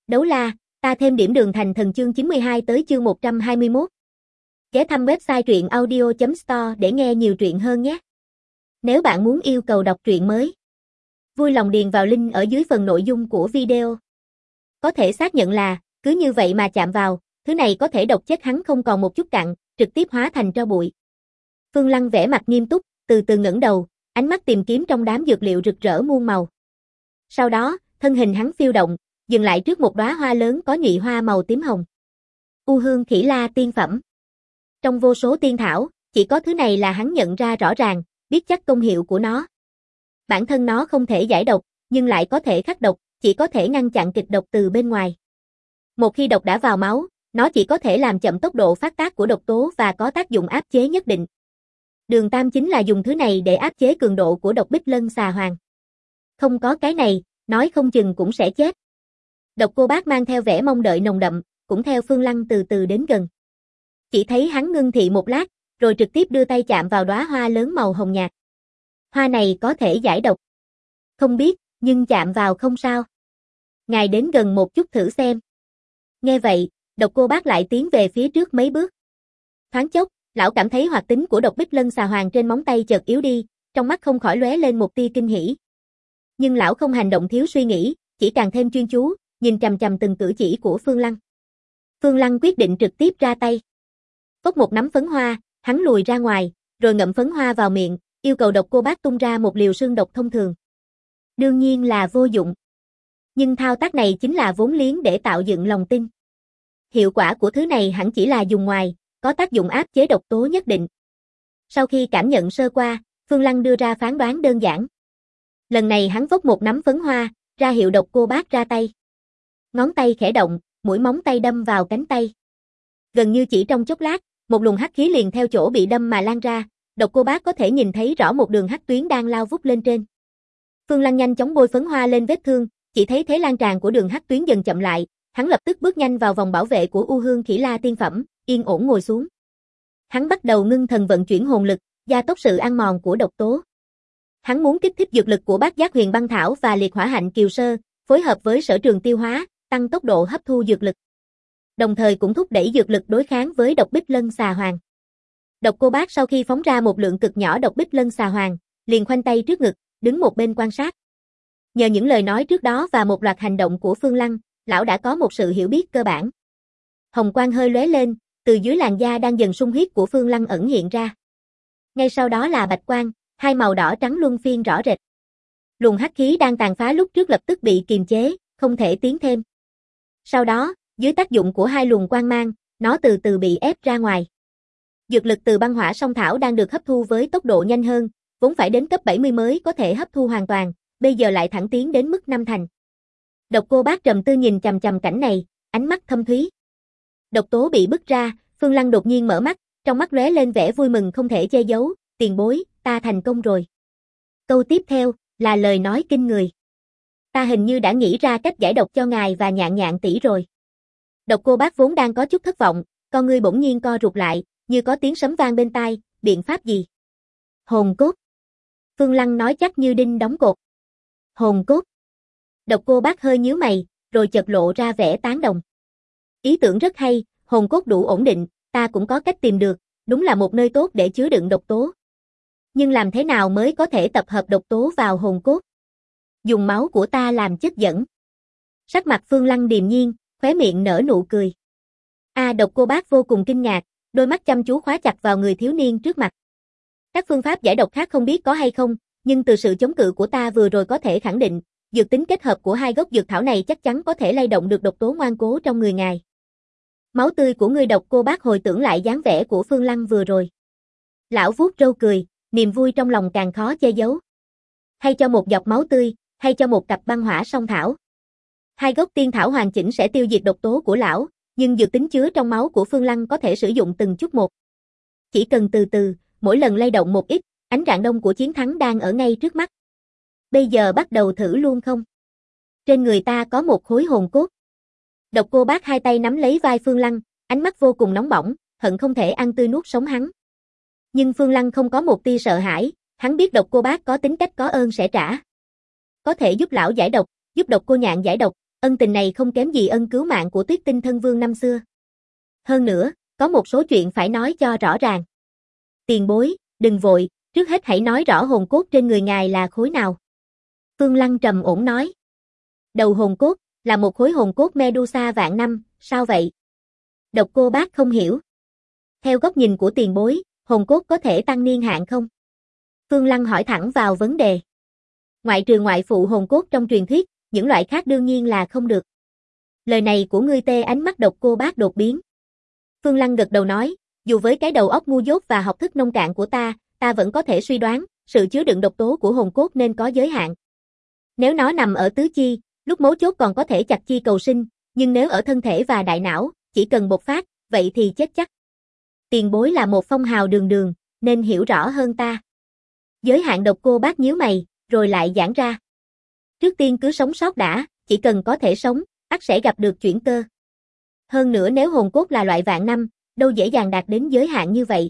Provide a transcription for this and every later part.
Đấu la, ta thêm điểm đường thành thần chương 92 tới chương 121. Ghé thăm website truyện audio.store để nghe nhiều truyện hơn nhé. Nếu bạn muốn yêu cầu đọc truyện mới, vui lòng điền vào link ở dưới phần nội dung của video. Có thể xác nhận là, cứ như vậy mà chạm vào, thứ này có thể độc chết hắn không còn một chút cặn, trực tiếp hóa thành tro bụi. Phương Lăng vẻ mặt nghiêm túc, từ từ ngẩng đầu, ánh mắt tìm kiếm trong đám dược liệu rực rỡ muôn màu. Sau đó, thân hình hắn phiêu động, dừng lại trước một đóa hoa lớn có nhụy hoa màu tím hồng. U hương khỉ la tiên phẩm. Trong vô số tiên thảo, chỉ có thứ này là hắn nhận ra rõ ràng, biết chắc công hiệu của nó. Bản thân nó không thể giải độc, nhưng lại có thể khắc độc, chỉ có thể ngăn chặn kịch độc từ bên ngoài. Một khi độc đã vào máu, nó chỉ có thể làm chậm tốc độ phát tác của độc tố và có tác dụng áp chế nhất định. Đường Tam chính là dùng thứ này để áp chế cường độ của độc Bích Lân Xà Hoàng. Không có cái này, nói không chừng cũng sẽ chết. Độc Cô Bác mang theo vẻ mong đợi nồng đậm, cũng theo Phương Lăng từ từ đến gần. Chỉ thấy hắn ngưng thị một lát, rồi trực tiếp đưa tay chạm vào đóa hoa lớn màu hồng nhạt. Hoa này có thể giải độc. Không biết, nhưng chạm vào không sao. Ngài đến gần một chút thử xem. Nghe vậy, Độc Cô Bác lại tiến về phía trước mấy bước. Thoáng chốc, lão cảm thấy hoạt tính của độc Bích Lân Xà Hoàng trên móng tay chợt yếu đi, trong mắt không khỏi lóe lên một tia kinh hỉ. Nhưng lão không hành động thiếu suy nghĩ, chỉ càng thêm chuyên chú, nhìn chằm chằm từng cử chỉ của Phương Lăng. Phương Lăng quyết định trực tiếp ra tay. Cốc một nắm phấn hoa, hắn lùi ra ngoài, rồi ngậm phấn hoa vào miệng, yêu cầu Độc Cô Bác tung ra một liều xương độc thông thường. Đương nhiên là vô dụng. Nhưng thao tác này chính là vốn liếng để tạo dựng lòng tin. Hiệu quả của thứ này hẳn chỉ là dùng ngoài, có tác dụng áp chế độc tố nhất định. Sau khi cảm nhận sơ qua, Phương Lăng đưa ra phán đoán đơn giản. Lần này hắn vốc một nắm phấn hoa, ra hiệu Độc Cô Bác ra tay. Ngón tay khẽ động, mũi móng tay đâm vào cánh tay. Gần như chỉ trong chốc lát, một luồng hắc khí liền theo chỗ bị đâm mà lan ra, Độc Cô Bác có thể nhìn thấy rõ một đường hắc tuyến đang lao vút lên trên. Phương Lăng nhanh chóng bôi phấn hoa lên vết thương, chỉ thấy thế lan tràn của đường hắc tuyến dần chậm lại, hắn lập tức bước nhanh vào vòng bảo vệ của U Hương Khỉ La tiên phẩm, yên ổn ngồi xuống. Hắn bắt đầu ngưng thần vận chuyển hồn lực, gia tốc sự ăn mòn của độc tố. Hắn muốn kích thích dược lực của Bát Giác Huyền Băng Thảo và Liệt Hỏa Hạnh Kiều Sơ, phối hợp với Sở Trường Tiêu Hóa, tăng tốc độ hấp thu dược lực. Đồng thời cũng thúc đẩy dược lực đối kháng với độc Bích Lân Xà Hoàng. Độc Cô Bác sau khi phóng ra một lượng cực nhỏ độc Bích Lân Xà Hoàng, liền khoanh tay trước ngực, đứng một bên quan sát. Nhờ những lời nói trước đó và một loạt hành động của Phương Lăng, lão đã có một sự hiểu biết cơ bản. Hồng quang hơi lóe lên, từ dưới làn da đang dần sung huyết của Phương Lăng ẩn hiện ra. Ngay sau đó là bạch quang, hai màu đỏ trắng luân phiên rõ rệt. Luồng hắc khí đang tàn phá lúc trước lập tức bị kiềm chế, không thể tiến thêm. Sau đó, dưới tác dụng của hai luồng quang mang, nó từ từ bị ép ra ngoài. Dược lực từ băng hỏa song thảo đang được hấp thu với tốc độ nhanh hơn, vốn phải đến cấp 70 mới có thể hấp thu hoàn toàn, bây giờ lại thẳng tiến đến mức 5 thành. Độc Cô Bác trầm tư nhìn chằm chằm cảnh này, ánh mắt thâm thúy. Độc tố bị bức ra, Phương Lăng đột nhiên mở mắt, trong mắt lóe lên vẻ vui mừng không thể che giấu, tiền bối, ta thành công rồi. Câu tiếp theo, là lời nói kinh người. Ta hình như đã nghĩ ra cách giải độc cho ngài và Nhạn Nhạn tỷ rồi. Độc Cô Bác vốn đang có chút thất vọng, con ngươi bỗng nhiên co rụt lại, như có tiếng sấm vang bên tai, biện pháp gì? Hồn cốt. Phương Lăng nói chắc như đinh đóng cột. Hồn cốt. Độc Cô Bác hơi nhíu mày, rồi chợt lộ ra vẻ tán đồng. Ý tưởng rất hay, hồn cốt đủ ổn định, ta cũng có cách tìm được, đúng là một nơi tốt để chứa đựng độc tố. Nhưng làm thế nào mới có thể tập hợp độc tố vào hồn cốt? Dùng máu của ta làm chất dẫn. Sắc mặt Phương Lăng điềm nhiên, khóe miệng nở nụ cười. Độc Cô Bác vô cùng kinh ngạc, đôi mắt chăm chú khóa chặt vào người thiếu niên trước mặt. Các phương pháp giải độc khác không biết có hay không, nhưng từ sự chống cự của ta vừa rồi có thể khẳng định, dược tính kết hợp của hai gốc dược thảo này chắc chắn có thể lay động được độc tố ngoan cố trong người ngài. Máu tươi của ngươi. Độc Cô Bác hồi tưởng lại dáng vẻ của Phương Lăng vừa rồi. Lão vuốt râu cười, niềm vui trong lòng càng khó che giấu. Hay cho một giọt máu tươi, hay cho một cặp băng hỏa song thảo. Hai gốc tiên thảo hoàn chỉnh sẽ tiêu diệt độc tố của lão, nhưng dược tính chứa trong máu của Phương Lăng có thể sử dụng từng chút một. Chỉ cần từ từ, mỗi lần lay động một ít, ánh rạng đông của chiến thắng đang ở ngay trước mắt. Bây giờ bắt đầu thử luôn không? Trên người ta có một khối hồn cốt. Độc Cô Bác hai tay nắm lấy vai Phương Lăng, ánh mắt vô cùng nóng bỏng, hận không thể ăn tươi nuốt sống hắn. Nhưng Phương Lăng không có một tia sợ hãi, hắn biết Độc Cô Bác có tính cách có ơn sẽ trả. Có thể giúp lão giải độc, giúp Độc Cô Nhạn giải độc, Ân tình này không kém gì ân cứu mạng của Tuyết Tinh Thân Vương năm xưa. Hơn nữa, có một số chuyện phải nói cho rõ ràng. Tiền bối, đừng vội, trước hết hãy nói rõ hồn cốt trên người ngài là khối nào. Phương Lăng trầm ổn nói. Đầu hồn cốt, là một khối hồn cốt Medusa vạn năm, sao vậy? Độc Cô Bác không hiểu. Theo góc nhìn của tiền bối, hồn cốt có thể tăng niên hạn không? Phương Lăng hỏi thẳng vào vấn đề. Ngoại trừ ngoại phụ hồn cốt trong truyền thuyết, những loại khác đương nhiên là không được. Lời này của ngươi tê ánh mắt Độc Cô Bác đột biến. Phương Lăng gật đầu nói, dù với cái đầu óc ngu dốt và học thức nông cạn của ta vẫn có thể suy đoán, sự chứa đựng độc tố của hồn cốt nên có giới hạn. Nếu nó nằm ở tứ chi, lúc mấu chốt còn có thể chặt chi cầu sinh, nhưng nếu ở thân thể và đại não, chỉ cần bộc phát, vậy thì chết chắc. Tiền bối là một phong hào đường đường, nên hiểu rõ hơn ta. Giới hạn Độc Cô Bác nhíu mày, rồi lại giãn ra. Trước tiên cứ sống sót đã, chỉ cần có thể sống, ắt sẽ gặp được chuyển cơ. Hơn nữa nếu hồn cốt là loại vạn năm, đâu dễ dàng đạt đến giới hạn như vậy.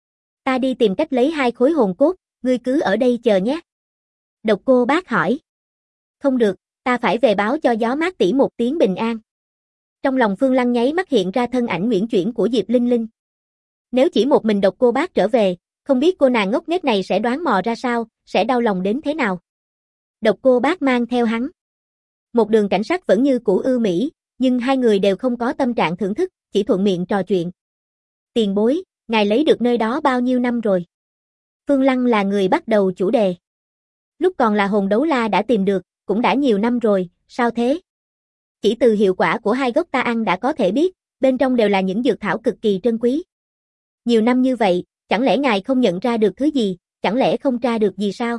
Ta đi tìm cách lấy 2 khối hồn cốt, ngươi cứ ở đây chờ nhé. Độc Cô Bác hỏi. Không được, ta phải về báo cho Gió Mát tỷ một tiếng bình an. Trong lòng Phương Lăng nháy mắt hiện ra thân ảnh uyển chuyển của Diệp Linh Linh. Nếu chỉ một mình Độc Cô Bác trở về, không biết cô nàng ngốc nghếch này sẽ đoán mò ra sao, sẽ đau lòng đến thế nào. Độc Cô Bác mang theo hắn. Một đường cảnh sát vẫn như cũ ưu mỹ, nhưng hai người đều không có tâm trạng thưởng thức, chỉ thuận miệng trò chuyện. Tiền bối, ngài lấy được nơi đó bao nhiêu năm rồi? Phương Lăng là người bắt đầu chủ đề. Lúc còn là hồn đấu la đã tìm được, cũng đã nhiều năm rồi, sao thế? Chỉ từ hiệu quả của 2 gốc ta ăn đã có thể biết, bên trong đều là những dược thảo cực kỳ trân quý. Nhiều năm như vậy, chẳng lẽ ngài không nhận ra được thứ gì, chẳng lẽ không tra được gì sao?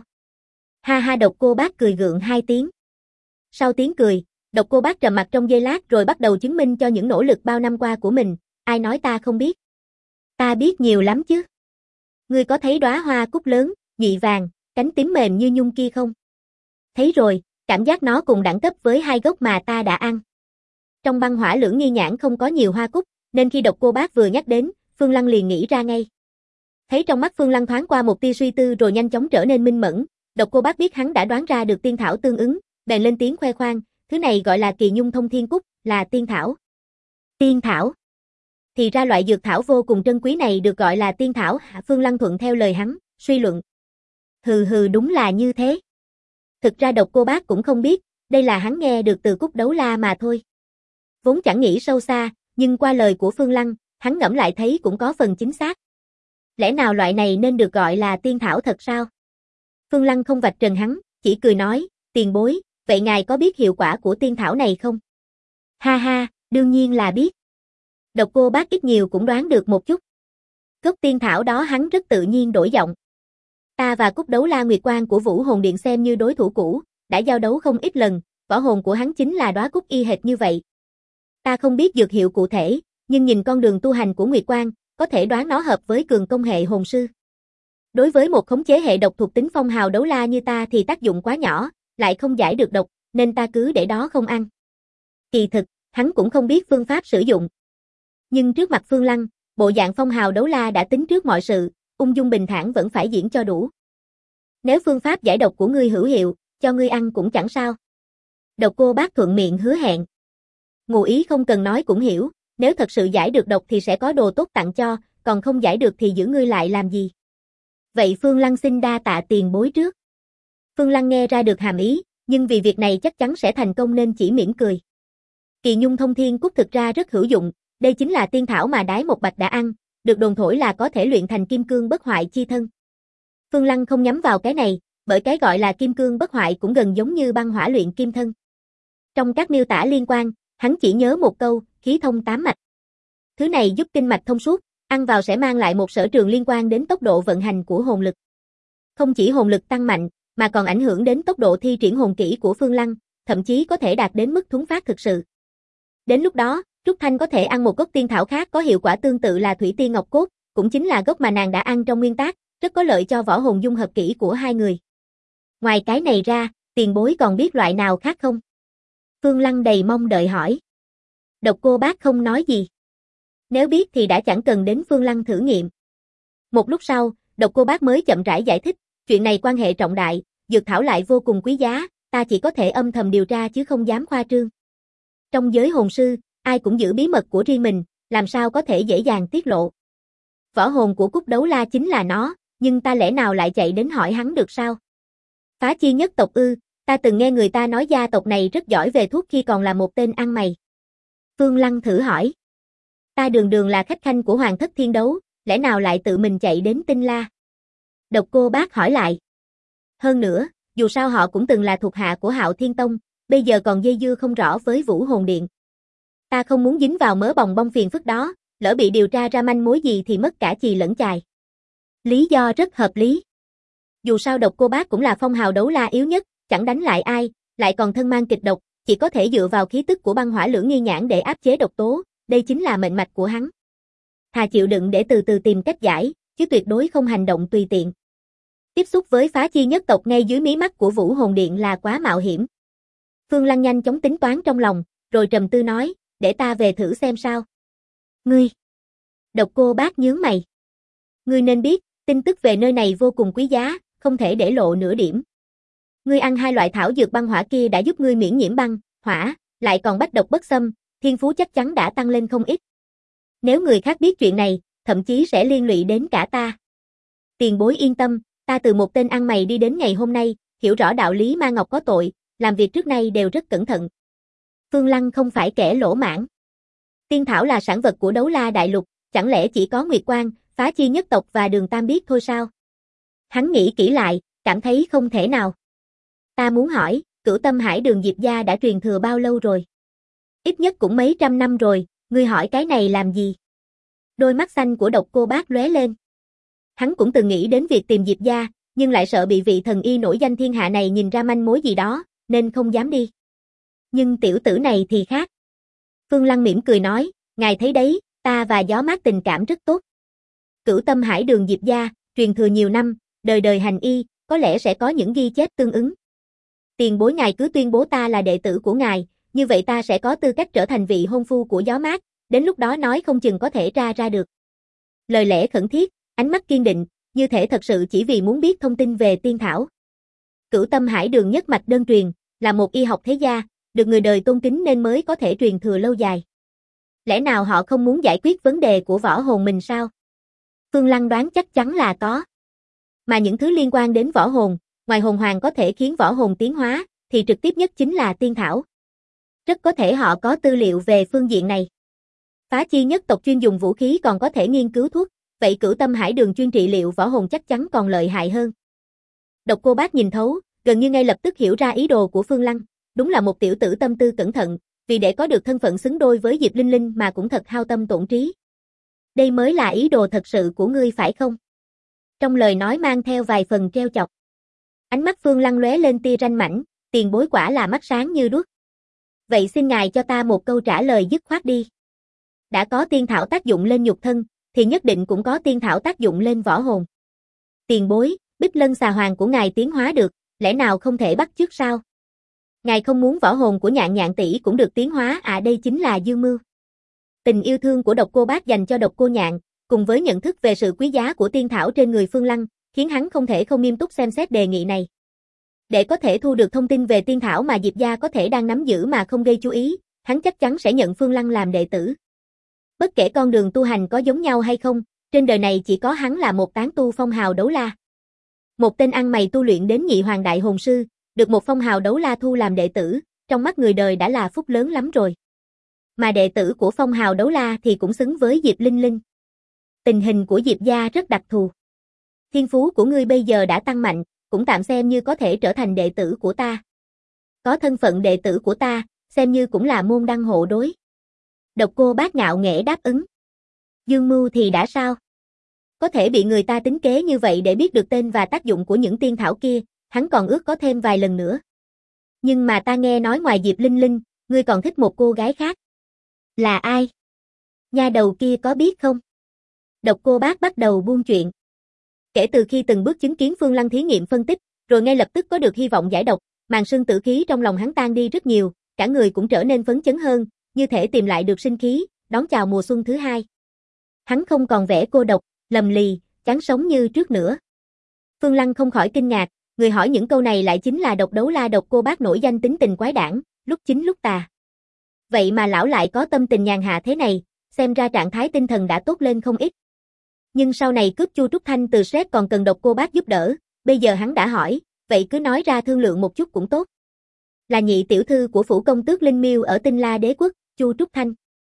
Ha ha, Độc Cô Bác cười gượng 2 tiếng. Sau tiếng cười, Độc Cô Bác trầm mặt trong giây lát rồi bắt đầu chứng minh cho những nỗ lực bao năm qua của mình, ai nói ta không biết? Ta biết nhiều lắm chứ. Ngươi có thấy đóa hoa cúc lớn, nhụy vàng, cánh tím mềm như nhung kia không? Thấy rồi, cảm giác nó cùng đẳng cấp với 2 gốc mà ta đã ăn. Trong băng hỏa lưỡng nghi nhãn không có nhiều hoa cúc, nên khi Độc Cô Bác vừa nhắc đến, Phương Lăng liền nghĩ ra ngay. Thấy trong mắt Phương Lăng thoáng qua một tia suy tư rồi nhanh chóng trở nên minh mẫn, Độc Cô Bác biết hắn đã đoán ra được tiên thảo tương ứng, bèn lên tiếng khoe khoang, thứ này gọi là Kỳ Nhung Thông Thiên Cúc, là tiên thảo. Tiên thảo? Thì ra loại dược thảo vô cùng trân quý này được gọi là tiên thảo, Phương Lăng thuận theo lời hắn, suy luận. Hừ hừ, đúng là như thế. Thực ra Độc Cô Bác cũng không biết, đây là hắn nghe được từ Cúc Đấu La mà thôi. Vốn chẳng nghĩ sâu xa, nhưng qua lời của Phương Lăng, hắn ngẫm lại thấy cũng có phần chính xác. Lẽ nào loại này nên được gọi là tiên thảo thật sao? Phương Lăng không vạch trần hắn, chỉ cười nói, tiền bối, vậy ngài có biết hiệu quả của tiên thảo này không? Ha ha, đương nhiên là biết. Độc Cô Bác ít nhiều cũng đoán được một chút. Gốc tiên thảo đó hắn rất tự nhiên đổi giọng. Ta và Cúc Đấu La Nguyệt Quang của Vũ Hồn Điện xem như đối thủ cũ, đã giao đấu không ít lần, võ hồn của hắn chính là đóa cúc y hệt như vậy. Ta không biết dược hiệu cụ thể, nhưng nhìn con đường tu hành của Nguyệt Quang, có thể đoán nó hợp với cường công hệ hồn sư. Đối với một khống chế hệ độc thuộc tính phong hào đấu la như ta thì tác dụng quá nhỏ, lại không giải được độc, nên ta cứ để đó không ăn. Kỳ thực, hắn cũng không biết phương pháp sử dụng. Nhưng trước mặt Phương Lăng, bộ dạng phong hào đấu la đã tính trước mọi sự, ung dung bình thản vẫn phải diễn cho đủ. Nếu phương pháp giải độc của ngươi hữu hiệu, cho ngươi ăn cũng chẳng sao. Độc Cô Bác thuận miệng hứa hẹn. Ngụ ý không cần nói cũng hiểu, nếu thật sự giải được độc thì sẽ có đồ tốt tặng cho, còn không giải được thì giữ ngươi lại làm gì. Vậy Phương Lăng xin đa tạ tiền bối trước. Phương Lăng nghe ra được hàm ý, nhưng vì việc này chắc chắn sẽ thành công nên chỉ mỉm cười. Kỳ Nhung Thông Thiên Cúc thực ra rất hữu dụng, đây chính là tiên thảo mà Đái Một Bạch đã ăn, được đồn thổi là có thể luyện thành kim cương bất hoại chi thân. Phương Lăng không nhắm vào cái này, bởi cái gọi là kim cương bất hoại cũng gần giống như băng hỏa luyện kim thân. Trong các miêu tả liên quan, hắn chỉ nhớ một câu, khí thông 8 mạch. Thứ này giúp kinh mạch thông suốt, ăn vào sẽ mang lại một sở trường liên quan đến tốc độ vận hành của hồn lực. Không chỉ hồn lực tăng mạnh, mà còn ảnh hưởng đến tốc độ thi triển hồn kỹ của Phương Lăng, thậm chí có thể đạt đến mức thuấn phát thực sự. Đến lúc đó, Trúc Thanh có thể ăn một gốc tiên thảo khác có hiệu quả tương tự là Thủy Tiên Ngọc Cốt, cũng chính là gốc mà nàng đã ăn trong nguyên tác, rất có lợi cho võ hồn dung hợp kỹ của hai người. Ngoài cái này ra, tiền bối còn biết loại nào khác không? Phương Lăng đầy mong đợi hỏi. Độc Cô Bác không nói gì. Nếu biết thì đã chẳng cần đến Phương Lăng thử nghiệm. Một lúc sau, Độc Cô Bác mới chậm rãi giải thích, chuyện này quan hệ trọng đại, dược thảo lại vô cùng quý giá, ta chỉ có thể âm thầm điều tra chứ không dám khoa trương. Trong giới hồn sư, ai cũng giữ bí mật của riêng mình, làm sao có thể dễ dàng tiết lộ. Võ hồn của Cúc Đấu La chính là nó, nhưng ta lẽ nào lại chạy đến hỏi hắn được sao? Phá chi nhất tộc ư, ta từng nghe người ta nói gia tộc này rất giỏi về thuốc khi còn là một tên ăn mày. Phương Lăng thử hỏi. Ta đường đường là khách khanh của Hoàng Thất Thiên Đấu, lẽ nào lại tự mình chạy đến Tinh La? Độc Cô Bác hỏi lại. Hơn nữa, dù sao họ cũng từng là thuộc hạ của Hạo Thiên Tông, bây giờ còn dây dưa không rõ với Vũ Hồn Điện. Ta không muốn dính vào mớ bòng bong phiền phức đó, lỡ bị điều tra ra manh mối gì thì mất cả chì lẫn chài. Lý do rất hợp lý. Dù sao Độc Cô Bác cũng là phong hào đấu la yếu nhất, chẳng đánh lại ai, lại còn thân mang kịch độc, chỉ có thể dựa vào khí tức của băng hỏa lưỡng nghi nhãn để áp chế độc tố, đây chính là mệnh mạch của hắn. Thà chịu đựng để từ từ tìm cách giải, chứ tuyệt đối không hành động tùy tiện. Tiếp xúc với phá chi nhất tộc ngay dưới mí mắt của Vũ Hồn Điện là quá mạo hiểm. Phương Lăng nhanh chóng tính toán trong lòng, rồi trầm tư nói, để ta về thử xem sao. Ngươi! Độc Cô Bác nhướng mày. Ngươi nên biết, tin tức về nơi này vô cùng quý giá, không thể để lộ nửa điểm. Ngươi ăn 2 loại thảo dược băng hỏa kia đã giúp ngươi miễn nhiễm băng, hỏa, lại còn bách độc bất xâm, thiên phú chắc chắn đã tăng lên không ít. Nếu người khác biết chuyện này, thậm chí sẽ liên lụy đến cả ta. Tiền bối yên tâm, ta từ một tên ăn mày đi đến ngày hôm nay, hiểu rõ đạo lý ma ngọc có tội, làm việc trước nay đều rất cẩn thận. Phương Lăng không phải kẻ lỗ mãng. Tiên thảo là sản vật của Đấu La Đại Lục, chẳng lẽ chỉ có Nguyệt Quang, Phá Chi nhất tộc và Đường Tam biết thôi sao? Hắn nghĩ kỹ lại, cảm thấy không thể nào. Ta muốn hỏi, Cửu Tâm Hải Đường Diệp gia đã truyền thừa bao lâu rồi? Ít nhất cũng mấy trăm năm rồi, ngươi hỏi cái này làm gì? Đôi mắt xanh của Độc Cô Bác lóe lên. Hắn cũng từng nghĩ đến việc tìm Diệp gia, nhưng lại sợ bị vị thần y nổi danh thiên hạ này nhìn ra manh mối gì đó, nên không dám đi. Nhưng tiểu tử này thì khác. Phương Lăng mỉm cười nói, ngài thấy đấy, ta và Gió Mát tình cảm rất tốt. Cửu Tâm Hải Đường Diệp gia, truyền thừa nhiều năm, đời đời hành y, có lẽ sẽ có những ghi chép tương ứng. Tiền bối ngài cứ tuyên bố ta là đệ tử của ngài, như vậy ta sẽ có tư cách trở thành vị hôn phu của Gió Mát, đến lúc đó nói không chừng có thể ra được. Lời lẽ khẩn thiết, ánh mắt kiên định, như thể thật sự chỉ vì muốn biết thông tin về tiên thảo. Cửu Tâm Hải Đường nhất mạch đơn truyền, là một y học thế gia, được người đời tôn kính nên mới có thể truyền thừa lâu dài. Lẽ nào họ không muốn giải quyết vấn đề của võ hồn mình sao? Phương Lăng đoán chắc chắn là có. Mà những thứ liên quan đến võ hồn, ngoài hồn hoàng có thể khiến võ hồn tiến hóa, thì trực tiếp nhất chính là tiên thảo. Rất có thể họ có tư liệu về phương diện này. Phá chi nhất tộc chuyên dùng vũ khí còn có thể nghiên cứu thuốc, vậy Cửu Tâm Hải Đường chuyên trị liệu võ hồn chắc chắn còn lợi hại hơn. Độc Cô Bác nhìn thấu, gần như ngay lập tức hiểu ra ý đồ của Phương Lăng, đúng là một tiểu tử tâm tư cẩn thận, vì để có được thân phận xứng đôi với Diệp Linh Linh mà cũng thật hao tâm tổn trí. Đây mới là ý đồ thật sự của ngươi phải không? Trong lời nói mang theo vài phần trêu chọc. Ánh mắt Phương Lăng lóe lên tia ranh mãnh, tiền bối quả là mắt sáng như đuốc. Vậy xin ngài cho ta một câu trả lời dứt khoát đi. Đã có tiên thảo tác dụng lên nhục thân, thì nhất định cũng có tiên thảo tác dụng lên võ hồn. Tiền bối, Bích Lân xà hoàng của ngài tiến hóa được, lẽ nào không thể bắt chước sao? Ngài không muốn võ hồn của Nhạn Nhạn tỷ cũng được tiến hóa à? Đây chính là dương mưu. Tình yêu thương của Độc Cô Bác dành cho Độc Cô Nhạn, cùng với nhận thức về sự quý giá của tiên thảo trên người Phương Lăng, khiến hắn không thể không nghiêm túc xem xét đề nghị này. Để có thể thu được thông tin về tiên thảo mà Diệp gia có thể đang nắm giữ mà không gây chú ý, hắn chắc chắn sẽ nhận Phương Lăng làm đệ tử. Bất kể con đường tu hành có giống nhau hay không, trên đời này chỉ có hắn là một tán tu phong hào đấu la. Một tên ăn mày tu luyện đến nhị hoàng đại hồn sư, được một phong hào đấu la thu làm đệ tử, trong mắt người đời đã là phúc lớn lắm rồi. Mà đệ tử của phong hào đấu la thì cũng xứng với Diệp Linh Linh. Tình hình của Diệp gia rất đặc thù. Thiên phú của ngươi bây giờ đã tăng mạnh, cũng tạm xem như có thể trở thành đệ tử của ta. Có thân phận đệ tử của ta, xem như cũng là môn đăng hộ đối. Độc Cô Bác ngạo nghễ đáp ứng. Dương mưu thì đã sao? Có thể bị người ta tính kế như vậy để biết được tên và tác dụng của những tiên thảo kia, hắn còn ước có thêm vài lần nữa. Nhưng mà ta nghe nói ngoài Diệp Linh Linh, ngươi còn thích một cô gái khác. Là ai? Nha đầu kia có biết không? Độc Cô Bác bắt đầu buôn chuyện. Kể từ khi từng bước chứng kiến Phương Lăng thí nghiệm phân tích, rồi ngay lập tức có được hy vọng giải độc, màn sương tử khí trong lòng hắn tan đi rất nhiều, cả người cũng trở nên phấn chấn hơn, như thể tìm lại được sinh khí, đón chào mùa xuân thứ hai. Hắn không còn vẻ cô độc, lầm lì, chán sống như trước nữa. Phương Lăng không khỏi kinh ngạc, người hỏi những câu này lại chính là Độc Đấu La Độc Cô Bác nổi danh tính tình quái đản, lúc chính lúc tà. Vậy mà lão lại có tâm tình nhàn hạ thế này, xem ra trạng thái tinh thần đã tốt lên không ít. Nhưng sau này cướp Chu Trúc Thanh từ Shrek còn cần Độc Cô Bác giúp đỡ, bây giờ hắn đã hỏi, vậy cứ nói ra thương lượng một chút cũng tốt. Là nhị tiểu thư của phủ công tước Linh Miêu ở Tinh La Đế quốc, Chu Trúc Thanh.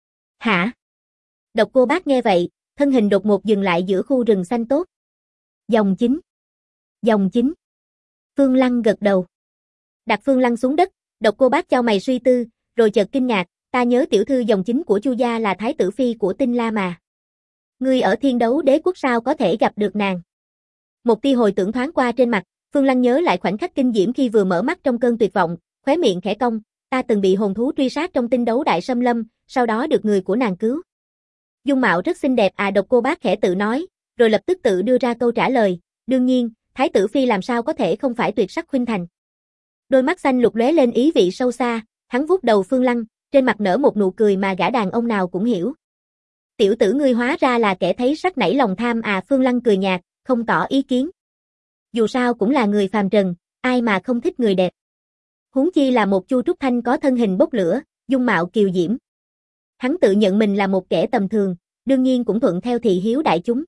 Hả? Độc Cô Bác nghe vậy, thân hình đột ngột dừng lại giữa khu rừng xanh tốt. Dòng chính. Dòng chính. Phương Lăng gật đầu. Đặt Phương Lăng xuống đất, Độc Cô Bác chau mày suy tư, rồi chợt kinh ngạc, ta nhớ tiểu thư dòng chính của Chu gia là thái tử phi của Tinh La mà. Ngươi ở Thiên Đấu Đế quốc sao có thể gặp được nàng? Một tia hồi tưởng thoáng qua trên mặt, Phương Lăng nhớ lại khoảnh khắc kinh diễm khi vừa mở mắt trong cơn tuyệt vọng, khóe miệng khẽ cong, ta từng bị hồn thú truy sát trong Tinh Đấu Đại Xâm Lâm, sau đó được người của nàng cứu. Dung mạo rất xinh đẹp à, Độc Cô Bác khẽ tự nói, rồi lập tức tự đưa ra câu trả lời, đương nhiên, thái tử phi làm sao có thể không phải tuyệt sắc khuynh thành. Đôi mắt xanh lục lóe lên ý vị sâu xa, hắn vuốt đầu Phương Lăng, trên mặt nở một nụ cười mà gã đàn ông nào cũng hiểu. Tiểu tử ngươi hóa ra là kẻ thấy sắc nảy lòng tham à, Phương Lăng cười nhạt, không tỏ ý kiến. Dù sao cũng là người phàm trần, ai mà không thích người đẹp. Huống chi là một Chu Trúc Thanh có thân hình bốc lửa, dung mạo kiều diễm. Hắn tự nhận mình là một kẻ tầm thường, đương nhiên cũng thuận theo thị hiếu đại chúng.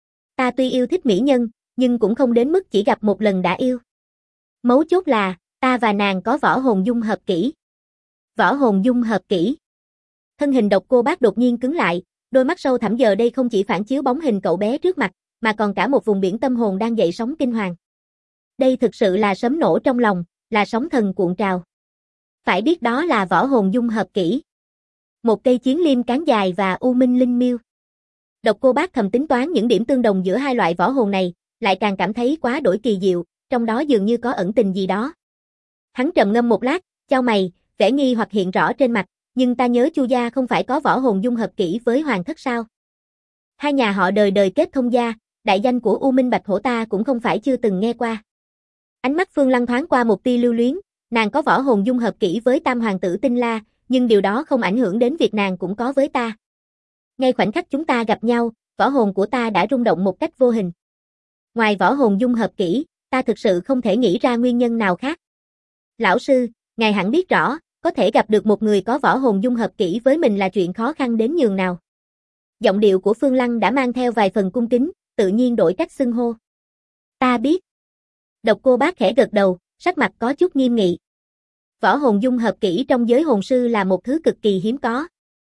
Ta tuy yêu thích mỹ nhân, nhưng cũng không đến mức chỉ gặp một lần đã yêu. Mấu chốt là, ta và nàng có võ hồn dung hợp kỹ. Võ hồn dung hợp kỹ. Thân hình Độc Cô Bác đột nhiên cứng lại, đôi mắt sâu thẳm giờ đây không chỉ phản chiếu bóng hình cậu bé trước mặt, mà còn cả một vùng biển tâm hồn đang dậy sóng kinh hoàng. Đây thực sự là sấm nổ trong lòng, là sóng thần cuộn trào. Phải biết đó là võ hồn dung hợp kỹ. Một cây chiến liêm cán dài và U Minh Linh Miêu. Độc Cô Bác thầm tính toán những điểm tương đồng giữa hai loại võ hồn này, lại càng cảm thấy quá đổi kỳ diệu, trong đó dường như có ẩn tình gì đó. Hắn trầm ngâm một lát, chau mày, vẻ nghi hoặc hiện rõ trên mặt, nhưng ta nhớ Chu gia không phải có võ hồn dung hợp kỹ với hoàng thất sao? Hai nhà họ đời đời kết thông gia, đại danh của U Minh Bạch Hổ ta cũng không phải chưa từng nghe qua. Ánh mắt Phương Lăng thoáng qua một tia lưu luyến, nàng có võ hồn dung hợp kỹ với tam hoàng tử Tinh La, nhưng điều đó không ảnh hưởng đến việc nàng cũng có với ta. Ngay khoảnh khắc chúng ta gặp nhau, võ hồn của ta đã rung động một cách vô hình. Ngoài võ hồn dung hợp kỹ, ta thực sự không thể nghĩ ra nguyên nhân nào khác. Lão sư, ngài hẳn biết rõ, có thể gặp được một người có võ hồn dung hợp kỹ với mình là chuyện khó khăn đến nhường nào. Giọng điệu của Phương Lăng đã mang theo vài phần cung kính, tự nhiên đổi cách xưng hô. Ta biết. Độc Cô Bác khẽ gật đầu, sắc mặt có chút nghiêm nghị. Võ hồn dung hợp kỹ trong giới hồn sư là một thứ cực kỳ hiếm có.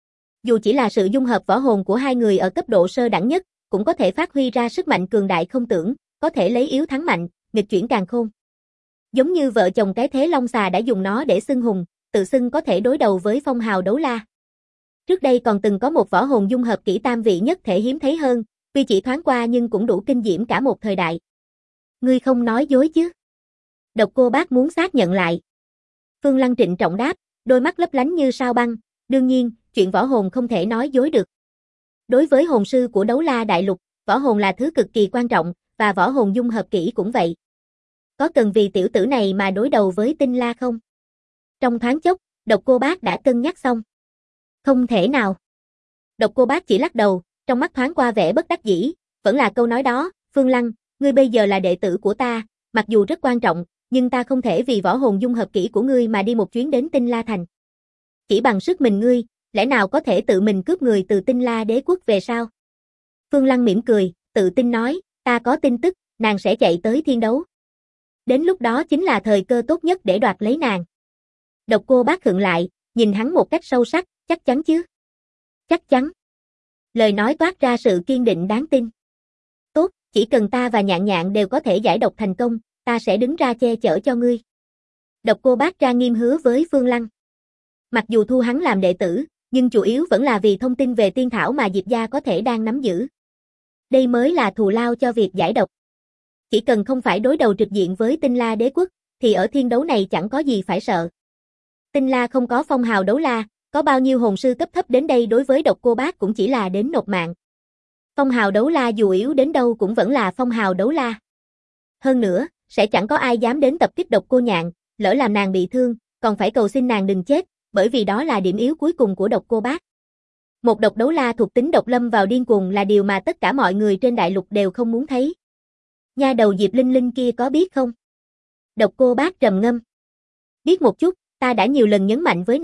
Dù chỉ là sự dung hợp võ hồn của hai người ở cấp độ sơ đẳng nhất, cũng có thể phát huy ra sức mạnh cường đại không tưởng, có thể lấy yếu thắng mạnh, nghịch chuyển càn khôn. Giống như vợ chồng cái thế Long Xà đã dùng nó để xưng hùng, tự xưng có thể đối đầu với phong hào đấu la. Trước đây còn từng có một võ hồn dung hợp kỹ tam vị nhất thể hiếm thấy hơn, tuy chỉ thoáng qua nhưng cũng đủ kinh diễm cả một thời đại. Ngươi không nói dối chứ? Độc Cô Bác muốn xác nhận lại. Phương Lăng trịnh trọng đáp, đôi mắt lấp lánh như sao băng, đương nhiên, chuyện võ hồn không thể nói dối được. Đối với hồn sư của Đấu La Đại Lục, võ hồn là thứ cực kỳ quan trọng, và võ hồn dung hợp kỹ cũng vậy. Có cần vì tiểu tử này mà đối đầu với Tinh La không? Trong thoáng chốc, Độc Cô Bác đã cân nhắc xong. Không thể nào. Độc Cô Bác chỉ lắc đầu, trong mắt thoáng qua vẻ bất đắc dĩ, vẫn là câu nói đó, Phương Lăng, ngươi bây giờ là đệ tử của ta, mặc dù rất quan trọng, nhưng ta không thể vì võ hồn dung hợp kỹ của ngươi mà đi một chuyến đến Tinh La Thành. Chỉ bằng sức mình ngươi, lẽ nào có thể tự mình cướp người từ Tinh La Đế quốc về sao? Phương Lăng mỉm cười, tự tin nói, ta có tin tức, nàng sẽ chạy tới Thiên Đấu. Đến lúc đó chính là thời cơ tốt nhất để đoạt lấy nàng. Độc Cô Bác khựng lại, nhìn hắn một cách sâu sắc, chắc chắn chứ? Chắc chắn. Lời nói toát ra sự kiên định đáng tin. Tốt, chỉ cần ta và Nhạn Nhạn đều có thể giải độc thành công, ta sẽ đứng ra che chở cho ngươi. Độc Cô Bác ra nghiêm hứa với Phương Lăng. Mặc dù thu hắn làm đệ tử, nhưng chủ yếu vẫn là vì thông tin về tiên thảo mà Diệp gia có thể đang nắm giữ. Đây mới là thù lao cho việc giải độc. Chỉ cần không phải đối đầu trực diện với Tinh La Đế quốc, thì ở Thiên Đấu này chẳng có gì phải sợ. Tinh La không có phong hào đấu la, có bao nhiêu hồn sư cấp thấp đến đây đối với Độc Cô Bác cũng chỉ là đến nộp mạng. Phong hào đấu la dù yếu đến đâu cũng vẫn là phong hào đấu la. Hơn nữa, sẽ chẳng có ai dám đến tập kích Độc Cô Nhạn, lỡ làm nàng bị thương, còn phải cầu xin nàng đừng chết, bởi vì đó là điểm yếu cuối cùng của Độc Cô Bác. Một độc đấu la thuộc tính độc lâm vào điên cuồng là điều mà tất cả mọi người trên đại lục đều không muốn thấy. Nha đầu Diệp Linh Linh kia có biết không? Độc Cô Bác trầm ngâm. Biết một chút, ta đã nhiều lần nhấn mạnh với nàng,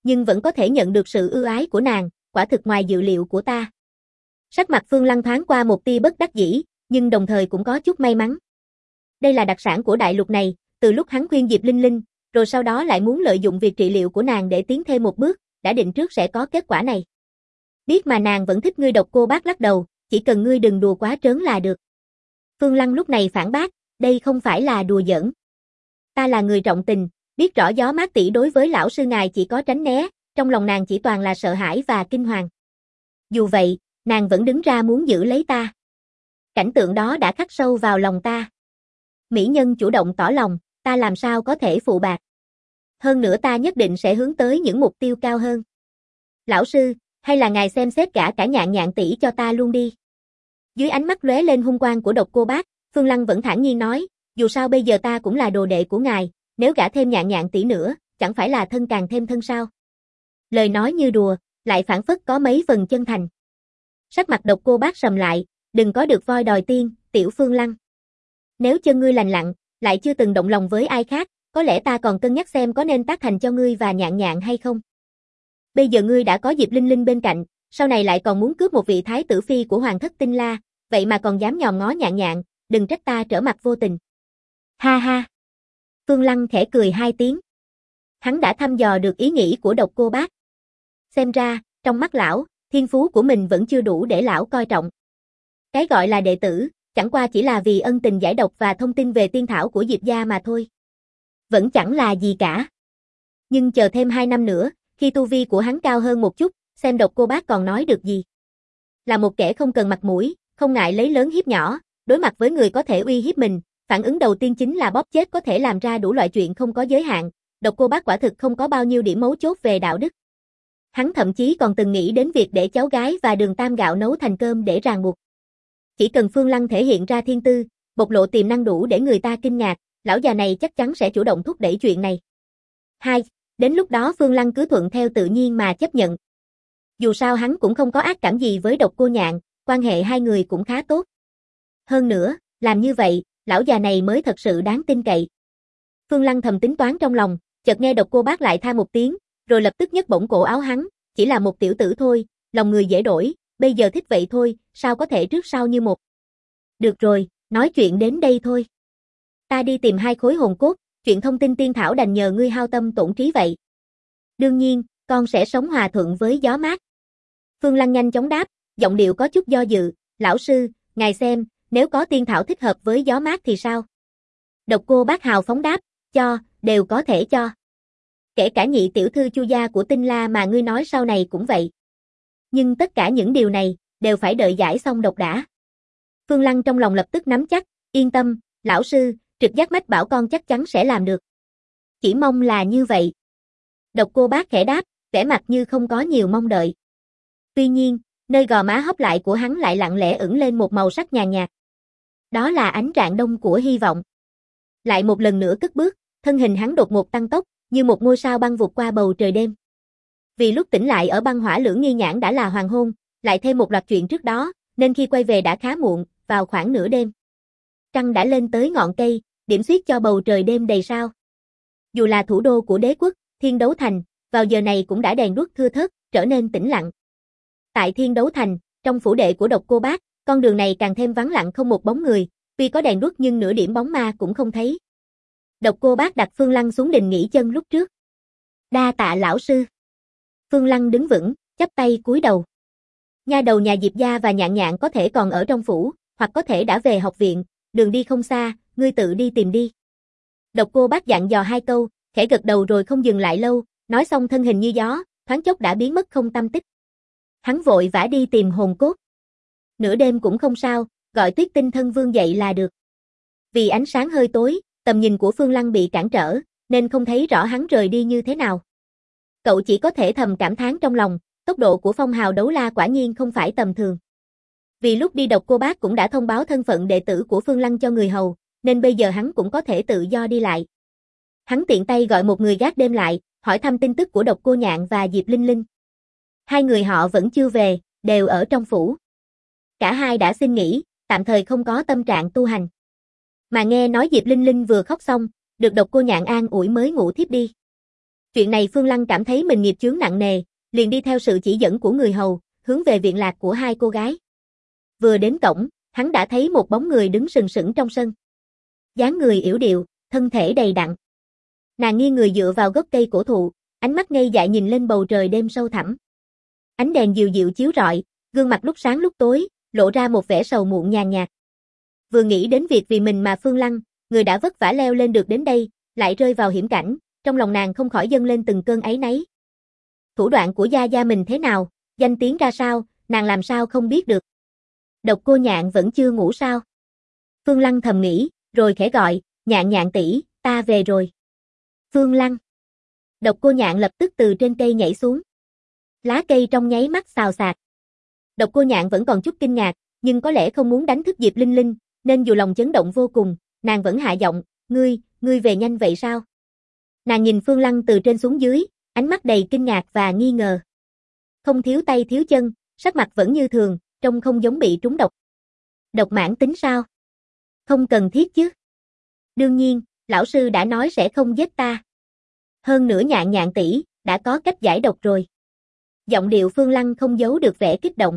nhưng vẫn có thể nhận được sự ưu ái của nàng, quả thực ngoài dự liệu của ta. Sắc mặt Phương Lăng thoáng qua một tia bất đắc dĩ, nhưng đồng thời cũng có chút may mắn. Đây là đặc sản của đại lục này, từ lúc hắn khuyên Diệp Linh Linh, rồi sau đó lại muốn lợi dụng việc trị liệu của nàng để tiến thêm một bước, đã định trước sẽ có kết quả này. Biết mà nàng vẫn thích ngươi. Độc Cô Bác lắc đầu, chỉ cần ngươi đừng đùa quá trớn là được. Phương Lăng lúc này phản bác, đây không phải là đùa giỡn. Ta là người trọng tình, biết rõ Gió Mát tỷ đối với lão sư ngài chỉ có tránh né, trong lòng nàng chỉ toàn là sợ hãi và kinh hoàng. Dù vậy, nàng vẫn đứng ra muốn giữ lấy ta. Cảnh tượng đó đã khắc sâu vào lòng ta. Mỹ nhân chủ động tỏ lòng, ta làm sao có thể phụ bạc. Hơn nữa ta nhất định sẽ hướng tới những mục tiêu cao hơn. Lão sư, hay là ngài xem xét cả Nhạn Nhạn tỷ cho ta luôn đi. Dưới ánh mắt lóe lên hung quang của Độc Cô Bác, Phương Lăng vẫn thản nhiên nói, dù sao bây giờ ta cũng là đồ đệ của ngài, nếu gả thêm Nhạn Nhạn tỷ nữa, chẳng phải là thân càng thêm thân sao. Lời nói như đùa, lại phảng phất có mấy phần chân thành. Sắc mặt Độc Cô Bác sầm lại, đừng có được voi đòi tiên, tiểu Phương Lăng. Nếu chân ngươi lành lặn, lại chưa từng động lòng với ai khác, có lẽ ta còn cân nhắc xem có nên tác thành cho ngươi và Nhạn Nhạn hay không. Bây giờ ngươi đã có Diệp Linh Linh bên cạnh, sau này lại còn muốn cướp một vị thái tử phi của Hoàng thất Tinh La, vậy mà còn dám nhòm ngó Nhạn Nhạn, đừng trách ta trở mặt vô tình. Ha ha. Phương Lăng khẽ cười hai tiếng. Hắn đã thăm dò được ý nghĩ của Độc Cô Bác. Xem ra, trong mắt lão, thiên phú của mình vẫn chưa đủ để lão coi trọng. Cái gọi là đệ tử, chẳng qua chỉ là vì ân tình giải độc và thông tin về tiên thảo của Diệp gia mà thôi. Vẫn chẳng là gì cả. Nhưng chờ thêm 2 năm nữa, khi tu vi của hắn cao hơn một chút, xem Độc Cô Bác còn nói được gì. Là một kẻ không cần mặt mũi, không ngại lấy lớn hiếp nhỏ, đối mặt với người có thể uy hiếp mình, phản ứng đầu tiên chính là bóp chết, có thể làm ra đủ loại chuyện không có giới hạn. Độc Cô Bác quả thực không có bao nhiêu điểm mấu chốt về đạo đức. Hắn thậm chí còn từng nghĩ đến việc để cháu gái và Đường Tam gạo nấu thành cơm để ràng buộc. Chỉ cần Phương Lăng thể hiện ra thiên tư, bộc lộ tiềm năng đủ để người ta kinh ngạc, lão già này chắc chắn sẽ chủ động thúc đẩy chuyện này. 2. Đến lúc đó Phương Lăng cứ thuận theo tự nhiên mà chấp nhận. Dù sao hắn cũng không có ác cảm gì với Độc Cô Nhạn, quan hệ hai người cũng khá tốt. Hơn nữa, làm như vậy, lão già này mới thật sự đáng tin cậy. Phương Lăng thầm tính toán trong lòng, chợt nghe Độc Cô Bác lại than một tiếng, rồi lập tức nhấc bổng cổ áo hắn, chỉ là một tiểu tử thôi, lòng người dễ đổi, bây giờ thích vậy thôi, sao có thể trước sau như một. Được rồi, nói chuyện đến đây thôi. Ta đi tìm 2 khối hồn cốt, chuyện thông tin tiên thảo đành nhờ ngươi hao tâm tổn trí vậy. Đương nhiên, con sẽ sống hòa thuận với Gió Mát. Phương Lăng nhanh chóng đáp, giọng điệu có chút do dự, lão sư, ngài xem, nếu có tiên thảo thích hợp với Gió Mát thì sao? Độc Cô Bác hào phóng đáp, cho, đều có thể cho. Kể cả nhị tiểu thư Chu gia của Tinh La mà ngươi nói sau này cũng vậy. Nhưng tất cả những điều này, đều phải đợi giải xong độc đã. Phương Lăng trong lòng lập tức nắm chắc, yên tâm, lão sư, trực giác mách bảo con chắc chắn sẽ làm được. Chỉ mong là như vậy. Độc Cô Bác khẽ đáp, vẻ mặt như không có nhiều mong đợi. Tuy nhiên, nơi gò má hốc lại của hắn lại lặng lẽ ửng lên một màu sắc nhàn nhạt. Đó là ánh rạng đông của hy vọng. Lại một lần nữa cất bước, thân hình hắn đột ngột tăng tốc, như một ngôi sao băng vụt qua bầu trời đêm. Vì lúc tỉnh lại ở băng hỏa lưỡng nghi nhãn đã là hoàng hôn, lại thêm một loạt chuyện trước đó, nên khi quay về đã khá muộn, vào khoảng nửa đêm. Trăng đã lên tới ngọn cây, điểm xuyết cho bầu trời đêm đầy sao. Dù là thủ đô của đế quốc, Thiên Đấu Thành, vào giờ này cũng đã đèn đuốc thưa thớt, trở nên tĩnh lặng. Tại Thiên Đấu Thành, trong phủ đệ của Độc Cô Bác, con đường này càng thêm vắng lặng không một bóng người, tuy có đèn đuốc nhưng nửa điểm bóng ma cũng không thấy. Độc Cô Bác đặt Phương Lăng xuống đình nghỉ chân lúc trước. Đa tạ lão sư. Phương Lăng đứng vững, chắp tay cúi đầu. Nha đầu nhà Diệp gia và Nhạn Nhạn có thể còn ở trong phủ, hoặc có thể đã về học viện, đường đi không xa, ngươi tự đi tìm đi. Độc Cô Bác dặn dò 2 câu, khẽ gật đầu rồi không dừng lại lâu, nói xong thân hình như gió, thoáng chốc đã biến mất không tăm tích. Hắn vội vã đi tìm hồn cốt. Nửa đêm cũng không sao, gọi Tuyết Tinh Thân Vương dậy là được. Vì ánh sáng hơi tối, tầm nhìn của Phương Lăng bị cản trở, nên không thấy rõ hắn rời đi như thế nào. Cậu chỉ có thể thầm cảm thán trong lòng, tốc độ của phong hào đấu la quả nhiên không phải tầm thường. Vì lúc đi Độc Cô Bác cũng đã thông báo thân phận đệ tử của Phương Lăng cho người hầu, nên bây giờ hắn cũng có thể tự do đi lại. Hắn tiện tay gọi một người gác đêm lại, hỏi thăm tin tức của Độc Cô Nhạn và Diệp Linh Linh. 2 người họ vẫn chưa về, đều ở trong phủ. Cả hai đã xin nghỉ, tạm thời không có tâm trạng tu hành. Mà nghe nói Diệp Linh Linh vừa khóc xong, được Độc Cô Nhạn an ủi mới ngủ thiếp đi. Chuyện này Phương Lăng cảm thấy mình nghiệp chướng nặng nề, liền đi theo sự chỉ dẫn của người hầu, hướng về viện lạc của hai cô gái. Vừa đến cổng, hắn đã thấy một bóng người đứng sừng sững trong sân. Dáng người yểu điệu, thân thể đầy đặn. Nàng nghiêng người dựa vào gốc cây cổ thụ, ánh mắt ngây dại nhìn lên bầu trời đêm sâu thẳm. Ánh đèn dịu dịu chiếu rọi, gương mặt lúc sáng lúc tối, lộ ra một vẻ sầu muộn nhàn nhạt. Vừa nghĩ đến việc vì mình mà Phương Lăng, người đã vất vả leo lên được đến đây, lại rơi vào hiểm cảnh, trong lòng nàng không khỏi dâng lên từng cơn áy náy. Thủ đoạn của gia gia mình thế nào, danh tiếng ra sao, nàng làm sao không biết được. Độc Cô Nhạn vẫn chưa ngủ sao? Phương Lăng thầm nghĩ, rồi khẽ gọi, Nhạn Nhạn tỷ, ta về rồi. Phương Lăng. Độc Cô Nhạn lập tức từ trên cây nhảy xuống. Lá cây trong nháy mắt xào xạc. Độc Cô Nhạn vẫn còn chút kinh ngạc, nhưng có lẽ không muốn đánh thức Diệp Linh Linh, nên dù lòng chấn động vô cùng, nàng vẫn hạ giọng, ngươi về nhanh vậy sao? Nàng nhìn Phương Lăng từ trên xuống dưới, ánh mắt đầy kinh ngạc và nghi ngờ. Không thiếu tay thiếu chân, sắc mặt vẫn như thường, trông không giống bị trúng độc. Độc mãn tính sao? Không cần thiết chứ. Đương nhiên, lão sư đã nói sẽ không giết ta. Hơn nữa Nhạn Nhạn tỷ đã có cách giải độc rồi. Giọng điệu Phương Lăng không giấu được vẻ kích động.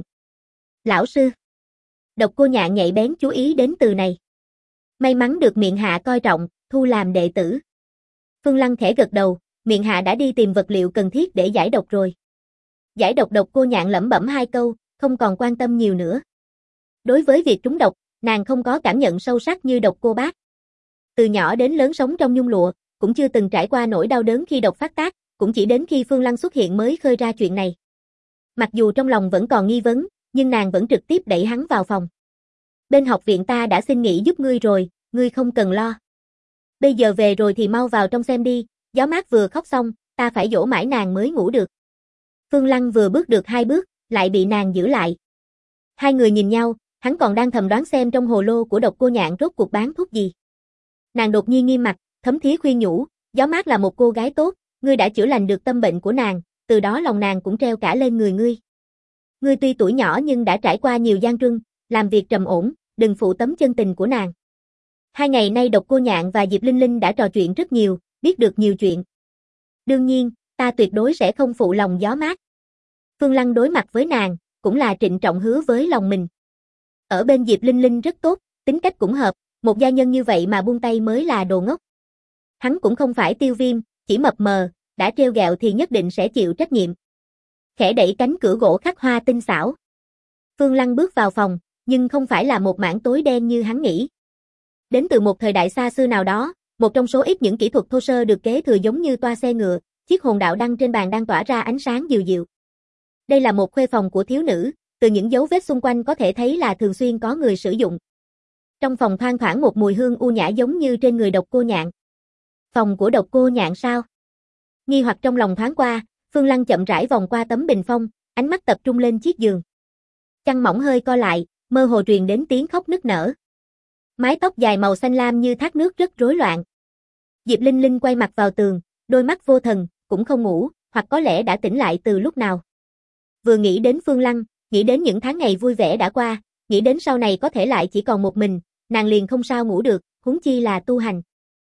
Lão sư. Độc Cô Nhạn nhạy bén chú ý đến từ này. May mắn được miệng hạ coi trọng, thu làm đệ tử. Phương Lăng khẽ gật đầu, miệng hạ đã đi tìm vật liệu cần thiết để giải độc rồi. Giải độc Độc Cô Nhạn lẩm bẩm hai câu, không còn quan tâm nhiều nữa. Đối với việc trúng độc, nàng không có cảm nhận sâu sắc như Độc Cô Bác. Từ nhỏ đến lớn sống trong nhung lụa, cũng chưa từng trải qua nỗi đau đớn khi độc phát tác, cũng chỉ đến khi Phương Lăng xuất hiện mới khơi ra chuyện này. Mặc dù trong lòng vẫn còn nghi vấn, nhưng nàng vẫn trực tiếp đẩy hắn vào phòng. Bên học viện ta đã xin nghỉ giúp ngươi rồi, ngươi không cần lo. Bây giờ về rồi thì mau vào trong xem đi, Gió Mát vừa khóc xong, ta phải dỗ mãi nàng mới ngủ được. Phương Lăng vừa bước được 2 bước, lại bị nàng giữ lại. Hai người nhìn nhau, hắn còn đang thầm đoán xem trong hồ lô của Độc Cô Nhạn rốt cuộc bán thuốc gì. Nàng đột nhiên nghiêm mặt, thấm thía khuyên nhủ, Gió Mát là một cô gái tốt, ngươi đã chữa lành được tâm bệnh của nàng, từ đó lòng nàng cũng treo cả lên người ngươi. Ngươi tuy tuổi nhỏ nhưng đã trải qua nhiều gian truân, làm việc trầm ổn, đừng phụ tấm chân tình của nàng. 2 ngày nay Độc Cô Nhạn và Diệp Linh Linh đã trò chuyện rất nhiều, biết được nhiều chuyện. Đương nhiên, ta tuyệt đối sẽ không phụ lòng Gió Mát. Phương Lăng đối mặt với nàng, cũng là trịnh trọng hứa với lòng mình. Ở bên Diệp Linh Linh rất tốt, tính cách cũng hợp, một gia nhân như vậy mà buông tay mới là đồ ngốc. Hắn cũng không phải Tiêu Viêm, chỉ mập mờ, đã trêu ghẹo thì nhất định sẽ chịu trách nhiệm. Khẽ đẩy cánh cửa gỗ khắc hoa tinh xảo. Phương Lăng bước vào phòng, nhưng không phải là một mảng tối đen như hắn nghĩ. Đến từ một thời đại xa xưa nào đó, một trong số ít những kỹ thuật thô sơ được kế thừa giống như toa xe ngựa, chiếc hồn đạo đăng trên bàn đang tỏa ra ánh sáng dịu dịu. Đây là một khuê phòng của thiếu nữ, từ những dấu vết xung quanh có thể thấy là thường xuyên có người sử dụng. Trong phòng thoang thoảng một mùi hương u nhã giống như trên người Độc Cô Nhạn. Phòng của Độc Cô Nhạn sao? Nghi hoặc trong lòng thoáng qua, Phương Lăng chậm rãi vòng qua tấm bình phong, ánh mắt tập trung lên chiếc giường. Chăn mỏng hơi co lại, mơ hồ truyền đến tiếng khóc nức nở. Mái tóc dài màu xanh lam như thác nước rất rối loạn. Diệp Linh Linh quay mặt vào tường, đôi mắt vô thần, cũng không ngủ, hoặc có lẽ đã tỉnh lại từ lúc nào. Vừa nghĩ đến Phương Lăng, nghĩ đến những tháng ngày vui vẻ đã qua, nghĩ đến sau này có thể lại chỉ còn một mình, nàng liền không sao ngủ được, huống chi là tu hành.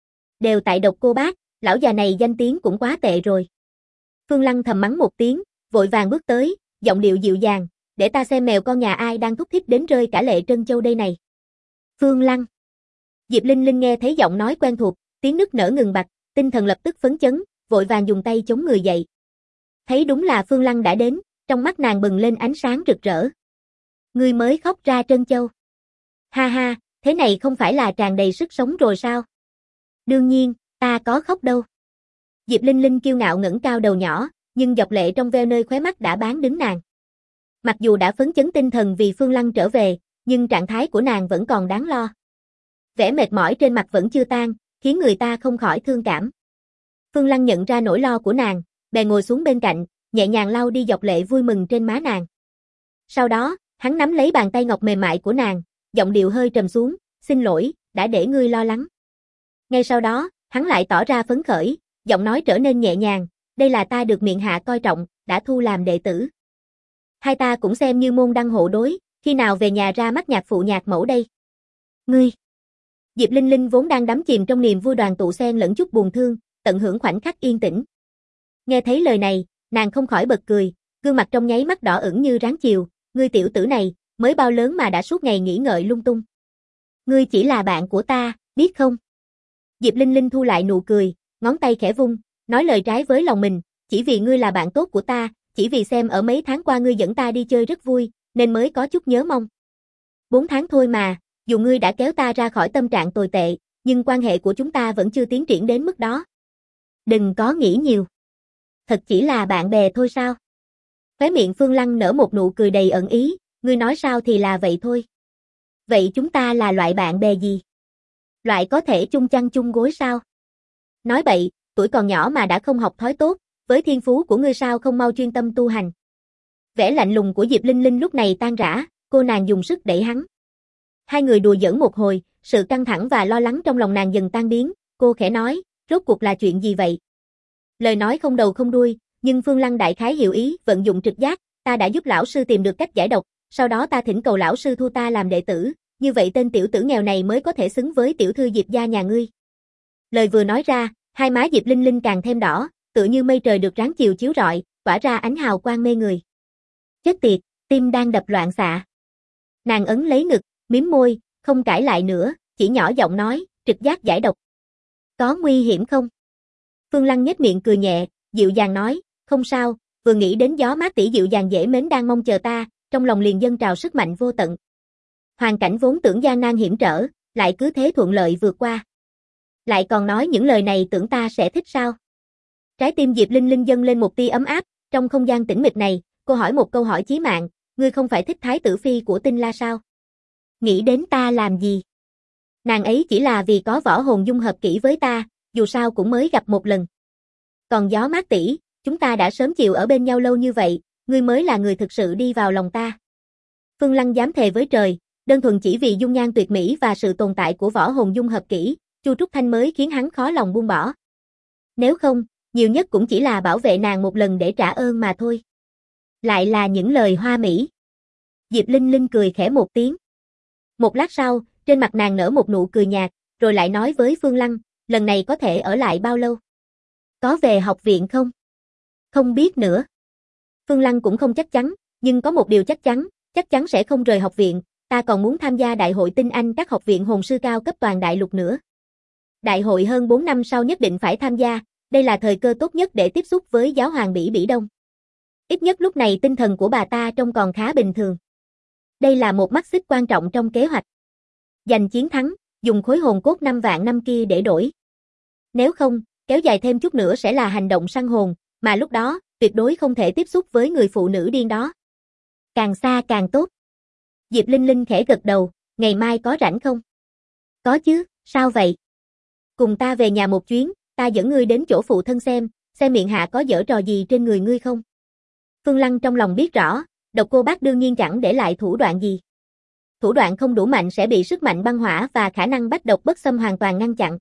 Đều tại Độc Cô Bác, lão già này danh tiếng cũng quá tệ rồi. Phương Lăng thầm mắng một tiếng, vội vàng bước tới, giọng điệu dịu dàng, để ta xem mèo con nhà ai đang thúc thích đến rơi cả lệ trân châu đây này. Phương Lăng. Diệp Linh Linh nghe thấy giọng nói quen thuộc, tiếng nức nở ngừng bặt, tinh thần lập tức phấn chấn, vội vàng dùng tay chống người dậy. Thấy đúng là Phương Lăng đã đến, trong mắt nàng bừng lên ánh sáng rực rỡ. Ngươi mới khóc ra trân châu. Ha ha, thế này không phải là tràn đầy sức sống rồi sao? Đương nhiên, ta có khóc đâu. Diệp Linh Linh kiêu ngạo ngẩng cao đầu nhỏ, nhưng giọt lệ trong veo nơi khóe mắt đã bán đứng nàng. Mặc dù đã phấn chấn tinh thần vì Phương Lăng trở về, nhưng trạng thái của nàng vẫn còn đáng lo. Vẻ mệt mỏi trên mặt vẫn chưa tan, khiến người ta không khỏi thương cảm. Phương Lăng nhận ra nỗi lo của nàng, bèn ngồi xuống bên cạnh, nhẹ nhàng lau đi giọt lệ vui mừng trên má nàng. Sau đó, hắn nắm lấy bàn tay ngọc mềm mại của nàng, giọng điệu hơi trầm xuống, xin lỗi, đã để ngươi lo lắng. Ngay sau đó, hắn lại tỏ ra phấn khởi, giọng nói trở nên nhẹ nhàng, đây là ta được miệng hạ coi trọng, đã thu làm đệ tử. Hai ta cũng xem như môn đăng hộ đối, khi nào về nhà ra mắt nhạc phụ nhạc mẫu đây? Ngươi! Diệp Linh Linh vốn đang đắm chìm trong niềm vui đoàn tụ xen lẫn chút buồn thương, tận hưởng khoảnh khắc yên tĩnh. Nghe thấy lời này, nàng không khỏi bật cười, gương mặt trong nháy mắt đỏ ửng như ráng chiều, ngươi tiểu tử này, mới bao lớn mà đã suốt ngày nghĩ ngợi lung tung. Ngươi chỉ là bạn của ta, biết không? Diệp Linh Linh thu lại nụ cười, ngón tay khẽ vung, nói lời trái với lòng mình, chỉ vì ngươi là bạn tốt của ta, chỉ vì xem ở mấy tháng qua ngươi dẫn ta đi chơi rất vui, nên mới có chút nhớ mong. 4 tháng thôi mà, dù ngươi đã kéo ta ra khỏi tâm trạng tồi tệ, nhưng quan hệ của chúng ta vẫn chưa tiến triển đến mức đó. Đừng có nghĩ nhiều. Thật chỉ là bạn bè thôi sao? Khóe miệng Phương Lăng nở một nụ cười đầy ẩn ý, ngươi nói sao thì là vậy thôi. Vậy chúng ta là loại bạn bè gì? Loại có thể chung chăn chung gối sao? Nói bậy, tuổi còn nhỏ mà đã không học thói tốt, với thiên phú của ngươi sao không mau chuyên tâm tu hành. Vẻ lạnh lùng của Diệp Linh Linh lúc này tan rã, cô nàng dùng sức đẩy hắn. Hai người đùa giỡn một hồi, sự căng thẳng và lo lắng trong lòng nàng dần tan biến, cô khẽ nói, rốt cuộc là chuyện gì vậy? Lời nói không đầu không đuôi, nhưng Phương Lăng đại khái hiểu ý, vận dụng trực giác, ta đã giúp lão sư tìm được cách giải độc, sau đó ta thỉnh cầu lão sư thu ta làm đệ tử, như vậy tên tiểu tử nghèo này mới có thể xứng với tiểu thư Diệp gia nhà ngươi. Lời vừa nói ra, hai má Diệp Linh Linh càng thêm đỏ, tựa như mây trời được ráng chiều chiếu rọi, tỏa ra ánh hào quang mê người. Chết tiệt, tim đang đập loạn xạ. Nàng ấn lấy ngực, mím môi, không cãi lại nữa, chỉ nhỏ giọng nói, trực giác giải độc. Có nguy hiểm không? Phương Lăng nhếch miệng cười nhẹ, dịu dàng nói, không sao, vừa nghĩ đến gió mát tỷ dịu dàng dễ mến đang mong chờ ta, trong lòng liền dâng trào sức mạnh vô tận. Hoàn cảnh vốn tưởng gian nan hiểm trở, lại cứ thế thuận lợi vượt qua. Lại còn nói những lời này tưởng ta sẽ thích sao? Trái tim Diệp Linh Linh dâng lên một tia ấm áp, trong không gian tĩnh mịch này, cô hỏi một câu hỏi chí mạng, ngươi không phải thích thái tử phi của Tinh La sao? Nghĩ đến ta làm gì? Nàng ấy chỉ là vì có võ hồn dung hợp kỹ với ta, dù sao cũng mới gặp một lần. Còn gió mát tỷ, chúng ta đã sớm chịu ở bên nhau lâu như vậy, ngươi mới là người thực sự đi vào lòng ta. Phương Lăng dám thề với trời, đơn thuần chỉ vì dung nhan tuyệt mỹ và sự tồn tại của võ hồn dung hợp kỹ, Chu Trúc Thanh mới khiến hắn khó lòng buông bỏ. Nếu không, nhiều nhất cũng chỉ là bảo vệ nàng một lần để trả ơn mà thôi. Lại là những lời hoa mỹ. Diệp Linh Linh cười khẽ một tiếng. Một lát sau, trên mặt nàng nở một nụ cười nhạt, rồi lại nói với Phương Lăng, lần này có thể ở lại bao lâu? Có về học viện không? Không biết nữa. Phương Lăng cũng không chắc chắn, nhưng có một điều chắc chắn sẽ không rời học viện, ta còn muốn tham gia đại hội tinh anh các học viện hồn sư cao cấp toàn đại lục nữa. Đại hội hơn 4 năm sau nhất định phải tham gia, đây là thời cơ tốt nhất để tiếp xúc với giáo hoàng Bỉ Bỉ Đông. Ít nhất lúc này tinh thần của bà ta trông còn khá bình thường. Đây là một mắt xích quan trọng trong kế hoạch. Giành chiến thắng, dùng khối hồn cốt 5 vạn năm kia để đổi. Nếu không, kéo dài thêm chút nữa sẽ là hành động săn hồn, mà lúc đó, tuyệt đối không thể tiếp xúc với người phụ nữ điên đó. Càng xa càng tốt. Diệp Linh Linh khẽ gật đầu, ngày mai có rảnh không? Có chứ, sao vậy? Cùng ta về nhà một chuyến, ta dẫn ngươi đến chỗ phụ thân xem miệng hạ có dở trò gì trên người ngươi không? Phương Lăng trong lòng biết rõ, Độc Cô Bác đương nhiên chẳng để lại thủ đoạn gì. Thủ đoạn không đủ mạnh sẽ bị sức mạnh băng hỏa và khả năng bách độc bất xâm hoàn toàn ngăn chặn.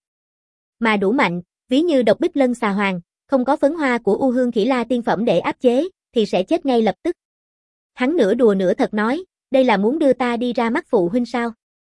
Mà đủ mạnh, ví như độc bích lân xà hoàng, không có phấn hoa của U Hương Khỉ La tiên phẩm để áp chế, thì sẽ chết ngay lập tức. Hắn nửa đùa nửa thật nói, đây là muốn đưa ta đi ra mắt phụ huynh sao?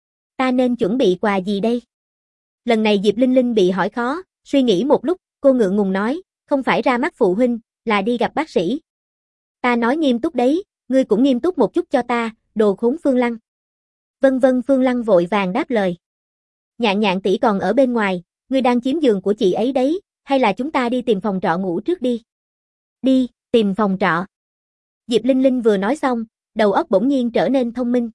Ta nên chuẩn bị quà gì đây? Lần này Diệp Linh Linh bị hỏi khó, suy nghĩ một lúc, cô ngượng ngùng nói, không phải ra mắt phụ huynh, là đi gặp bác sĩ. Ta nói nghiêm túc đấy, ngươi cũng nghiêm túc một chút cho ta, đồ khốn Phương Lăng. Vân vân. Phương Lăng vội vàng đáp lời. Nhạn Nhạn tỷ còn ở bên ngoài, ngươi đang chiếm giường của chị ấy đấy, hay là chúng ta đi tìm phòng trọ ngủ trước đi? Đi, tìm phòng trọ. Diệp Linh Linh vừa nói xong, đầu óc bỗng nhiên trở nên thông minh.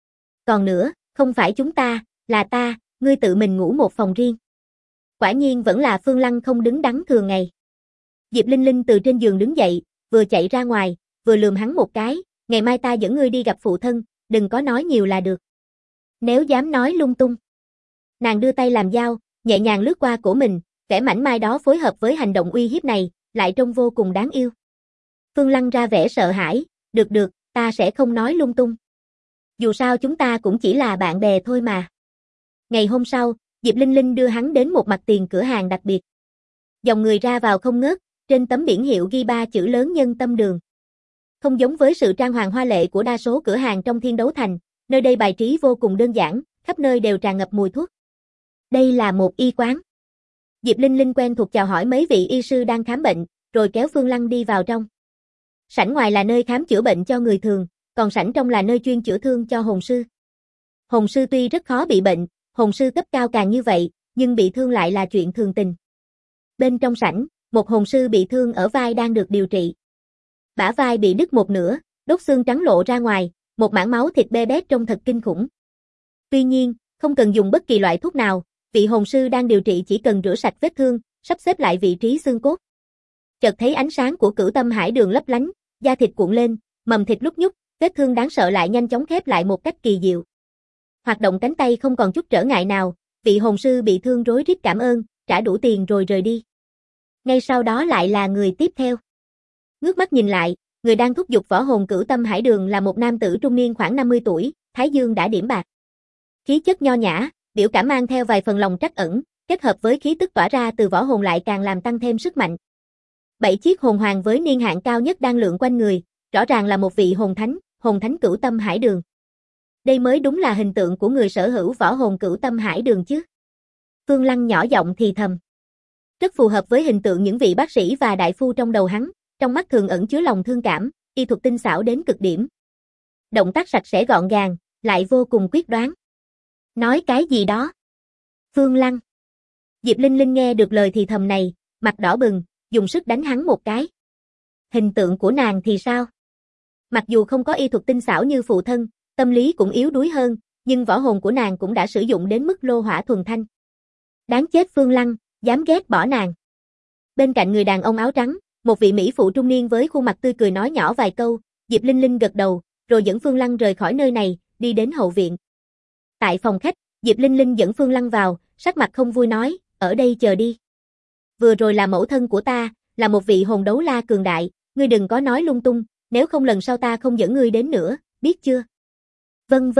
Còn nữa, không phải chúng ta, là ta, ngươi tự mình ngủ một phòng riêng. Quả nhiên vẫn là Phương Lăng không đứng đắn thường ngày. Diệp Linh Linh từ trên giường đứng dậy, vừa chạy ra ngoài, vừa lườm hắn một cái, ngày mai ta dẫn ngươi đi gặp phụ thân, đừng có nói nhiều là được. Nếu dám nói lung tung. Nàng đưa tay làm dao, nhẹ nhàng lướt qua cổ mình, vẻ mảnh mai đó phối hợp với hành động uy hiếp này, lại trông vô cùng đáng yêu. Phương Lăng ra vẻ sợ hãi, được, ta sẽ không nói lung tung. Dù sao chúng ta cũng chỉ là bạn bè thôi mà. Ngày hôm sau, Diệp Linh Linh đưa hắn đến một mặt tiền cửa hàng đặc biệt. Dòng người ra vào không ngớt, trên tấm biển hiệu ghi 3 chữ lớn Nhân Tâm Đường. Không giống với sự trang hoàng hoa lệ của đa số cửa hàng trong Thiên Đấu Thành, nơi đây bài trí vô cùng đơn giản, khắp nơi đều tràn ngập mùi thuốc. Đây là một y quán. Diệp Linh Linh quen thuộc chào hỏi mấy vị y sư đang khám bệnh, rồi kéo Phương Lăng đi vào trong. Sảnh ngoài là nơi khám chữa bệnh cho người thường, còn sảnh trong là nơi chuyên chữa thương cho hồn sư. Hồn sư tuy rất khó bị bệnh, hồn sư cấp cao càng như vậy, nhưng bị thương lại là chuyện thường tình. Bên trong sảnh, một hồn sư bị thương ở vai đang được điều trị. Bả vai bị đứt một nửa, đốt xương trắng lộ ra ngoài, một mảng máu thịt bê bết trông thật kinh khủng. Tuy nhiên, không cần dùng bất kỳ loại thuốc nào, vị hồn sư đang điều trị chỉ cần rửa sạch vết thương, sắp xếp lại vị trí xương cốt. Chợt thấy ánh sáng của Cửu Tâm Hải Đường lấp lánh, da thịt cuộn lên, mầm thịt lúc nhúc, vết thương đáng sợ lại nhanh chóng khép lại một cách kỳ diệu. Hoạt động cánh tay không còn chút trở ngại nào, vị hồn sư bị thương rối rít cảm ơn, trả đủ tiền rồi rời đi. Ngay sau đó lại là người tiếp theo. Ngước mắt nhìn lại, người đang thúc giục võ hồn Cửu Tâm Hải Đường là một nam tử trung niên khoảng 50 tuổi, thái dương đã điểm bạc. Khí chất nho nhã, biểu cảm mang theo vài phần lòng trắc ẩn, kết hợp với khí tức tỏa ra từ võ hồn lại càng làm tăng thêm sức mạnh. 7 chiếc hồn hoàng với niên hạn cao nhất đang lượn quanh người, rõ ràng là một vị hồn thánh Cửu Tâm Hải Đường. Đây mới đúng là hình tượng của người sở hữu võ hồn Cửu Tâm Hải Đường chứ. Phương Lăng nhỏ giọng thì thầm. Rất phù hợp với hình tượng những vị bác sĩ và đại phu trong đầu hắn, trong mắt thường ẩn chứa lòng thương cảm, y thuật tinh xảo đến cực điểm. Động tác sạch sẽ gọn gàng, lại vô cùng quyết đoán. Nói cái gì đó? Phương Lăng. Diệp Linh Linh nghe được lời thì thầm này, mặt đỏ bừng, dùng sức đánh hắn một cái. Hình tượng của nàng thì sao? Mặc dù không có y thuật tinh xảo như phụ thân, tâm lý cũng yếu đuối hơn, nhưng võ hồn của nàng cũng đã sử dụng đến mức lô hỏa thuần thanh. Đáng chết Phương Lăng, dám ghét bỏ nàng. Bên cạnh người đàn ông áo trắng, một vị mỹ phụ trung niên với khuôn mặt tươi cười nói nhỏ vài câu, Diệp Linh Linh gật đầu, rồi dẫn Phương Lăng rời khỏi nơi này, đi đến hậu viện. Tại phòng khách, Diệp Linh Linh dẫn Phương Lăng vào, sắc mặt không vui nói, ở đây chờ đi. Vừa rồi là mẫu thân của ta, là một vị hồn đấu la cường đại, ngươi đừng có nói lung tung, nếu không lần sau ta không dẫn ngươi đến nữa, biết chưa? Vâng.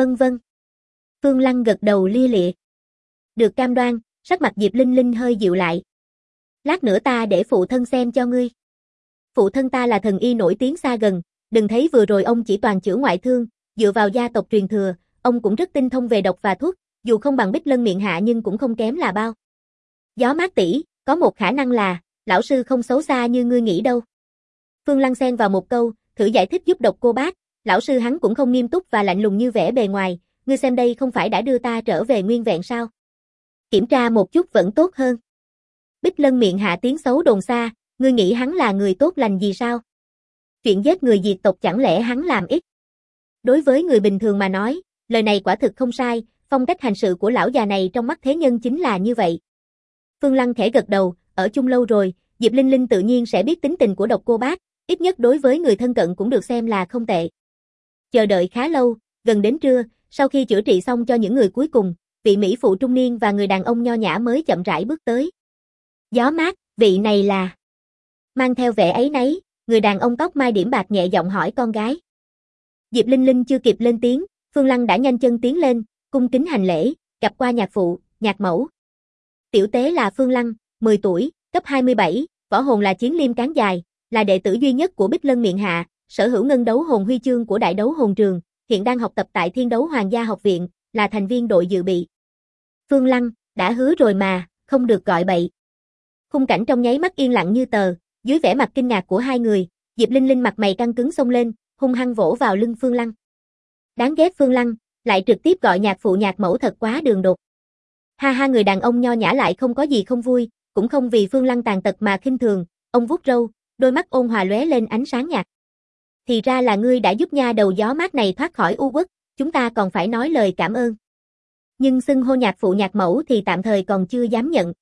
Phương Lăng gật đầu lia lịa. Được cam đoan, sắc mặt Diệp Linh Linh hơi dịu lại. Lát nữa ta để phụ thân xem cho ngươi. Phụ thân ta là thần y nổi tiếng xa gần, đừng thấy vừa rồi ông chỉ toàn chữa ngoại thương, dựa vào gia tộc truyền thừa, ông cũng rất tinh thông về độc và thuốc, dù không bằng Bích Lân Miện Hạ nhưng cũng không kém là bao. Gió mát tỷ, có một khả năng là, lão sư không xấu xa như ngươi nghĩ đâu. Phương Lăng xen vào một câu, thử giải thích giúp Độc Cô Bác, lão sư hắn cũng không nghiêm túc và lạnh lùng như vẻ bề ngoài, ngươi xem đây không phải đã đưa ta trở về nguyên vẹn sao? Kiểm tra một chút vẫn tốt hơn. Bích Lân Miện Hạ tiếng xấu đồn xa, ngươi nghĩ hắn là người tốt lành gì sao? Chuyện giết người diệt tộc chẳng lẽ hắn làm ít? Đối với người bình thường mà nói, lời này quả thực không sai, phong cách hành sự của lão già này trong mắt thế nhân chính là như vậy. Phương Lăng khẽ gật đầu, ở chung lâu rồi, Diệp Linh Linh tự nhiên sẽ biết tính tình của Độc Cô Bác, ít nhất đối với người thân cận cũng được xem là không tệ. Chờ đợi khá lâu, gần đến trưa, sau khi chữa trị xong cho những người cuối cùng, vị mỹ phụ trung niên và người đàn ông nho nhã mới chậm rãi bước tới. Gió mát, vị này là... Mang theo vẻ áy náy, người đàn ông tóc mai điểm bạc nhẹ giọng hỏi con gái. Diệp Linh Linh chưa kịp lên tiếng, Phương Lăng đã nhanh chân tiến lên, cung kính hành lễ, gặp qua nhạc phụ, nhạc mẫu. Tiểu tế là Phương Lăng, 10 tuổi, cấp 27, võ hồn là chiến liêm cán dài, là đệ tử duy nhất của Bích Lân Miện Hạ, sở hữu ngân đấu hồn huy chương của Đại Đấu Hồn Trường, hiện đang học tập tại Thiên Đấu Hoàng gia học viện, là thành viên đội dự bị. Phương Lăng, đã hứa rồi mà, không được gọi bậy. Khung cảnh trong nháy mắt yên lặng như tờ, dưới vẻ mặt kinh ngạc của hai người, Diệp Linh Linh mặt mày căng cứng xông lên, hung hăng vỗ vào lưng Phương Lăng. Đáng ghét Phương Lăng, lại trực tiếp gọi nhạc phụ nhạc mẫu thật quá đường đột. Ha, người đàn ông nho nhã lại không có gì không vui, cũng không vì Phương Lăng tàn tật mà khinh thường, ông vuốt râu, đôi mắt ôn hòa lóe lên ánh sáng nhạt. Thì ra là ngươi đã giúp nha đầu gió mát này thoát khỏi u uất, chúng ta còn phải nói lời cảm ơn. Nhưng xưng hô nhạc phụ nhạc mẫu thì tạm thời còn chưa dám nhận.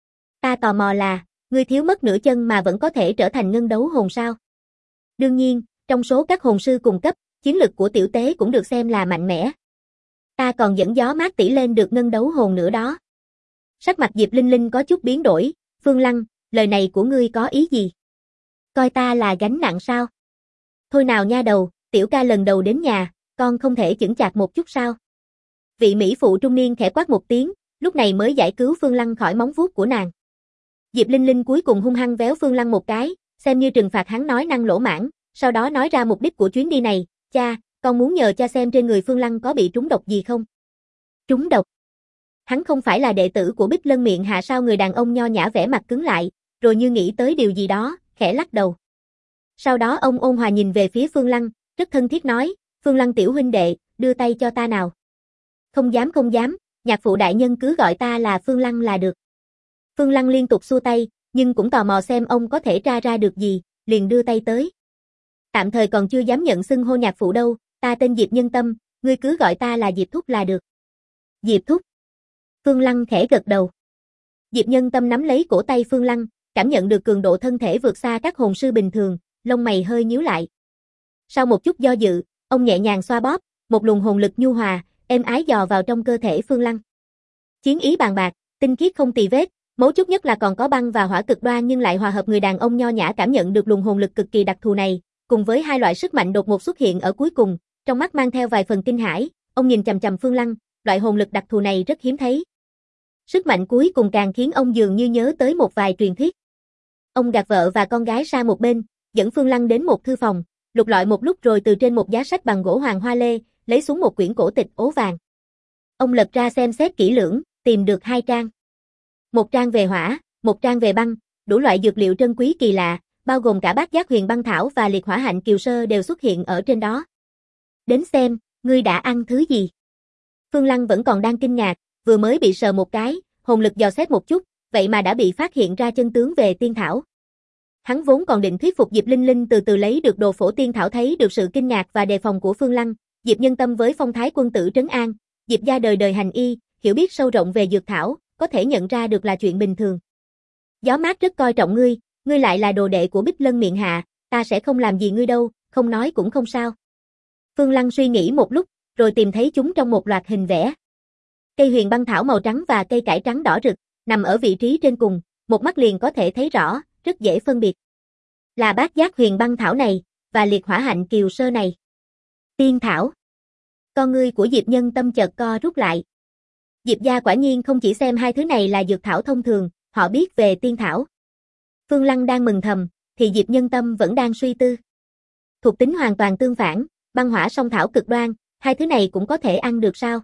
Ta tò mò là, ngươi thiếu mất nửa chân mà vẫn có thể trở thành ngân đấu hồn sao? Đương nhiên, trong số các hồn sư cùng cấp, chiến lực của tiểu tế cũng được xem là mạnh mẽ. Ta còn dẫn gió mát tỷ lên được ngân đấu hồn nữa đó. Sắc mặt Diệp Linh Linh có chút biến đổi, Phương Lăng, lời này của ngươi có ý gì? Coi ta là gánh nặng sao? Thôi nào nha đầu, tiểu ca lần đầu đến nhà, con không thể chững chạc một chút sao? Vị mỹ phụ trung niên khẽ quát một tiếng, lúc này mới giải cứu Phương Lăng khỏi móng vuốt của nàng. Diệp Linh Linh cuối cùng hung hăng véo Phương Lăng một cái, xem như trừng phạt hắn nói năng lỗ mãng, sau đó nói ra mục đích của chuyến đi này, cha, con muốn nhờ cha xem trên người Phương Lăng có bị trúng độc gì không? Trúng độc? Hắn không phải là đệ tử của Bích Lân Miện Hạ sao? Người đàn ông nho nhã vẻ mặt cứng lại, rồi như nghĩ tới điều gì đó, khẽ lắc đầu. Sau đó ông ôn hòa nhìn về phía Phương Lăng, rất thân thiết nói, Phương Lăng tiểu huynh đệ, đưa tay cho ta nào. Không dám không dám, nhạc phụ đại nhân cứ gọi ta là Phương Lăng là được. Phương Lăng liên tục xua tay, nhưng cũng tò mò xem ông có thể tra ra được gì, liền đưa tay tới. Tạm thời còn chưa dám nhận xưng hô nhạc phụ đâu, ta tên Diệp Nhân Tâm, ngươi cứ gọi ta là Diệp Thúc là được. Diệp Thúc. Phương Lăng khẽ gật đầu. Diệp Nhân Tâm nắm lấy cổ tay Phương Lăng, cảm nhận được cường độ thân thể vượt xa các hồn sư bình thường, lông mày hơi nhíu lại. Sau một chút do dự, ông nhẹ nhàng xoa bóp, một luồng hồn lực nhu hòa, êm ái dò vào trong cơ thể Phương Lăng. Chiến ý bàn bạc, tinh khiết không tì vết, mấu chốt nhất là còn có băng và hỏa cực đoan nhưng lại hòa hợp người đàn ông nho nhã cảm nhận được luồng hồn lực cực kỳ đặc thù này, cùng với hai loại sức mạnh đột ngột xuất hiện ở cuối cùng, trong mắt mang theo vài phần kinh hãi, ông nhìn chằm chằm Phương Lăng, loại hồn lực đặc thù này rất hiếm thấy. Sức mạnh cuối cùng càng khiến ông dường như nhớ tới một vài truyền thuyết. Ông gạt vợ và con gái sang một bên, dẫn Phương Lăng đến một thư phòng, lục lọi một lúc rồi từ trên một giá sách bằng gỗ hoàng hoa lê, lấy xuống một quyển cổ tịch ố vàng. Ông lật ra xem xét kỹ lưỡng, tìm được 2 trang. Một trang về hỏa, một trang về băng, đủ loại dược liệu trân quý kỳ lạ, bao gồm cả bát giác huyền băng thảo và liệt hỏa hạnh kiều sơ đều xuất hiện ở trên đó. Đến xem, ngươi đã ăn thứ gì? Phương Lăng vẫn còn đang kinh ngạc, vừa mới bị sờ một cái, hồn lực dò xét một chút, vậy mà đã bị phát hiện ra chân tướng về tiên thảo. Hắn vốn còn định thuyết phục Diệp Linh Linh từ từ lấy được đồ phổ tiên thảo, thấy được sự kinh ngạc và đề phòng của Phương Lăng, Diệp Nhân Tâm với phong thái quân tử trấn an, Diệp gia đời đời hành y, hiểu biết sâu rộng về dược thảo, có thể nhận ra được là chuyện bình thường. Gió mát rất coi trọng ngươi, ngươi lại là đồ đệ của Bích Lân Miện Hạ, ta sẽ không làm gì ngươi đâu, không nói cũng không sao. Phương Lăng suy nghĩ một lúc, rồi tìm thấy chúng trong một loạt hình vẽ. Cây huyền băng thảo màu trắng và cây cải trắng đỏ rực, nằm ở vị trí trên cùng, một mắt liền có thể thấy rõ, rất dễ phân biệt. Là bát giác huyền băng thảo này, và liệt hỏa hạnh kiều sơ này. Tiên thảo. Con ngươi của Diệp Nhân Tâm chợt co rút lại. Diệp gia quả nhiên không chỉ xem hai thứ này là dược thảo thông thường, họ biết về tiên thảo. Phương Lăng đang mừng thầm, thì Diệp Nhân Tâm vẫn đang suy tư. Thuộc tính hoàn toàn tương phản, băng hỏa song thảo cực đoan, hai thứ này cũng có thể ăn được sao?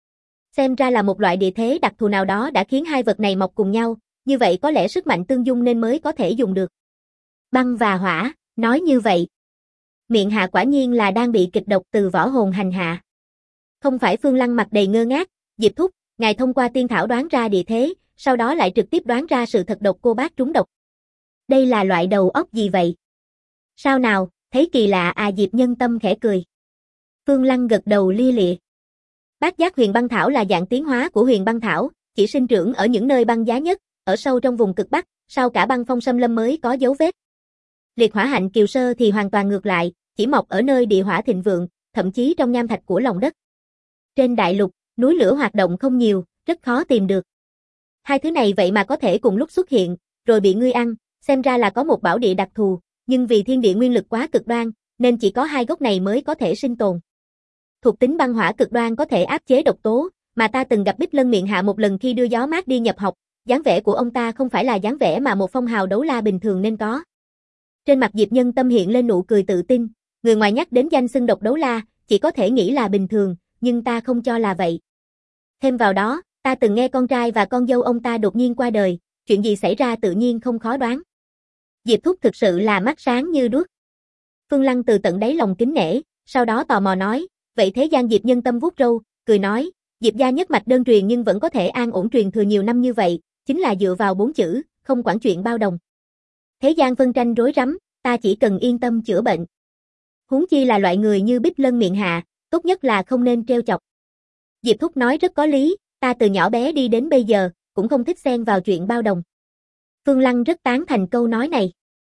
Xem ra là một loại địa thế đặc thù nào đó đã khiến hai vật này mọc cùng nhau, như vậy có lẽ sức mạnh tương dung nên mới có thể dùng được. Băng và hỏa, nói như vậy. Miện Hạ quả nhiên là đang bị kịch độc từ võ hồn hành hạ. Không phải. Phương Lăng mặt đầy ngơ ngác, Diệp Thúc, ngài thông qua tiên thảo đoán ra địa thế, sau đó lại trực tiếp đoán ra sự thật độc cô bác trúng độc. Đây là loại đầu óc gì vậy? Sao nào, thấy kỳ lạ à? Diệp Nhân Tâm khẽ cười. Phương Lăng gật đầu lia lịa. Bát giác huyền băng thảo là dạng tiến hóa của huyền băng thảo, chỉ sinh trưởng ở những nơi băng giá nhất, ở sâu trong vùng cực Bắc, sau cả băng phong xâm lâm mới có dấu vết. Liệt hỏa hạnh kiều sơ thì hoàn toàn ngược lại, chỉ mọc ở nơi địa hỏa thịnh vượng, thậm chí trong nham thạch của lòng đất. Trên đại lục, núi lửa hoạt động không nhiều, rất khó tìm được. Hai thứ này vậy mà có thể cùng lúc xuất hiện, rồi bị ngươi ăn, xem ra là có một bảo địa đặc thù, nhưng vì thiên địa nguyên lực quá cực đoan, nên chỉ có hai gốc này mới có thể sinh tồn. Thuộc tính băng hỏa cực đoan có thể áp chế độc tố, mà ta từng gặp Bích Lân Miện Hạ một lần khi đưa Gió Mát đi nhập học, dáng vẻ của ông ta không phải là dáng vẻ mà một phong hào đấu la bình thường nên có. Trên mặt Diệp Nhân Tâm hiện lên nụ cười tự tin, người ngoài nhắc đến danh xưng độc đấu la, chỉ có thể nghĩ là bình thường, nhưng ta không cho là vậy. Thêm vào đó, ta từng nghe con trai và con dâu ông ta đột nhiên qua đời, chuyện gì xảy ra tự nhiên không khó đoán. Diệp Thúc thực sự là mắt sáng như đuốc. Phương Lăng từ tận đáy lòng kính nể, sau đó tò mò nói, vậy thế gian? Diệp Nhân Tâm vuốt râu, cười nói, Diệp gia nhất mạch đơn truyền nhưng vẫn có thể an ổn truyền thừa nhiều năm như vậy, chính là dựa vào 4 chữ, không quản chuyện bao đồng. Thế gian phân tranh rối rắm, ta chỉ cần yên tâm chữa bệnh. Huống chi là loại người như Bích Lân Miện Hạ, tốt nhất là không nên trêu chọc. Diệp Thúc nói rất có lý, ta từ nhỏ bé đi đến bây giờ, cũng không thích xen vào chuyện bao đồng. Phương Lăng rất tán thành câu nói này.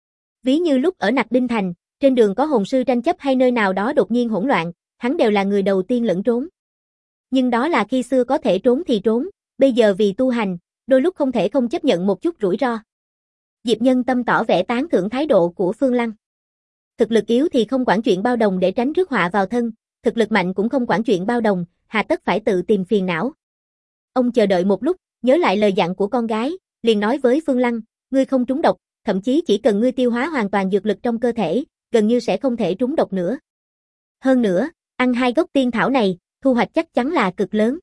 Ví như lúc ở Nặc Đinh Thành, trên đường có hồn sư tranh chấp hay nơi nào đó đột nhiên hỗn loạn, hắn đều là người đầu tiên lẫn trốn. Nhưng đó là khi xưa có thể trốn thì trốn, bây giờ vì tu hành, đôi lúc không thể không chấp nhận một chút rủi ro. Diệp Nhân Tâm tỏ vẻ tán thưởng thái độ của Phương Lăng. Thực lực yếu thì không quản chuyện bao đồng để tránh rước họa vào thân, thực lực mạnh cũng không quản chuyện bao đồng, hà tất phải tự tìm phiền não. Ông chờ đợi một lúc, nhớ lại lời dặn của con gái, liền nói với Phương Lăng, ngươi không trúng độc, thậm chí chỉ cần ngươi tiêu hóa hoàn toàn dược lực trong cơ thể, gần như sẽ không thể trúng độc nữa. Hơn nữa, ăn 2 gốc tiên thảo này, thu hoạch chắc chắn là cực lớn.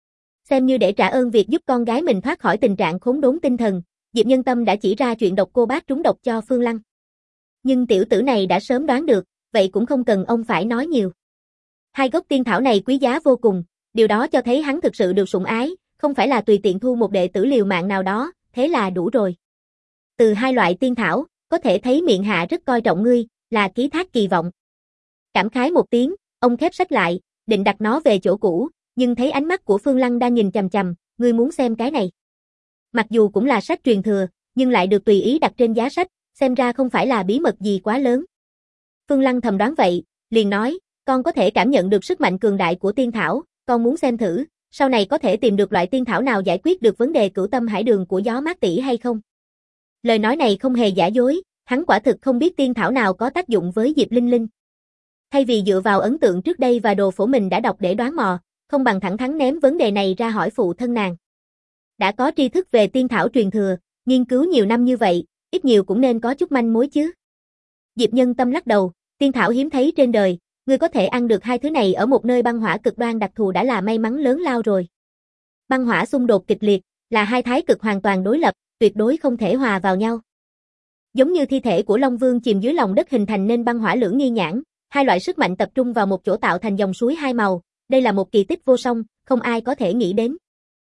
Xem như để trả ơn việc giúp con gái mình thoát khỏi tình trạng khốn đốn tinh thần, Diệp Nhân Tâm đã chỉ ra chuyện độc cô bác trúng độc cho Phương Lăng. Nhưng tiểu tử này đã sớm đoán được, vậy cũng không cần ông phải nói nhiều. Hai gốc tiên thảo này quý giá vô cùng, điều đó cho thấy hắn thực sự được sủng ái, không phải là tùy tiện thu một đệ tử liều mạng nào đó, thế là đủ rồi. Từ hai loại tiên thảo, có thể thấy miệng hạ rất coi trọng ngươi, là ký thác kỳ vọng. Cảm khái một tiếng, ông khép sách lại, định đặt nó về chỗ cũ, nhưng thấy ánh mắt của Phương Lăng đang nhìn chằm chằm, ngươi muốn xem cái này. Mặc dù cũng là sách truyền thừa, nhưng lại được tùy ý đặt trên giá sách, xem ra không phải là bí mật gì quá lớn. Phương Lăng thầm đoán vậy, liền nói, con có thể cảm nhận được sức mạnh cường đại của tiên thảo, con muốn xem thử, sau này có thể tìm được loại tiên thảo nào giải quyết được vấn đề cửu tâm hải đường của gió mát tỷ hay không? Lời nói này không hề giả dối, hắn quả thực không biết tiên thảo nào có tác dụng với Diệp Linh Linh. Thay vì dựa vào ấn tượng trước đây và đồ phổ mình đã đọc để đoán mò, không bằng thẳng thắn ném vấn đề này ra hỏi phụ thân nàng. Đã có tri thức về tiên thảo truyền thừa, nghiên cứu nhiều năm như vậy, ít nhiều cũng nên có chút manh mối chứ. Diệp Nhân Tâm lắc đầu, tiên thảo hiếm thấy trên đời, ngươi có thể ăn được hai thứ này ở một nơi băng hỏa cực đoan đặc thù đã là may mắn lớn lao rồi. Băng hỏa xung đột kịch liệt, là hai thái cực hoàn toàn đối lập, tuyệt đối không thể hòa vào nhau. Giống như thi thể của Long Vương chìm dưới lòng đất hình thành nên băng hỏa lưỡng nghi nhãn, hai loại sức mạnh tập trung vào một chỗ tạo thành dòng suối hai màu, đây là một kỳ tích vô song, không ai có thể nghĩ đến.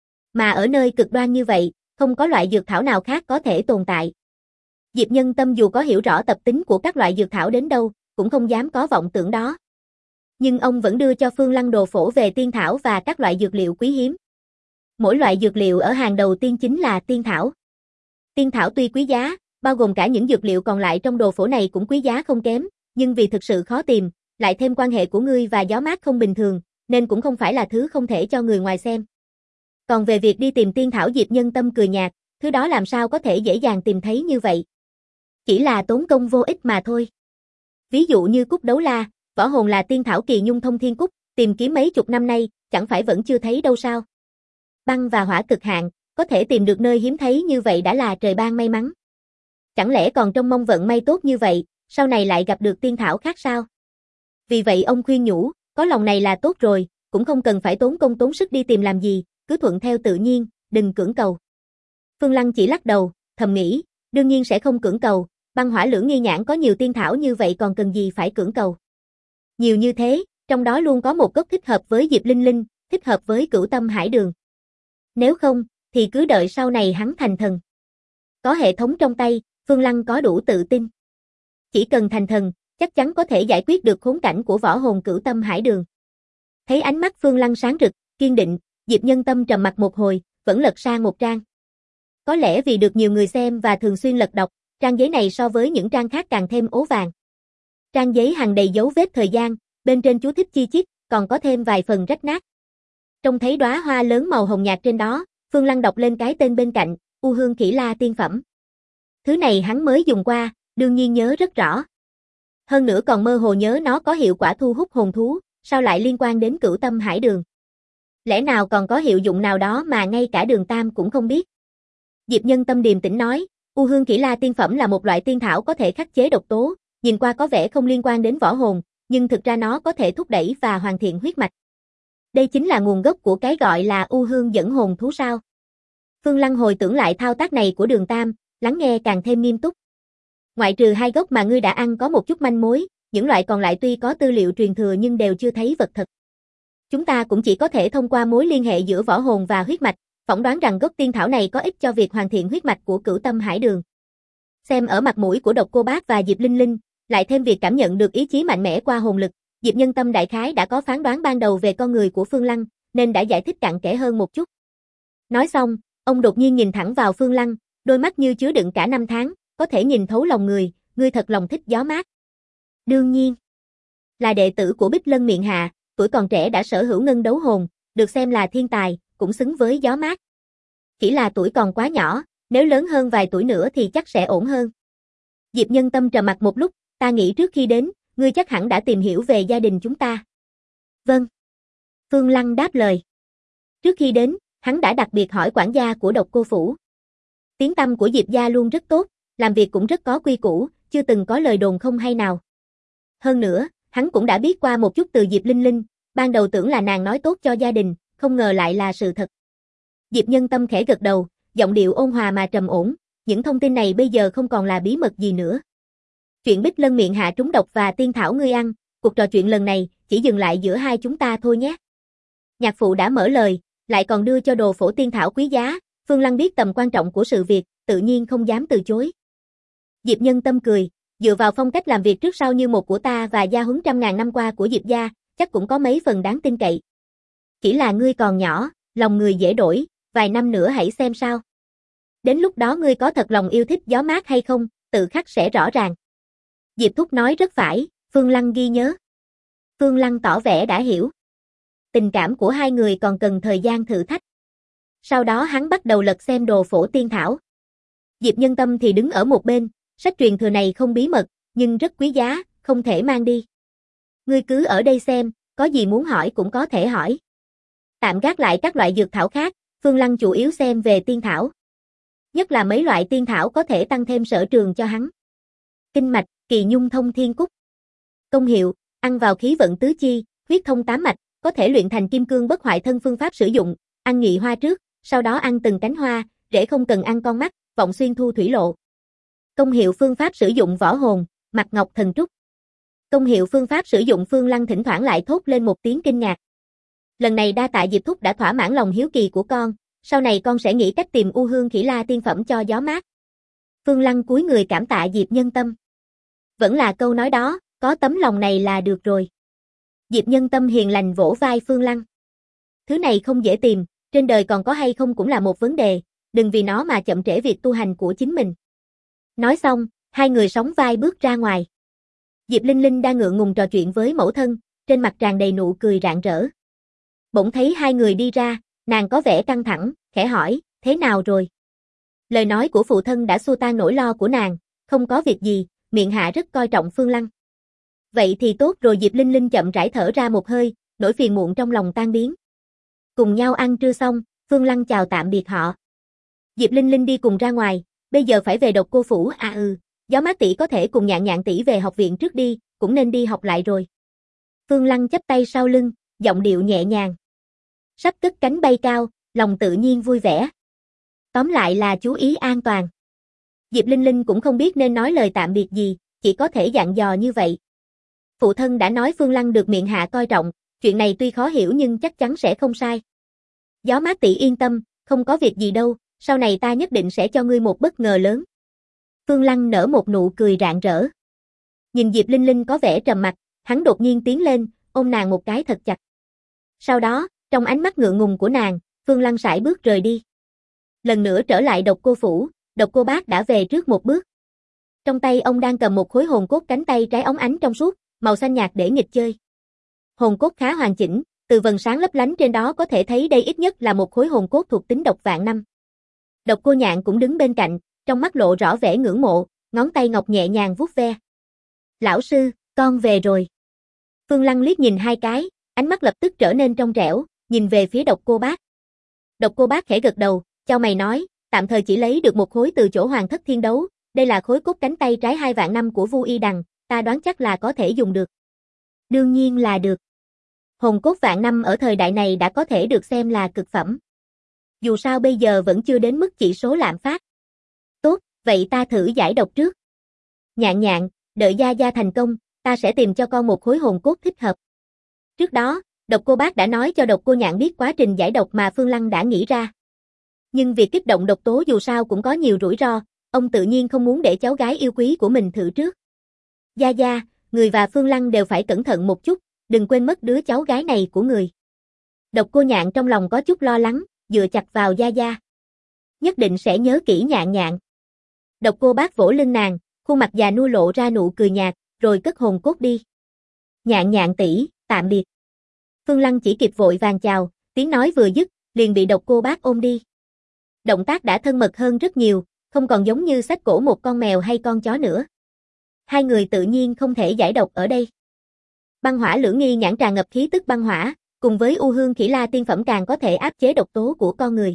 Mà ở nơi cực đoan như vậy, không có loại dược thảo nào khác có thể tồn tại. Diệp Nhân Tâm dù có hiểu rõ tập tính của các loại dược thảo đến đâu, cũng không dám có vọng tưởng đó. Nhưng ông vẫn đưa cho Phương Lăng đồ phổ về tiên thảo và các loại dược liệu quý hiếm. Mỗi loại dược liệu ở hàng đầu tiên chính là tiên thảo. Tiên thảo tuy quý giá, bao gồm cả những dược liệu còn lại trong đồ phổ này cũng quý giá không kém, nhưng vì thực sự khó tìm, lại thêm quan hệ của ngươi và gió mát không bình thường, nên cũng không phải là thứ không thể cho người ngoài xem. Còn về việc đi tìm tiên thảo, Diệp Nhân Tâm cười nhạt, thứ đó làm sao có thể dễ dàng tìm thấy như vậy. Chỉ là tốn công vô ích mà thôi. Ví dụ như cúc đấu la, võ hồn là tiên thảo kỳ nhung thông thiên cúc, tìm kiếm mấy chục năm nay, chẳng phải vẫn chưa thấy đâu sao. Băng và hỏa cực hạn, có thể tìm được nơi hiếm thấy như vậy đã là trời ban may mắn. Chẳng lẽ còn trông mong vận may tốt như vậy, sau này lại gặp được tiên thảo khác sao? Vì vậy ông khuyên nhủ, có lòng này là tốt rồi, cũng không cần phải tốn công tốn sức đi tìm làm gì, cứ thuận theo tự nhiên, đừng cưỡng cầu. Phương Lăng chỉ lắc đầu, thầm nghĩ, đương nhiên sẽ không cưỡng cầu, băng hỏa lưỡng nghi nhãn có nhiều tiên thảo như vậy còn cần gì phải cưỡng cầu. Nhiều như thế, trong đó luôn có một gốc thích hợp với Diệp Linh Linh, thích hợp với cửu tâm hải đường. Nếu không, thì cứ đợi sau này hắn thành thần. Có hệ thống trong tay, Phương Lăng có đủ tự tin. Chỉ cần thành thần, chắc chắn có thể giải quyết được khốn cảnh của võ hồn cửu tâm hải đường. Thấy ánh mắt Phương Lăng sáng rực, kiên định, Diệp Nhân Tâm trầm mặc một hồi, vẫn lật sang một trang. Có lẽ vì được nhiều người xem và thường xuyên lật đọc, trang giấy này so với những trang khác càng thêm ố vàng. Trang giấy hằn đầy dấu vết thời gian, bên trên chú thích chi chít, còn có thêm vài phần rách nát. Trông thấy đóa hoa lớn màu hồng nhạt trên đó, Phương Lăng đọc lên cái tên bên cạnh, U Hương Kỷ La tiên phẩm. Thứ này hắn mới dùng qua, đương nhiên nhớ rất rõ. Hơn nữa còn mơ hồ nhớ nó có hiệu quả thu hút hồn thú, sao lại liên quan đến cửu tâm hải đường? Lẽ nào còn có hiệu dụng nào đó mà ngay cả Đường Tam cũng không biết? Diệp Nhân Tâm điềm tĩnh nói, U Hương Kỷ La tiên phẩm là một loại tiên thảo có thể khắc chế độc tố, nhìn qua có vẻ không liên quan đến võ hồn, nhưng thực ra nó có thể thúc đẩy và hoàn thiện huyết mạch. Đây chính là nguồn gốc của cái gọi là U Hương dẫn hồn thú sao? Phương Lăng hồi tưởng lại thao tác này của Đường Tam, lắng nghe càng thêm nghiêm túc. Ngoại trừ hai gốc mà ngươi đã ăn có một chút manh mối, những loại còn lại tuy có tư liệu truyền thừa nhưng đều chưa thấy vật thật. Chúng ta cũng chỉ có thể thông qua mối liên hệ giữa võ hồn và huyết mạch, phỏng đoán rằng gốc tiên thảo này có ích cho việc hoàn thiện huyết mạch của cửu tâm hải đường. Xem ở mặt mũi của Độc Cô Bác và Diệp Linh Linh, lại thêm việc cảm nhận được ý chí mạnh mẽ qua hồn lực, Diệp Nhân Tâm đại khái đã có phán đoán ban đầu về con người của Phương Lăng, nên đã giải thích cặn kẽ hơn một chút. Nói xong, ông đột nhiên nhìn thẳng vào Phương Lăng, đôi mắt như chứa đựng cả năm tháng, có thể nhìn thấu lòng người, ngươi thật lòng thích gió mát. Đương nhiên, là đệ tử của Bích Lân Miện Hạ, tuổi còn trẻ đã sở hữu ngân đấu hồn, được xem là thiên tài, cũng xứng với gió mát. Chỉ là tuổi còn quá nhỏ, nếu lớn hơn vài tuổi nữa thì chắc sẽ ổn hơn. Diệp Nhân Tâm trầm mặc một lúc, ta nghĩ trước khi đến, ngươi chắc hẳn đã tìm hiểu về gia đình chúng ta. Vâng. Phương Lăng đáp lời. Trước khi đến, hắn đã đặc biệt hỏi quản gia của Độc Cô Phủ. Tiếng tăm của Diệp gia luôn rất tốt, làm việc cũng rất có quy củ, chưa từng có lời đồn không hay nào. Hơn nữa, hắn cũng đã biết qua một chút từ Diệp Linh Linh, ban đầu tưởng là nàng nói tốt cho gia đình, không ngờ lại là sự thật. Diệp Nhân Tâm khẽ gật đầu, giọng điệu ôn hòa mà trầm ổn, những thông tin này bây giờ không còn là bí mật gì nữa. Chuyện Bích Lân miệng hạ trúng độc và tiên thảo ngươi ăn, cuộc trò chuyện lần này chỉ dừng lại giữa hai chúng ta thôi nhé. Nhạc phụ đã mở lời, lại còn đưa cho đồ phổ tiên thảo quý giá, Phương Lăng biết tầm quan trọng của sự việc, tự nhiên không dám từ chối. Diệp Nhân Tâm cười, dựa vào phong cách làm việc trước sau như một của ta và gia huấn trăm ngàn năm qua của Diệp gia, chắc cũng có mấy phần đáng tin cậy. Chỉ là ngươi còn nhỏ, lòng người dễ đổi, vài năm nữa hãy xem sao. Đến lúc đó ngươi có thật lòng yêu thích gió mát hay không, tự khắc sẽ rõ ràng. Diệp Thúc nói rất phải, Phương Lăng ghi nhớ. Phương Lăng tỏ vẻ đã hiểu. Tình cảm của hai người còn cần thời gian thử thách. Sau đó hắn bắt đầu lật xem đồ phổ tiên thảo. Diệp Nhân Tâm thì đứng ở một bên, sách truyền thừa này không bí mật, nhưng rất quý giá, không thể mang đi. Ngươi cứ ở đây xem, có gì muốn hỏi cũng có thể hỏi. Tạm gác lại các loại dược thảo khác, Phương Lăng chủ yếu xem về tiên thảo. Nhất là mấy loại tiên thảo có thể tăng thêm sở trường cho hắn. Kinh mạch, kỳ nhung thông thiên cúc. Công hiệu, ăn vào khí vận tứ chi, huyết thông tám mạch, có thể luyện thành kim cương bất hoại thân. Phương pháp sử dụng, ăn nhị hoa trước, sau đó ăn từng cánh hoa, rễ không cần ăn con mắt, vọng xuyên thu thủy lộ. Công hiệu phương pháp sử dụng võ hồn, mặt ngọc thần trúc. Công hiệu phương pháp sử dụng. Phương Lăng thỉnh thoảng lại thốt lên một tiếng kinh ngạc. Lần này đa tạ Diệp Thúc đã thỏa mãn lòng hiếu kỳ của con, sau này con sẽ nghĩ cách tìm U Hương Khỉ La tiên phẩm cho gió mát. Phương Lăng cúi người cảm tạ Diệp Nhân Tâm. Vẫn là câu nói đó, có tấm lòng này là được rồi. Diệp Nhân Tâm hiền lành vỗ vai Phương Lăng. Thứ này không dễ tìm, trên đời còn có hay không cũng là một vấn đề, đừng vì nó mà chậm trễ việc tu hành của chính mình. Nói xong, hai người sóng vai bước ra ngoài. Diệp Linh Linh đang ngượng ngùng trò chuyện với mẫu thân, trên mặt tràn đầy nụ cười rạng rỡ. Bỗng thấy hai người đi ra, nàng có vẻ căng thẳng, khẽ hỏi, thế nào rồi? Lời nói của phụ thân đã xua tan nỗi lo của nàng, không có việc gì, miệng hạ rất coi trọng Phương Lăng. Vậy thì tốt rồi. Diệp Linh Linh chậm rãi thở ra một hơi, nỗi phiền muộn trong lòng tan biến. Cùng nhau ăn trưa xong, Phương Lăng chào tạm biệt họ. Diệp Linh Linh đi cùng ra ngoài, bây giờ phải về Độc Cô phủ. Gió mát tỷ có thể cùng Nhạn Nhạn tỷ về học viện trước đi, cũng nên đi học lại rồi. Phương Lăng chắp tay sau lưng, giọng điệu nhẹ nhàng. Sắp cất cánh bay cao, lòng tự nhiên vui vẻ. Tóm lại là chú ý an toàn. Diệp Linh Linh cũng không biết nên nói lời tạm biệt gì, chỉ có thể dặn dò như vậy. Phụ thân đã nói Phương Lăng được miệng hạ coi trọng, chuyện này tuy khó hiểu nhưng chắc chắn sẽ không sai. Gió mát tỷ yên tâm, không có việc gì đâu, sau này ta nhất định sẽ cho ngươi một bất ngờ lớn. Phương Lăng nở một nụ cười rạng rỡ. Nhìn Diệp Linh Linh có vẻ trầm mặc, hắn đột nhiên tiến lên, ôm nàng một cái thật chặt. Sau đó, trong ánh mắt ngượng ngùng của nàng, Phương Lăng sải bước rời đi. Lần nữa trở lại Độc Cô phủ, Độc Cô Bác đã về trước một bước. Trong tay ông đang cầm một khối hồn cốt cánh tay trái óng ánh trong suốt, màu xanh nhạt để nghịch chơi. Hồn cốt khá hoàn chỉnh, từ vầng sáng lấp lánh trên đó có thể thấy đây ít nhất là một khối hồn cốt thuộc tính độc vạn năm. Độc Cô Nhạn cũng đứng bên cạnh, trong mắt lộ rõ vẻ ngưỡng mộ, ngón tay ngọc nhẹ nhàng vuốt ve. Lão sư, con về rồi. Phương Lăng liếc nhìn hai cái, ánh mắt lập tức trở nên trong trẻo, nhìn về phía Độc Cô Bác. Độc Cô Bác khẽ gật đầu, chau mày nói, tạm thời chỉ lấy được một khối từ chỗ Hoàng Thất Thiên Đấu, đây là khối cốt cánh tay trái 2 vạn năm của Vu Y Đằng, ta đoán chắc là có thể dùng được. Đương nhiên là được. Hồn cốt vạn năm ở thời đại này đã có thể được xem là cực phẩm. Dù sao bây giờ vẫn chưa đến mức chỉ số lạm phát. Tốt, vậy ta thử giải độc trước. Nhạn Nhạn, đợi Gia Gia thành công, ta sẽ tìm cho con một khối hồn cốt thích hợp. Trước đó, Độc Cô Bác đã nói cho Độc Cô Nhạn biết quá trình giải độc mà Phương Lăng đã nghĩ ra. Nhưng việc kích động độc tố dù sao cũng có nhiều rủi ro, ông tự nhiên không muốn để cháu gái yêu quý của mình thử trước. Gia Gia, người và Phương Lăng đều phải cẩn thận một chút, đừng quên mất đứa cháu gái này của người. Độc Cô Nhạn trong lòng có chút lo lắng, dựa chặt vào Gia Gia. Nhất định sẽ nhớ kỹ Nhạn Nhạn. Độc Cô Bác vỗ lưng nàng, khuôn mặt già nua lộ ra nụ cười nhạt, rồi cất hồn cốt đi. Nhạn Nhạn tỷ, tạm biệt. Phương Lăng chỉ kịp vội vàng chào, tiếng nói vừa dứt, liền bị Độc Cô Bác ôm đi. Động tác đã thân mật hơn rất nhiều, không còn giống như xách cổ một con mèo hay con chó nữa. Hai người tự nhiên không thể giải độc ở đây. Băng hỏa lưỡng nghi nhãn tràn ngập khí tức băng hỏa, cùng với U Hương Khỉ La tiên phẩm càng có thể áp chế độc tố của con người.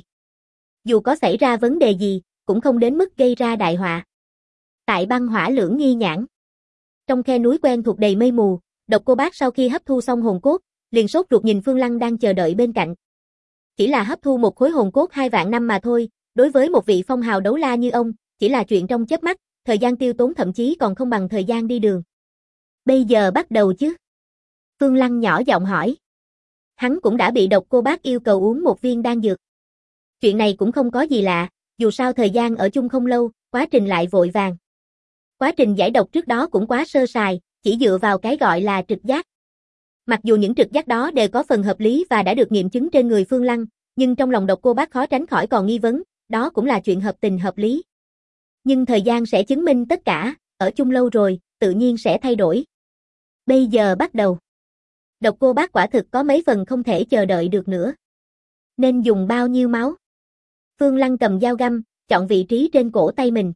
Dù có xảy ra vấn đề gì, cũng không đến mức gây ra đại họa. Tại băng hỏa lưỡng nghi nhãn, trong khe núi quen thuộc đầy mây mù, Độc Cô Bác sau khi hấp thu xong hồn cốt, liền sốt ruột nhìn Phương Lăng đang chờ đợi bên cạnh. Chỉ là hấp thu một khối hồn cốt 2 vạn năm mà thôi, đối với một vị phong hào đấu la như ông, chỉ là chuyện trong chớp mắt, thời gian tiêu tốn thậm chí còn không bằng thời gian đi đường. Bây giờ bắt đầu chứ? Phương Lăng nhỏ giọng hỏi. Hắn cũng đã bị Độc Cô Bác yêu cầu uống một viên đan dược. Chuyện này cũng không có gì lạ, dù sao thời gian ở chung không lâu, quá trình lại vội vàng. Quá trình giải độc trước đó cũng quá sơ sài, chỉ dựa vào cái gọi là trực giác. Mặc dù những trực giác đó đều có phần hợp lý và đã được nghiệm chứng trên người Phương Lăng, nhưng trong lòng Độc Cô Bác khó tránh khỏi còn nghi vấn, đó cũng là chuyện hợp tình hợp lý. Nhưng thời gian sẽ chứng minh tất cả, ở chung lâu rồi, tự nhiên sẽ thay đổi. Bây giờ bắt đầu. Độc Cô Bác quả thực có mấy phần không thể chờ đợi được nữa. Nên dùng bao nhiêu máu? Phương Lăng cầm dao găm, chọn vị trí trên cổ tay mình.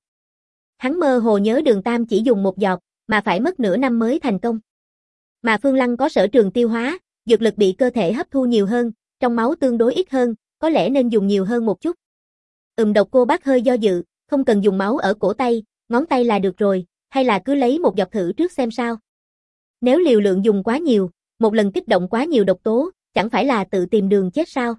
Hắn mơ hồ nhớ Đường Tam chỉ dùng một giọt, mà phải mất nửa năm mới thành công. Mà Phương Lăng có sở trường tiêu hóa, dược lực bị cơ thể hấp thu nhiều hơn, trong máu tương đối ít hơn, có lẽ nên dùng nhiều hơn một chút. Độc Cô Bác hơi do dự, không cần dùng máu ở cổ tay, ngón tay là được rồi, hay là cứ lấy một giọt thử trước xem sao. Nếu liều lượng dùng quá nhiều, một lần kích động quá nhiều độc tố, chẳng phải là tự tìm đường chết sao?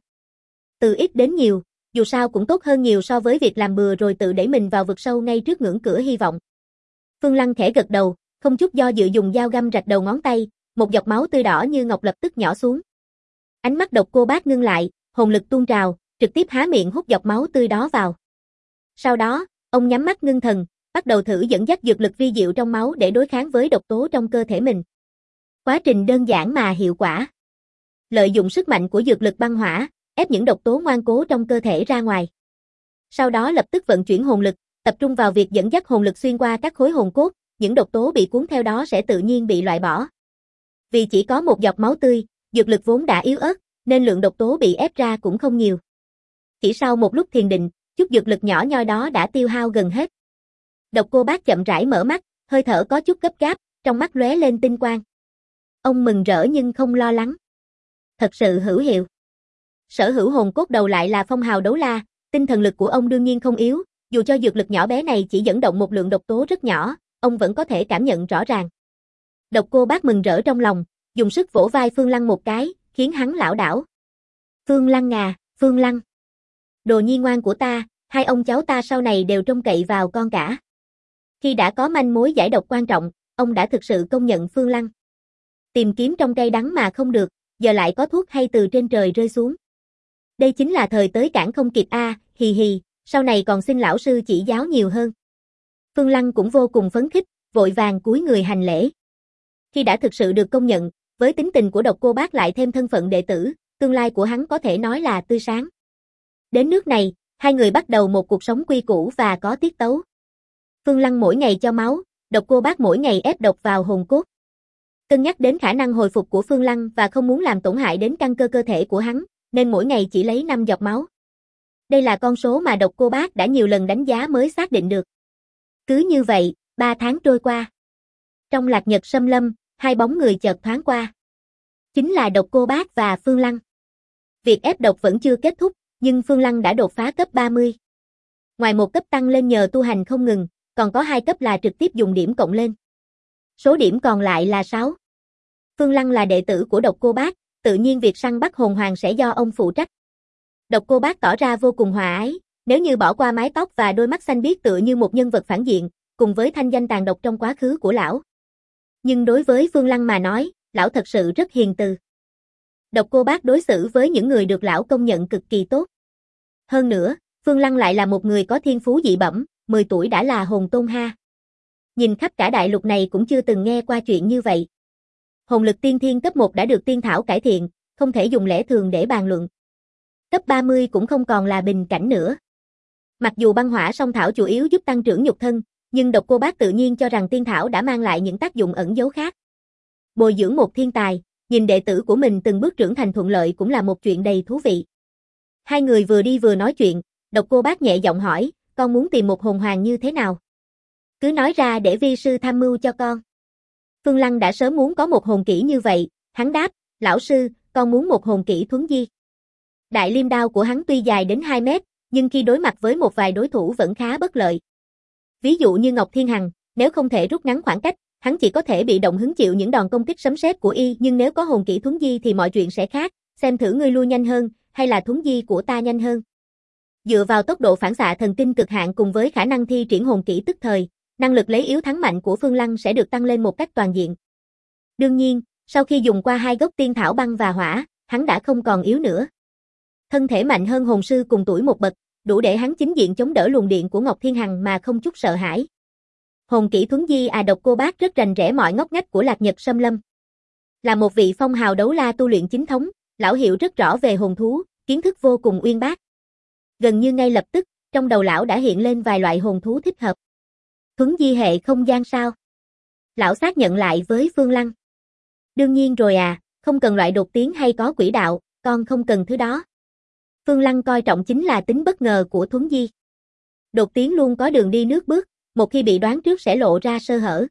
Từ ít đến nhiều, dù sao cũng tốt hơn nhiều so với việc làm bừa rồi tự đẩy mình vào vực sâu ngay trước ngưỡng cửa hy vọng. Phương Lăng khẽ gật đầu, không chút do dự dùng dao găm rạch đầu ngón tay, một giọt máu tươi đỏ như ngọc lập tức nhỏ xuống. Ánh mắt Độc Cô Bác ngưng lại, hồn lực tuôn trào, trực tiếp há miệng hút giọt máu tươi đó vào. Sau đó, ông nhắm mắt ngưng thần, bắt đầu thử dẫn dắt dược lực vi diệu trong máu để đối kháng với độc tố trong cơ thể mình. Quá trình đơn giản mà hiệu quả. Lợi dụng sức mạnh của dược lực băng hỏa, ép những độc tố ngoan cố trong cơ thể ra ngoài. Sau đó lập tức vận chuyển hồn lực, tập trung vào việc dẫn dắt hồn lực xuyên qua các khối hồn cốt, những độc tố bị cuốn theo đó sẽ tự nhiên bị loại bỏ. Vì chỉ có một giọt máu tươi, dược lực vốn đã yếu ớt, nên lượng độc tố bị ép ra cũng không nhiều. Chỉ sau một lúc thiền định, chút dược lực nhỏ nhoi đó đã tiêu hao gần hết. Độc Cô Bác chậm rãi mở mắt, hơi thở có chút gấp gáp, trong mắt lóe lên tinh quang. Ông mừng rỡ nhưng không lo lắng. Thật sự hữu hiệu. Sở hữu hồn cốt đầu lại là phong hào đấu la, tinh thần lực của ông đương nhiên không yếu, dù cho dược lực nhỏ bé này chỉ dẫn động một lượng độc tố rất nhỏ, ông vẫn có thể cảm nhận rõ ràng. Độc Cô Bác mừng rỡ trong lòng, dùng sức vỗ vai Phương Lăng một cái, khiến hắn lảo đảo. Phương Lăng à, Phương Lăng. Đồ nhi ngoan của ta, hai ông cháu ta sau này đều trông cậy vào con cả. Khi đã có manh mối giải độc quan trọng, ông đã thực sự công nhận Phương Lăng. Tìm kiếm trong cay đắng mà không được, giờ lại có thuốc hay từ trên trời rơi xuống. Đây chính là thời tới cản không kịp a, hì hì, sau này còn xin lão sư chỉ giáo nhiều hơn. Phương Lăng cũng vô cùng phấn khích, vội vàng cúi người hành lễ. Khi đã thực sự được công nhận, với tính tình của Độc Cô Bác lại thêm thân phận đệ tử, tương lai của hắn có thể nói là tươi sáng. Đến nước này, hai người bắt đầu một cuộc sống quy củ và có tiết tấu. Phương Lăng mỗi ngày cho máu, Độc Cô Bác mỗi ngày ép độc vào hồn cốt. Cân nhắc đến khả năng hồi phục của Phương Lăng và không muốn làm tổn hại đến căn cơ cơ thể của hắn, nên mỗi ngày chỉ lấy 5 giọt máu. Đây là con số mà Độc Cô Bác đã nhiều lần đánh giá mới xác định được. Cứ như vậy, 3 tháng trôi qua. Trong Lạc Nhật Sâm Lâm, hai bóng người chợt thoáng qua. Chính là Độc Cô Bác và Phương Lăng. Việc ép độc vẫn chưa kết thúc, nhưng Phương Lăng đã đột phá cấp 30. Ngoài một cấp tăng lên nhờ tu hành không ngừng, còn có 2 cấp là trực tiếp dùng điểm cộng lên. Số điểm còn lại là 6. Phương Lăng là đệ tử của Độc Cô Bác, tự nhiên việc săn bắt hồn hoàng sẽ do ông phụ trách. Độc Cô Bác tỏ ra vô cùng hòa ái, nếu như bỏ qua mái tóc và đôi mắt xanh biếc tựa như một nhân vật phản diện, cùng với thanh danh tàn độc trong quá khứ của lão. Nhưng đối với Phương Lăng mà nói, lão thật sự rất hiền từ. Độc Cô Bác đối xử với những người được lão công nhận cực kỳ tốt. Hơn nữa, Phương Lăng lại là một người có thiên phú dị bẩm, 10 tuổi đã là hồn tôn ha. Nhìn khắp cả đại lục này cũng chưa từng nghe qua chuyện như vậy. Hồn lực tiên thiên cấp 1 đã được tiên thảo cải thiện, không thể dùng lẽ thường để bàn luận. Cấp 30 cũng không còn là bình cảnh nữa. Mặc dù băng hỏa song thảo chủ yếu giúp tăng trưởng nhục thân, nhưng Độc Cô Bác tự nhiên cho rằng tiên thảo đã mang lại những tác dụng ẩn giấu khác. Bồi dưỡng một thiên tài, nhìn đệ tử của mình từng bước trưởng thành thuận lợi cũng là một chuyện đầy thú vị. Hai người vừa đi vừa nói chuyện, Độc Cô Bác nhẹ giọng hỏi, con muốn tìm một hồn hoàng như thế nào? Cứ nói ra để vi sư tham mưu cho con. Phương Lăng đã sớm muốn có một hồn kỹ như vậy, hắn đáp, lão sư, con muốn một hồn kỹ thuấn di. Đại liêm đao của hắn tuy dài đến 2 mét, nhưng khi đối mặt với một vài đối thủ vẫn khá bất lợi. Ví dụ như Ngọc Thiên Hằng, nếu không thể rút ngắn khoảng cách, hắn chỉ có thể bị động hứng chịu những đòn công kích sấm sét của y, nhưng nếu có hồn kỹ thuấn di thì mọi chuyện sẽ khác, xem thử ngươi lui nhanh hơn, hay là thuấn di của ta nhanh hơn. Dựa vào tốc độ phản xạ thần kinh cực hạn cùng với khả năng thi triển hồn kỹ tức thời, năng lực lấy yếu thắng mạnh của Phương Lăng sẽ được tăng lên một cách toàn diện. Đương nhiên, sau khi dùng qua 2 gốc tiên thảo băng và hỏa, hắn đã không còn yếu nữa. Thân thể mạnh hơn hồn sư cùng tuổi một bậc, đủ để hắn chính diện chống đỡ luồng điện của Ngọc Thiên Hằng mà không chút sợ hãi. Hồn kỹ thuấn di Độc Cô Bác rất rành rẽ mọi ngóc ngách của Lạc Nhật Xâm Lâm. Là một vị phong hào đấu la tu luyện chính thống, lão hiểu rất rõ về hồn thú, kiến thức vô cùng uyên bác. Gần như ngay lập tức, trong đầu lão đã hiện lên vài loại hồn thú thích hợp. Thuấn di hệ không gian sao? Lão xác nhận lại với Phương Lăng. Đương nhiên rồi không cần loại đột tiến hay có quỹ đạo, con không cần thứ đó. Phương Lăng coi trọng chính là tính bất ngờ của thuấn di. Đột tiến luôn có đường đi nước bước, một khi bị đoán trước sẽ lộ ra sơ hở.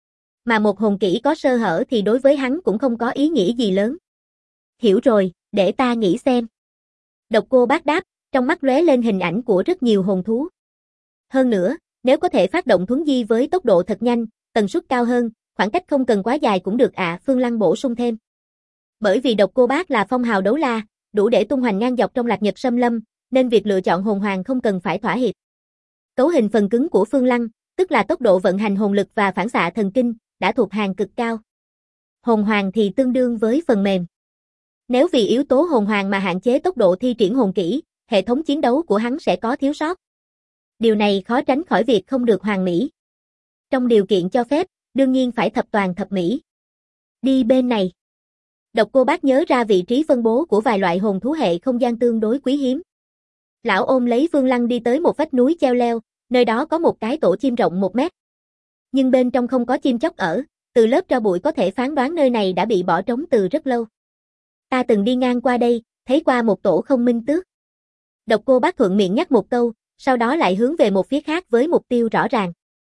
Mà một hồn kỹ có sơ hở thì đối với hắn cũng không có ý nghĩa gì lớn. Hiểu rồi, để ta nghĩ xem. Độc Cô Bác đáp, trong mắt lóe lên hình ảnh của rất nhiều hồn thú. Hơn nữa, nếu có thể phát động thuấn di với tốc độ thật nhanh, tần suất cao hơn, khoảng cách không cần quá dài cũng được Phương Lăng bổ sung thêm. Bởi vì Độc Cô Bác là phong hào đấu la, đủ để tung hoành ngang dọc trong Lạc Nhật Xâm Lâm, nên việc lựa chọn hồn hoàng không cần phải thỏa hiệp. Cấu hình phần cứng của Phương Lăng, tức là tốc độ vận hành hồn lực và phản xạ thần kinh, đã thuộc hàng cực cao. Hồn hoàng thì tương đương với phần mềm. Nếu vì yếu tố hồn hoàng mà hạn chế tốc độ thi triển hồn kỹ, hệ thống chiến đấu của hắn sẽ có thiếu sót. Điều này khó tránh khỏi việc không được hoàn mỹ. Trong điều kiện cho phép, đương nhiên phải thập toàn thập mỹ. Đi bên này. Độc Cô Bác nhớ ra vị trí phân bố của vài loại hồn thú hệ không gian tương đối quý hiếm. Lão ôm lấy Phương Lăng đi tới một vách núi treo leo, nơi đó có một cái tổ chim rộng 1 mét. Nhưng bên trong không có chim chóc ở, từ lớp tro bụi có thể phán đoán nơi này đã bị bỏ trống từ rất lâu. Ta từng đi ngang qua đây, thấy qua một tổ không minh tước. Độc Cô Bác thuận miệng nhắc một câu, sau đó lại hướng về một phía khác với mục tiêu rõ ràng.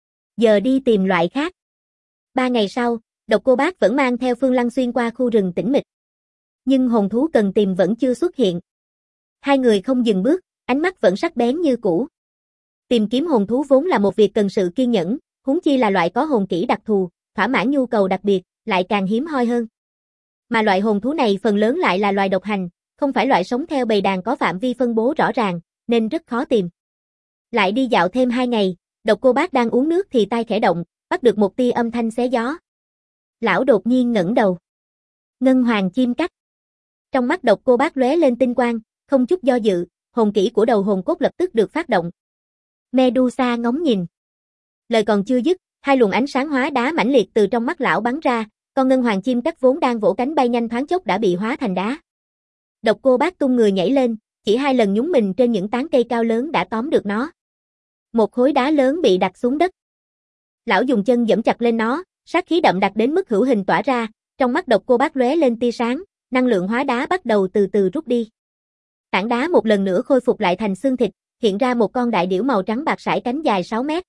Giờ đi tìm loại khác. 3 ngày sau, Độc Cô Bác vẫn mang theo Phương Lăng xuyên qua khu rừng tĩnh mịch. Nhưng hồn thú cần tìm vẫn chưa xuất hiện. Hai người không dừng bước, ánh mắt vẫn sắc bén như cũ. Tìm kiếm hồn thú vốn là một việc cần sự kiên nhẫn, huống chi là loại có hồn kỹ đặc thù, thỏa mãn nhu cầu đặc biệt, lại càng hiếm hoi hơn. Mà loại hồn thú này phần lớn lại là loài độc hành, không phải loại sống theo bầy đàn có phạm vi phân bố rõ ràng, nên rất khó tìm. Lại đi dạo thêm 2 ngày, Độc Cô Bác đang uống nước thì tai khẽ động, bắt được một tia âm thanh xé gió. Lão đột nhiên ngẩng đầu. Ngân hoàng chim cắt. Trong mắt Độc Cô Bác lóe lên tinh quang, không chút do dự, hồn kỹ của đầu hồn cốt lập tức được phát động. Medusa ngóng nhìn. Lời còn chưa dứt, 2 luồng ánh sáng hóa đá mãnh liệt từ trong mắt lão bắn ra, con ngân hoàng chim cắt vốn đang vỗ cánh bay nhanh thoáng chốc đã bị hóa thành đá. Độc Cô Bác tung người nhảy lên, chỉ 2 lần nhúng mình trên những tán cây cao lớn đã tóm được nó. Một khối đá lớn bị đặt xuống đất. Lão dùng chân giẫm chặt lên nó, sát khí đậm đặc đến mức hữu hình tỏa ra, trong mắt Độc Cô Bác lóe lên tia sáng, năng lượng hóa đá bắt đầu từ từ rút đi. Tảng đá một lần nữa khôi phục lại thành xương thịt, hiện ra một con đại điểu màu trắng bạc sải cánh dài 6 mét.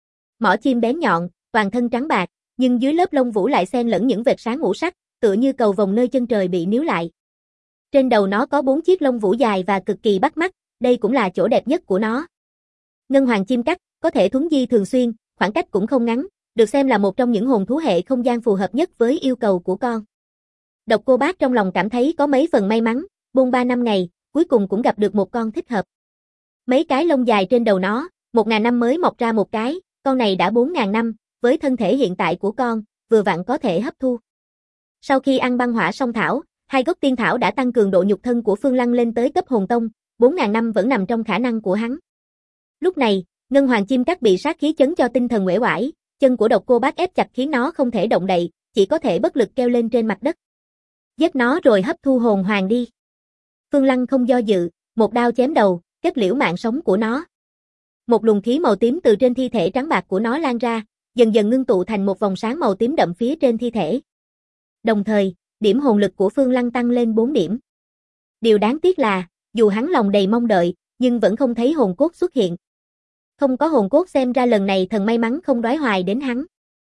Mỏ chim bén nhọn, toàn thân trắng bạc, nhưng dưới lớp lông vũ lại xen lẫn những vệt sáng ngũ sắc, tựa như cầu vồng nơi chân trời bị níu lại. Trên đầu nó có 4 chiếc lông vũ dài và cực kỳ bắt mắt, đây cũng là chỗ đẹp nhất của nó. Ngân hoàng chim cắt, có thể thuấn di thường xuyên, khoảng cách cũng không ngắn, được xem là một trong những hồn thú hệ không gian phù hợp nhất với yêu cầu của con. Độc Cô Bác trong lòng cảm thấy có mấy phần may mắn, bôn 3 năm ngày, cuối cùng cũng gặp được một con thích hợp. Mấy cái lông dài trên đầu nó, 1000 năm mới mọc ra một cái, con này đã 4000 năm, với thân thể hiện tại của con, vừa vặn có thể hấp thu. Sau khi ăn băng hỏa song thảo, 2 gốc tiên thảo đã tăng cường độ nhục thân của Phương Lăng lên tới cấp hồn tông, 4000 năm vẫn nằm trong khả năng của hắn. Lúc này, ngân hoàng chim cắt bị sát khí chấn cho tinh thần uể oải, chân của Độc Cô Bác ép chặt khiến nó không thể động đậy, chỉ có thể bất lực kêu lên trên mặt đất. Giết nó rồi hấp thu hồn hoàng đi. Phương Lăng không do dự, một đao chém đầu, kết liễu mạng sống của nó. Một luồng khí màu tím từ trên thi thể trắng bạc của nó lan ra, dần dần ngưng tụ thành một vòng sáng màu tím đậm phía trên thi thể. Đồng thời, điểm hồn lực của Phương Lăng tăng lên 4 điểm. Điều đáng tiếc là, dù hắn lòng đầy mong đợi, nhưng vẫn không thấy hồn cốt xuất hiện. Không có hồn cốt xem ra lần này thần may mắn không đoái hoài đến hắn.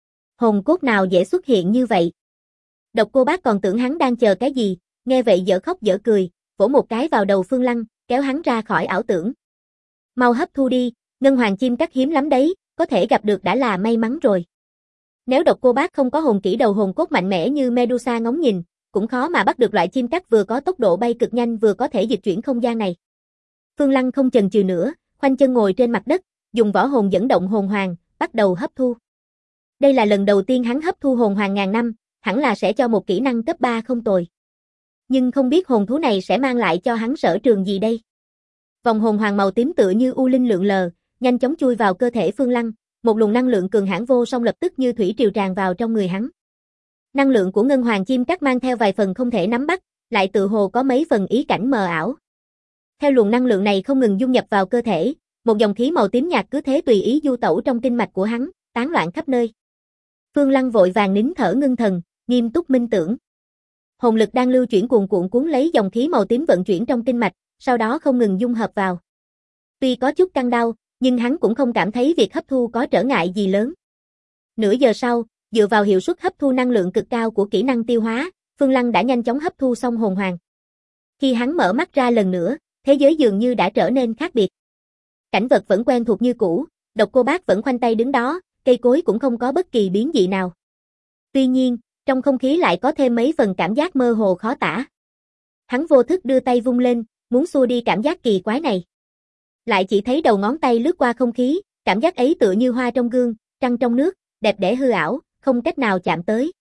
Hồn cốt nào dễ xuất hiện như vậy? Độc Cô Bác còn tưởng hắn đang chờ cái gì, nghe vậy dở khóc dở cười, vỗ một cái vào đầu Phương Lăng, kéo hắn ra khỏi ảo tưởng. Mau hấp thu đi, ngân hoàng chim cắt hiếm lắm đấy, có thể gặp được đã là may mắn rồi. Nếu Độc Cô Bác không có hồn kỹ đầu hồn cốt mạnh mẽ như Medusa ngóng nhìn, cũng khó mà bắt được loại chim cắt vừa có tốc độ bay cực nhanh vừa có thể dịch chuyển không gian này. Phương Lăng không chần chừ nữa, khoanh chân ngồi trên mặt đất, dùng võ hồn dẫn động hồn hoàng, bắt đầu hấp thu. Đây là lần đầu tiên hắn hấp thu hồn hoàng ngàn năm, hẳn là sẽ cho một kỹ năng cấp 3 không tồi. Nhưng không biết hồn thú này sẽ mang lại cho hắn sở trường gì đây. Vòng hồn hoàng màu tím tựa như u linh lượn lờ, nhanh chóng chui vào cơ thể Phương Lăng, một luồng năng lượng cường hãn vô song lập tức như thủy triều tràn vào trong người hắn. Năng lượng của ngân hoàng chim cắt mang theo vài phần không thể nắm bắt, lại tự hồ có mấy phần ý cảnh mờ ảo. Theo luồng năng lượng này không ngừng dung nhập vào cơ thể, một dòng khí màu tím nhạt cứ thế tùy ý du tẩu trong kinh mạch của hắn, tán loạn khắp nơi. Phương Lăng vội vàng nín thở ngưng thần, nghiêm túc minh tưởng. Hồn lực đang lưu chuyển cuồn cuộn cuốn lấy dòng khí màu tím vận chuyển trong kinh mạch, sau đó không ngừng dung hợp vào. Tuy có chút căng đau, nhưng hắn cũng không cảm thấy việc hấp thu có trở ngại gì lớn. Nửa giờ sau, dựa vào hiệu suất hấp thu năng lượng cực cao của kỹ năng tiêu hóa, Phương Lăng đã nhanh chóng hấp thu xong hồn hoàng. Khi hắn mở mắt ra lần nữa, thế giới dường như đã trở nên khác biệt. Cảnh vật vẫn quen thuộc như cũ, Độc Cô Bác vẫn khoanh tay đứng đó, cây cối cũng không có bất kỳ biến dị nào. Tuy nhiên, trong không khí lại có thêm mấy phần cảm giác mơ hồ khó tả. Hắn vô thức đưa tay vung lên, muốn xua đi cảm giác kỳ quái này. Lại chỉ thấy đầu ngón tay lướt qua không khí, cảm giác ấy tựa như hoa trong gương, trăng trong nước, đẹp đẽ hư ảo, không cách nào chạm tới.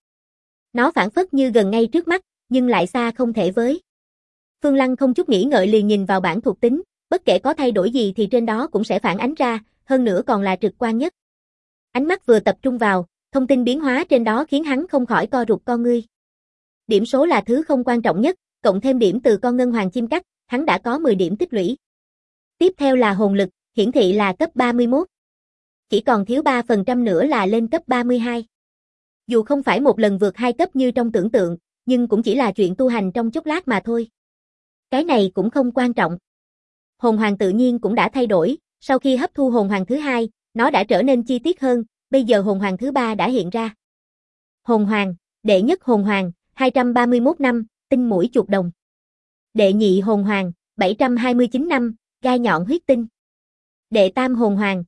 Nó phảng phất như gần ngay trước mắt, nhưng lại xa không thể với. Phương Lăng không chút nghĩ ngợi liền nhìn vào bảng thuộc tính, bất kể có thay đổi gì thì trên đó cũng sẽ phản ánh ra, hơn nữa còn là trực quan nhất. Ánh mắt vừa tập trung vào, thông tin biến hóa trên đó khiến hắn không khỏi co rụt con ngươi. Điểm số là thứ không quan trọng nhất, cộng thêm điểm từ con ngân hoàng chim cắt, hắn đã có 10 điểm tích lũy. Tiếp theo là hồn lực, hiển thị là cấp 31. Chỉ còn thiếu 3% nữa là lên cấp 32. Dù không phải một lần vượt 2 cấp như trong tưởng tượng, nhưng cũng chỉ là chuyện tu hành trong chốc lát mà thôi. Cái này cũng không quan trọng. Hồn hoàng tự nhiên cũng đã thay đổi, sau khi hấp thu hồn hoàng thứ 2, nó đã trở nên chi tiết hơn, bây giờ hồn hoàng thứ 3 đã hiện ra. Hồn hoàng, đệ nhất hồn hoàng, 231 năm, tinh mũi chuột đồng. Đệ nhị hồn hoàng, 729 năm, gai nhọn huyết tinh. Đệ tam hồn hoàng,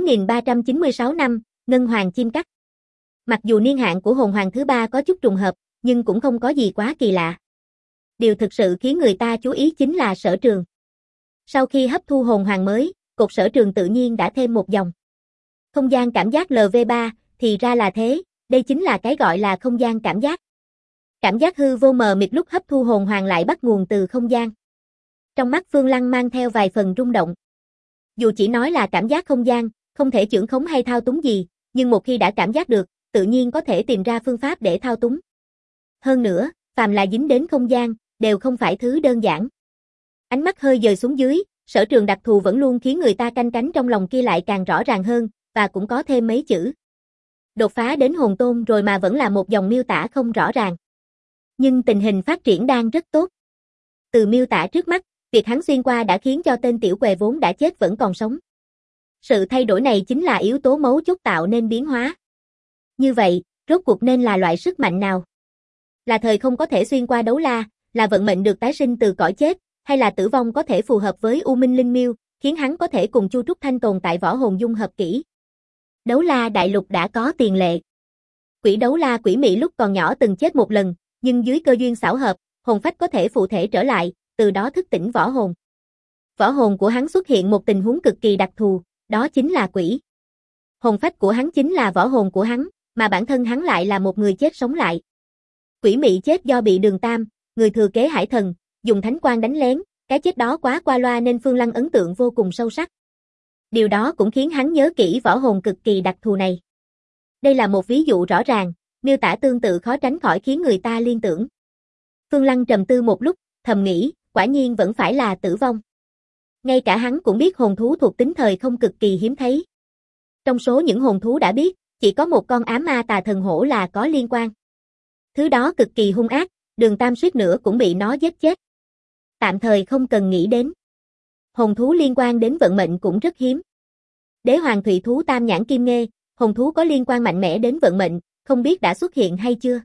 4396 năm, ngân hoàng chim cắt. Mặc dù niên hạn của hồn hoàng thứ 3 có chút trùng hợp, nhưng cũng không có gì quá kỳ lạ. Điều thực sự khiến người ta chú ý chính là sở trường. Sau khi hấp thu hồn hoàng mới, cột sở trường tự nhiên đã thêm một dòng. Không gian cảm giác LV3, thì ra là thế, đây chính là cái gọi là không gian cảm giác. Cảm giác hư vô mờ mịt lúc hấp thu hồn hoàng lại bắt nguồn từ không gian. Trong mắt Phương Lăng mang theo vài phần rung động. Dù chỉ nói là cảm giác không gian, không thể chưởng khống hay thao túng gì, nhưng một khi đã cảm giác được, tự nhiên có thể tìm ra phương pháp để thao túng. Hơn nữa, phàm là dính đến không gian, đều không phải thứ đơn giản. Ánh mắt hơi dời xuống dưới, sở trường đặc thù vẫn luôn khiến người ta canh cánh trong lòng kia lại càng rõ ràng hơn, và cũng có thêm mấy chữ. Đột phá đến hồn tôn rồi mà vẫn là một dòng miêu tả không rõ ràng. Nhưng tình hình phát triển đang rất tốt. Từ miêu tả trước mắt, việc hắn xuyên qua đã khiến cho tên tiểu què vốn đã chết vẫn còn sống. Sự thay đổi này chính là yếu tố mấu chốt tạo nên biến hóa. Như vậy, rốt cuộc nên là loại sức mạnh nào? Là thời không có thể xuyên qua đấu la, là vận mệnh được tái sinh từ cõi chết, hay là tử vong có thể phù hợp với U Minh Linh Miêu, khiến hắn có thể cùng Chu Trúc Thanh tồn tại võ hồn dung hợp kỹ. Đấu la đại lục đã có tiền lệ. Quỷ đấu la Quỷ Mị lúc còn nhỏ từng chết một lần, nhưng dưới cơ duyên xảo hợp, hồn phách có thể phụ thể trở lại, từ đó thức tỉnh võ hồn. Võ hồn của hắn xuất hiện một tình huống cực kỳ đặc thù, đó chính là quỷ. Hồn phách của hắn chính là võ hồn của hắn, mà bản thân hắn lại là một người chết sống lại. Quỷ Mị chết do bị Đường Tam, người thừa kế Hải Thần, dùng thánh quang đánh lén, cái chết đó quá qua loa nên Phương Lăng ấn tượng vô cùng sâu sắc. Điều đó cũng khiến hắn nhớ kỹ võ hồn cực kỳ đặc thù này. Đây là một ví dụ rõ ràng, miêu tả tương tự khó tránh khỏi khiến người ta liên tưởng. Phương Lăng trầm tư một lúc, thầm nghĩ, quả nhiên vẫn phải là tử vong. Ngay cả hắn cũng biết hồn thú thuộc tính thời không cực kỳ hiếm thấy. Trong số những hồn thú đã biết, chỉ có một con ám ma tà thần hổ là có liên quan. Thứ đó cực kỳ hung ác, Đường Tam suýt nữa cũng bị nó giết chết. Tạm thời không cần nghĩ đến. Hồn thú liên quan đến vận mệnh cũng rất hiếm. Đế hoàng thủy thú Tam Nhãn Kim Nghê, hồn thú có liên quan mạnh mẽ đến vận mệnh, không biết đã xuất hiện hay chưa.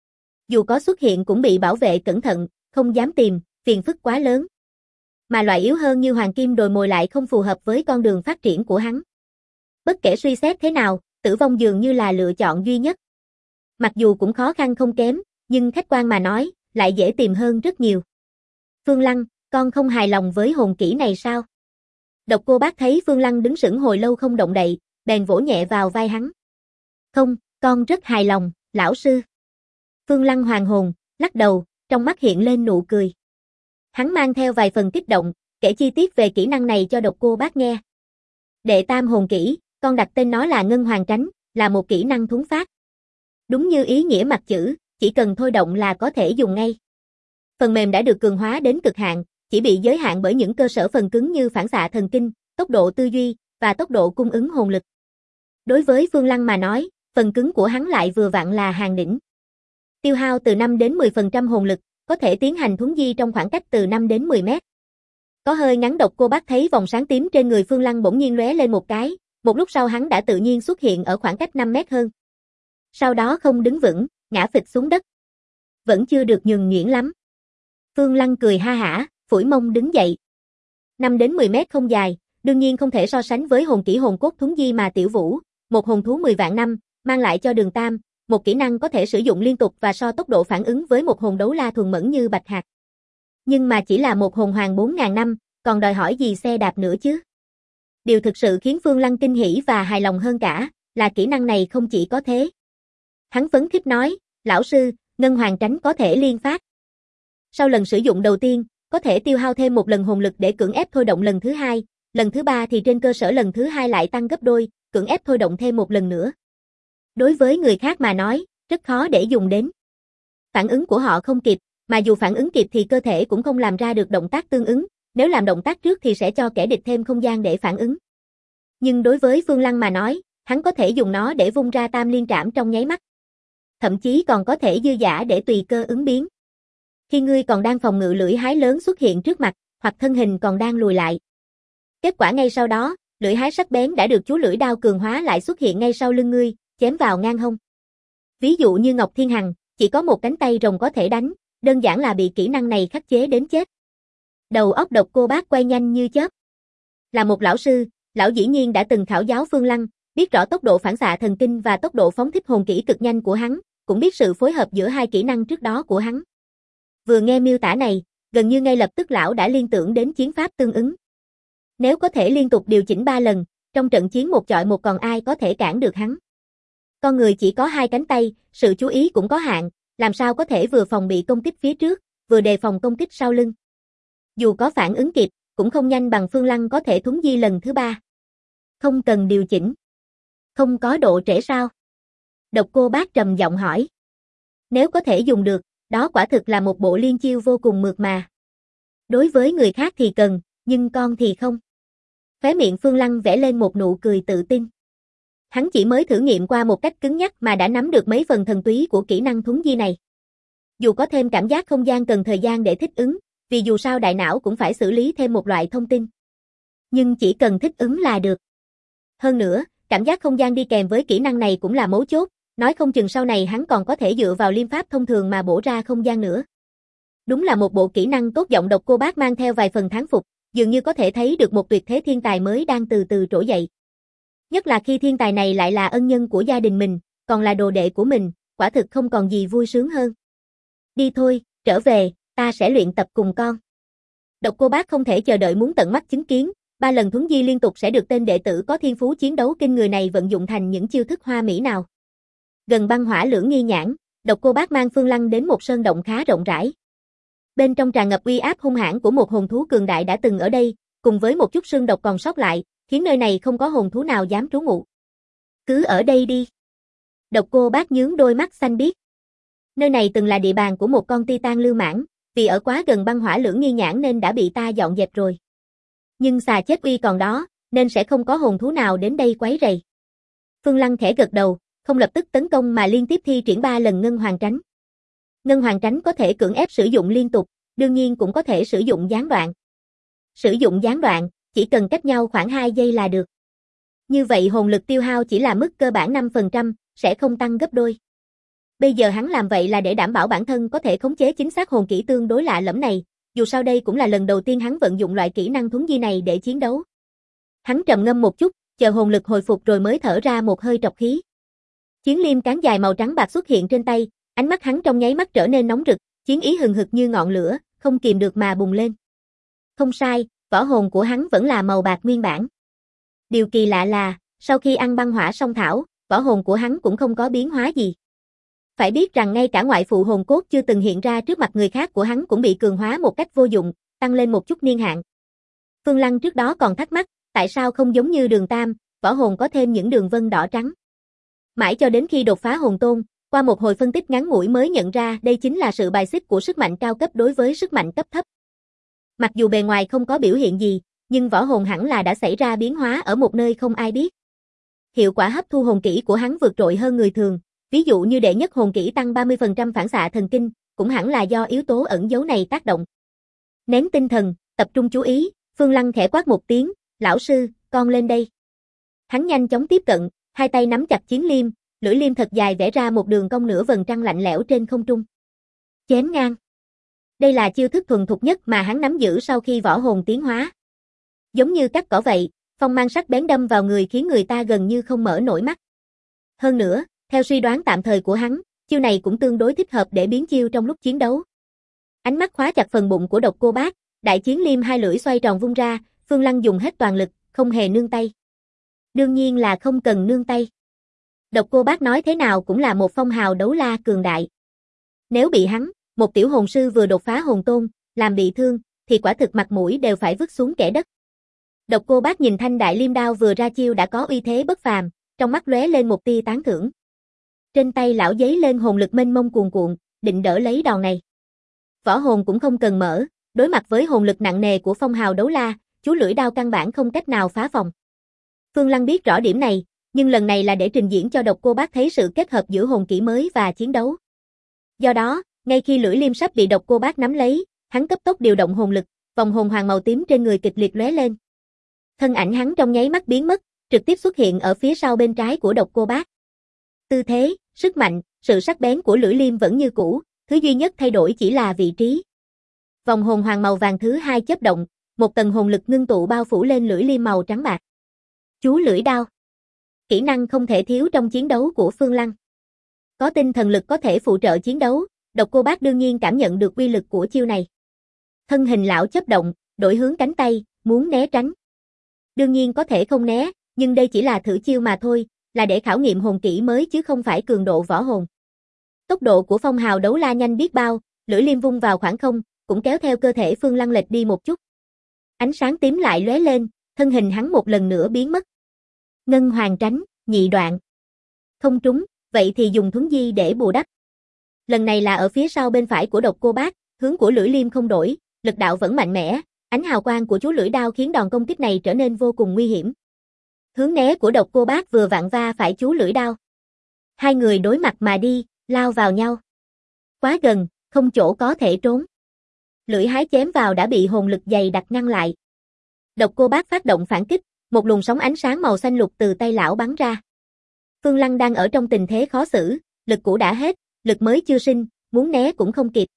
Dù có xuất hiện cũng bị bảo vệ cẩn thận, không dám tìm, phiền phức quá lớn. Mà loại yếu hơn như hoàng kim đồi mồi lại không phù hợp với con đường phát triển của hắn. Bất kể suy xét thế nào, tử vong dường như là lựa chọn duy nhất. Mặc dù cũng khó khăn không kém, nhưng khách quan mà nói, lại dễ tìm hơn rất nhiều. Phương Lăng, con không hài lòng với hồn kỹ này sao? Độc Cô Bác thấy Phương Lăng đứng sững hồi lâu không động đậy, bèn vỗ nhẹ vào vai hắn. Không, con rất hài lòng, lão sư. Phương Lăng hoàn hồn, lắc đầu, trong mắt hiện lên nụ cười. Hắn mang theo vài phần kích động, kể chi tiết về kỹ năng này cho Độc Cô Bác nghe. Đệ tam hồn kỹ, con đặt tên nó là Ngân Hoàng Tránh, là một kỹ năng thuấn phát. Đúng như ý nghĩa mặt chữ, chỉ cần thôi động là có thể dùng ngay. Phần mềm đã được cường hóa đến cực hạn, chỉ bị giới hạn bởi những cơ sở phần cứng như phản xạ thần kinh, tốc độ tư duy, và tốc độ cung ứng hồn lực. Đối với Phương Lăng mà nói, phần cứng của hắn lại vừa vặn là hàng đỉnh. Tiêu hao từ 5 đến 10% hồn lực, có thể tiến hành thuấn di trong khoảng cách từ 5 đến 10 mét. Có hơi ngắn. Độc Cô Bác thấy vòng sáng tím trên người Phương Lăng bỗng nhiên lóe lên một cái, một lúc sau hắn đã tự nhiên xuất hiện ở khoảng cách 5 mét hơn. Sau đó không đứng vững, ngã phịch xuống đất. Vẫn chưa được nhuần nhuyễn lắm. Phương Lăng cười ha hả, phủi mông đứng dậy. 5 đến 10 mét không dài, đương nhiên không thể so sánh với hồn kỹ hồn cốt thuấn di mà Tiểu Vũ, một hồn thú 10 vạn năm, mang lại cho Đường Tam, một kỹ năng có thể sử dụng liên tục và so tốc độ phản ứng với một hồn đấu la thuần mẫn như Bạch Hạc. Nhưng mà chỉ là một hồn hoàng 4.000 năm, còn đòi hỏi gì xe đạp nữa chứ? Điều thực sự khiến Phương Lăng kinh hỉ và hài lòng hơn cả, là kỹ năng này không chỉ có thế. Hắn phấn khích nói, lão sư, Ngân Hoàng Tránh có thể liên phát. Sau lần sử dụng đầu tiên, có thể tiêu hao thêm một lần hồn lực để cưỡng ép thôi động lần thứ hai, lần thứ ba thì trên cơ sở lần thứ hai lại tăng gấp đôi, cưỡng ép thôi động thêm một lần nữa. Đối với người khác mà nói, rất khó để dùng đến. Phản ứng của họ không kịp, mà dù phản ứng kịp thì cơ thể cũng không làm ra được động tác tương ứng, nếu làm động tác trước thì sẽ cho kẻ địch thêm không gian để phản ứng. Nhưng đối với Phương Lăng mà nói, hắn có thể dùng nó để vung ra tam liên trảm trong nháy mắt. Thậm chí còn có thể dư dả để tùy cơ ứng biến. Khi ngươi còn đang phòng ngự lưỡi hái lớn xuất hiện trước mặt, hoặc thân hình còn đang lùi lại. Kết quả ngay sau đó, lưỡi hái sắc bén đã được chú lưỡi đao cường hóa lại xuất hiện ngay sau lưng ngươi, chém vào ngang hông. Ví dụ như Ngọc Thiên Hằng, chỉ có một cánh tay rồng có thể đánh, đơn giản là bị kỹ năng này khắc chế đến chết. Đầu óc Độc Cô Bác quay nhanh như chớp. Là một lão sư, lão dĩ nhiên đã từng khảo giáo Phương Lăng, biết rõ tốc độ phản xạ thần kinh và tốc độ phóng thích hồn kỹ cực nhanh của hắn, cũng biết sự phối hợp giữa hai kỹ năng trước đó của hắn. Vừa nghe miêu tả này, gần như ngay lập tức lão đã liên tưởng đến chiến pháp tương ứng. Nếu có thể liên tục điều chỉnh 3 lần, trong trận chiến một chọi một còn ai có thể cản được hắn. Con người chỉ có 2 cánh tay, sự chú ý cũng có hạn, làm sao có thể vừa phòng bị công kích phía trước, vừa đề phòng công kích sau lưng. Dù có phản ứng kịp, cũng không nhanh bằng Phương Lăng có thể thuấn di lần thứ 3. Không cần điều chỉnh. Không có độ trễ sao? Độc Cô Bác trầm giọng hỏi. Nếu có thể dùng được, đó quả thực là một bộ liên chiêu vô cùng mượt mà. Đối với người khác thì cần, nhưng con thì không. Khóe miệng Phương Lăng vẽ lên một nụ cười tự tin. Hắn chỉ mới thử nghiệm qua một cách cứng nhắc mà đã nắm được mấy phần thần túy của kỹ năng thuấn di này. Dù có thêm cảm giác không gian cần thời gian để thích ứng, vì dù sao đại não cũng phải xử lý thêm một loại thông tin. Nhưng chỉ cần thích ứng là được. Hơn nữa, cảm giác không gian đi kèm với kỹ năng này cũng là mấu chốt, nói không chừng sau này hắn còn có thể dựa vào liêm pháp thông thường mà bổ ra không gian nữa. Đúng là một bộ kỹ năng tốt. Giọng Độc Cô Bác mang theo vài phần thán phục, dường như có thể thấy được một tuyệt thế thiên tài mới đang từ từ trỗi dậy. Nhất là khi thiên tài này lại là ân nhân của gia đình mình, còn là đồ đệ của mình, quả thực không còn gì vui sướng hơn. Đi thôi, trở về, ta sẽ luyện tập cùng con. Độc Cô Bác không thể chờ đợi muốn tận mắt chứng kiến, 3 lần thuấn di liên tục sẽ được tên đệ tử có thiên phú chiến đấu kinh người này vận dụng thành những chiêu thức hoa mỹ nào. Gần băng hỏa lưỡng nghi nhãn, Độc Cô Bác mang Phương Lăng đến một sơn động khá rộng rãi. Bên trong tràn ngập uy áp hung hãn của một hồn thú cường đại đã từng ở đây, cùng với một chút xương độc còn sót lại, khiến nơi này không có hồn thú nào dám trú ngụ. Cứ ở đây đi. Độc Cô Bác nhướng đôi mắt xanh biếc. Nơi này từng là địa bàn của một con Titan lưu mãng, vì ở quá gần băng hỏa lưỡng nghi nhãn nên đã bị ta dọn dẹp rồi. Nhưng xà chết uy còn đó, nên sẽ không có hồn thú nào đến đây quấy rầy. Phương Lăng khẽ gật đầu, không lập tức tấn công mà liên tiếp thi triển 3 lần Ngân Hoàng Tránh. Ngân Hoàng Tránh có thể cưỡng ép sử dụng liên tục, đương nhiên cũng có thể sử dụng gián đoạn. Sử dụng gián đoạn, chỉ cần cách nhau khoảng 2 giây là được. Như vậy hồn lực tiêu hao chỉ là mức cơ bản 5%, sẽ không tăng gấp đôi. Bây giờ hắn làm vậy là để đảm bảo bản thân có thể khống chế chính xác hồn kỹ tương đối lạ lẫm này, dù sao đây cũng là lần đầu tiên hắn vận dụng loại kỹ năng thuấn di này để chiến đấu. Hắn trầm ngâm một chút, chờ hồn lực hồi phục rồi mới thở ra một hơi trọc khí. Chiến liêm cán dài màu trắng bạc xuất hiện trên tay, ánh mắt hắn trong nháy mắt trở nên nóng rực, chiến ý hừng hực như ngọn lửa, không kìm được mà bùng lên. Không sai, võ hồn của hắn vẫn là màu bạc nguyên bản. Điều kỳ lạ là, sau khi ăn băng hỏa song thảo, võ hồn của hắn cũng không có biến hóa gì. Phải biết rằng ngay cả ngoại phụ hồn cốt chưa từng hiện ra trước mặt người khác của hắn cũng bị cường hóa một cách vô dụng, tăng lên một chút niên hạn. Phương Lăng trước đó còn thắc mắc, tại sao không giống như Đường Tam, võ hồn có thêm những đường vân đỏ trắng. Mãi cho đến khi đột phá hồn tôn, qua một hồi phân tích ngắn ngủi mới nhận ra đây chính là sự bài xích của sức mạnh cao cấp đối với sức mạnh cấp thấp. Mặc dù bề ngoài không có biểu hiện gì, nhưng võ hồn hẳn là đã xảy ra biến hóa ở một nơi không ai biết. Hiệu quả hấp thu hồn kỹ của hắn vượt trội hơn người thường, ví dụ như đệ nhất hồn kỹ tăng 30% phản xạ thần kinh, cũng hẳn là do yếu tố ẩn dấu này tác động. Nén tinh thần, tập trung chú ý, Phương Lăng khẽ quát một tiếng, lão sư, con lên đây. Hắn nhanh chóng tiếp cận, hai tay nắm chặt chiến liêm, lưỡi liêm thật dài vẽ ra một đường cong nửa vầng trăng lạnh lẽo trên không trung. Chém ngang. Đây là chiêu thức thuần thục nhất mà hắn nắm giữ sau khi võ hồn tiến hóa. Giống như cắt cỏ vậy, phong mang sắc bén đâm vào người khiến người ta gần như không mở nổi mắt. Hơn nữa, theo suy đoán tạm thời của hắn, chiêu này cũng tương đối thích hợp để biến chiêu trong lúc chiến đấu. Ánh mắt khóa chặt phần bụng của Độc Cô Bác, đại chiến liêm hai lưỡi xoay tròn vung ra, Phương Lăng dùng hết toàn lực, không hề nương tay. Đương nhiên là không cần nương tay. Độc Cô Bác nói thế nào cũng là một phong hào đấu la cường đại. Nếu bị hắn, một tiểu hồn sư vừa đột phá hồn tôn, làm bị thương, thì quả thực mặt mũi đều phải vứt xuống kẻ đất. Độc Cô Bác nhìn thanh đại liêm đao vừa ra chiêu đã có uy thế bất phàm, trong mắt lóe lên một tia tán thưởng. Trên tay lão giấy lên hồn lực mênh mông cuồn cuộn, định đỡ lấy đòn này. Võ hồn cũng không cần mở, đối mặt với hồn lực nặng nề của phong hào đấu la, chú lưỡi đao căn bản không cách nào phá phòng. Phương Lăng biết rõ điểm này, nhưng lần này là để trình diễn cho Độc Cô Bác thấy sự kết hợp giữa hồn kỹ mới và chiến đấu. Do đó, ngay khi lưỡi liêm sắp bị Độc Cô Bác nắm lấy, hắn cấp tốc điều động hồn lực, vòng hồn hoàng màu tím trên người kịch liệt lóe lên. Thân ảnh hắn trong nháy mắt biến mất, trực tiếp xuất hiện ở phía sau bên trái của Độc Cô Bác. Tư thế, sức mạnh, sự sắc bén của lưỡi liêm vẫn như cũ, thứ duy nhất thay đổi chỉ là vị trí. Vòng hồn hoàng màu vàng thứ hai chớp động, một tầng hồn lực ngưng tụ bao phủ lên lưỡi liêm màu trắng bạc. Chú lưỡi đao. Kỹ năng không thể thiếu trong chiến đấu của Phương Lăng. Có tinh thần lực có thể phụ trợ chiến đấu, Độc Cô Bác đương nhiên cảm nhận được uy lực của chiêu này. Thân hình lão chớp động, đổi hướng cánh tay, muốn né tránh. Đương nhiên có thể không né, nhưng đây chỉ là thử chiêu mà thôi, là để khảo nghiệm hồn kỹ mới chứ không phải cường độ võ hồn. Tốc độ của phong hào đấu la nhanh biết bao, lưỡi liêm vung vào khoảng không, cũng kéo theo cơ thể Phương Lăng lệch đi một chút. Ánh sáng tím lại lóe lên, thân hình hắn một lần nữa biến mất. Ngân hoàng tránh, nhị đoạn. Không trúng, vậy thì dùng thuấn di để bù đắp. Lần này là ở phía sau bên phải của Độc Cô Bác, hướng của lưỡi liêm không đổi, lực đạo vẫn mạnh mẽ, ánh hào quang của chú lưỡi đao khiến đòn công kích này trở nên vô cùng nguy hiểm. Hướng né của Độc Cô Bác vừa vặn va phải chú lưỡi đao. Hai người đối mặt mà đi, lao vào nhau. Quá gần, không chỗ có thể trốn. Lưỡi hái chém vào đã bị hồn lực dày đặc ngăn lại. Độc Cô Bác phát động phản kích, một luồng sóng ánh sáng màu xanh lục từ tay lão bắn ra. Phương Lăng đang ở trong tình thế khó xử, lực cũ đã hết, lực mới chưa sinh, muốn né cũng không kịp.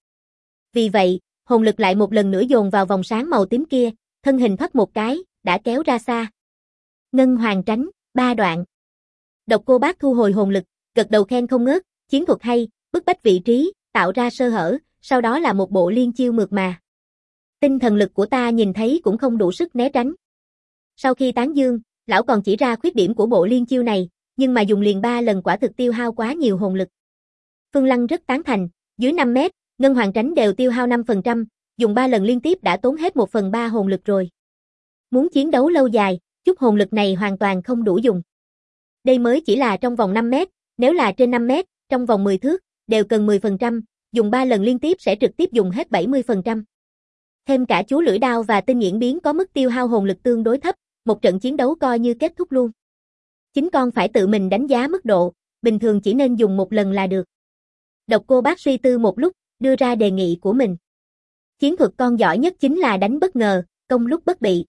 Vì vậy, hồn lực lại một lần nữa dồn vào vòng sáng màu tím kia, thân hình thoát một cái, đã kéo ra xa. Ngân hoàng tránh, 3 đoạn. Độc Cô Bác thu hồi hồn lực, gật đầu khen không ngớt, chiến thuật hay, bức bách vị trí, tạo ra sơ hở, sau đó là một bộ liên chiêu mượt mà. Tinh thần lực của ta nhìn thấy cũng không đủ sức né tránh. Sau khi tán dương, lão còn chỉ ra khuyết điểm của bộ liên chiêu này, nhưng mà dùng liền 3 lần quả thực tiêu hao quá nhiều hồn lực. Phương Lăng rất tán thành, dưới 5 mét, ngân hoàng tránh đều tiêu hao 5%, dùng 3 lần liên tiếp đã tốn hết 1/3 hồn lực rồi. Muốn chiến đấu lâu dài, chút hồn lực này hoàn toàn không đủ dùng. Đây mới chỉ là trong vòng 5 mét, nếu là trên 5 mét, trong vòng 10 thước, đều cần 10%, dùng 3 lần liên tiếp sẽ trực tiếp dùng hết 70%. Thêm cả chú lưỡi đao và tinh nhuyễn biến có mức tiêu hao hồn lực tương đối thấp, một trận chiến đấu coi như kết thúc luôn. Chính con phải tự mình đánh giá mức độ, bình thường chỉ nên dùng một lần là được. Độc Cô Bác suy tư một lúc, đưa ra đề nghị của mình. Chiến thuật con giỏi nhất chính là đánh bất ngờ, công lúc bất bị.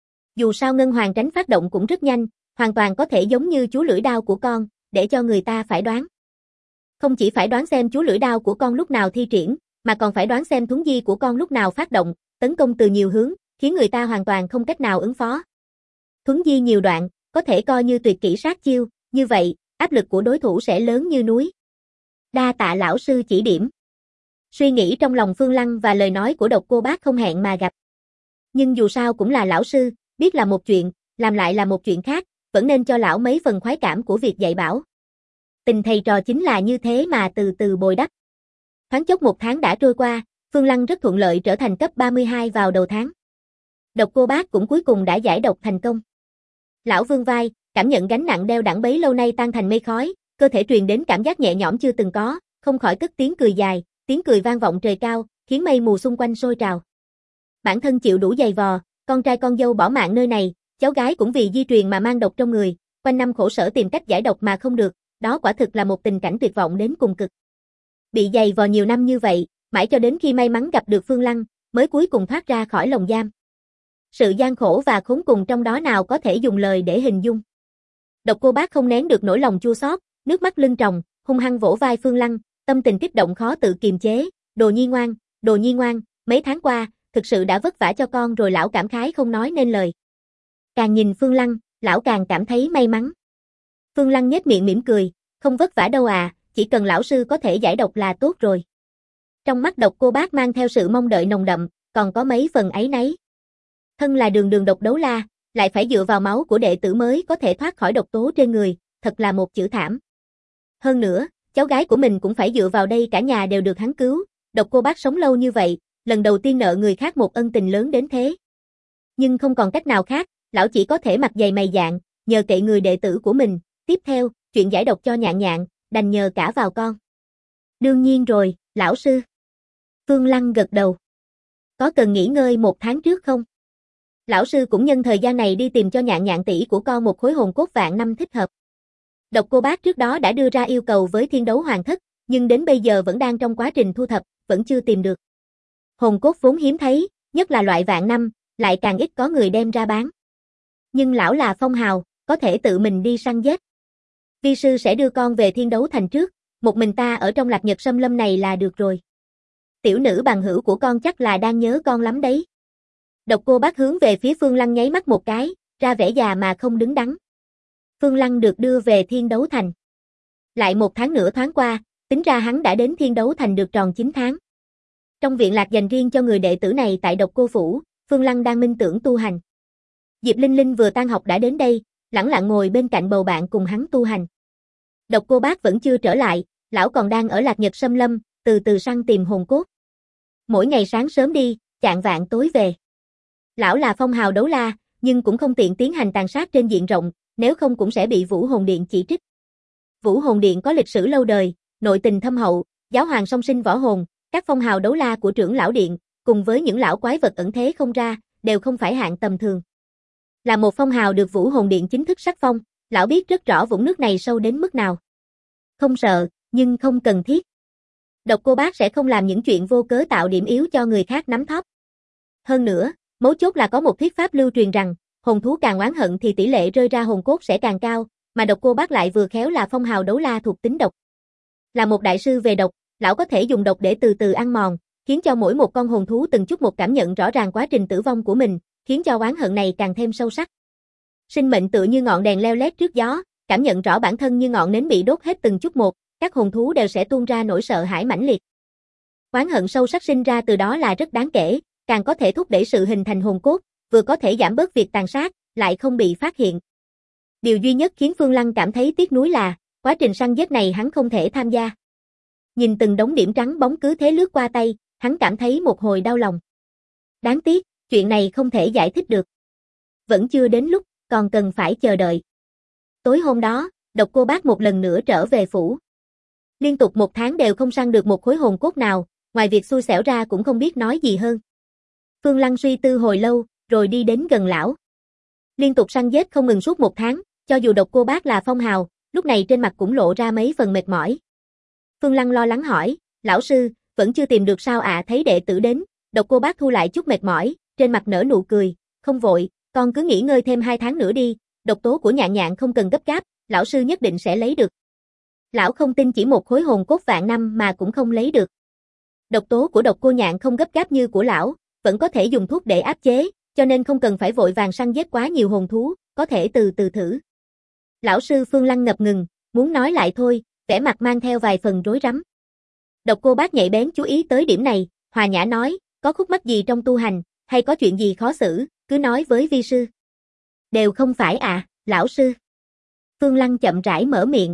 Dù sao ngân hoàng tránh phát động cũng rất nhanh, hoàn toàn có thể giống như chú lưỡi đao của con, để cho người ta phải đoán. Không chỉ phải đoán xem chú lưỡi đao của con lúc nào thi triển, mà còn phải đoán xem thuấn di của con lúc nào phát động, tấn công từ nhiều hướng, khiến người ta hoàn toàn không cách nào ứng phó. Thuấn di nhiều đoạn, có thể coi như tuyệt kỹ sát chiêu, như vậy, áp lực của đối thủ sẽ lớn như núi. Đa tạ lão sư chỉ điểm. Suy nghĩ trong lòng Phương Lăng và lời nói của Độc Cô Bác không hẹn mà gặp. Nhưng dù sao cũng là lão sư, biết là một chuyện, làm lại là một chuyện khác, vẫn nên cho lão mấy phần khoái cảm của việc dạy bảo. Tình thầy trò chính là như thế mà từ từ bồi đắp. Thoáng chốc 1 tháng đã trôi qua, Phương Lăng rất thuận lợi trở thành cấp 32 vào đầu tháng. Độc Cô Bác cũng cuối cùng đã giải độc thành công. Lão vươn vai, cảm nhận gánh nặng đeo đẳng bấy lâu nay tan thành mây khói, cơ thể truyền đến cảm giác nhẹ nhõm chưa từng có, không khỏi cất tiếng cười dài, tiếng cười vang vọng trời cao, khiến mây mù xung quanh sôi trào. Bản thân chịu đủ dày vò, con trai con dâu bỏ mạng nơi này, cháu gái cũng vì di truyền mà mang độc trong người, quanh năm khổ sở tìm cách giải độc mà không được, đó quả thực là một tình cảnh tuyệt vọng đến cùng cực. Bị dày vò nhiều năm như vậy, mãi cho đến khi may mắn gặp được Phương Lăng, mới cuối cùng thoát ra khỏi lồng giam. Sự gian khổ và khốn cùng trong đó nào có thể dùng lời để hình dung. Độc Cô Bác không nén được nỗi lòng chua xót, nước mắt lưng tròng, hung hăng vỗ vai Phương Lăng, tâm tình kích động khó tự kiềm chế, đồ nhi ngoan, mấy tháng qua, thực sự đã vất vả cho con rồi. Lão cảm khái không nói nên lời. Càng nhìn Phương Lăng, lão càng cảm thấy may mắn. Phương Lăng nhếch miệng mỉm cười, không vất vả đâu à, chỉ cần lão sư có thể giải độc là tốt rồi. Trong mắt Độc Cô Bác mang theo sự mong đợi nồng đậm, còn có mấy phần áy náy. Thân là đường độc đấu la, lại phải dựa vào máu của đệ tử mới có thể thoát khỏi độc tố trên người, thật là một chữ thảm. Hơn nữa, cháu gái của mình cũng phải dựa vào đây, cả nhà đều được hắn cứu. Độc Cô Bác sống lâu như vậy, lần đầu tiên nợ người khác một ân tình lớn đến thế. Nhưng không còn cách nào khác, lão chỉ có thể mặt dày mày dạn, nhờ cậy người đệ tử của mình. Tiếp theo, chuyện giải độc cho Nhạn Nhạn, đành nhờ cả vào con. Đương nhiên rồi, lão sư. Phương Lăng gật đầu. Có cần nghỉ ngơi 1 tháng trước không? Lão sư cũng nhân thời gian này đi tìm cho Nhạn Nhạn tỷ của con một khối hồn cốt vạn năm thích hợp. Độc Cô Bác trước đó đã đưa ra yêu cầu với Thiên Đấu Hoàng Thất, nhưng đến bây giờ vẫn đang trong quá trình thu thập, vẫn chưa tìm được. Hồn cốt vốn hiếm thấy, nhất là loại vạn năm, lại càng ít có người đem ra bán. Nhưng lão là phong hào, có thể tự mình đi săn giết. Vi sư sẽ đưa con về Thiên Đấu Thành trước, một mình ta ở trong Lạc Nhật Sâm Lâm này là được rồi. Tiểu nữ bằng hữu của con chắc là đang nhớ con lắm đấy. Độc Cô Bác hướng về phía Phương Lăng nháy mắt một cái, ra vẻ già mà không đứng đắn. Phương Lăng được đưa về Thiên Đấu Thành. Lại 1 tháng nữa thoáng qua, tính ra hắn đã đến Thiên Đấu Thành được tròn 9 tháng. Trong viện lạc dành riêng cho người đệ tử này tại Độc Cô Phủ, Phương Lăng đang minh tưởng tu hành. Diệp Linh Linh vừa tan học đã đến đây, lẳng lặng ngồi bên cạnh bầu bạn cùng hắn tu hành. Độc Cô Bác vẫn chưa trở lại, lão còn đang ở Lạc Nhật Sâm Lâm, từ từ săn tìm hồn cốt. Mỗi ngày sáng sớm đi, chạng vạng tối về. Lão là phong hào đấu la, nhưng cũng không tiện tiến hành tàn sát trên diện rộng, nếu không cũng sẽ bị Vũ Hồn Điện chỉ trích. Vũ Hồn Điện có lịch sử lâu đời, nội tình thâm hậu, giáo hoàng song sinh võ hồn, các phong hào đấu la của trưởng lão điện, cùng với những lão quái vật ẩn thế không ra, đều không phải hạng tầm thường. Là một phong hào được Vũ Hồn Điện chính thức sắc phong, lão biết rất rõ vũng nước này sâu đến mức nào. Không sợ, nhưng không cần thiết. Độc Cô Bác sẽ không làm những chuyện vô cớ tạo điểm yếu cho người khác nắm thóp. Hơn nữa, mấu chốt là có một thuyết pháp lưu truyền rằng, hồn thú càng oán hận thì tỷ lệ rơi ra hồn cốt sẽ càng cao, mà Độc Cô Bác lại vừa khéo là phong hào đấu la thuộc tính độc. Là một đại sư về độc, lão có thể dùng độc để từ từ ăn mòn, khiến cho mỗi một con hồn thú từng chút một cảm nhận rõ ràng quá trình tử vong của mình, khiến cho oán hận này càng thêm sâu sắc. Sinh mệnh tựa như ngọn đèn leo lét trước gió, cảm nhận rõ bản thân như ngọn nến bị đốt hết từng chút một, các hồn thú đều sẽ tuôn ra nỗi sợ hãi mãnh liệt. Oán hận sâu sắc sinh ra từ đó là rất đáng kể, càng có thể thúc đẩy sự hình thành hồn cốt, vừa có thể giảm bớt việc tàn sát, lại không bị phát hiện. Điều duy nhất khiến Phương Lăng cảm thấy tiếc nuối là, quá trình săn giết này hắn không thể tham gia. Nhìn từng đống điểm trắng bóng cứ thế lướt qua tay, hắn cảm thấy một hồi đau lòng. Đáng tiếc, chuyện này không thể giải thích được. Vẫn chưa đến lúc, còn cần phải chờ đợi. Tối hôm đó, Độc Cô Bác một lần nữa trở về phủ. Liên tục 1 tháng đều không săn được một khối hồn cốt nào, ngoài việc xui xẻo ra cũng không biết nói gì hơn. Phương Lăng suy tư hồi lâu, rồi đi đến gần lão. Liên tục săn giết không ngừng suốt 1 tháng, cho dù Độc Cô Bác là phong hào, lúc này trên mặt cũng lộ ra mấy phần mệt mỏi. Phương Lăng lo lắng hỏi, lão sư, vẫn chưa tìm được sao ạ? Thấy đệ tử đến, Độc Cô Bác thu lại chút mệt mỏi, trên mặt nở nụ cười, không vội, con cứ nghỉ ngơi thêm 2 tháng nữa đi, độc tố của Nhạn Nhạn không cần gấp gáp, lão sư nhất định sẽ lấy được. Lão không tin chỉ một khối hồn cốt vạn năm mà cũng không lấy được. Độc tố của Độc Cô Nhạn không gấp gáp như của lão, vẫn có thể dùng thuốc để áp chế, cho nên không cần phải vội vàng săn giết quá nhiều hồn thú, có thể từ từ thử. Lão sư Phương Lăng ngập ngừng, muốn nói lại thôi, vẻ mặt mang theo vài phần rối rắm. Độc Cô Bác nhạy bén chú ý tới điểm này, hòa nhã nói, có khúc mắc gì trong tu hành, hay có chuyện gì khó xử, cứ nói với vi sư. Đều không phải Lão sư. Phương Lăng chậm rãi mở miệng.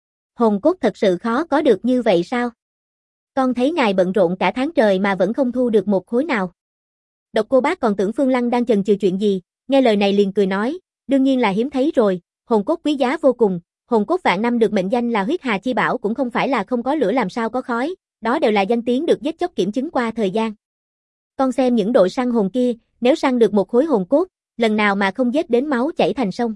Hồn cốt thật sự khó có được như vậy sao? Con thấy ngài bận rộn cả tháng trời mà vẫn không thu được một khối nào. Độc Cô Bác còn tưởng Phương Lăng đang chần chừ chuyện gì, nghe lời này liền cười nói, đương nhiên là hiếm thấy rồi, hồn cốt quý giá vô cùng, hồn cốt vạn năm được mệnh danh là huyết hà chi bảo cũng không phải là không có lửa làm sao có khói, đó đều là danh tiếng được giết chóc kiểm chứng qua thời gian. Con xem những đội săn hồn kia, nếu săn được một khối hồn cốt, lần nào mà không giết đến máu chảy thành sông.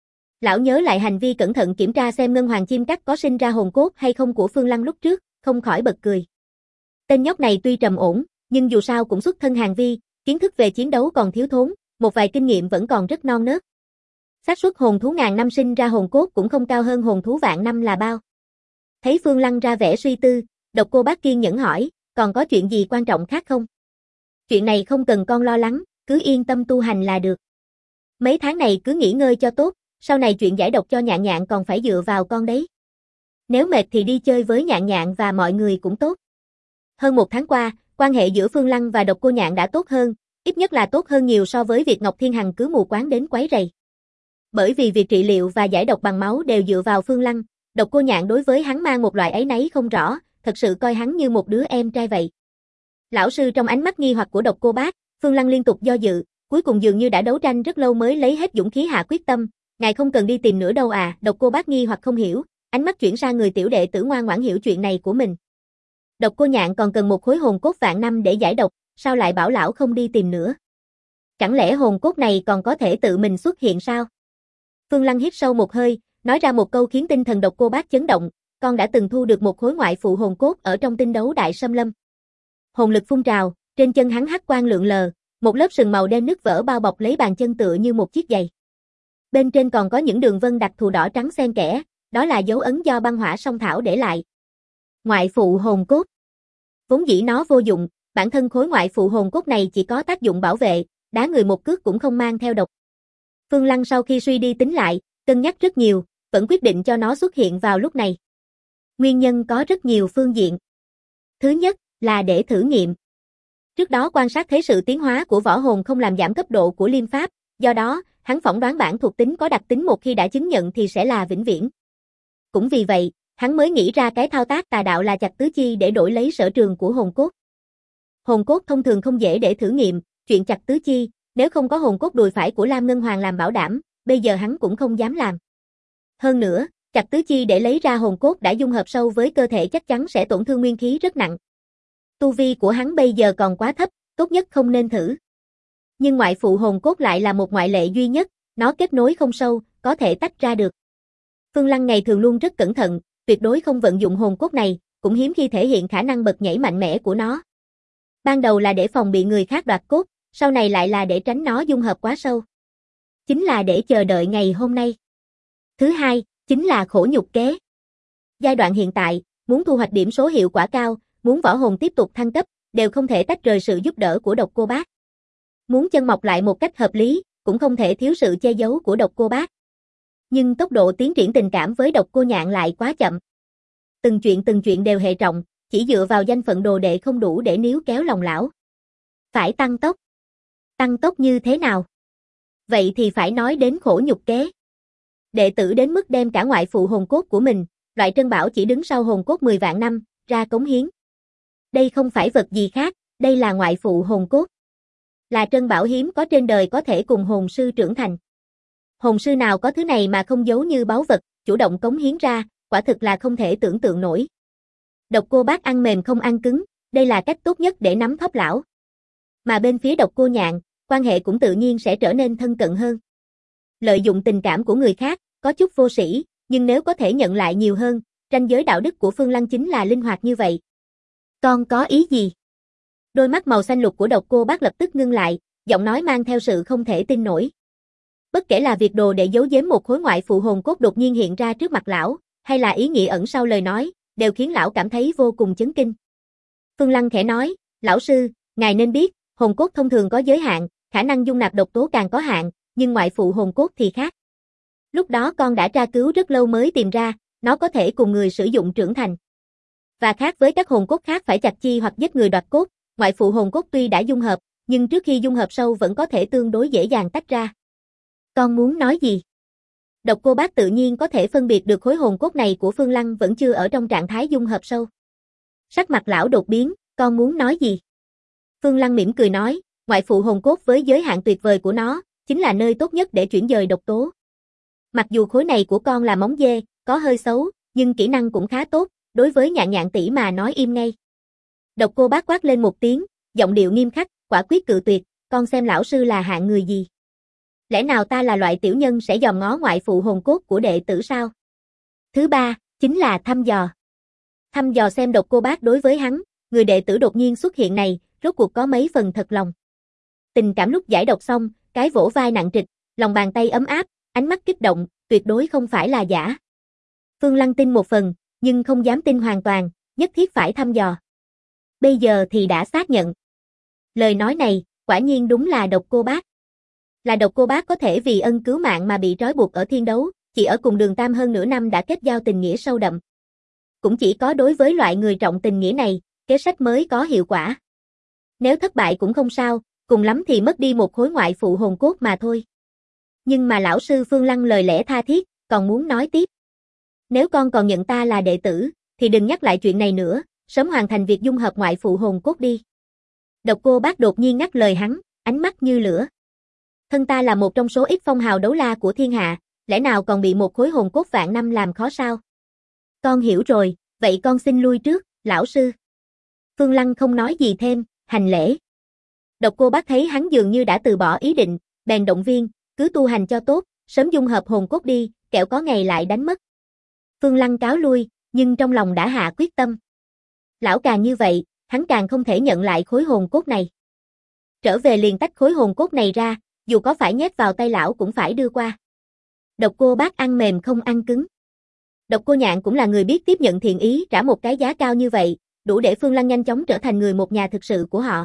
Lão nhớ lại hành vi cẩn thận kiểm tra xem ngân hoàng chim cắt có sinh ra hồn cốt hay không của Phương Lăng lúc trước, không khỏi bật cười. Tên nhóc này tuy trầm ổn, nhưng dù sao cũng xuất thân hàng vi, kiến thức về chiến đấu còn thiếu thốn, một vài kinh nghiệm vẫn còn rất non nớt. Xác suất hồn thú ngàn năm sinh ra hồn cốt cũng không cao hơn hồn thú vạn năm là bao. Thấy Phương Lăng ra vẻ suy tư, Độc Cô Bác kiên nhẫn hỏi, còn có chuyện gì quan trọng khác không? Chuyện này không cần con lo lắng, cứ yên tâm tu hành là được. Mấy tháng này cứ nghỉ ngơi cho tốt, sau này chuyện giải độc cho Nhạn Nhạn còn phải dựa vào con đấy. Nếu mệt thì đi chơi với Nhạn Nhạn và mọi người cũng tốt. Hơn một tháng qua, quan hệ giữa Phương Lăng và Độc Cô Nhạn đã tốt hơn, ít nhất là tốt hơn nhiều so với việc Ngọc Thiên Hằng cứ mù quáng đến quấy rầy. Bởi vì việc trị liệu và giải độc bằng máu đều dựa vào Phương Lăng, Độc Cô Nhạn đối với hắn mang một loại áy náy không rõ, thật sự coi hắn như một đứa em trai vậy. Lão sư, trong ánh mắt nghi hoặc của Độc Cô Bác, Phương Lăng liên tục do dự, cuối cùng dường như đã đấu tranh rất lâu mới lấy hết dũng khí hạ quyết tâm, ngài không cần đi tìm nữa đâu à? Độc Cô Bác nghi hoặc không hiểu, ánh mắt chuyển sang người tiểu đệ tử ngoan ngoãn hiểu chuyện này của mình. Độc Cô Nhạn còn cần một khối hồn cốt vạn năm để giải độc, sao lại bảo lão không đi tìm nữa? Chẳng lẽ hồn cốt này còn có thể tự mình xuất hiện sao? Phương Lăng hít sâu một hơi, nói ra một câu khiến tinh thần Độc Cô Bác chấn động, con đã từng thu được một khối ngoại phụ hồn cốt ở trong tinh đấu đại xâm lâm. Hồn lực phun trào, trên chân hắn hắc quang lượn lờ, một lớp sừng màu đen nứt vỡ bao bọc lấy bàn chân tựa như một chiếc giày. Bên trên còn có những đường vân đặc thù đỏ trắng xen kẽ, đó là dấu ấn do băng hỏa song thảo để lại. Ngoại phụ hồn cốt. Vốn dĩ nó vô dụng, bản thân khối ngoại phụ hồn cốt này chỉ có tác dụng bảo vệ, đá người một cước cũng không mang theo độc. Phương Lăng sau khi suy đi tính lại, cân nhắc rất nhiều, vẫn quyết định cho nó xuất hiện vào lúc này. Nguyên nhân có rất nhiều phương diện. Thứ nhất là để thử nghiệm. Trước đó quan sát thấy sự tiến hóa của võ hồn không làm giảm cấp độ của liêm pháp, do đó, hắn phỏng đoán bản thuộc tính có đặc tính một khi đã chứng nhận thì sẽ là vĩnh viễn. Cũng vì vậy, hắn mới nghĩ ra cái thao tác tà đạo là chặt tứ chi để đổi lấy sở trường của hồn cốt. Hồn cốt thông thường không dễ để thử nghiệm, chuyện chặt tứ chi, nếu không có hồn cốt đùi phải của Lam Ngân Hoàng làm bảo đảm, bây giờ hắn cũng không dám làm. Hơn nữa, chặt tứ chi để lấy ra hồn cốt đã dung hợp sâu với cơ thể chắc chắn sẽ tổn thương nguyên khí rất nặng. Tu vi của hắn bây giờ còn quá thấp, tốt nhất không nên thử. Nhưng ngoại phụ hồn cốt lại là một ngoại lệ duy nhất, nó kết nối không sâu, có thể tách ra được. Phương Lăng ngày thường luôn rất cẩn thận, tuyệt đối không vận dụng hồn cốt này, cũng hiếm khi thể hiện khả năng bật nhảy mạnh mẽ của nó. Ban đầu là để phòng bị người khác đoạt cốt, sau này lại là để tránh nó dung hợp quá sâu. Chính là để chờ đợi ngày hôm nay. Thứ hai, chính là khổ nhục kế. Giai đoạn hiện tại, muốn thu hoạch điểm số hiệu quả cao, muốn võ hồn tiếp tục thăng cấp, đều không thể tách rời sự giúp đỡ của Độc Cô Bác. Muốn chân mọc lại một cách hợp lý, cũng không thể thiếu sự che giấu của Độc Cô Bác. Nhưng tốc độ tiến triển tình cảm với Độc Cô Nhạn lại quá chậm. Từng chuyện đều hệ trọng, chỉ dựa vào danh phận đồ đệ không đủ để níu kéo lòng lão. Phải tăng tốc. Tăng tốc như thế nào? Vậy thì phải nói đến khổ nhục kế. Đệ tử đến mức đem cả ngoại phụ hồn cốt của mình, loại trân bảo chỉ đứng sau hồn cốt 10 vạn năm, ra cống hiến. Đây không phải vật gì khác, đây là ngoại phụ hồn cốt. Là trân bảo hiếm có trên đời có thể cùng hồn sư trưởng thành. Hồn sư nào có thứ này mà không giấu như báu vật, chủ động cống hiến ra, quả thực là không thể tưởng tượng nổi. Độc Cô Bác ăn mềm không ăn cứng, đây là cách tốt nhất để nắm thóp lão. Mà bên phía Độc Cô Nhạn, quan hệ cũng tự nhiên sẽ trở nên thân cận hơn. Lợi dụng tình cảm của người khác, có chút vô sĩ, nhưng nếu có thể nhận lại nhiều hơn, ranh giới đạo đức của Phương Lăng chính là linh hoạt như vậy. Con có ý gì? Đôi mắt màu xanh lục của Độc Cô Bác lập tức ngưng lại, giọng nói mang theo sự không thể tin nổi. Bất kể là việc đồ để giấu giếm một khối ngoại phụ hồn cốt đột nhiên hiện ra trước mặt lão, hay là ý nghĩa ẩn sau lời nói, đều khiến lão cảm thấy vô cùng chấn kinh. Phương Lăng khẽ nói, lão sư, ngài nên biết, hồn cốt thông thường có giới hạn, khả năng dung nạp độc tố càng có hạn, nhưng ngoại phụ hồn cốt thì khác. Lúc đó con đã tra cứu rất lâu mới tìm ra, nó có thể cùng người sử dụng trưởng thành. Và khác với các hồn cốt khác phải chặt chi hoặc giết người đoạt cốt, ngoại phụ hồn cốt tuy đã dung hợp, nhưng trước khi dung hợp sâu vẫn có thể tương đối dễ dàng tách ra. Con muốn nói gì? Độc Cô Bác tự nhiên có thể phân biệt được khối hồn cốt này của Phương Lăng vẫn chưa ở trong trạng thái dung hợp sâu. Sắc mặt lão đột biến, con muốn nói gì? Phương Lăng mỉm cười nói, ngoại phụ hồn cốt với giới hạn tuyệt vời của nó, chính là nơi tốt nhất để chuyển dời độc tố. Mặc dù khối này của con là móng dê, có hơi xấu, nhưng kỹ năng cũng khá tốt, đối với Nhạn Nhạn tỷ mà nói im ngay. Độc Cô Bác quát lên một tiếng, giọng điệu nghiêm khắc, quả quyết cự tuyệt, con xem lão sư là hạng người gì? Lẽ nào ta là loại tiểu nhân sẽ dòm ngó ngoại phụ hồn cốt của đệ tử sao? Thứ ba, chính là thăm dò. Thăm dò xem Độc Cô Bác đối với hắn, người đệ tử đột nhiên xuất hiện này, rốt cuộc có mấy phần thật lòng. Tình cảm lúc giải độc xong, cái vỗ vai nặng trịch, lòng bàn tay ấm áp, ánh mắt kích động, tuyệt đối không phải là giả. Phương Lăng tin một phần, nhưng không dám tin hoàn toàn, nhất thiết phải thăm dò. Bây giờ thì đã xác nhận. Lời nói này, quả nhiên đúng là Độc Cô Bác. Là Độc Cô Bác có thể vì ân cứu mạng mà bị trói buộc ở Thiên Đấu, chỉ ở cùng Đường Tam hơn nửa năm đã kết giao tình nghĩa sâu đậm. Cũng chỉ có đối với loại người trọng tình nghĩa này, kế sách mới có hiệu quả. Nếu thất bại cũng không sao, cùng lắm thì mất đi một khối ngoại phụ hồn cốt mà thôi. Nhưng mà lão sư Phương Lăng lời lẽ tha thiết, còn muốn nói tiếp. Nếu con còn nhận ta là đệ tử, thì đừng nhắc lại chuyện này nữa, sớm hoàn thành việc dung hợp ngoại phụ hồn cốt đi. Độc Cô Bác đột nhiên ngắt lời hắn, ánh mắt như lửa. Thân ta là một trong số ít phong hào đấu la của thiên hạ, lẽ nào còn bị một khối hồn cốt vạn năm làm khó sao? Con hiểu rồi, vậy con xin lui trước, lão sư. Phương Lăng không nói gì thêm, hành lễ. Độc Cô Bác thấy hắn dường như đã từ bỏ ý định, bèn động viên, cứ tu hành cho tốt, sớm dung hợp hồn cốt đi, kẻo có ngày lại đánh mất. Phương Lăng cáo lui, nhưng trong lòng đã hạ quyết tâm. Lão càng như vậy, hắn càng không thể nhận lại khối hồn cốt này. Trở về liền tách khối hồn cốt này ra, dù có phải nhét vào tay lão cũng phải đưa qua. Độc Cô Bác ăn mềm không ăn cứng. Độc Cô Nhạn cũng là người biết tiếp nhận thiện ý, trả một cái giá cao như vậy, đủ để Phương Lăng nhanh chóng trở thành người một nhà thực sự của họ.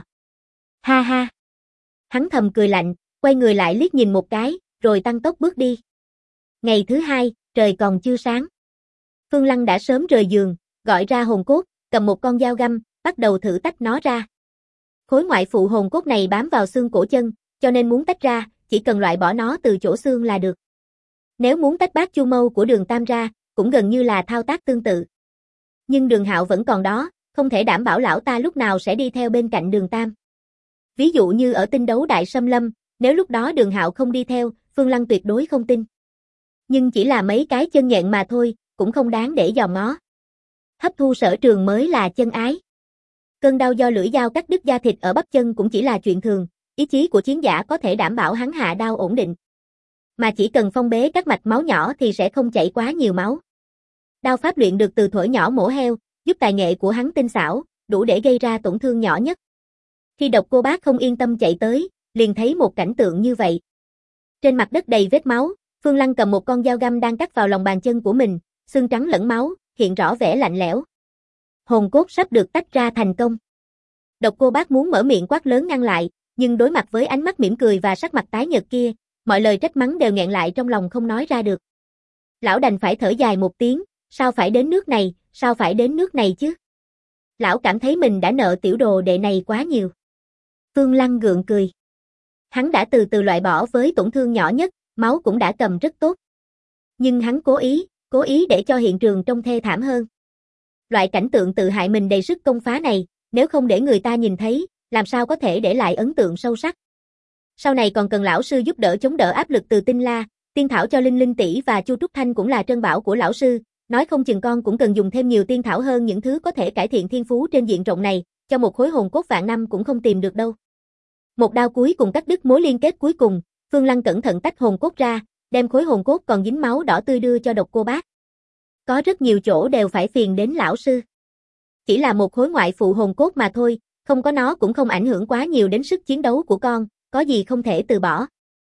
Ha ha. Hắn thầm cười lạnh, quay người lại liếc nhìn một cái, rồi tăng tốc bước đi. Ngày thứ hai, trời còn chưa sáng. Phương Lăng đã sớm rời giường, gọi ra hồn cốt, cầm một con dao găm, bắt đầu thử tách nó ra. Khối ngoại phụ hồn cốt này bám vào xương cổ chân, cho nên muốn tách ra, chỉ cần loại bỏ nó từ chỗ xương là được. Nếu muốn tách Bát Chu Mâu của Đường Tam ra, cũng gần như là thao tác tương tự. Nhưng Đường Hạo vẫn còn đó, không thể đảm bảo lão ta lúc nào sẽ đi theo bên cạnh Đường Tam. Ví dụ như ở Tinh Đấu Đại Xâm Lâm, nếu lúc đó Đường Hạo không đi theo, Phương Lăng tuyệt đối không tin. Nhưng chỉ là mấy cái chân nhện mà thôi, cũng không đáng để dòm ngó. Hấp thu sở trường mới là chân ái. Cơn đau do lưỡi dao cắt đứt da thịt ở bắp chân cũng chỉ là chuyện thường, ý chí của chiến giả có thể đảm bảo hắn hạ đau ổn định. Mà chỉ cần phong bế các mạch máu nhỏ thì sẽ không chảy quá nhiều máu. Đao pháp luyện được từ thuở nhỏ mổ heo, giúp tài nghệ của hắn tinh xảo, đủ để gây ra tổn thương nhỏ nhất. Khi Độc Cô Bác không yên tâm chạy tới, liền thấy một cảnh tượng như vậy. Trên mặt đất đầy vết máu, Phương Lăng cầm một con dao găm đang cắt vào lòng bàn chân của mình, xương trắng lẫn máu, hiện rõ vẻ lạnh lẽo. Hồn cốt sắp được tách ra thành công. Độc Cô Bác muốn mở miệng quát lớn ngăn lại, nhưng đối mặt với ánh mắt mỉm cười và sắc mặt tái nhợt kia, mọi lời trách mắng đều nghẹn lại trong lòng không nói ra được. Lão đành phải thở dài một tiếng, sao phải đến nước này, sao phải đến nước này chứ? Lão cảm thấy mình đã nợ tiểu đồ đệ này quá nhiều. Phương Lăng gượng cười. Hắn đã từ từ loại bỏ với tổn thương nhỏ nhất, máu cũng đã cầm rất tốt. Nhưng hắn cố ý để cho hiện trường trông thê thảm hơn. Loại cảnh tượng tự hại mình đầy sức công phá này, nếu không để người ta nhìn thấy, làm sao có thể để lại ấn tượng sâu sắc. Sau này còn cần lão sư giúp đỡ chống đỡ áp lực từ Tinh La, tiên thảo cho Linh Linh tỷ và Chu Trúc Thanh cũng là trân bảo của lão sư, nói không chừng con cũng cần dùng thêm nhiều tiên thảo hơn những thứ có thể cải thiện thiên phú trên diện rộng này, cho một khối hồn cốt vạn năm cũng không tìm được đâu. Một đao cuối cùng cắt đứt mối liên kết cuối cùng, Phương Lăng cẩn thận tách hồn cốt ra, đem khối hồn cốt còn dính máu đỏ tươi đưa cho Độc Cô Bác. Có rất nhiều chỗ đều phải phiền đến lão sư. Chỉ là một khối ngoại phụ hồn cốt mà thôi, không có nó cũng không ảnh hưởng quá nhiều đến sức chiến đấu của con, có gì không thể từ bỏ.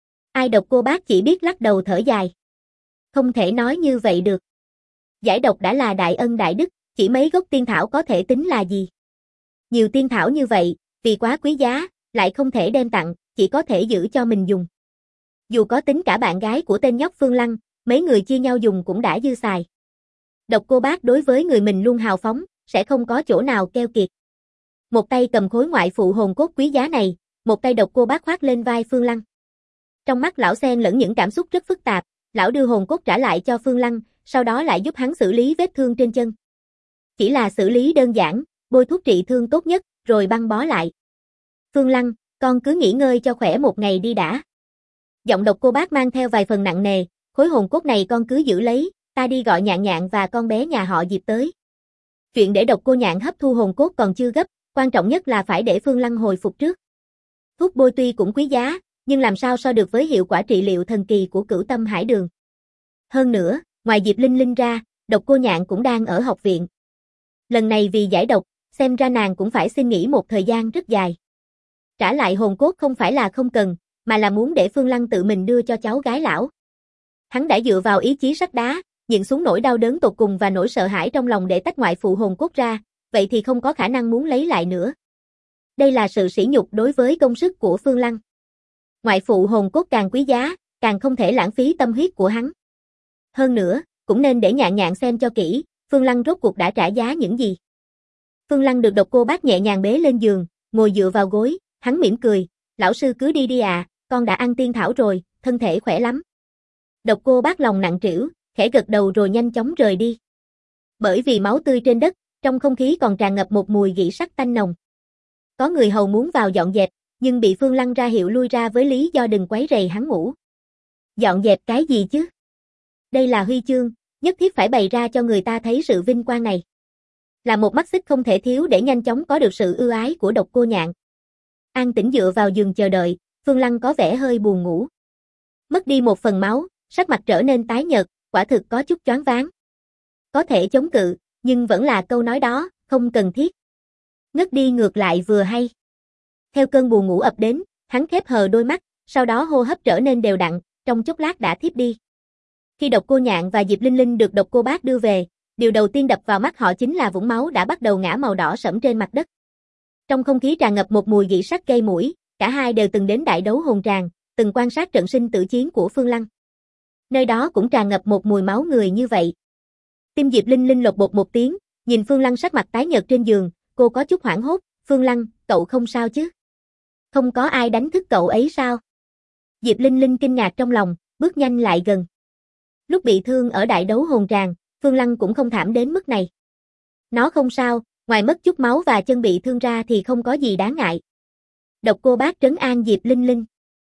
Ai Độc Cô Bác chỉ biết lắc đầu thở dài. Không thể nói như vậy được. Giải độc đã là đại ân đại đức, chỉ mấy gốc tiên thảo có thể tính là gì. Nhiều tiên thảo như vậy, vì quá quý giá, lại không thể đem tặng, chỉ có thể giữ cho mình dùng. Dù có tính cả bạn gái của tên nhóc Phương Lăng, mấy người chia nhau dùng cũng đã dư xài. Độc Cô Bác đối với người mình luôn hào phóng, sẽ không có chỗ nào keo kiệt. Một tay cầm khối ngoại phụ hồn cốt quý giá này, một tay Độc Cô Bác khoác lên vai Phương Lăng. Trong mắt lão xen lẫn những cảm xúc rất phức tạp, lão đưa hồn cốt trả lại cho Phương Lăng, sau đó lại giúp hắn xử lý vết thương trên chân. Chỉ là xử lý đơn giản, bôi thuốc trị thương tốt nhất, rồi băng bó lại. Phương Lăng, con cứ nghỉ ngơi cho khỏe một ngày đi đã. Giọng Độc Cô Bác mang theo vài phần nặng nề, khối hồn cốt này con cứ giữ lấy, ta đi gọi Nhạn Nhạn và con bé nhà họ Diệp tới. Chuyện để Độc Cô Nhạn hấp thu hồn cốt còn chưa gấp, quan trọng nhất là phải để Phương Lăng hồi phục trước. Thuốc bôi tuy cũng quý giá, nhưng làm sao so được với hiệu quả trị liệu thần kỳ của Cửu Tâm Hải Đường. Hơn nữa, ngoài Diệp Linh Linh ra, Độc Cô Nhạn cũng đang ở học viện. Lần này vì giải độc, xem ra nàng cũng phải xin nghỉ một thời gian rất dài. Trả lại hồn cốt không phải là không cần, mà là muốn để Phương Lăng tự mình đưa cho cháu gái lão. Hắn đã dựa vào ý chí sắt đá, nhịn xuống nỗi đau đớn tột cùng và nỗi sợ hãi trong lòng để tách ngoại phụ hồn cốt ra, vậy thì không có khả năng muốn lấy lại nữa. Đây là sự sỉ nhục đối với công sức của Phương Lăng. Ngoại phụ hồn cốt càng quý giá, càng không thể lãng phí tâm huyết của hắn. Hơn nữa, cũng nên để Nhạn Nhạn xem cho kỹ, Phương Lăng rốt cuộc đã trả giá những gì. Phương Lăng được Độc Cô Bác nhẹ nhàng bế lên giường, ngồi dựa vào gối, hắn mỉm cười, lão sư cứ đi đi à, con đã ăn tiên thảo rồi, thân thể khỏe lắm. Độc Cô Bác lòng nặng trĩu, khẽ gật đầu rồi nhanh chóng rời đi. Bởi vì máu tươi trên đất, trong không khí còn tràn ngập một mùi gỉ sắt tanh nồng. Có người hầu muốn vào dọn dẹp, nhưng bị Phương Lăng ra hiệu lui ra với lý do đừng quấy rầy hắn ngủ. Dọn dẹp cái gì chứ? Đây là huy chương, nhất thiết phải bày ra cho người ta thấy sự vinh quang này. Là một mắt xích không thể thiếu để nhanh chóng có được sự ưu ái của Độc Cô Nhạn. An tĩnh dựa vào giường chờ đợi, Phương Lăng có vẻ hơi buồn ngủ. Mất đi một phần máu, sắc mặt trở nên tái nhợt, quả thực có chút choáng váng. Có thể chống cự, nhưng vẫn là câu nói đó, không cần thiết. Ngất đi ngược lại vừa hay. Theo cơn buồn ngủ ập đến, hắn khép hờ đôi mắt, sau đó hô hấp trở nên đều đặn, trong chốc lát đã thiếp đi. Khi Độc Cô Nhạn và Diệp Linh Linh được Độc Cô Bác đưa về, điều đầu tiên đập vào mắt họ chính là vũng máu đã bắt đầu ngã màu đỏ sẫm trên mặt đất. Trong không khí tràn ngập một mùi gỉ sắt gây mũi, cả hai đều từng đến Đại Đấu Hồn Tràng, từng quan sát trận sinh tử chiến của Phương Lăng. Nơi đó cũng tràn ngập một mùi máu người như vậy. Tim Diệp Linh Linh lột bột một tiếng, nhìn Phương Lăng sắc mặt tái nhợt trên giường, cô có chút hoảng hốt, Phương Lăng, cậu không sao chứ? Không có ai đánh thức cậu ấy sao? Diệp Linh Linh kinh ngạc trong lòng, bước nhanh lại gần. Lúc bị thương ở Đại Đấu Hồn Tràng, Phương Lăng cũng không thảm đến mức này. Nó không sao, ngoài mất chút máu và chân bị thương ra thì không có gì đáng ngại. Độc Cô Bác trấn an Diệp Linh Linh.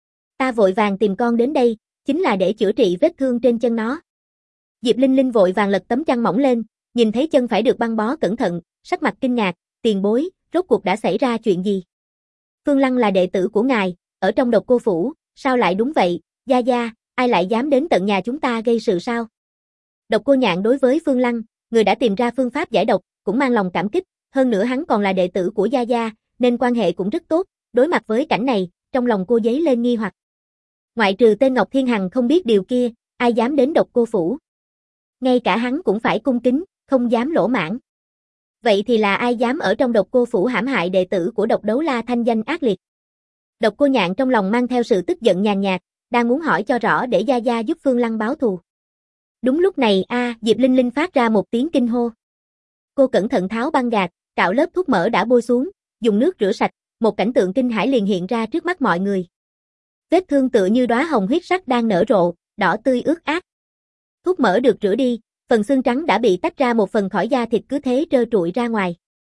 Ta vội vàng tìm con đến đây, chính là để chữa trị vết thương trên chân nó. Diệp Linh Linh vội vàng lật tấm chăn mỏng lên, nhìn thấy chân phải được băng bó cẩn thận, sắc mặt kinh ngạc, tiền bối, rốt cuộc đã xảy ra chuyện gì? Phương Lăng là đệ tử của ngài, ở trong Độc Cô Phủ, sao lại đúng vậy, gia gia, ai lại dám đến tận nhà chúng ta gây sự sao? Độc Cô Nhạn đối với Phương Lăng, người đã tìm ra phương pháp giải độc, cũng mang lòng cảm kích, hơn nữa hắn còn là đệ tử của gia gia, nên quan hệ cũng rất tốt, đối mặt với cảnh này, trong lòng cô dấy lên nghi hoặc. Ngoại trừ tên Ngọc Thiên Hằng không biết điều kia, ai dám đến Độc Cô Phủ? Ngay cả hắn cũng phải cung kính, không dám lỗ mãng. Vậy thì là ai dám ở trong Độc Cô Phủ hãm hại đệ tử của Độc Đấu La thanh danh ác liệt? Độc Cô Nhạn trong lòng mang theo sự tức giận nhàn nhạt, đang muốn hỏi cho rõ để gia gia giúp Phương Lăng báo thù. Đúng lúc này Diệp Linh Linh phát ra một tiếng kinh hô. Cô cẩn thận tháo băng gạc, cạo lớp thuốc mỡ đã bôi xuống, dùng nước rửa sạch, một cảnh tượng kinh hãi liền hiện ra trước mắt mọi người. Vết thương tựa như đóa hồng huyết sắc đang nở rộ, đỏ tươi ướt át. Thuốc mỡ được rửa đi, phần xương trắng đã bị tách ra một phần khỏi da thịt cứ thế trơ trụi ra ngoài.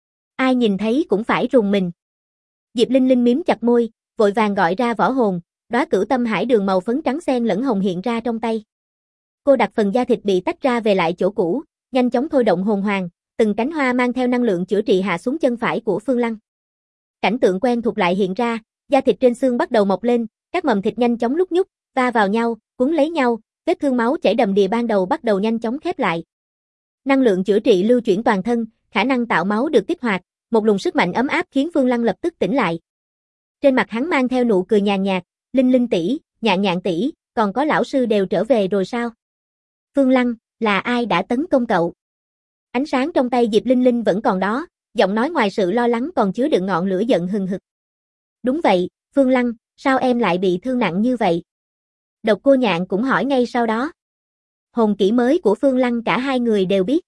Ai nhìn thấy cũng phải rùng mình. Diệp Linh Linh mím chặt môi, vội vàng gọi ra võ hồn, đóa Cửu Tâm Hải Đường màu phấn trắng xen lẫn hồng hiện ra trong tay. Cô đặt phần da thịt bị tách ra về lại chỗ cũ, nhanh chóng thôi động hồn hoàng, từng cánh hoa mang theo năng lượng chữa trị hạ xuống chân phải của Phương Lăng. Cảnh tượng quen thuộc lại hiện ra, da thịt trên xương bắt đầu mọc lên, các mầm thịt nhanh chóng lúc nhúc, va vào nhau, cuốn lấy nhau, vết thương máu chảy đầm đìa ban đầu bắt đầu nhanh chóng khép lại. Năng lượng chữa trị lưu chuyển toàn thân, khả năng tạo máu được kích hoạt, một luồng sức mạnh ấm áp khiến Phương Lăng lập tức tỉnh lại. Trên mặt hắn mang theo nụ cười nhàn nhạt, Linh Linh tỷ, Nhạn Nhạn tỷ, còn có lão sư đều trở về rồi sao? Phương Lăng, là ai đã tấn công cậu? Ánh sáng trong tay Diệp Linh Linh vẫn còn đó, giọng nói ngoài sự lo lắng còn chứa đựng ngọn lửa giận hừng hực. Đúng vậy, Phương Lăng, sao em lại bị thương nặng như vậy? Độc Cô Nhạn cũng hỏi ngay sau đó. Hồn kỹ mới của Phương Lăng cả hai người đều biết.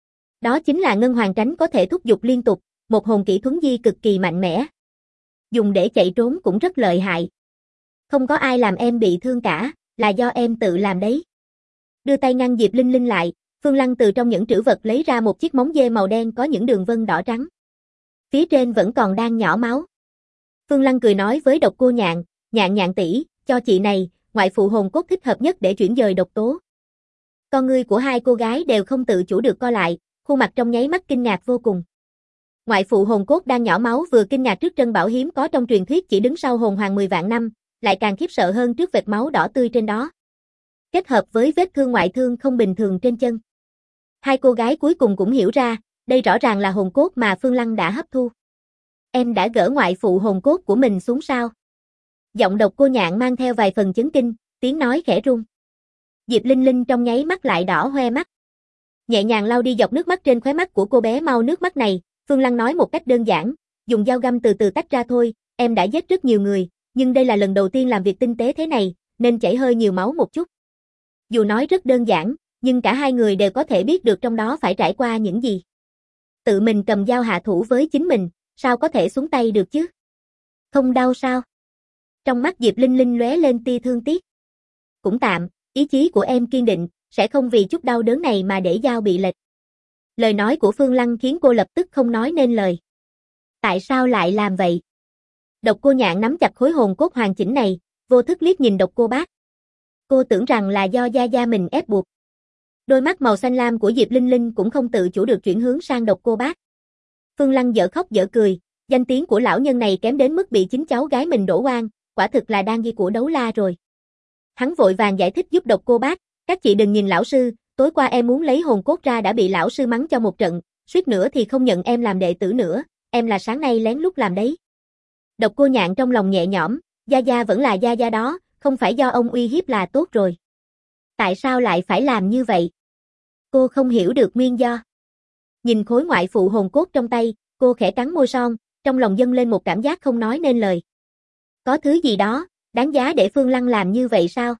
Đó chính là Ngân Hoàng Tránh có thể thúc giục liên tục, một hồn kỹ thuấn di cực kỳ mạnh mẽ. Dùng để chạy trốn cũng rất lợi hại. Không có ai làm em bị thương cả, là do em tự làm đấy. Đưa tay ngăn Diệp Linh Linh lại, Phương Lăng từ trong những trữ vật lấy ra một chiếc móng dê màu đen có những đường vân đỏ trắng. Phía trên vẫn còn đang nhỏ máu. Phương Lăng cười nói với Độc Cô Nhạn, Nhạn tỷ, cho chị này, ngoại phụ hồn cốt thích hợp nhất để chuyển dời độc tố. Con ngươi của hai cô gái đều không tự chủ được co lại, khuôn mặt trong nháy mắt kinh ngạc vô cùng. Ngoại phụ hồn cốt đang nhỏ máu vừa kinh ngạc trước trân bảo hiếm có trong truyền thuyết chỉ đứng sau hồn hoàng 10 vạn năm, lại càng khiếp sợ hơn trước vệt máu đỏ tươi trên đó. Kết hợp với vết thương ngoại thương không bình thường trên chân. Hai cô gái cuối cùng cũng hiểu ra, đây rõ ràng là hồn cốt mà Phương Lăng đã hấp thu. Em đã gỡ ngoại phụ hồn cốt của mình xuống sao? Giọng Độc Cô Nhạn mang theo vài phần chấn kinh, tiếng nói khẽ run. Diệp Linh Linh trong nháy mắt lại đỏ hoe mắt. Nhẹ nhàng lau đi giọt nước mắt trên khóe mắt của cô bé mau nước mắt này, Phương Lăng nói một cách đơn giản, dùng dao găm từ từ tách ra thôi, em đã giết rất nhiều người, nhưng đây là lần đầu tiên làm việc tinh tế thế này, nên chảy hơi nhiều máu một chút. Dù nói rất đơn giản, nhưng cả hai người đều có thể biết được trong đó phải trải qua những gì. Tự mình cầm dao hạ thủ với chính mình, sao có thể xuống tay được chứ? Không đau sao? Trong mắt Diệp Linh Linh lóe lên tia thương tiếc. Cũng tạm, ý chí của em kiên định, sẽ không vì chút đau đớn này mà để dao bị lệch. Lời nói của Phương Lăng khiến cô lập tức không nói nên lời. Tại sao lại làm vậy? Độc Cô Nhạn nắm chặt khối hồn cốt hoàn chỉnh này, vô thức liếc nhìn Độc Cô Bác. Cô tưởng rằng là do gia mình ép buộc. Đôi mắt màu xanh lam của Diệp Linh Linh cũng không tự chủ được chuyển hướng sang Độc Cô Bác. Phương Lăng dở khóc dở cười, danh tiếng của lão nhân này kém đến mức bị chính cháu gái mình đổ oan, quả thực là đang ghi của đấu la rồi. Hắn vội vàng giải thích giúp Độc Cô Bác, các chị đừng nhìn lão sư, tối qua em muốn lấy hồn cốt ra đã bị lão sư mắng cho một trận, suýt nữa thì không nhận em làm đệ tử nữa, em là sáng nay lén lút làm đấy. Độc Cô Nhạn trong lòng nhẹ nhõm, Gia vẫn là Gia đó, không phải do ông uy hiếp là tốt rồi. Tại sao lại phải làm như vậy? Cô không hiểu được nguyên do. Nhìn khối ngoại phụ hồn cốt trong tay, cô khẽ cắn môi son, trong lòng dâng lên một cảm giác không nói nên lời. Có thứ gì đó, đáng giá để Phương Lăng làm như vậy sao?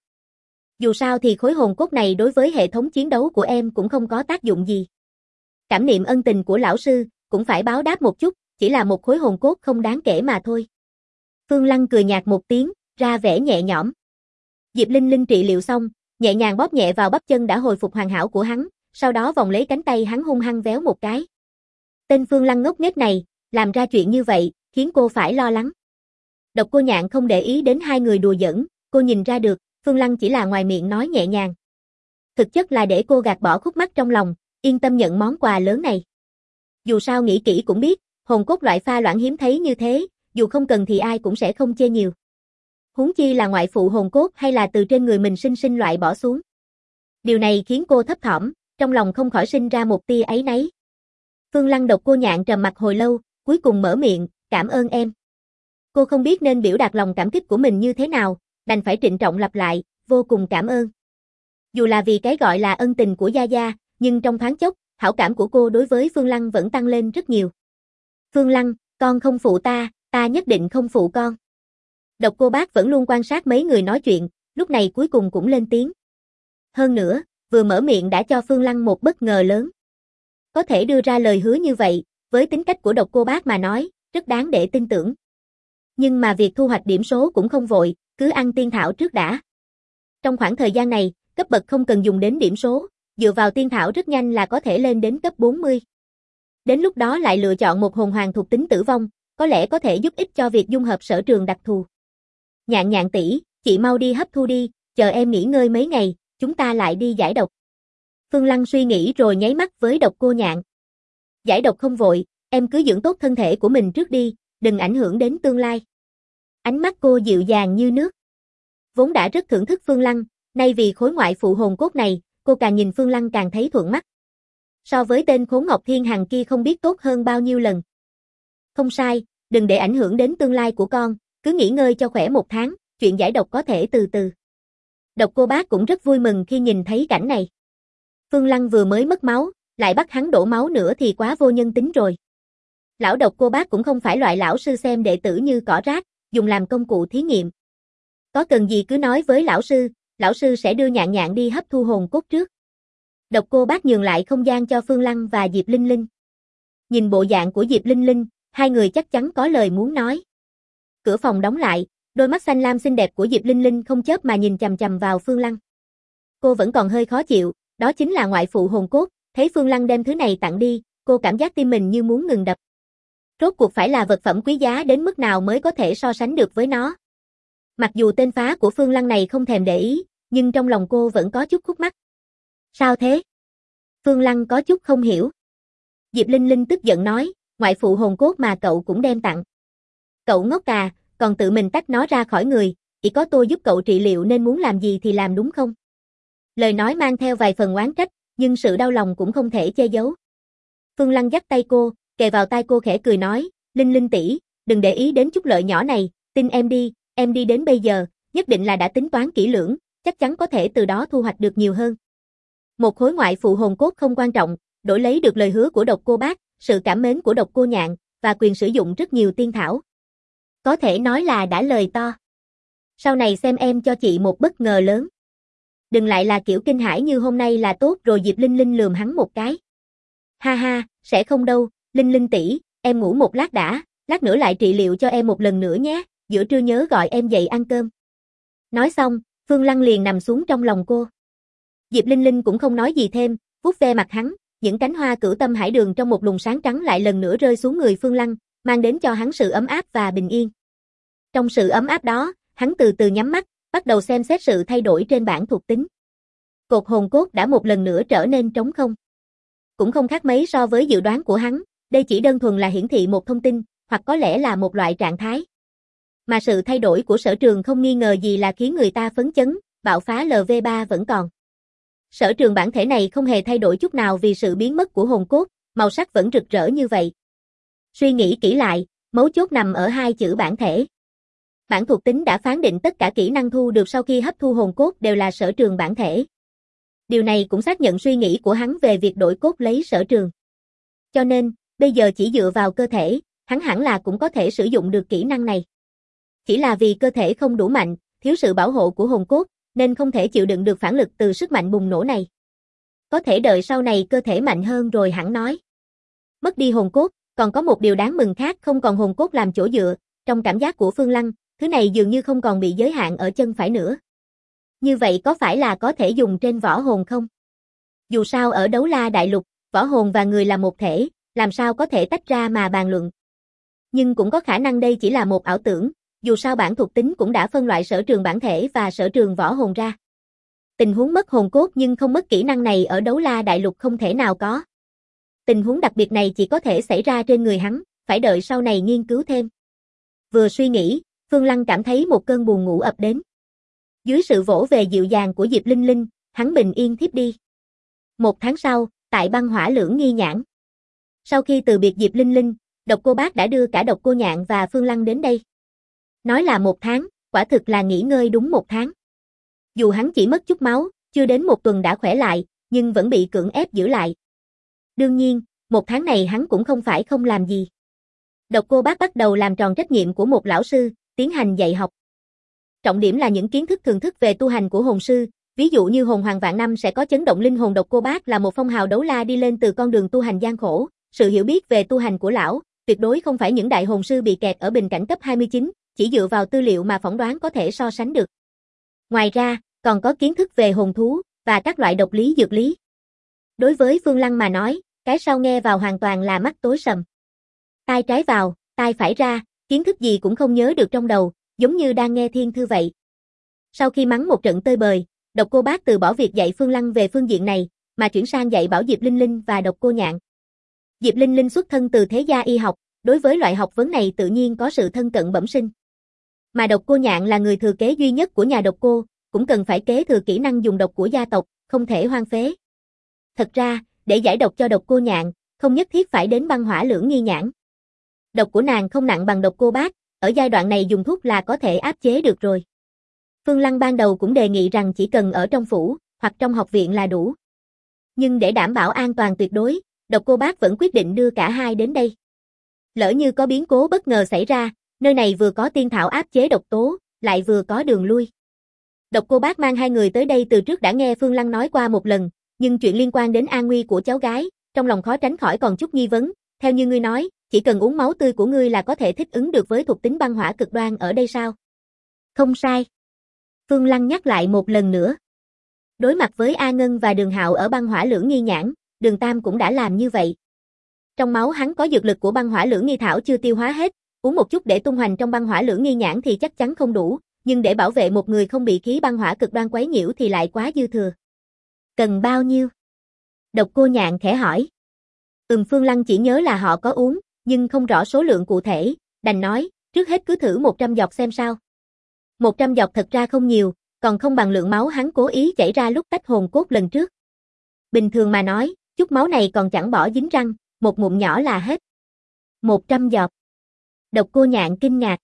Dù sao thì khối hồn cốt này đối với hệ thống chiến đấu của em cũng không có tác dụng gì. Cảm niệm ân tình của lão sư, cũng phải báo đáp một chút, chỉ là một khối hồn cốt không đáng kể mà thôi. Phương Lăng cười nhạt một tiếng, ra vẻ nhẹ nhõm. Diệp Linh Linh trị liệu xong, nhẹ nhàng bóp nhẹ vào bắp chân đã hồi phục hoàn hảo của hắn, sau đó vòng lấy cánh tay hắn hung hăng véo một cái. Tên Phương Lăng ngốc nghếch này, làm ra chuyện như vậy, khiến cô phải lo lắng. Độc Cô Nhạn không để ý đến hai người đùa giỡn, cô nhìn ra được, Phương Lăng chỉ là ngoài miệng nói nhẹ nhàng. Thực chất là để cô gạt bỏ khúc mắc trong lòng, yên tâm nhận món quà lớn này. Dù sao nghĩ kỹ cũng biết, hồn cốt loại pha loãng hiếm thấy như thế, dù không cần thì ai cũng sẽ không chê nhiều. Huống chi là ngoại phụ hồn cốt hay là từ trên người mình sinh loại bỏ xuống. Điều này khiến cô thấp thỏm, trong lòng không khỏi sinh ra một tia áy náy. Phương Lăng Độc Cô Nhạn trầm mặc hồi lâu, cuối cùng mở miệng, cảm ơn em. Cô không biết nên biểu đạt lòng cảm kích của mình như thế nào, đành phải trịnh trọng lặp lại, vô cùng cảm ơn. Dù là vì cái gọi là ân tình của Gia, nhưng trong thoáng chốc, hảo cảm của cô đối với Phương Lăng vẫn tăng lên rất nhiều. Phương Lăng, con không phụ ta nhất định không phụ con. Độc Cô Bác vẫn luôn quan sát mấy người nói chuyện, lúc này cuối cùng cũng lên tiếng. Hơn nữa, vừa mở miệng đã cho Phương Lăng một bất ngờ lớn. Có thể đưa ra lời hứa như vậy, với tính cách của Độc Cô Bác mà nói, rất đáng để tin tưởng. Nhưng mà việc thu hoạch điểm số cũng không vội, cứ ăn tiên thảo trước đã. Trong khoảng thời gian này, cấp bậc không cần dùng đến điểm số, dựa vào tiên thảo rất nhanh là có thể lên đến cấp 40. Đến lúc đó lại lựa chọn một hồn hoàng thuộc tính tử vong, có lẽ có thể giúp ích cho việc dung hợp sở trường đặc thù. Nhạn tỷ, chị mau đi hấp thu đi, chờ em nghỉ ngơi mấy ngày, chúng ta lại đi giải độc. Phương Lăng suy nghĩ rồi nháy mắt với Độc Cô Nhạn. Giải độc không vội, em cứ dưỡng tốt thân thể của mình trước đi, đừng ảnh hưởng đến tương lai. Ánh mắt cô dịu dàng như nước. Vốn đã rất thưởng thức Phương Lăng, nay vì khối ngoại phụ hồn cốt này, cô càng nhìn Phương Lăng càng thấy thuận mắt. So với tên khốn Ngọc Thiên Hằng kia không biết tốt hơn bao nhiêu lần. Không sai, đừng để ảnh hưởng đến tương lai của con, cứ nghỉ ngơi cho khỏe một tháng, chuyện giải độc có thể từ từ. Độc Cô Bác cũng rất vui mừng khi nhìn thấy cảnh này. Phương Lăng vừa mới mất máu, lại bắt hắn đổ máu nữa thì quá vô nhân tính rồi. Lão Độc Cô Bác cũng không phải loại lão sư xem đệ tử như cỏ rác, dùng làm công cụ thí nghiệm. Có cần gì cứ nói với lão sư sẽ đưa Nhạn đi hấp thu hồn cốt trước. Độc Cô Bác nhường lại không gian cho Phương Lăng và Diệp Linh Linh. Nhìn bộ dạng của Diệp Linh Linh, hai người chắc chắn có lời muốn nói. Cửa phòng đóng lại, đôi mắt xanh lam xinh đẹp của Diệp Linh Linh không chớp mà nhìn chằm chằm vào Phương Lăng. cô vẫn còn hơi khó chịu, đó chính là ngoại phụ hồn cốt, thấy Phương Lăng đem thứ này tặng đi, cô cảm giác tim mình như muốn ngừng đập. Rốt cuộc phải là vật phẩm quý giá đến mức nào mới có thể so sánh được với nó. Mặc dù tên phá của Phương Lăng này không thèm để ý, nhưng trong lòng cô vẫn có chút khúc mắc. Sao thế? Phương Lăng có chút không hiểu. Diệp Linh Linh tức giận nói, ngoại phụ hồn cốt mà cậu cũng đem tặng. Cậu ngốc à, còn tự mình tách nó ra khỏi người, chỉ có tôi giúp cậu trị liệu nên muốn làm gì thì làm đúng không? Lời nói mang theo vài phần oán trách, nhưng sự đau lòng cũng không thể che giấu. Phương Lăng dắt tay cô, kề vào tai cô khẽ cười nói, Linh Linh tỷ, đừng để ý đến chút lợi nhỏ này, tin em đi đến bây giờ, nhất định là đã tính toán kỹ lưỡng, chắc chắn có thể từ đó thu hoạch được nhiều hơn. Một khối ngoại phụ hồn cốt không quan trọng, đổi lấy được lời hứa của Độc Cô Bác, sự cảm mến của Độc Cô Nhạn, và quyền sử dụng rất nhiều tiên thảo. Có thể nói là đã lời to. Sau này xem em cho chị một bất ngờ lớn. Đừng lại là kiểu kinh hãi như hôm nay là tốt rồi. Diệp Linh Linh lườm hắn một cái. Ha ha, sẽ không đâu, Linh Linh tỷ, em ngủ một lát đã, lát nữa lại trị liệu cho em một lần nữa nhé, giữa trưa nhớ gọi em dậy ăn cơm. Nói xong, Phương Lăng liền nằm xuống trong lòng cô. Diệp Linh Linh cũng không nói gì thêm, vuốt ve mặt hắn, những cánh hoa cửu tâm hải đường trong một luồng sáng trắng lại lần nữa rơi xuống người Phương Lăng, mang đến cho hắn sự ấm áp và bình yên. Trong sự ấm áp đó, hắn từ từ nhắm mắt, bắt đầu xem xét sự thay đổi trên bảng thuộc tính. Cột hồn cốt đã một lần nữa trở nên trống không. Cũng không khác mấy so với dự đoán của hắn, đây chỉ đơn thuần là hiển thị một thông tin, hoặc có lẽ là một loại trạng thái. Mà sự thay đổi của Sở Trường không nghi ngờ gì là khiến người ta phấn chấn, bạo phá LV3 vẫn còn. Sở Trường bản thể này không hề thay đổi chút nào vì sự biến mất của hồn cốt, màu sắc vẫn rực rỡ như vậy. Suy nghĩ kỹ lại, mấu chốt nằm ở hai chữ bản thể. Bản thuộc tính đã phán định tất cả kỹ năng thu được sau khi hấp thu hồn cốt đều là Sở Trường bản thể. Điều này cũng xác nhận suy nghĩ của hắn về việc đổi cốt lấy Sở Trường. Cho nên, bây giờ chỉ dựa vào cơ thể, hắn hẳn là cũng có thể sử dụng được kỹ năng này. Chỉ là vì cơ thể không đủ mạnh, thiếu sự bảo hộ của hồn cốt, nên không thể chịu đựng được phản lực từ sức mạnh bùng nổ này. Có thể đợi sau này cơ thể mạnh hơn rồi hẳn nói. Mất đi hồn cốt, còn có một điều đáng mừng khác, không còn hồn cốt làm chỗ dựa, trong cảm giác của Phương Lăng, thứ này dường như không còn bị giới hạn ở chân phải nữa. Như vậy có phải là có thể dùng trên võ hồn không? Dù sao ở Đấu La Đại Lục, võ hồn và người là một thể, làm sao có thể tách ra mà bàn luận. Nhưng cũng có khả năng đây chỉ là một ảo tưởng, dù sao bản thuộc tính cũng đã phân loại Sở Trường bản thể và Sở Trường võ hồn ra. Tình huống mất hồn cốt nhưng không mất kỹ năng này ở Đấu La Đại Lục không thể nào có. Tình huống đặc biệt này chỉ có thể xảy ra trên người hắn, phải đợi sau này nghiên cứu thêm. Vừa suy nghĩ, Phương Lăng cảm thấy một cơn buồn ngủ ập đến. Dưới sự vỗ về dịu dàng của Diệp Linh Linh, hắn bình yên thiếp đi. Một tháng sau, tại băng hỏa lưỡng nghi nhãn. Sau khi từ biệt Diệp Linh Linh, Độc Cô Bác đã đưa cả Độc Cô Nhạn và Phương Lăng đến đây. Nói là một tháng, quả thực là nghỉ ngơi đúng một tháng. Dù hắn chỉ mất chút máu, chưa đến một tuần đã khỏe lại, nhưng vẫn bị cưỡng ép giữ lại. Đương nhiên, một tháng này hắn cũng không phải không làm gì. Độc Cô Bác bắt đầu làm tròn trách nhiệm của một lão sư, tiến hành dạy học. Trọng điểm là những kiến thức thường thức về tu hành của hồn sư, ví dụ như hồn hoàng vạn năm sẽ có chấn động linh hồn. Độc Cô Bác là một phong hào đấu la đi lên từ con đường tu hành gian khổ, sự hiểu biết về tu hành của lão, tuyệt đối không phải những đại hồn sư bị kẹt ở bình cảnh cấp 29, chỉ dựa vào tư liệu mà phỏng đoán có thể so sánh được. Ngoài ra, còn có kiến thức về hồn thú, và các loại độc lý dược lý. Đối với Phương Lăng mà nói, cái sau nghe vào hoàn toàn là mắt tối sầm. Tai trái vào, tai phải ra, kiến thức gì cũng không nhớ được trong đầu, giống như đang nghe thiên thư vậy. Sau khi mắng một trận tơi bời, Độc Cô Bác từ bỏ việc dạy Phương Lăng về phương diện này, mà chuyển sang dạy bảo Diệp Linh Linh và Độc Cô Nhạn. Diệp Linh Linh xuất thân từ thế gia y học, đối với loại học vấn này tự nhiên có sự thân cận bẩm sinh. Mà Độc Cô Nhạn là người thừa kế duy nhất của nhà Độc Cô, cũng cần phải kế thừa kỹ năng dùng độc của gia tộc, không thể hoang phế. Thật ra, để giải độc cho Độc Cô Nhạn, không nhất thiết phải đến băng hỏa lưỡng nghi nhãn. Độc của nàng không nặng bằng Độc Cô Bác, ở giai đoạn này dùng thuốc là có thể áp chế được rồi. Phương Lăng ban đầu cũng đề nghị rằng chỉ cần ở trong phủ, hoặc trong học viện là đủ. Nhưng để đảm bảo an toàn tuyệt đối, Độc Cô Bác vẫn quyết định đưa cả hai đến đây. Lỡ như có biến cố bất ngờ xảy ra, nơi này vừa có tiên thảo áp chế độc tố, lại vừa có đường lui. Độc Cô Bác mang hai người tới đây từ trước đã nghe Phương Lăng nói qua một lần, nhưng chuyện liên quan đến an nguy của cháu gái, trong lòng khó tránh khỏi còn chút nghi vấn. Theo như ngươi nói, chỉ cần uống máu tươi của ngươi là có thể thích ứng được với thuộc tính băng hỏa cực đoan ở đây sao? Không sai. Phương Lăng nhắc lại một lần nữa. Đối mặt với A Ngân và Đường Hạo ở băng hỏa lưỡng nghi nhãn, Đường Tam cũng đã làm như vậy. Trong máu hắn có dược lực của băng hỏa lưỡng nghi thảo chưa tiêu hóa hết, uống một chút để tung hoành trong băng hỏa lưỡng nghi nhãn thì chắc chắn không đủ, nhưng để bảo vệ một người không bị khí băng hỏa cực đoan quấy nhiễu thì lại quá dư thừa. Cần bao nhiêu? Độc Cô Nhạn khẽ hỏi. Phương Lăng chỉ nhớ là họ có uống, nhưng không rõ số lượng cụ thể, đành nói, trước hết cứ thử 100 giọt xem sao. 100 giọt thật ra không nhiều, còn không bằng lượng máu hắn cố ý chảy ra lúc tách hồn cốt lần trước. Bình thường mà nói, chút máu này còn chẳng bỏ dính răng, một ngụm nhỏ là hết. 100 giọt. Độc Cô Nhạn kinh ngạc.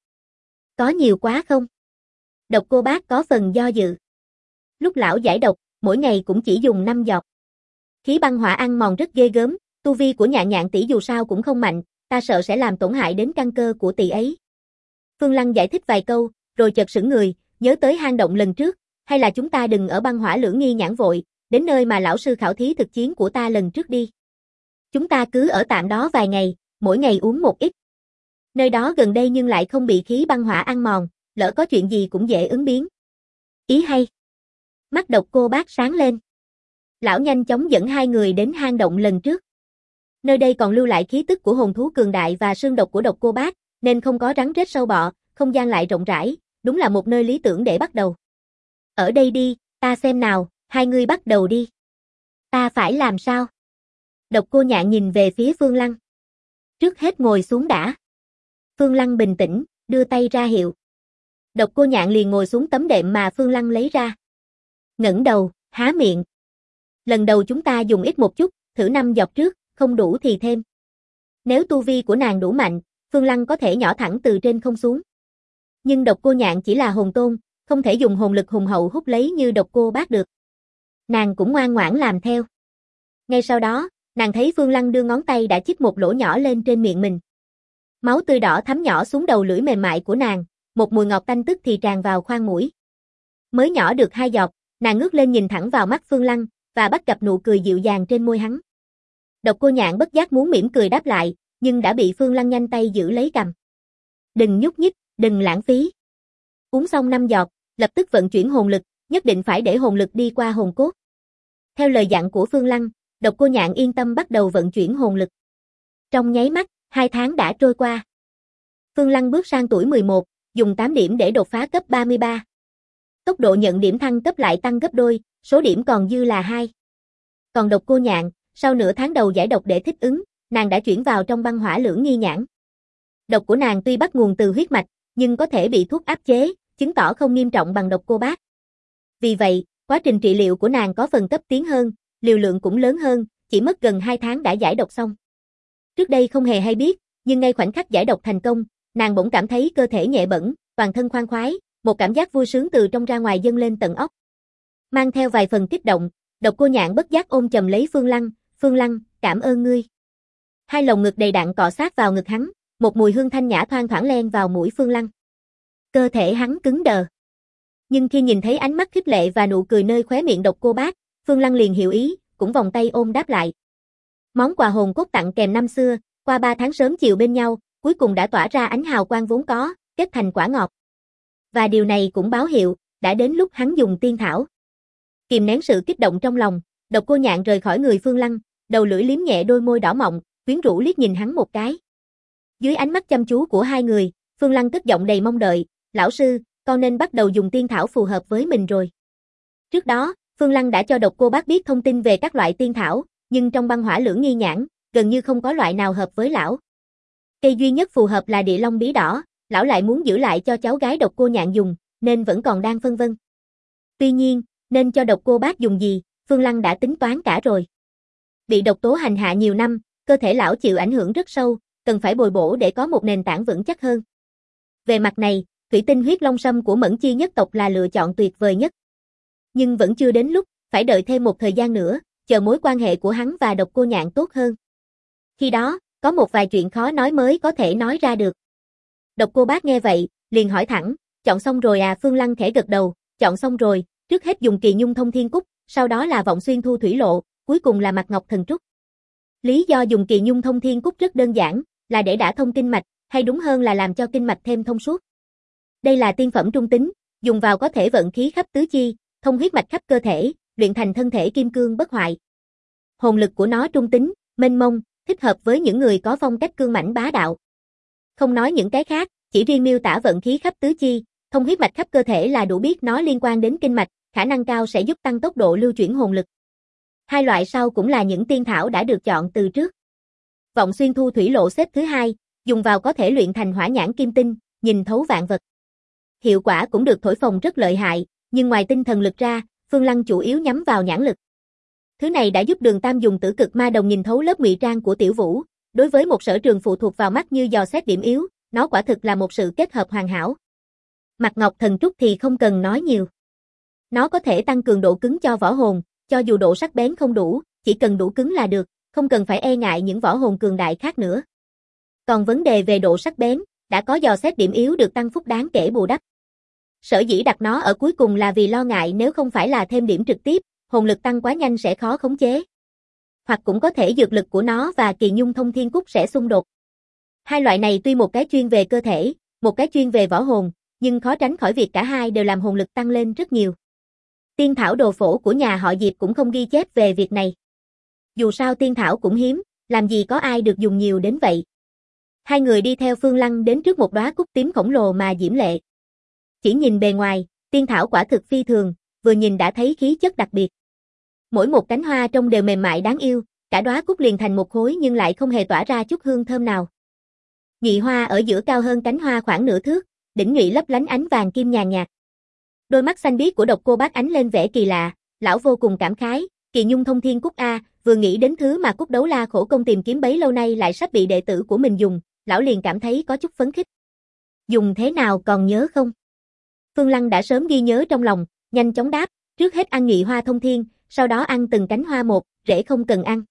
Có nhiều quá không? Độc Cô Bác có phần do dự. Lúc lão giải độc, mỗi ngày cũng chỉ dùng 5 giọt. Khí băng hỏa ăn mòn rất ghê gớm, tu vi của Nhạn Nhạn tỷ dù sao cũng không mạnh, ta sợ sẽ làm tổn hại đến căn cơ của tỷ ấy. Phương Lăng giải thích vài câu, rồi chợt sững người, nhớ tới hang động lần trước, hay là chúng ta đừng ở băng hỏa lưỡng nghi nhãn vội, đến nơi mà lão sư khảo thí thực chiến của ta lần trước đi. Chúng ta cứ ở tạm đó vài ngày, mỗi ngày uống một ít. Nơi đó gần đây nhưng lại không bị khí băng hỏa ăn mòn, lỡ có chuyện gì cũng dễ ứng biến. Ý hay. Mắt Độc Cô Bác sáng lên. Lão nhanh chóng dẫn hai người đến hang động lần trước. Nơi đây còn lưu lại khí tức của hồn thú cường đại và xương độc của Độc Cô Bác, nên không có rắn rết sâu bọ, không gian lại rộng rãi, đúng là một nơi lý tưởng để bắt đầu. Ở đây đi, ta xem nào, hai người bắt đầu đi. Ta phải làm sao? Độc Cô Nhạn nhìn về phía Phương Lăng. Trước hết ngồi xuống đã. Phương Lăng bình tĩnh, đưa tay ra hiệu. Độc Cô Nhạn liền ngồi xuống tấm đệm mà Phương Lăng lấy ra. Ngẩng đầu, há miệng. Lần đầu chúng ta dùng ít một chút, thử 5 giọt trước, không đủ thì thêm. Nếu tu vi của nàng đủ mạnh, Phương Lăng có thể nhỏ thẳng từ trên không xuống. Nhưng Độc Cô Nhạn chỉ là hồn tôn, không thể dùng hồn lực hùng hậu hút lấy như Độc Cô Bác được. Nàng cũng ngoan ngoãn làm theo. Ngay sau đó, nàng thấy Phương Lăng đưa ngón tay đã chích một lỗ nhỏ lên trên miệng mình. Máu tươi đỏ thấm nhỏ xuống đầu lưỡi mềm mại của nàng, một mùi ngọt tanh tức thì tràn vào khoang mũi. Mới nhỏ được 2 giọt, nàng ngước lên nhìn thẳng vào mắt Phương Lăng, và bắt gặp nụ cười dịu dàng trên môi hắn. Độc Cô Nhạn bất giác muốn mỉm cười đáp lại, nhưng đã bị Phương Lăng nhanh tay giữ lấy cằm. Đừng nhúc nhích, đừng lãng phí. Uống xong 5 giọt, lập tức vận chuyển hồn lực, nhất định phải để hồn lực đi qua hồn cốt. Theo lời dặn của Phương Lăng, Độc Cô Nhạn yên tâm bắt đầu vận chuyển hồn lực. Trong nháy mắt, 2 tháng đã trôi qua. Phương Lăng bước sang tuổi 11, dùng 8 điểm để đột phá cấp 33. Tốc độ nhận điểm thăng cấp lại tăng gấp đôi, số điểm còn dư là 2. Còn Độc Cô Nhạn, sau nửa tháng đầu giải độc để thích ứng, nàng đã chuyển vào trong băng hỏa lưỡng nghi nhãn. Độc của nàng tuy bắt nguồn từ huyết mạch, nhưng có thể bị thuốc áp chế, chứng tỏ không nghiêm trọng bằng Độc Cô Bác. Vì vậy, quá trình trị liệu của nàng có phần cấp tiến hơn, liều lượng cũng lớn hơn, chỉ mất gần 2 tháng đã giải độc xong. Trước đây không hề hay biết, nhưng ngay khoảnh khắc giải độc thành công, nàng bỗng cảm thấy cơ thể nhẹ bẫng, toàn thân khoan khoái, một cảm giác vui sướng từ trong ra ngoài dâng lên tận óc. Mang theo vài phần kích động, Độc Cô Nhạn bất giác ôm chầm lấy Phương Lăng, cảm ơn ngươi. Hai lồng ngực đầy đặn cọ sát vào ngực hắn, một mùi hương thanh nhã thoang thoảng len vào mũi Phương Lăng. Cơ thể hắn cứng đờ. Nhưng khi nhìn thấy ánh mắt khích lệ và nụ cười nơi khóe miệng Độc Cô Bác, Phương Lăng liền hiểu ý, cũng vòng tay ôm đáp lại. Món quà hồn cốt tặng kèm năm xưa, qua 3 tháng sớm chiều bên nhau, cuối cùng đã tỏa ra ánh hào quang vốn có, kết thành quả ngọt. Và điều này cũng báo hiệu, đã đến lúc hắn dùng tiên thảo. Kìm nén sự kích động trong lòng, Độc Cô Nhạn rời khỏi người Phương Lăng, đầu lưỡi liếm nhẹ đôi môi đỏ mọng, quyến rũ liếc nhìn hắn một cái. Dưới ánh mắt chăm chú của hai người, Phương Lăng cất giọng đầy mong đợi, lão sư, con nên bắt đầu dùng tiên thảo phù hợp với mình rồi. Trước đó, Phương Lăng đã cho Độc Cô Bác biết thông tin về các loại tiên thảo, nhưng trong băng hỏa lưỡng nghi nhãn, gần như không có loại nào hợp với lão. Cây duy nhất phù hợp là địa long bí đỏ, lão lại muốn giữ lại cho cháu gái Độc Cô Nhạn dùng, nên vẫn còn đang phân vân. Tuy nhiên, nên cho Độc Cô Bác dùng gì, Phương Lăng đã tính toán cả rồi. Bị độc tố hành hạ nhiều năm, cơ thể lão chịu ảnh hưởng rất sâu, cần phải bồi bổ để có một nền tảng vững chắc hơn. Về mặt này, thủy tinh huyết long sâm của Mẫn Chi nhất tộc là lựa chọn tuyệt vời nhất. Nhưng vẫn chưa đến lúc, phải đợi thêm một thời gian nữa, chờ mối quan hệ của hắn và Độc Cô Nhạn tốt hơn. Khi đó, có một vài chuyện khó nói mới có thể nói ra được. Độc Cô Bác nghe vậy, liền hỏi thẳng, chọn xong rồi à? Phương Lăng khẽ gật đầu, chọn xong rồi, trước hết dùng Kỳ Nhung Thông Thiên Cúc, sau đó là Vọng Xuyên Thu Thủy Lộ, cuối cùng là Mạc Ngọc Thần Trúc. Lý do dùng Kỳ Nhung Thông Thiên Cúc rất đơn giản, là để đả thông kinh mạch, hay đúng hơn là làm cho kinh mạch thêm thông suốt. Đây là tiên phẩm trung tính, dùng vào có thể vận khí khắp tứ chi, thông huyết mạch khắp cơ thể, luyện thành thân thể kim cương bất hoại. Hồn lực của nó trung tính, mênh mông, thích hợp với những người có phong cách cương mãnh bá đạo. Không nói những cái khác, chỉ riêng miêu tả vận khí khắp tứ chi, thông huyết mạch khắp cơ thể là đủ biết nó liên quan đến kinh mạch, khả năng cao sẽ giúp tăng tốc độ lưu chuyển hồn lực. Hai loại sau cũng là những tiên thảo đã được chọn từ trước. Vọng xuyên thu thủy lộ xếp thứ 2, dùng vào có thể luyện thành hỏa nhãn kim tinh, nhìn thấu vạn vật. Hiệu quả cũng được thổi phồng rất lợi hại, nhưng ngoài tinh thần lực ra, Phương Lăng chủ yếu nhắm vào nhãn lực. Thứ này đã giúp Đường Tam dùng tử cực ma đồng nhìn thấu lớp ngụy trang của Tiểu Vũ, đối với một sở trường phụ thuộc vào mắt như dò xét điểm yếu, nó quả thực là một sự kết hợp hoàn hảo. Mặt Ngọc Thần Trúc thì không cần nói nhiều. Nó có thể tăng cường độ cứng cho võ hồn, cho dù độ sắc bén không đủ, chỉ cần đủ cứng là được, không cần phải e ngại những võ hồn cường đại khác nữa. Còn vấn đề về độ sắc bén, đã có dò xét điểm yếu được tăng phúc đáng kể bù đắp. Sở dĩ đặt nó ở cuối cùng là vì lo ngại nếu không phải là thêm điểm trực tiếp, hồn lực tăng quá nhanh sẽ khó khống chế. Hoặc cũng có thể dược lực của nó và Kỳ Nhung Thông Thiên Cúc sẽ xung đột. Hai loại này tuy một cái chuyên về cơ thể, một cái chuyên về võ hồn, nhưng khó tránh khỏi việc cả hai đều làm hồn lực tăng lên rất nhiều. Tiên thảo đồ phổ của nhà họ Diệp cũng không ghi chép về việc này. Dù sao tiên thảo cũng hiếm, làm gì có ai được dùng nhiều đến vậy. Hai người đi theo Phương Lăng đến trước một đóa cúc tím khổng lồ mà diễm lệ. Chỉ nhìn bề ngoài, tiên thảo quả thực phi thường, vừa nhìn đã thấy khí chất đặc biệt. Mỗi một cánh hoa trông đều mềm mại đáng yêu, cả đóa cúc liền thành một khối nhưng lại không hề tỏa ra chút hương thơm nào. Nhụy hoa ở giữa cao hơn cánh hoa khoảng nửa thước, đỉnh nhụy lấp lánh ánh vàng kim nhàn nhạt. Đôi mắt xanh biếc của Độc Cô Bác ánh lên vẻ kỳ lạ, lão vô cùng cảm khái, Kỳ Nhung Thông Thiên Cúc a, vừa nghĩ đến thứ mà Cúc Đấu La khổ công tìm kiếm bấy lâu nay lại sắp bị đệ tử của mình dùng, lão liền cảm thấy có chút phấn khích. Dùng thế nào còn nhớ không? Phương Lăng đã sớm ghi nhớ trong lòng, nhanh chóng đáp, trước hết ăn nhụy hoa thông thiên, sau đó ăn từng cánh hoa một, rễ không cần ăn.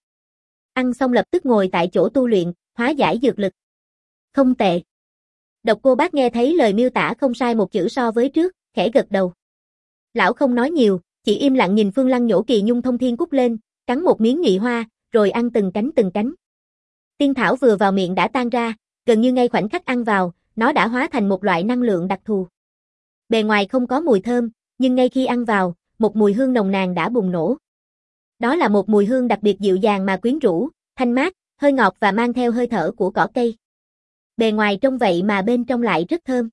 Ăn xong lập tức ngồi tại chỗ tu luyện, hóa giải dược lực. Không tệ. Độc Cô Bác nghe thấy lời miêu tả không sai một chữ so với trước, khẽ gật đầu. Lão không nói nhiều, chỉ im lặng nhìn Phương Lăng nhổ Kỳ Nhung Thông Thiên Cúc lên, cắn một miếng nhụy hoa, rồi ăn từng cánh từng cánh. Tiên thảo vừa vào miệng đã tan ra, gần như ngay khoảnh khắc ăn vào, nó đã hóa thành một loại năng lượng đặc thù. Bề ngoài không có mùi thơm, nhưng ngay khi ăn vào, một mùi hương nồng nàn đã bùng nổ. Đó là một mùi hương đặc biệt dịu dàng mà quyến rũ, thanh mát, hơi ngọt và mang theo hơi thở của cỏ cây. Bề ngoài trông vậy mà bên trong lại rất thơm.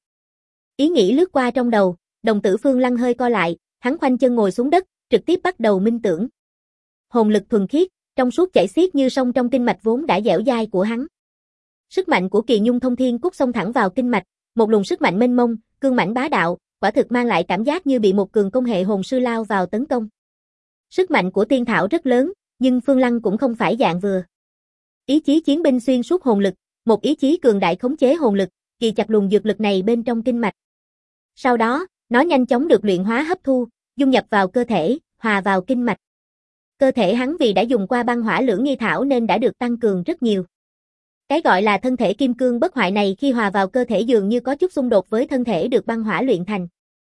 Ý nghĩ lướt qua trong đầu, đồng tử Phương Lăng hơi co lại, hắn khoanh chân ngồi xuống đất, trực tiếp bắt đầu minh tưởng. Hồn lực thuần khiết, trong suốt chảy xiết như sông trong kinh mạch vốn đã dẻo dai của hắn. Sức mạnh của Kỳ Nhung Thông Thiên Cúc xông thẳng vào kinh mạch, một luồng sức mạnh mênh mông, cương mãnh bá đạo, quả thực mang lại cảm giác như bị một cường công hệ hồn sư lao vào tấn công. Sức mạnh của tiên thảo rất lớn, nhưng Phương Lăng cũng không phải dạng vừa. Ý chí chiến binh xuyên suốt hồn lực, một ý chí cường đại khống chế hồn lực, ghi chặt luồng dược lực này bên trong kinh mạch. Sau đó, nó nhanh chóng được luyện hóa hấp thu, dung nhập vào cơ thể, hòa vào kinh mạch. Cơ thể hắn vì đã dùng qua băng hỏa lưỡng nghi thảo nên đã được tăng cường rất nhiều. Cái gọi là thân thể kim cương bất hoại này khi hòa vào cơ thể dường như có chút xung đột với thân thể được băng hỏa luyện thành.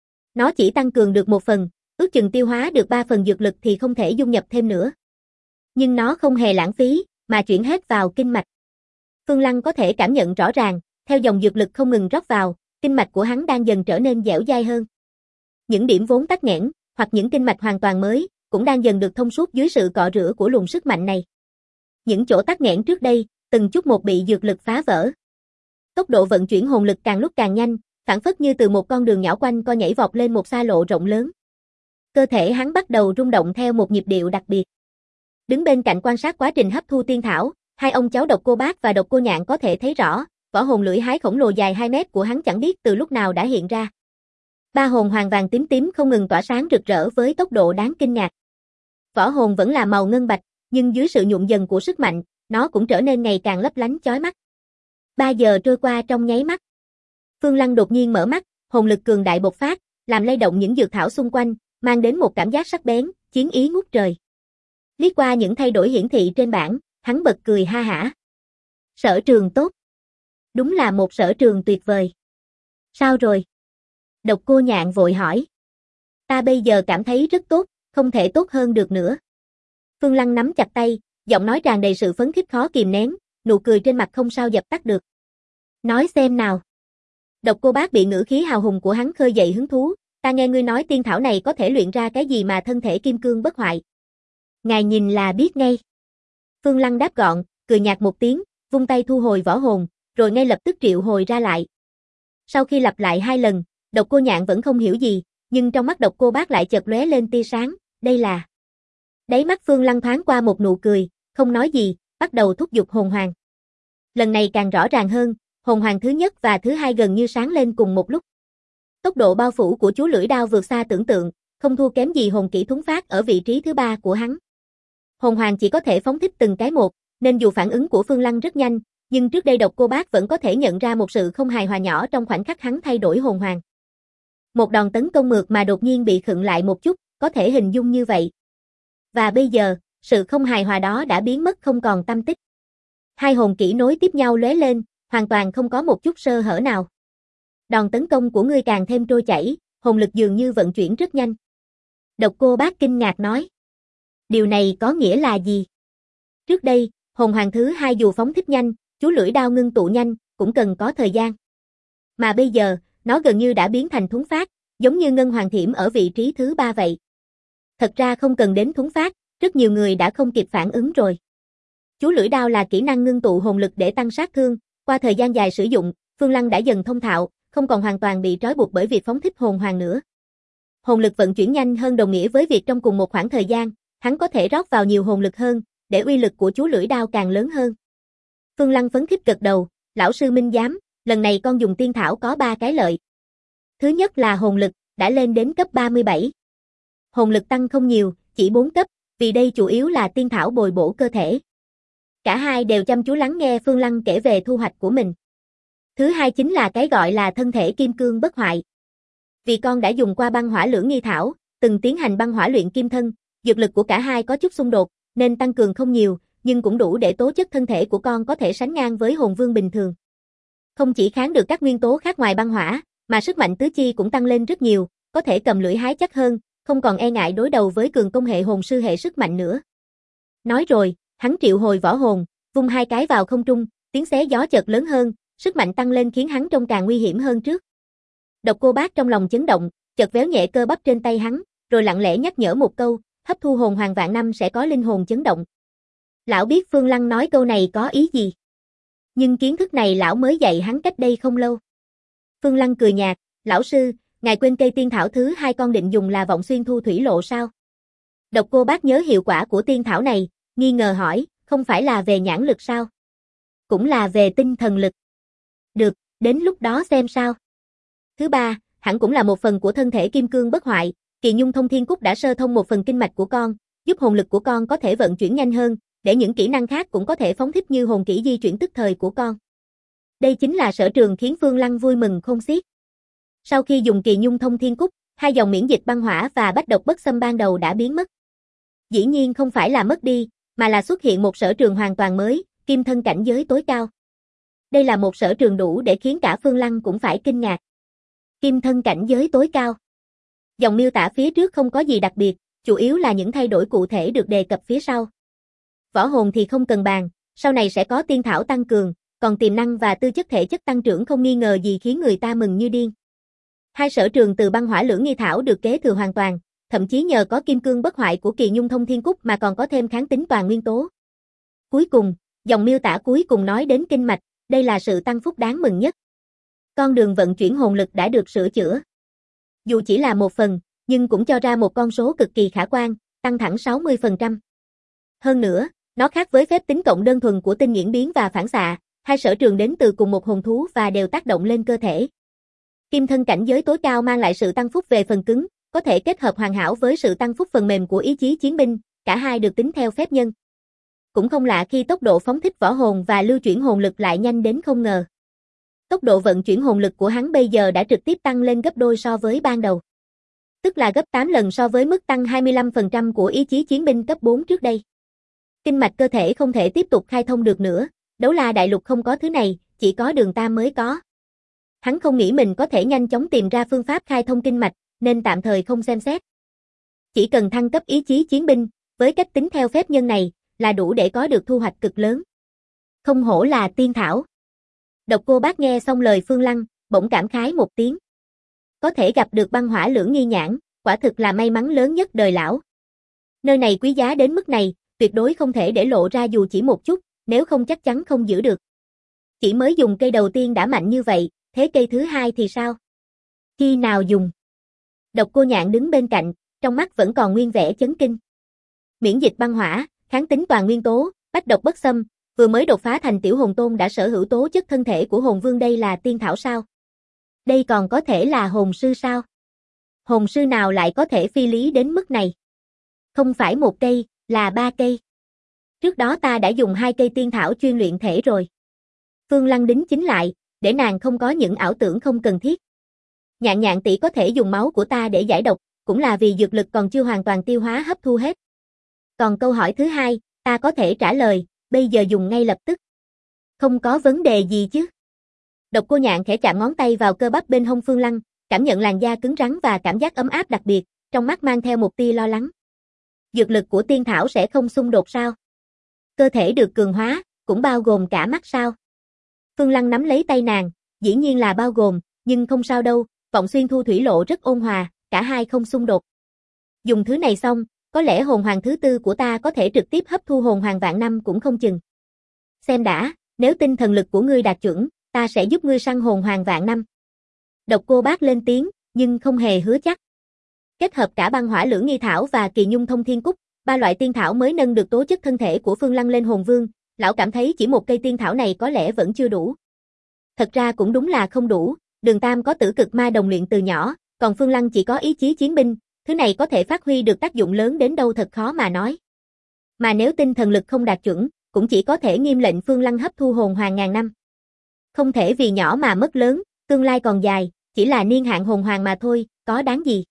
Nó chỉ tăng cường được một phần, ước chừng tiêu hóa được 3 phần dược lực thì không thể dung nhập thêm nữa. Nhưng nó không hề lãng phí, mà chuyển hết vào kinh mạch. Phương Lăng có thể cảm nhận rõ ràng, theo dòng dược lực không ngừng rót vào, kinh mạch của hắn đang dần trở nên dẻo dai hơn. Những điểm vốn tắc nghẽn, hoặc những kinh mạch hoàn toàn mới, cũng đang dần được thông suốt dưới sự cọ rửa của luồng sức mạnh này. Những chỗ tắc nghẽn trước đây, từng chút một bị dược lực phá vỡ. Tốc độ vận chuyển hồn lực càng lúc càng nhanh, phảng phất như từ một con đường nhỏ quanh co nhảy vọt lên một xa lộ rộng lớn. Cơ thể hắn bắt đầu rung động theo một nhịp điệu đặc biệt. Đứng bên cạnh quan sát quá trình hấp thu tiên thảo, hai ông cháu Độc Cô Bác và Độc Cô Nhạn có thể thấy rõ, võ hồn lưỡi hái khổng lồ dài 2 mét của hắn chẳng biết từ lúc nào đã hiện ra. 3 hồn hoàng vàng tím tím không ngừng tỏa sáng rực rỡ với tốc độ đáng kinh ngạc. Võ hồn vẫn là màu ngân bạch, nhưng dưới sự nhuộm dần của sức mạnh, nó cũng trở nên ngày càng lấp lánh chói mắt. 3 giờ trôi qua trong nháy mắt. Phương Lăng đột nhiên mở mắt, hồn lực cường đại bộc phát, làm lay động những dược thảo xung quanh, mang đến một cảm giác sắc bén, chiến ý ngút trời. Liếc qua những thay đổi hiển thị trên bảng, hắn bật cười ha hả. Sở trường tốt. Đúng là một sở trường tuyệt vời. Sao rồi? Độc Cô Nhạn vội hỏi. Ta bây giờ cảm thấy rất tốt, không thể tốt hơn được nữa. Phương Lăng nắm chặt tay, giọng nói tràn đầy sự phấn khích khó kìm nén, nụ cười trên mặt không sao dập tắt được. Nói xem nào. Độc Cô Bác bị ngữ khí hào hùng của hắn khơi dậy hứng thú, Ta nghe ngươi nói tiên thảo này có thể luyện ra cái gì mà thân thể kim cương bất hoại. Ngài nhìn là biết ngay. Phương Lăng đáp gọn, cười nhạt một tiếng, vung tay thu hồi võ hồn, rồi ngay lập tức triệu hồi ra lại. Sau khi lặp lại 2 lần, Độc Cô Nhạn vẫn không hiểu gì, nhưng trong mắt Độc Cô Bác lại chợt lóe lên tia sáng, đây là. Đáy mắt Phương Lăng thoáng qua một nụ cười, không nói gì, bắt đầu thúc giục hồn hoàng. Lần này càng rõ ràng hơn, hồn hoàng thứ nhất và thứ hai gần như sáng lên cùng một lúc. Tốc độ bao phủ của chú lưỡi đao vượt xa tưởng tượng, không thua kém gì hồn kỹ thuấn phát ở vị trí thứ 3 của hắn. Hồn hoàng chỉ có thể phóng thích từng cái một, nên dù phản ứng của Phương Lăng rất nhanh, nhưng trước đây Độc Cô Bác vẫn có thể nhận ra một sự không hài hòa nhỏ trong khoảnh khắc hắn thay đổi hồn hoàng. Một đòn tấn công mượt mà đột nhiên bị khựng lại một chút, có thể hình dung như vậy. Và bây giờ, sự không hài hòa đó đã biến mất không còn tăm tích. Hai hồn kỹ nối tiếp nhau lóe lên, hoàn toàn không có một chút sơ hở nào. Đòn tấn công của ngươi càng thêm trôi chảy, hồn lực dường như vận chuyển rất nhanh. Độc Cô Bác kinh ngạc nói. Điều này có nghĩa là gì? Trước đây, hồn hoàng thứ hai dù phóng thích nhanh, chú lưỡi đao ngưng tụ nhanh, cũng cần có thời gian. Mà bây giờ, nó gần như đã biến thành thuấn phát, giống như ngân hoàng thiểm ở vị trí thứ 3 vậy. Thật ra không cần đến thuấn phát, rất nhiều người đã không kịp phản ứng rồi. Chú lưỡi đao là kỹ năng ngưng tụ hồn lực để tăng sát thương, qua thời gian dài sử dụng, Phương Lăng đã dần thông thạo, không còn hoàn toàn bị trói buộc bởi việc phóng thích hồn hoàng nữa. Hồn lực vận chuyển nhanh hơn đồng nghĩa với việc trong cùng một khoảng thời gian, hắn có thể rót vào nhiều hồn lực hơn, để uy lực của chú lưỡi đao càng lớn hơn. Phương Lăng phấn khích gật đầu, lão sư minh giám, lần này con dùng tiên thảo có 3 cái lợi. Thứ nhất là hồn lực, đã lên đến cấp 37. Hồn lực tăng không nhiều, chỉ 4 cấp, vì đây chủ yếu là tiên thảo bồi bổ cơ thể. Cả hai đều chăm chú lắng nghe Phương Lăng kể về thu hoạch của mình. Thứ hai chính là cái gọi là thân thể kim cương bất hoại. Vì con đã dùng qua băng hỏa lưỡng nghi thảo, từng tiến hành băng hỏa luyện kim thân, dược lực của cả hai có chút xung đột, nên tăng cường không nhiều, nhưng cũng đủ để tố chất thân thể của con có thể sánh ngang với hồn vương bình thường. Không chỉ kháng được các nguyên tố khác ngoài băng hỏa, mà sức mạnh tứ chi cũng tăng lên rất nhiều, có thể cầm lưỡi hái chắc hơn, không còn e ngại đối đầu với cường công hệ hồn sư hệ sức mạnh nữa. Nói rồi, hắn triệu hồi võ hồn, vung 2 cái vào không trung, tiếng xé gió chợt lớn hơn, sức mạnh tăng lên khiến hắn trông càng nguy hiểm hơn trước. Độc Cô Bác trong lòng chấn động, chợt véo nhẹ cơ bắp trên tay hắn, rồi lặng lẽ nhắc nhở một câu, hấp thu hồn hoàng vạn năm sẽ có linh hồn chấn động. Lão biết Phương Lăng nói câu này có ý gì. Nhưng kiến thức này lão mới dạy hắn cách đây không lâu. Phương Lăng cười nhạt, lão sư, ngài quên cây tiên thảo thứ 2 con định dùng là vọng xuyên thu thủy lộ sao? Độc Cô Bác nhớ hiệu quả của tiên thảo này, nghi ngờ hỏi, không phải là về nhãn lực sao? Cũng là về tinh thần lực. Được, đến lúc đó xem sao. Thứ 3, hẳn cũng là một phần của thân thể kim cương bất hoại, Kỳ Nhung Thông Thiên Cúc đã sơ thông một phần kinh mạch của con, giúp hồn lực của con có thể vận chuyển nhanh hơn, để những kỹ năng khác cũng có thể phóng thích như hồn kỹ di chuyển tức thời của con. Đây chính là sở trường khiến Phương Lăng vui mừng khôn xiết. Sau khi dùng Kỳ Nhung Thông Thiên Cúc, 2 dòng miễn dịch băng hỏa và bách độc bất xâm ban đầu đã biến mất. Dĩ nhiên không phải là mất đi, mà là xuất hiện một sở trường hoàn toàn mới, kim thân cảnh giới tối cao. Đây là một sở trường đủ để khiến cả Phương Lăng cũng phải kinh ngạc. Kim thân cảnh giới tối cao. Dòng miêu tả phía trước không có gì đặc biệt, chủ yếu là những thay đổi cụ thể được đề cập phía sau. Võ hồn thì không cần bàn, sau này sẽ có tiên thảo tăng cường, còn tiềm năng và tư chất thể chất tăng trưởng không nghi ngờ gì khiến người ta mừng như điên. 2 sở trường từ băng hỏa lưỡng nghi thảo được kế thừa hoàn toàn, thậm chí nhờ có kim cương bất hoại của Kỳ Nhung Thông Thiên Cúc mà còn có thêm kháng tính toàn nguyên tố. Cuối cùng, dòng miêu tả cuối cùng nói đến kinh mạch, đây là sự tăng phúc đáng mừng nhất. Con đường vận chuyển hồn lực đã được sửa chữa. Dù chỉ là một phần, nhưng cũng cho ra một con số cực kỳ khả quan, tăng thẳng 60%. Hơn nữa, nó khác với phép tính cộng đơn thuần của tinh nghiễn biến và phản xạ, 2 sở trường đến từ cùng một hồn thú và đều tác động lên cơ thể. Kim thân cảnh giới tối cao mang lại sự tăng phúc về phần cứng, có thể kết hợp hoàn hảo với sự tăng phúc phần mềm của ý chí chiến binh, cả hai được tính theo phép nhân. Cũng không lạ khi tốc độ phóng thích võ hồn và lưu chuyển hồn lực lại nhanh đến không ngờ. Tốc độ vận chuyển hồn lực của hắn bây giờ đã trực tiếp tăng lên gấp đôi so với ban đầu. Tức là gấp 8 lần so với mức tăng 25% của ý chí chiến binh cấp 4 trước đây. Kinh mạch cơ thể không thể tiếp tục khai thông được nữa, Đấu La Đại Lục không có thứ này, chỉ có Đường Tam mới có. Hắn không nghĩ mình có thể nhanh chóng tìm ra phương pháp khai thông kinh mạch, nên tạm thời không xem xét. Chỉ cần thăng cấp ý chí chiến binh, với cách tính theo phép nhân này, là đủ để có được thu hoạch cực lớn. Không hổ là tiên thảo. Độc Cô Bác nghe xong lời Phương Lăng, bỗng cảm khái một tiếng. Có thể gặp được băng hỏa lưỡng nghi nhãn, quả thực là may mắn lớn nhất đời lão. Nơi này quý giá đến mức này, tuyệt đối không thể để lộ ra dù chỉ một chút, nếu không chắc chắn không giữ được. Chỉ mới dùng cây đầu tiên đã mạnh như vậy, thế cây thứ hai thì sao? Khi nào dùng? Độc Cô Nhạn đứng bên cạnh, trong mắt vẫn còn nguyên vẻ chấn kinh. Miễn dịch băng hỏa, kháng tính toàn nguyên tố, bách độc bất xâm, vừa mới đột phá thành tiểu hồn tôn đã sở hữu tố chất thân thể của hồn vương, đây là tiên thảo sao? Đây còn có thể là hồn sư sao? Hồn sư nào lại có thể phi lý đến mức này? Không phải một cây, là 3 cây. Trước đó ta đã dùng 2 cây tiên thảo chuyên luyện thể rồi. Phương Lăng đính chính lại, để nàng không có những ảo tưởng không cần thiết. Nhạn Nhạn tỷ có thể dùng máu của ta để giải độc, cũng là vì dược lực còn chưa hoàn toàn tiêu hóa hấp thu hết. Còn câu hỏi thứ hai, ta có thể trả lời, bây giờ dùng ngay lập tức. Không có vấn đề gì chứ? Độc Cô Nhạn khẽ chạm ngón tay vào cơ bắp bên hông Phương Lăng, cảm nhận làn da cứng rắn và cảm giác ấm áp đặc biệt, trong mắt mang theo một tia lo lắng. Dược lực của tiên thảo sẽ không xung đột sao? Cơ thể được cường hóa, cũng bao gồm cả mắt sao? Phương Lăng nắm lấy tay nàng, dĩ nhiên là bao gồm, nhưng không sao đâu, Vọng Xuyên Thu Thủy Lộ rất ôn hòa, cả hai không xung đột. Dùng thứ này xong, có lẽ hồn hoàng thứ tư của ta có thể trực tiếp hấp thu hồn hoàng vạn năm cũng không chừng. Xem đã, nếu tinh thần lực của ngươi đạt chuẩn, ta sẽ giúp ngươi săn hồn hoàng vạn năm. Độc Cô Bác lên tiếng, nhưng không hề hứa chắc. Kết hợp cả băng hỏa lưỡng nghi thảo và kỳ nhung thông thiên cúc, 3 loại tiên thảo mới nâng được tố chất thân thể của Phương Lăng lên hồn vương, lão cảm thấy chỉ một cây tiên thảo này có lẽ vẫn chưa đủ. Thật ra cũng đúng là không đủ, Đường Tam có tử cực ma đồng luyện từ nhỏ, còn Phương Lăng chỉ có ý chí chiến binh, thứ này có thể phát huy được tác dụng lớn đến đâu thật khó mà nói. Mà nếu tinh thần lực không đạt chuẩn, cũng chỉ có thể nghiêm lệnh Phương Lăng hấp thu hồn hoàng ngàn năm. Không thể vì nhỏ mà mất lớn, tương lai còn dài, chỉ là niên hạn hồn hoàng mà thôi, có đáng gì.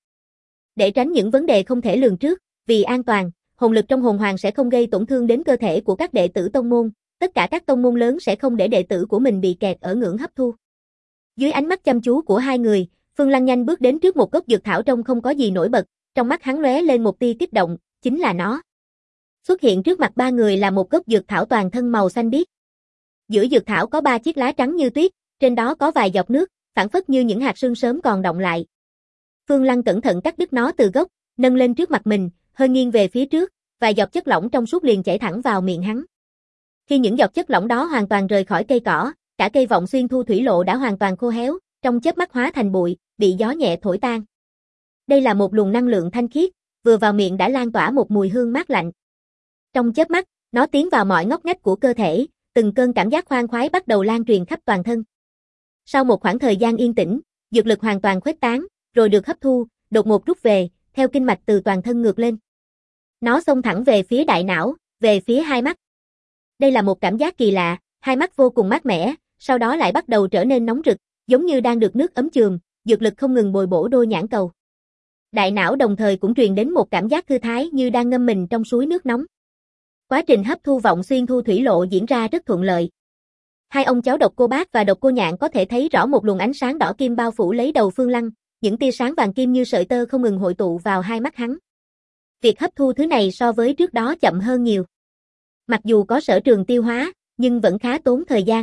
Để tránh những vấn đề không thể lường trước, vì an toàn, hồn lực trong hồn hoàng sẽ không gây tổn thương đến cơ thể của các đệ tử tông môn, tất cả các tông môn lớn sẽ không để đệ tử của mình bị kẹt ở ngưỡng hấp thu. Dưới ánh mắt chăm chú của hai người, Phương Lăng nhanh bước đến trước một gốc dược thảo trông không có gì nổi bật, trong mắt hắn lóe lên một tia kích động, chính là nó. Xuất hiện trước mặt ba người là một gốc dược thảo toàn thân màu xanh biếc. Giữa dược thảo có 3 chiếc lá trắng như tuyết, trên đó có vài giọt nước, phảng phất như những hạt sương sớm còn đọng lại. Phương Lăng cẩn thận cắt đứt nó từ gốc, nâng lên trước mặt mình, hơi nghiêng về phía trước, vài giọt chất lỏng trong suốt liền chảy thẳng vào miệng hắn. Khi những giọt chất lỏng đó hoàn toàn rời khỏi cây cỏ, cả cây Vọng Xuyên Thu Thủy Lộ đã hoàn toàn khô héo, trong chớp mắt hóa thành bụi, bị gió nhẹ thổi tan. Đây là một luồng năng lượng thanh khiết, vừa vào miệng đã lan tỏa một mùi hương mát lạnh. Trong chớp mắt, nó tiến vào mọi ngóc ngách của cơ thể, từng cơn cảm giác khoan khoái bắt đầu lan truyền khắp toàn thân. Sau một khoảng thời gian yên tĩnh, dược lực hoàn toàn khuếch tán, rồi được hấp thu, đột ngột rút về, theo kinh mạch từ toàn thân ngược lên. Nó xông thẳng về phía đại não, về phía hai mắt. Đây là một cảm giác kỳ lạ, hai mắt vô cùng mát mẻ, sau đó lại bắt đầu trở nên nóng rực, giống như đang được nước ấm chườm, dược lực không ngừng bồi bổ đôi nhãn cầu. Đại não đồng thời cũng truyền đến một cảm giác thư thái như đang ngâm mình trong suối nước nóng. Quá trình hấp thu Vọng Xuyên Thu Thủy Lộ diễn ra rất thuận lợi. Hai ông cháu Độc Cô Bác và Độc Cô Nhạn có thể thấy rõ một luồng ánh sáng đỏ kim bao phủ lấy đầu Phương Lăng, những tia sáng vàng kim như sợi tơ không ngừng hội tụ vào hai mắt hắn. Việc hấp thu thứ này so với trước đó chậm hơn nhiều. Mặc dù có sở trường tiêu hóa, nhưng vẫn khá tốn thời gian.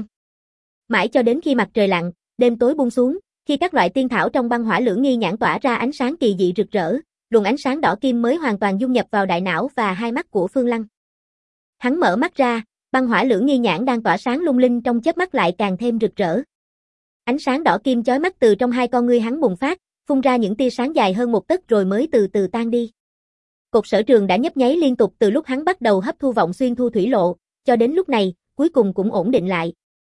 Mãi cho đến khi mặt trời lặn, đêm tối buông xuống, khi các loại tiên thảo trong băng hỏa lưỡng nghi nhãn tỏa ra ánh sáng kỳ dị rực rỡ, luồng ánh sáng đỏ kim mới hoàn toàn dung nhập vào đại não và hai mắt của Phương Lăng. Hắn mở mắt ra, băng hỏa lưỡng nghi nhãn đang tỏa sáng lung linh trong chớp mắt lại càng thêm rực rỡ. Ánh sáng đỏ kim chói mắt từ trong hai con ngươi hắn bùng phát, phun ra những tia sáng dài hơn 1 tấc rồi mới từ từ tan đi. Cột sở trường đã nhấp nháy liên tục từ lúc hắn bắt đầu hấp thu Vọng Xuyên Thu Thủy Lộ, cho đến lúc này, cuối cùng cũng ổn định lại.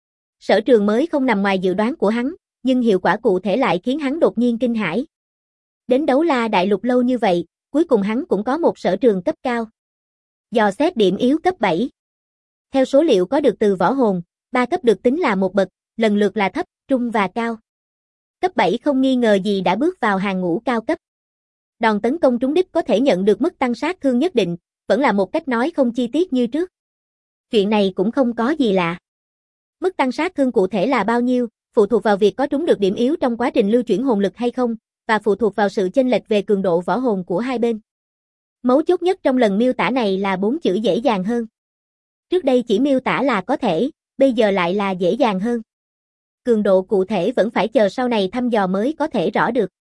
Sở trường mới không nằm ngoài dự đoán của hắn, nhưng hiệu quả cụ thể lại khiến hắn đột nhiên kinh hãi. Đến Đấu La Đại Lục lâu như vậy, cuối cùng hắn cũng có một sở trường cấp cao. Dò xét điểm yếu cấp 7. Theo số liệu có được từ võ hồn, 3 cấp được tính là một bậc, lần lượt là thấp, trung và cao. Cấp 7 không nghi ngờ gì đã bước vào hàng ngũ cao cấp. Đòn tấn công trúng đích có thể nhận được mức tăng sát thương nhất định, vẫn là một cách nói không chi tiết như trước. Chuyện này cũng không có gì lạ. Mức tăng sát thương cụ thể là bao nhiêu, phụ thuộc vào việc có trúng được điểm yếu trong quá trình lưu chuyển hồn lực hay không, và phụ thuộc vào sự chênh lệch về cường độ võ hồn của hai bên. Mấu chốt nhất trong lần miêu tả này là 4 chữ dễ dàng hơn. Trước đây chỉ miêu tả là có thể, bây giờ lại là dễ dàng hơn. Cường độ cụ thể vẫn phải chờ sau này thăm dò mới có thể rõ được.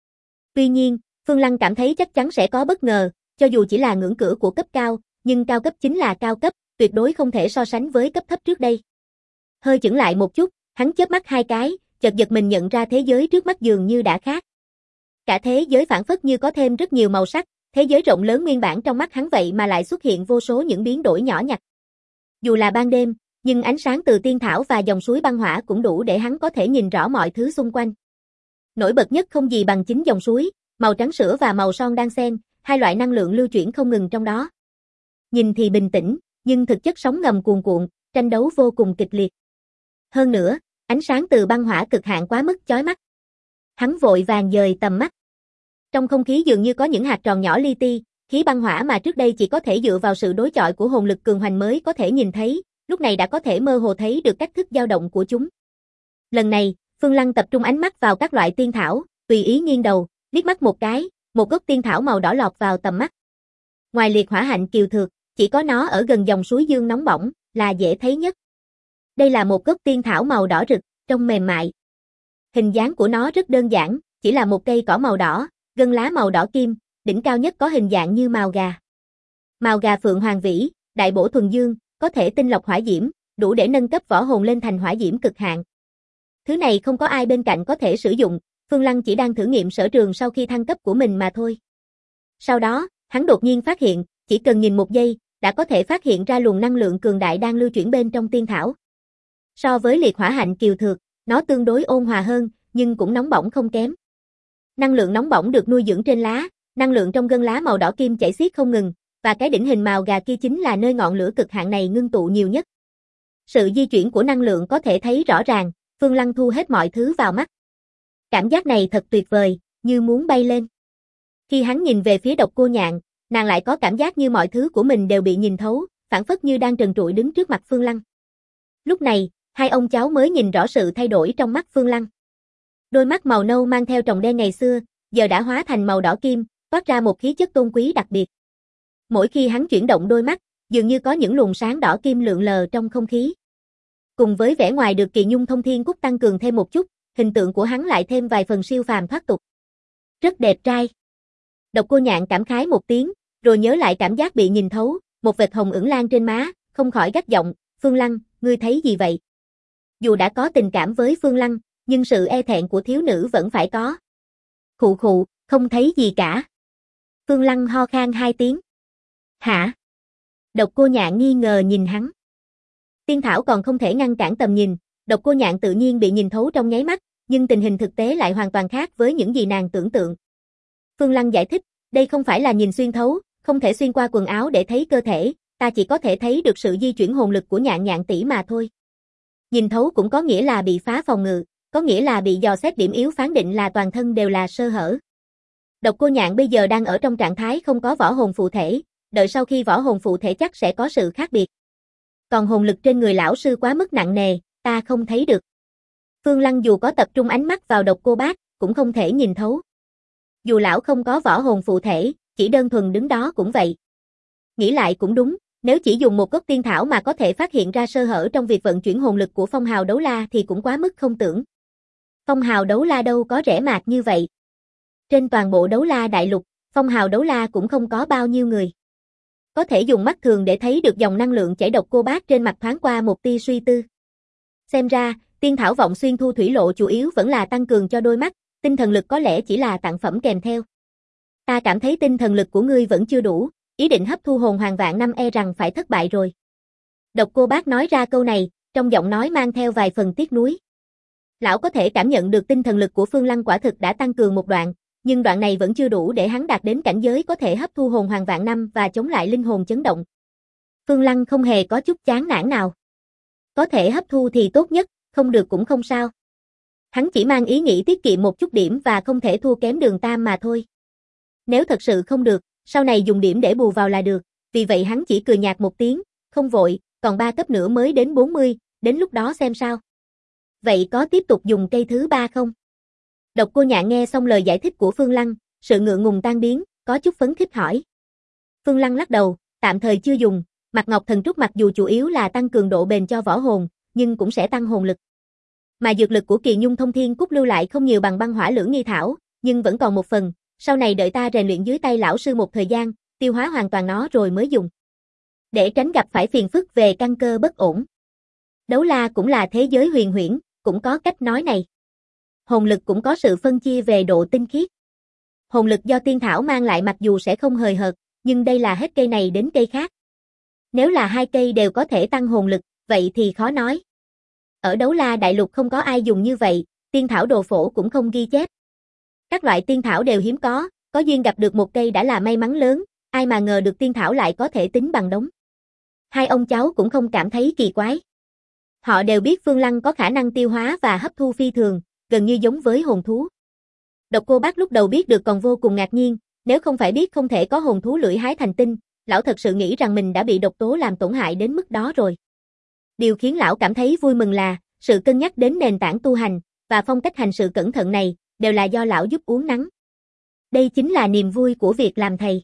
Tuy nhiên, Phương Lăng cảm thấy chắc chắn sẽ có bất ngờ, cho dù chỉ là ngưỡng cửa của cấp cao, nhưng cao cấp chính là cao cấp, tuyệt đối không thể so sánh với cấp thấp trước đây. Hơi chững lại một chút, hắn chớp mắt hai cái, chợt giật mình nhận ra thế giới trước mắt dường như đã khác. Cả thế giới phảng phất như có thêm rất nhiều màu sắc, thế giới rộng lớn nguyên bản trong mắt hắn vậy mà lại xuất hiện vô số những biến đổi nhỏ nhặt. Dù là ban đêm, nhưng ánh sáng từ tiên thảo và dòng suối băng hỏa cũng đủ để hắn có thể nhìn rõ mọi thứ xung quanh. Nổi bật nhất không gì bằng chính dòng suối, màu trắng sữa và màu son đan xen, hai loại năng lượng lưu chuyển không ngừng trong đó. Nhìn thì bình tĩnh, nhưng thực chất sóng ngầm cuồn cuộn, tranh đấu vô cùng kịch liệt. Hơn nữa, ánh sáng từ băng hỏa cực hạn quá mức chói mắt. Hắn vội vàng dời tầm mắt. Trong không khí dường như có những hạt tròn nhỏ li ti, khí băng hỏa mà trước đây chỉ có thể dựa vào sự đối chọi của hồn lực cường hoành mới có thể nhìn thấy, lúc này đã có thể mơ hồ thấy được cách thức dao động của chúng. Lần này, Phương Lăng tập trung ánh mắt vào các loại tiên thảo, tùy ý nghiêng đầu, liếc mắt một cái, một gốc tiên thảo màu đỏ lọt vào tầm mắt. Ngoài liệt hỏa hạnh kiều thược, chỉ có nó ở gần dòng suối dương nóng bỏng, là dễ thấy nhất. Đây là một gốc tiên thảo màu đỏ rực, trông mềm mại. Hình dáng của nó rất đơn giản, chỉ là một cây cỏ màu đỏ, gân lá màu đỏ kim, đỉnh cao nhất có hình dạng như mào gà. Mào gà phượng hoàng vĩ, đại bổ thuần dương, có thể tinh lọc hỏa diễm, đủ để nâng cấp võ hồn lên thành hỏa diễm cực hạn. Thứ này không có ai bên cạnh có thể sử dụng, Phương Lăng chỉ đang thử nghiệm sở trường sau khi thăng cấp của mình mà thôi. Sau đó, hắn đột nhiên phát hiện, chỉ cần nhìn một giây, đã có thể phát hiện ra luồng năng lượng cường đại đang lưu chuyển bên trong tiên thảo. So với liệt hỏa hạnh kiều thược, nó tương đối ôn hòa hơn, nhưng cũng nóng bỏng không kém. Năng lượng nóng bỏng được nuôi dưỡng trên lá, năng lượng trong gân lá màu đỏ kim chảy xiết không ngừng, và cái đỉnh hình mào gà kia chính là nơi ngọn lửa cực hạn này ngưng tụ nhiều nhất. Sự di chuyển của năng lượng có thể thấy rõ ràng, Phương Lăng thu hết mọi thứ vào mắt. Cảm giác này thật tuyệt vời, như muốn bay lên. Khi hắn nhìn về phía Độc Cô Nhạn, nàng lại có cảm giác như mọi thứ của mình đều bị nhìn thấu, phảng phất như đang trần trụi đứng trước mặt Phương Lăng. Lúc này, hai ông cháu mới nhìn rõ sự thay đổi trong mắt Phương Lăng. Đôi mắt màu nâu mang theo tròng đen ngày xưa, giờ đã hóa thành màu đỏ kim, toát ra một khí chất tôn quý đặc biệt. Mỗi khi hắn chuyển động đôi mắt, dường như có những luồng sáng đỏ kim lượn lờ trong không khí. Cùng với vẻ ngoài được Kỳ Nhung Thông Thiên Cúc tăng cường thêm một chút, hình tượng của hắn lại thêm vài phần siêu phàm thoát tục. Rất đẹp trai. Độc Cô Nhạn cảm khái một tiếng, rồi nhớ lại cảm giác bị nhìn thấu, một vệt hồng ửng lan trên má, không khỏi gắt giọng, Phương Lăng, ngươi thấy gì vậy? Dù đã có tình cảm với Phương Lăng, nhưng sự e thẹn của thiếu nữ vẫn phải có. Khụ khụ, không thấy gì cả. Phương Lăng ho khan hai tiếng. Hả? Độc Cô Nhạn nghi ngờ nhìn hắn. Tiên thảo còn không thể ngăn cản tầm nhìn, Độc Cô Nhạn tự nhiên bị nhìn thấu trong nháy mắt, nhưng tình hình thực tế lại hoàn toàn khác với những gì nàng tưởng tượng. Phương Lăng giải thích, đây không phải là nhìn xuyên thấu, không thể xuyên qua quần áo để thấy cơ thể, ta chỉ có thể thấy được sự di chuyển hồn lực của Nhạn Nhạn tỷ mà thôi. Nhìn thấu cũng có nghĩa là bị phá phòng ngự, có nghĩa là bị dò xét điểm yếu phán định là toàn thân đều là sơ hở. Độc Cô Nhạn bây giờ đang ở trong trạng thái không có võ hồn phụ thể, đợi sau khi võ hồn phụ thể chắc sẽ có sự khác biệt. Còn hồn lực trên người lão sư quá mức nặng nề, ta không thấy được. Phương Lăng dù có tập trung ánh mắt vào Độc Cô Bác, cũng không thể nhìn thấu. Dù lão không có võ hồn phụ thể, chỉ đơn thuần đứng đó cũng vậy. Nghĩ lại cũng đúng, nếu chỉ dùng một gốc tiên thảo mà có thể phát hiện ra sơ hở trong việc vận chuyển hồn lực của phong hào đấu la thì cũng quá mức không tưởng. Phong hào đấu la đâu có rẻ mạt như vậy. Trên toàn bộ đấu la đại lục, phong hào đấu la cũng không có bao nhiêu người. Có thể dùng mắt thường để thấy được dòng năng lượng chảy. Độc Cô Bác trên mặt thoáng qua một tia suy tư. Xem ra, tiên thảo vọng xuyên thu thủy lộ chủ yếu vẫn là tăng cường cho đôi mắt, tinh thần lực có lẽ chỉ là tặng phẩm kèm theo. Ta cảm thấy tinh thần lực của ngươi vẫn chưa đủ, ý định hấp thu hồn hoàng vạn năm e rằng phải thất bại rồi. Độc Cô Bác nói ra câu này, trong giọng nói mang theo vài phần tiếc nuối. Lão có thể cảm nhận được tinh thần lực của Phương Lăng quả thực đã tăng cường một đoạn, nhưng đoạn này vẫn chưa đủ để hắn đạt đến cảnh giới có thể hấp thu hồn hoàng vạn năm và chống lại linh hồn chấn động. Phương Lăng không hề có chút chán nản nào. Có thể hấp thu thì tốt nhất, không được cũng không sao. Hắn chỉ mang ý nghĩ tiết kiệm một chút điểm và không thể thua kém Đường Tam mà thôi. Nếu thật sự không được, sau này dùng điểm để bù vào là được, vì vậy hắn chỉ cười nhạt một tiếng, không vội, còn 3 cấp nữa mới đến 40, đến lúc đó xem sao. Vậy có tiếp tục dùng cây thứ 3 không? Độc Cô Nhạn nghe xong lời giải thích của Phương Lăng, sự ngượng ngùng tan biến, có chút phấn khích hỏi. Phương Lăng lắc đầu, tạm thời chưa dùng, Mặt Ngọc Thần Trúc mặc dù chủ yếu là tăng cường độ bền cho võ hồn, nhưng cũng sẽ tăng hồn lực. Mà dược lực của Kỳ Nhung Thông Thiên Cúc lưu lại không nhiều bằng băng hỏa lưỡng nghi thảo, nhưng vẫn còn một phần, sau này đợi ta rèn luyện dưới tay lão sư một thời gian, tiêu hóa hoàn toàn nó rồi mới dùng. Để tránh gặp phải phiền phức về căn cơ bất ổn. Đấu la cũng là thế giới huyền huyễn, cũng có cách nói này. Hồn lực cũng có sự phân chia về độ tinh khiết. Hồn lực do tiên thảo mang lại mặc dù sẽ không hời hợt, nhưng đây là hết cây này đến cây khác. Nếu là hai cây đều có thể tăng hồn lực, vậy thì khó nói. Ở Đấu La Đại Lục không có ai dùng như vậy, tiên thảo đồ phổ cũng không ghi chép. Các loại tiên thảo đều hiếm có duyên gặp được một cây đã là may mắn lớn, ai mà ngờ được tiên thảo lại có thể tính bằng đống. Hai ông cháu cũng không cảm thấy kỳ quái. Họ đều biết Phương Lăng có khả năng tiêu hóa và hấp thu phi thường, gần như giống với hồn thú. Độc Cô Bác lúc đầu biết được còn vô cùng ngạc nhiên, nếu không phải biết không thể có hồn thú lưỡi hái thành tinh, lão thật sự nghĩ rằng mình đã bị độc tố làm tổn hại đến mức đó rồi. Điều khiến lão cảm thấy vui mừng là, sự cân nhắc đến nền tảng tu hành, và phong cách hành sự cẩn thận này, đều là do lão giúp uống nắng. Đây chính là niềm vui của việc làm thầy.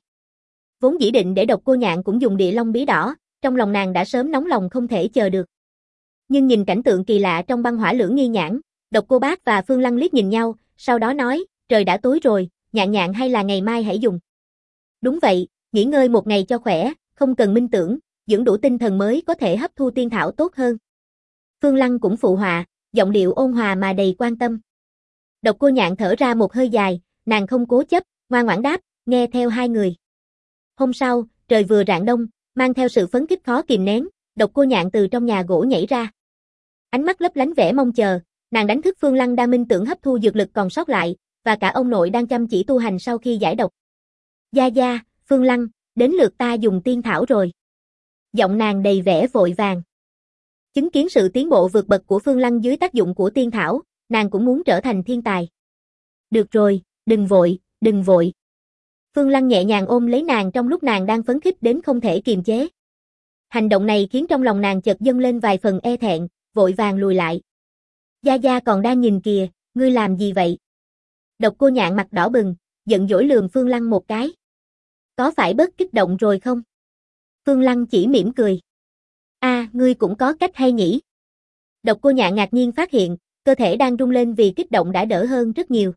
Vốn dĩ định để Độc Cô Nhạn cũng dùng địa long bí đỏ, trong lòng nàng đã sớm nóng lòng không thể chờ được. Nhưng nhìn cảnh tượng kỳ lạ trong băng hỏa lưỡng nghi nhãn, Độc Cô Bác và Phương Lăng liếc nhìn nhau, sau đó nói, trời đã tối rồi, Nhạn Nhạn hay là ngày mai hãy dùng. Đúng vậy, nghỉ ngơi một ngày cho khỏe, không cần minh tưởng, dưỡng đủ tinh thần mới có thể hấp thu tiên thảo tốt hơn. Phương Lăng cũng phụ họa, giọng điệu ôn hòa mà đầy quan tâm. Độc Cô Nhạn thở ra một hơi dài, nàng không cố chấp, ngoan ngoãn đáp, nghe theo hai người. Hôm sau, trời vừa rạng đông, mang theo sự phấn khích khó kìm nén, Độc Cô Nhạn từ trong nhà gỗ nhảy ra. Ánh mắt lấp lánh vẻ mong chờ, nàng đánh thức Phương Lăng đang minh tưởng hấp thu dược lực còn sót lại, và cả ông nội đang chăm chỉ tu hành sau khi giải độc. Gia Gia, Phương Lăng, đến lượt ta dùng tiên thảo rồi. Giọng nàng đầy vẻ vội vàng. Chứng kiến sự tiến bộ vượt bậc của Phương Lăng dưới tác dụng của tiên thảo, nàng cũng muốn trở thành thiên tài. Được rồi, đừng vội, đừng vội. Phương Lăng nhẹ nhàng ôm lấy nàng trong lúc nàng đang phấn khích đến không thể kiềm chế. Hành động này khiến trong lòng nàng chợt dâng lên vài phần e thẹn, vội vàng lùi lại. Gia Gia còn đang nhìn kìa, ngươi làm gì vậy? Độc Cô Nhạn mặt đỏ bừng, giận dỗi lườm Phương Lăng một cái. Có phải bớt kích động rồi không? Phương Lăng chỉ mỉm cười. Ngươi cũng có cách hay nhỉ? Độc Cô Nhạn ngạc nhiên phát hiện, cơ thể đang rung lên vì kích động đã đỡ hơn rất nhiều.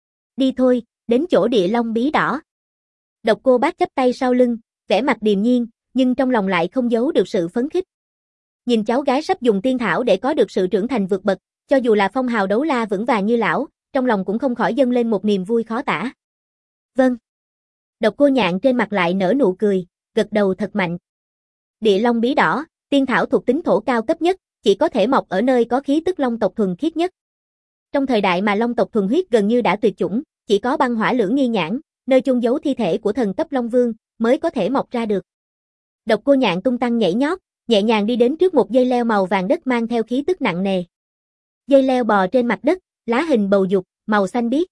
Đi thôi, đến chỗ địa long bí đỏ. Độc Cô Bác chắp tay sau lưng, vẻ mặt điềm nhiên, nhưng trong lòng lại không giấu được sự phấn khích. Nhìn cháu gái sắp dùng tiên thảo để có được sự trưởng thành vượt bậc, cho dù là phong hào đấu la vững vàng như lão, trong lòng cũng không khỏi dâng lên một niềm vui khó tả. Vâng. Độc Cô Nhạn trên mặt lại nở nụ cười, gật đầu thật mạnh. Địa long bí đỏ, tiên thảo thuộc tính thổ cao cấp nhất, chỉ có thể mọc ở nơi có khí tức long tộc thuần khiết nhất. Trong thời đại mà long tộc thuần huyết gần như đã tuyệt chủng, chỉ có băng hỏa lưỡng nghi nhãn, nơi chôn giấu thi thể của thần cấp long vương, mới có thể mọc ra được. Độc Cô Nhạn tung tăng nhảy nhót, nhẹ nhàng đi đến trước một dây leo màu vàng đất mang theo khí tức nặng nề. Dây leo bò trên mặt đất, lá hình bầu dục, màu xanh biếc.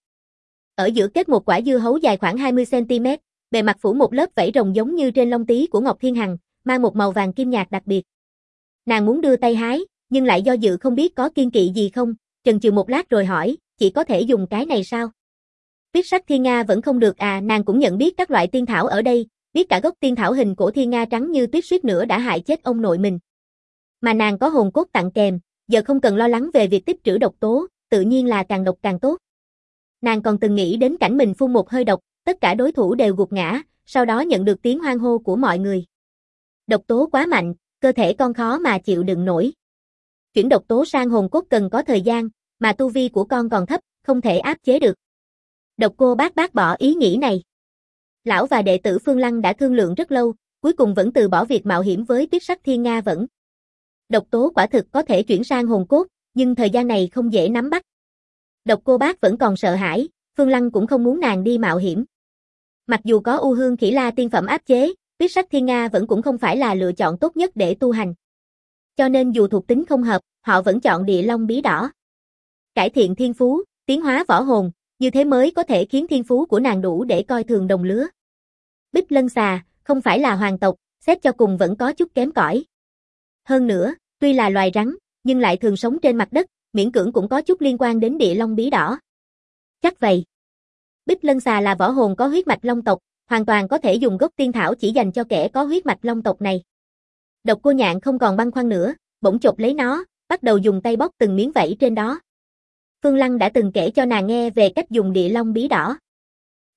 Ở giữa kết một quả dưa hấu dài khoảng 20 cm, bề mặt phủ một lớp vảy rồng giống như trên lông tí của Ngọc Thiên Hằng, mang một màu vàng kim nhạt đặc biệt. Nàng muốn đưa tay hái, nhưng lại do dự không biết có kiêng kỵ gì không, chần chừ một lát rồi hỏi, chỉ có thể dùng cái này sao? Huyết sắc thiên nga vẫn không được nàng cũng nhận biết các loại tiên thảo ở đây, biết cả gốc tiên thảo hình cổ thiên nga trắng như tuyết suýt nữa đã hại chết ông nội mình. Mà nàng có hồn cốt tặng kèm, giờ không cần lo lắng về việc tích trữ độc tố, tự nhiên là càng độc càng tốt. Nàng còn từng nghĩ đến cảnh mình phun một hơi độc, tất cả đối thủ đều gục ngã, sau đó nhận được tiếng hoan hô của mọi người. Độc tố quá mạnh, cơ thể con khó mà chịu đựng nổi. Chuyển độc tố sang hồn cốt cần có thời gian, mà tu vi của con còn thấp, không thể áp chế được. Độc Cô Bác bác bỏ ý nghĩ này. Lão và đệ tử Phương Lăng đã thương lượng rất lâu, cuối cùng vẫn từ bỏ việc mạo hiểm với Tuyết sắc thiên nga vẫn. Độc tố quả thực có thể chuyển sang hồn cốt, nhưng thời gian này không dễ nắm bắt. Độc Cô Bác vẫn còn sợ hãi, Phương Lăng cũng không muốn nàng đi mạo hiểm. Mặc dù có U Hương Khỉ La tiên phẩm áp chế, Tuyết sắc thiên nga vẫn cũng không phải là lựa chọn tốt nhất để tu hành. Cho nên dù thuộc tính không hợp, họ vẫn chọn địa long bí đỏ. Cải thiện thiên phú, tiến hóa võ hồn, như thế mới có thể khiến thiên phú của nàng đủ để coi thường đồng lứa. Bích lân xà, không phải là hoàng tộc, xét cho cùng vẫn có chút kém cỏi. Hơn nữa, tuy là loài rắn, nhưng lại thường sống trên mặt đất, miễn cưỡng cũng có chút liên quan đến địa long bí đỏ. Chắc vậy. Bích lân xà là võ hồn có huyết mạch long tộc, hoàn toàn có thể dùng gốc tiên thảo chỉ dành cho kẻ có huyết mạch long tộc này. Độc Cô Nhạn không còn băn khoăn nữa, bỗng chộp lấy nó, bắt đầu dùng tay bóc từng miếng vảy trên đó. Phương Lăng đã từng kể cho nàng nghe về cách dùng địa long bí đỏ.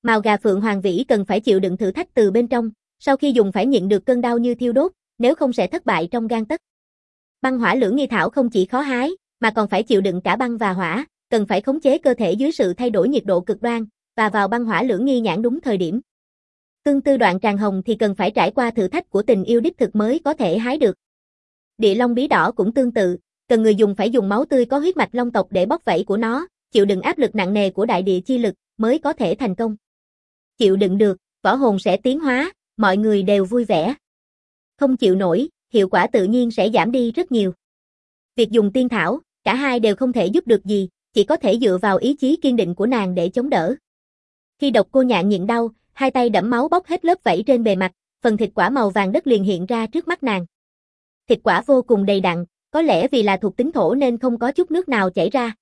Mào gà Phượng Hoàng Vĩ cần phải chịu đựng thử thách từ bên trong, sau khi dùng phải nhịn được cơn đau như thiêu đốt, nếu không sẽ thất bại trong gang tấc. Băng hỏa lưỡng nghi thảo không chỉ khó hái, mà còn phải chịu đựng cả băng và hỏa, cần phải khống chế cơ thể dưới sự thay đổi nhiệt độ cực đoan, và vào băng hỏa lưỡng nghi nhãn đúng thời điểm. Tương tư đoạn tràng hồng thì cần phải trải qua thử thách của tình yêu đích thực mới có thể hái được. Địa long bí đỏ cũng tương tự, cần người dùng phải dùng máu tươi có huyết mạch long tộc để bóc vảy của nó, chịu đựng áp lực nặng nề của đại địa chi lực mới có thể thành công. Chịu đựng được, võ hồn sẽ tiến hóa, mọi người đều vui vẻ. Không chịu nổi, hiệu quả tự nhiên sẽ giảm đi rất nhiều. Việc dùng tiên thảo, cả hai đều không thể giúp được gì, chỉ có thể dựa vào ý chí kiên định của nàng để chống đỡ. Khi Độc Cô Nhạn nhịn đau, hai tay đẫm máu bóc hết lớp vảy trên bề mặt, phần thịt quả màu vàng đất liền hiện ra trước mắt nàng. Thịt quả vô cùng đầy đặn, có lẽ vì là thuộc tính thổ nên không có chút nước nào chảy ra.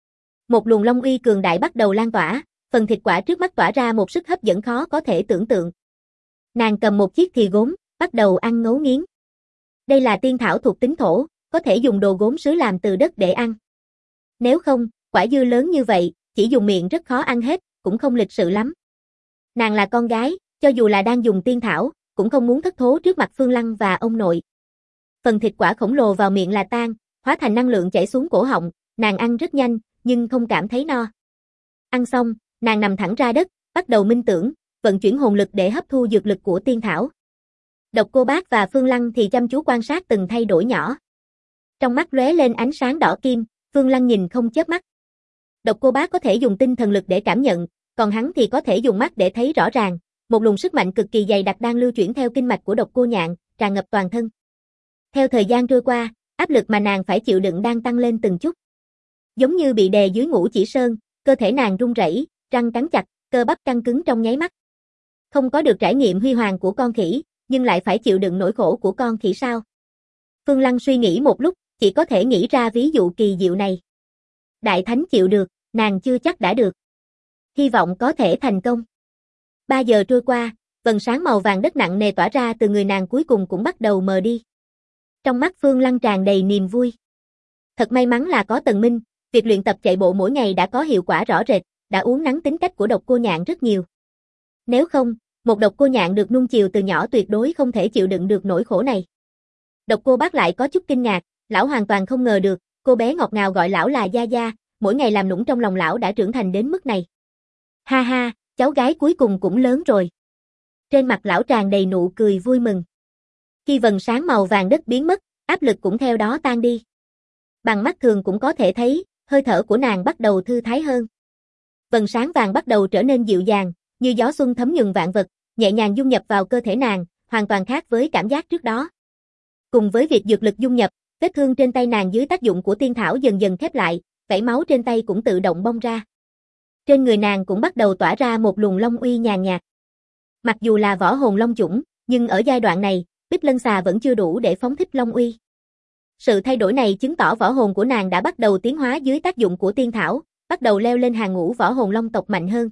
Một luồng long uy cường đại bắt đầu lan tỏa, phần thịt quả trước mắt tỏa ra một sức hấp dẫn khó có thể tưởng tượng. Nàng cầm một chiếc thìa gốm, bắt đầu ăn ngấu nghiến. Đây là tiên thảo thuộc tính thổ, có thể dùng đồ gốm sứ làm từ đất để ăn. Nếu không, quả dưa lớn như vậy, chỉ dùng miệng rất khó ăn hết, cũng không lịch sự lắm. Nàng là con gái, cho dù là đang dùng tiên thảo, cũng không muốn thất thố trước mặt Phương Lăng và ông nội. Phần thịt quả khổng lồ vào miệng là tan, hóa thành năng lượng chảy xuống cổ họng, nàng ăn rất nhanh, nhưng không cảm thấy no. Ăn xong, nàng nằm thẳng ra đất, bắt đầu minh tưởng, vận chuyển hồn lực để hấp thu dược lực của tiên thảo. Độc Cô Bác và Phương Lăng thì chăm chú quan sát từng thay đổi nhỏ. Trong mắt lóe lên ánh sáng đỏ kim, Phương Lăng nhìn không chớp mắt. Độc Cô Bác có thể dùng tinh thần lực để cảm nhận, còn hắn thì có thể dùng mắt để thấy rõ ràng, một luồng sức mạnh cực kỳ dày đặc đang lưu chuyển theo kinh mạch của Độc Cô Nhạn, tràn ngập toàn thân. Theo thời gian trôi qua, áp lực mà nàng phải chịu đựng đang tăng lên từng chút. Giống như bị đè dưới ngũ chỉ sơn, cơ thể nàng run rẩy, răng cắn chặt, cơ bắp căng cứng trong nháy mắt. Không có được trải nghiệm huy hoàng của con khỉ, nhưng lại phải chịu đựng nỗi khổ của con khỉ sao? Phương Lăng suy nghĩ một lúc, chỉ có thể nghĩ ra ví dụ kỳ diệu này. Đại thánh chịu được, nàng chưa chắc đã được. Hy vọng có thể thành công. 3 giờ trôi qua, vầng sáng màu vàng đất nặng nề tỏa ra từ người nàng cuối cùng cũng bắt đầu mờ đi. Trong mắt Phương Lăng tràn đầy niềm vui. Thật may mắn là có Tần Minh, việc luyện tập chạy bộ mỗi ngày đã có hiệu quả rõ rệt, đã uốn nắn tính cách của Độc Cô Nhạn rất nhiều. Nếu không, một Độc Cô Nhạn được nuông chiều từ nhỏ tuyệt đối không thể chịu đựng được nỗi khổ này. Độc Cô Bác lại có chút kinh ngạc, lão hoàn toàn không ngờ được, cô bé ngọt ngào gọi lão là Gia Gia, mỗi ngày làm nũng trong lòng lão đã trưởng thành đến mức này. Ha ha, cháu gái cuối cùng cũng lớn rồi. Trên mặt lão tràn đầy nụ cười vui mừng. Khi vầng sáng màu vàng đất biến mất, áp lực cũng theo đó tan đi. Bằng mắt thường cũng có thể thấy, hơi thở của nàng bắt đầu thư thái hơn. Vầng sáng vàng bắt đầu trở nên dịu dàng, như gió xuân thấm nhuần vạn vật, nhẹ nhàng dung nhập vào cơ thể nàng, hoàn toàn khác với cảm giác trước đó. Cùng với việc dược lực dung nhập, vết thương trên tay nàng dưới tác dụng của tiên thảo dần dần khép lại, vảy máu trên tay cũng tự động bong ra. Trên người nàng cũng bắt đầu tỏa ra một luồng long uy nhàn nhạt. Mặc dù là võ hồn long chủng, nhưng ở giai đoạn này, Bích Lân Xà vẫn chưa đủ để phóng thích long uy. Sự thay đổi này chứng tỏ võ hồn của nàng đã bắt đầu tiến hóa dưới tác dụng của tiên thảo, bắt đầu leo lên hàng ngũ võ hồn long tộc mạnh hơn.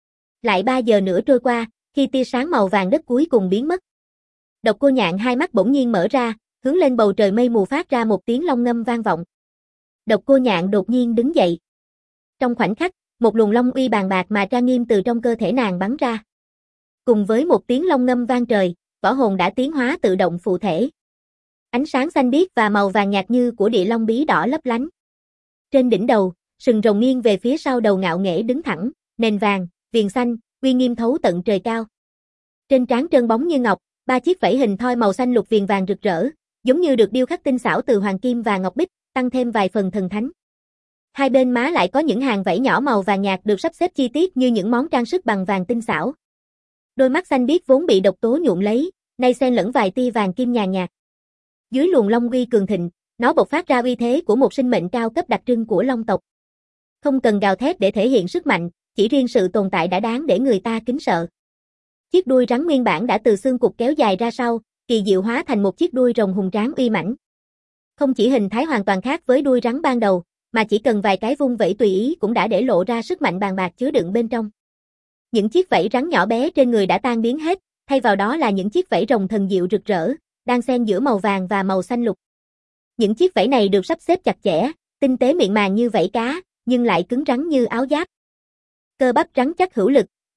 Lại 3 giờ nữa trôi qua, khi tia sáng màu vàng đất cuối cùng biến mất. Độc Cô Nhạn hai mắt bỗng nhiên mở ra, hướng lên bầu trời mây mù phát ra một tiếng long ngâm vang vọng. Độc Cô Nhạn đột nhiên đứng dậy. Trong khoảnh khắc, một luồng long uy bàn bạc mà trang nghiêm từ trong cơ thể nàng bắn ra. Cùng với một tiếng long ngâm vang trời, võ hồn đã tiến hóa tự động phụ thể. Ánh sáng xanh biếc và màu vàng nhạt như của địa long bí đỏ lấp lánh. Trên đỉnh đầu, sừng rồng nghiêng về phía sau đầu ngạo nghễ đứng thẳng, nền vàng, viền xanh, uy nghiêm thấu tận trời cao. Trên trán trơn bóng như ngọc, 3 chiếc vảy hình thoi màu xanh lục viền vàng rực rỡ, giống như được điêu khắc tinh xảo từ hoàng kim và ngọc bích, tăng thêm vài phần thần thánh. Hai bên má lại có những hàng vảy nhỏ màu vàng nhạt được sắp xếp chi tiết như những món trang sức bằng vàng tinh xảo. Đôi mắt xanh biếc vốn bị độc tố nhuộm lấy, nay xen lẫn vài tia vàng kim nhàn nhạt. Dưới luồng long uy cường thịnh, nó bộc phát ra uy thế của một sinh mệnh cao cấp đặc trưng của long tộc. Không cần gào thét để thể hiện sức mạnh, chỉ riêng sự tồn tại đã đáng để người ta kính sợ. Chiếc đuôi rắn nguyên bản đã từ xương cụt kéo dài ra sau, kỳ diệu hóa thành một chiếc đuôi rồng hùng tráng uy mãnh. Không chỉ hình thái hoàn toàn khác với đuôi rắn ban đầu, mà chỉ cần vài cái vung vẩy tùy ý cũng đã để lộ ra sức mạnh bàn bạc chứa đựng bên trong. Những chiếc vảy rắn nhỏ bé trên người đã tan biến hết, thay vào đó là những chiếc vảy rồng thần diệu rực rỡ, đang xen giữa màu vàng và màu xanh lục. Những chiếc vảy này được sắp xếp chặt chẽ, tinh tế mịn màng như vảy cá, nhưng lại cứng rắn như áo giáp. Cơ bắp rắn chắc hữu lực,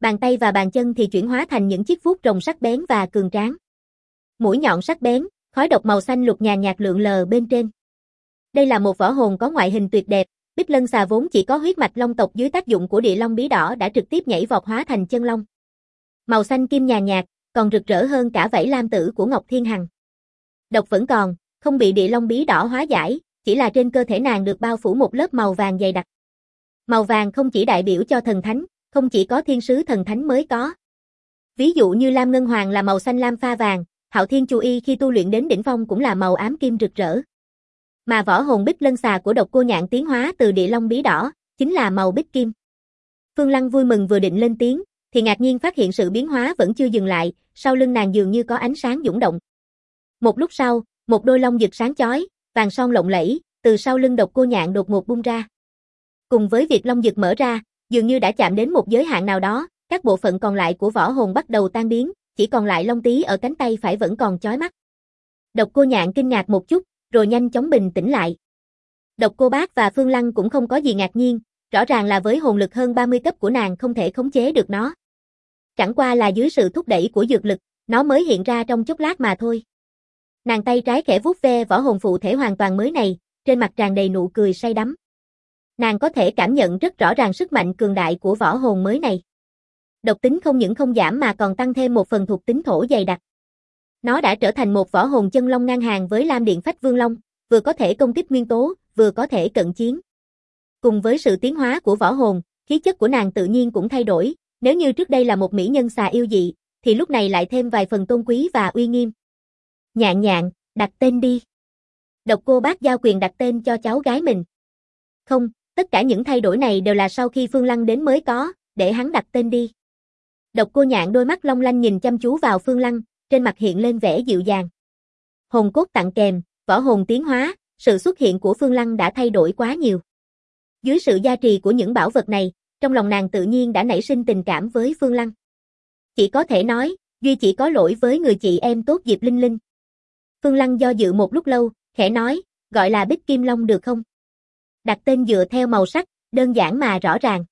Bàn tay và bàn chân thì chuyển hóa thành những chiếc vuốt rồng sắc bén và cường tráng. Mũi nhọn sắc bén, khói độc màu xanh lục nhàn nhạt lượn lờ bên trên. Đây là một võ hồn có ngoại hình tuyệt đẹp, Bích Lân xà vốn chỉ có huyết mạch long tộc dưới tác dụng của địa long bí đỏ đã trực tiếp nhảy vọt hóa thành chân long. Màu xanh kim nhàn nhạt, còn rực rỡ hơn cả vảy lam tử của Ngọc Thiên Hằng. Độc vẫn còn, không bị địa long bí đỏ hóa giải, chỉ là trên cơ thể nàng được bao phủ một lớp màu vàng dày đặc. Màu vàng không chỉ đại biểu cho thần thánh, không chỉ có thiên sứ thần thánh mới có. Ví dụ như Lam Ngân Hoàng là màu xanh lam pha vàng, Hạo Thiên Chu Y khi tu luyện đến đỉnh phong cũng là màu ám kim rực rỡ. Mà võ hồn Bích Lân xà của Độc Cô Nhạn tiến hóa từ địa long bí đỏ, chính là màu bích kim. Phương Lăng vui mừng vừa định lên tiếng, thì ngạc nhiên phát hiện sự biến hóa vẫn chưa dừng lại, sau lưng nàng dường như có ánh sáng dũng động. Một lúc sau, một đôi long rực sáng chói, vàng son lộng lẫy, từ sau lưng Độc Cô Nhạn đột ngột bung ra. Cùng với việc long rực mở ra, dường như đã chạm đến một giới hạn nào đó, các bộ phận còn lại của võ hồn bắt đầu tan biến, chỉ còn lại long tí ở cánh tay phải vẫn còn chói mắt. Độc Cô Nhạn kinh ngạc một chút, rồi nhanh chóng bình tĩnh lại. Độc Cô Bác và Phương Lăng cũng không có gì ngạc nhiên, rõ ràng là với hồn lực hơn 30 cấp của nàng không thể khống chế được nó. Chẳng qua là dưới sự thúc đẩy của dược lực, nó mới hiện ra trong chốc lát mà thôi. Nàng tay trái khẽ vuốt ve võ hồn phụ thể hoàn toàn mới này, trên mặt tràn đầy nụ cười say đắm. Nàng có thể cảm nhận rất rõ ràng sức mạnh cường đại của võ hồn mới này. Độc tính không những không giảm mà còn tăng thêm một phần thuộc tính thổ dày đặc. Nó đã trở thành một võ hồn chân long ngang hàng với Lam Điện Phách Vương Long, vừa có thể công kích nguyên tố, vừa có thể cận chiến. Cùng với sự tiến hóa của võ hồn, khí chất của nàng tự nhiên cũng thay đổi, nếu như trước đây là một mỹ nhân xà yêu dị, thì lúc này lại thêm vài phần tôn quý và uy nghiêm. Nhạn Nhạn, đặt tên đi. Độc Cô Bác giao quyền đặt tên cho cháu gái mình. Không, tất cả những thay đổi này đều là sau khi Phương Lăng đến mới có, để hắn đặt tên đi. Độc Cô Nhạn đôi mắt long lanh nhìn chăm chú vào Phương Lăng, trên mặt hiện lên vẻ dịu dàng. Hồn cốt tặng kèm, võ hồn tiến hóa, sự xuất hiện của Phương Lăng đã thay đổi quá nhiều. Dưới sự gia trì của những bảo vật này, trong lòng nàng tự nhiên đã nảy sinh tình cảm với Phương Lăng. Chỉ có thể nói, duy chỉ có lỗi với người chị em tốt Diệp Linh Linh. Phương Lăng do dự một lúc lâu, khẽ nói, gọi là Bích Kim Long được không? Đặt tên dựa theo màu sắc, đơn giản mà rõ ràng.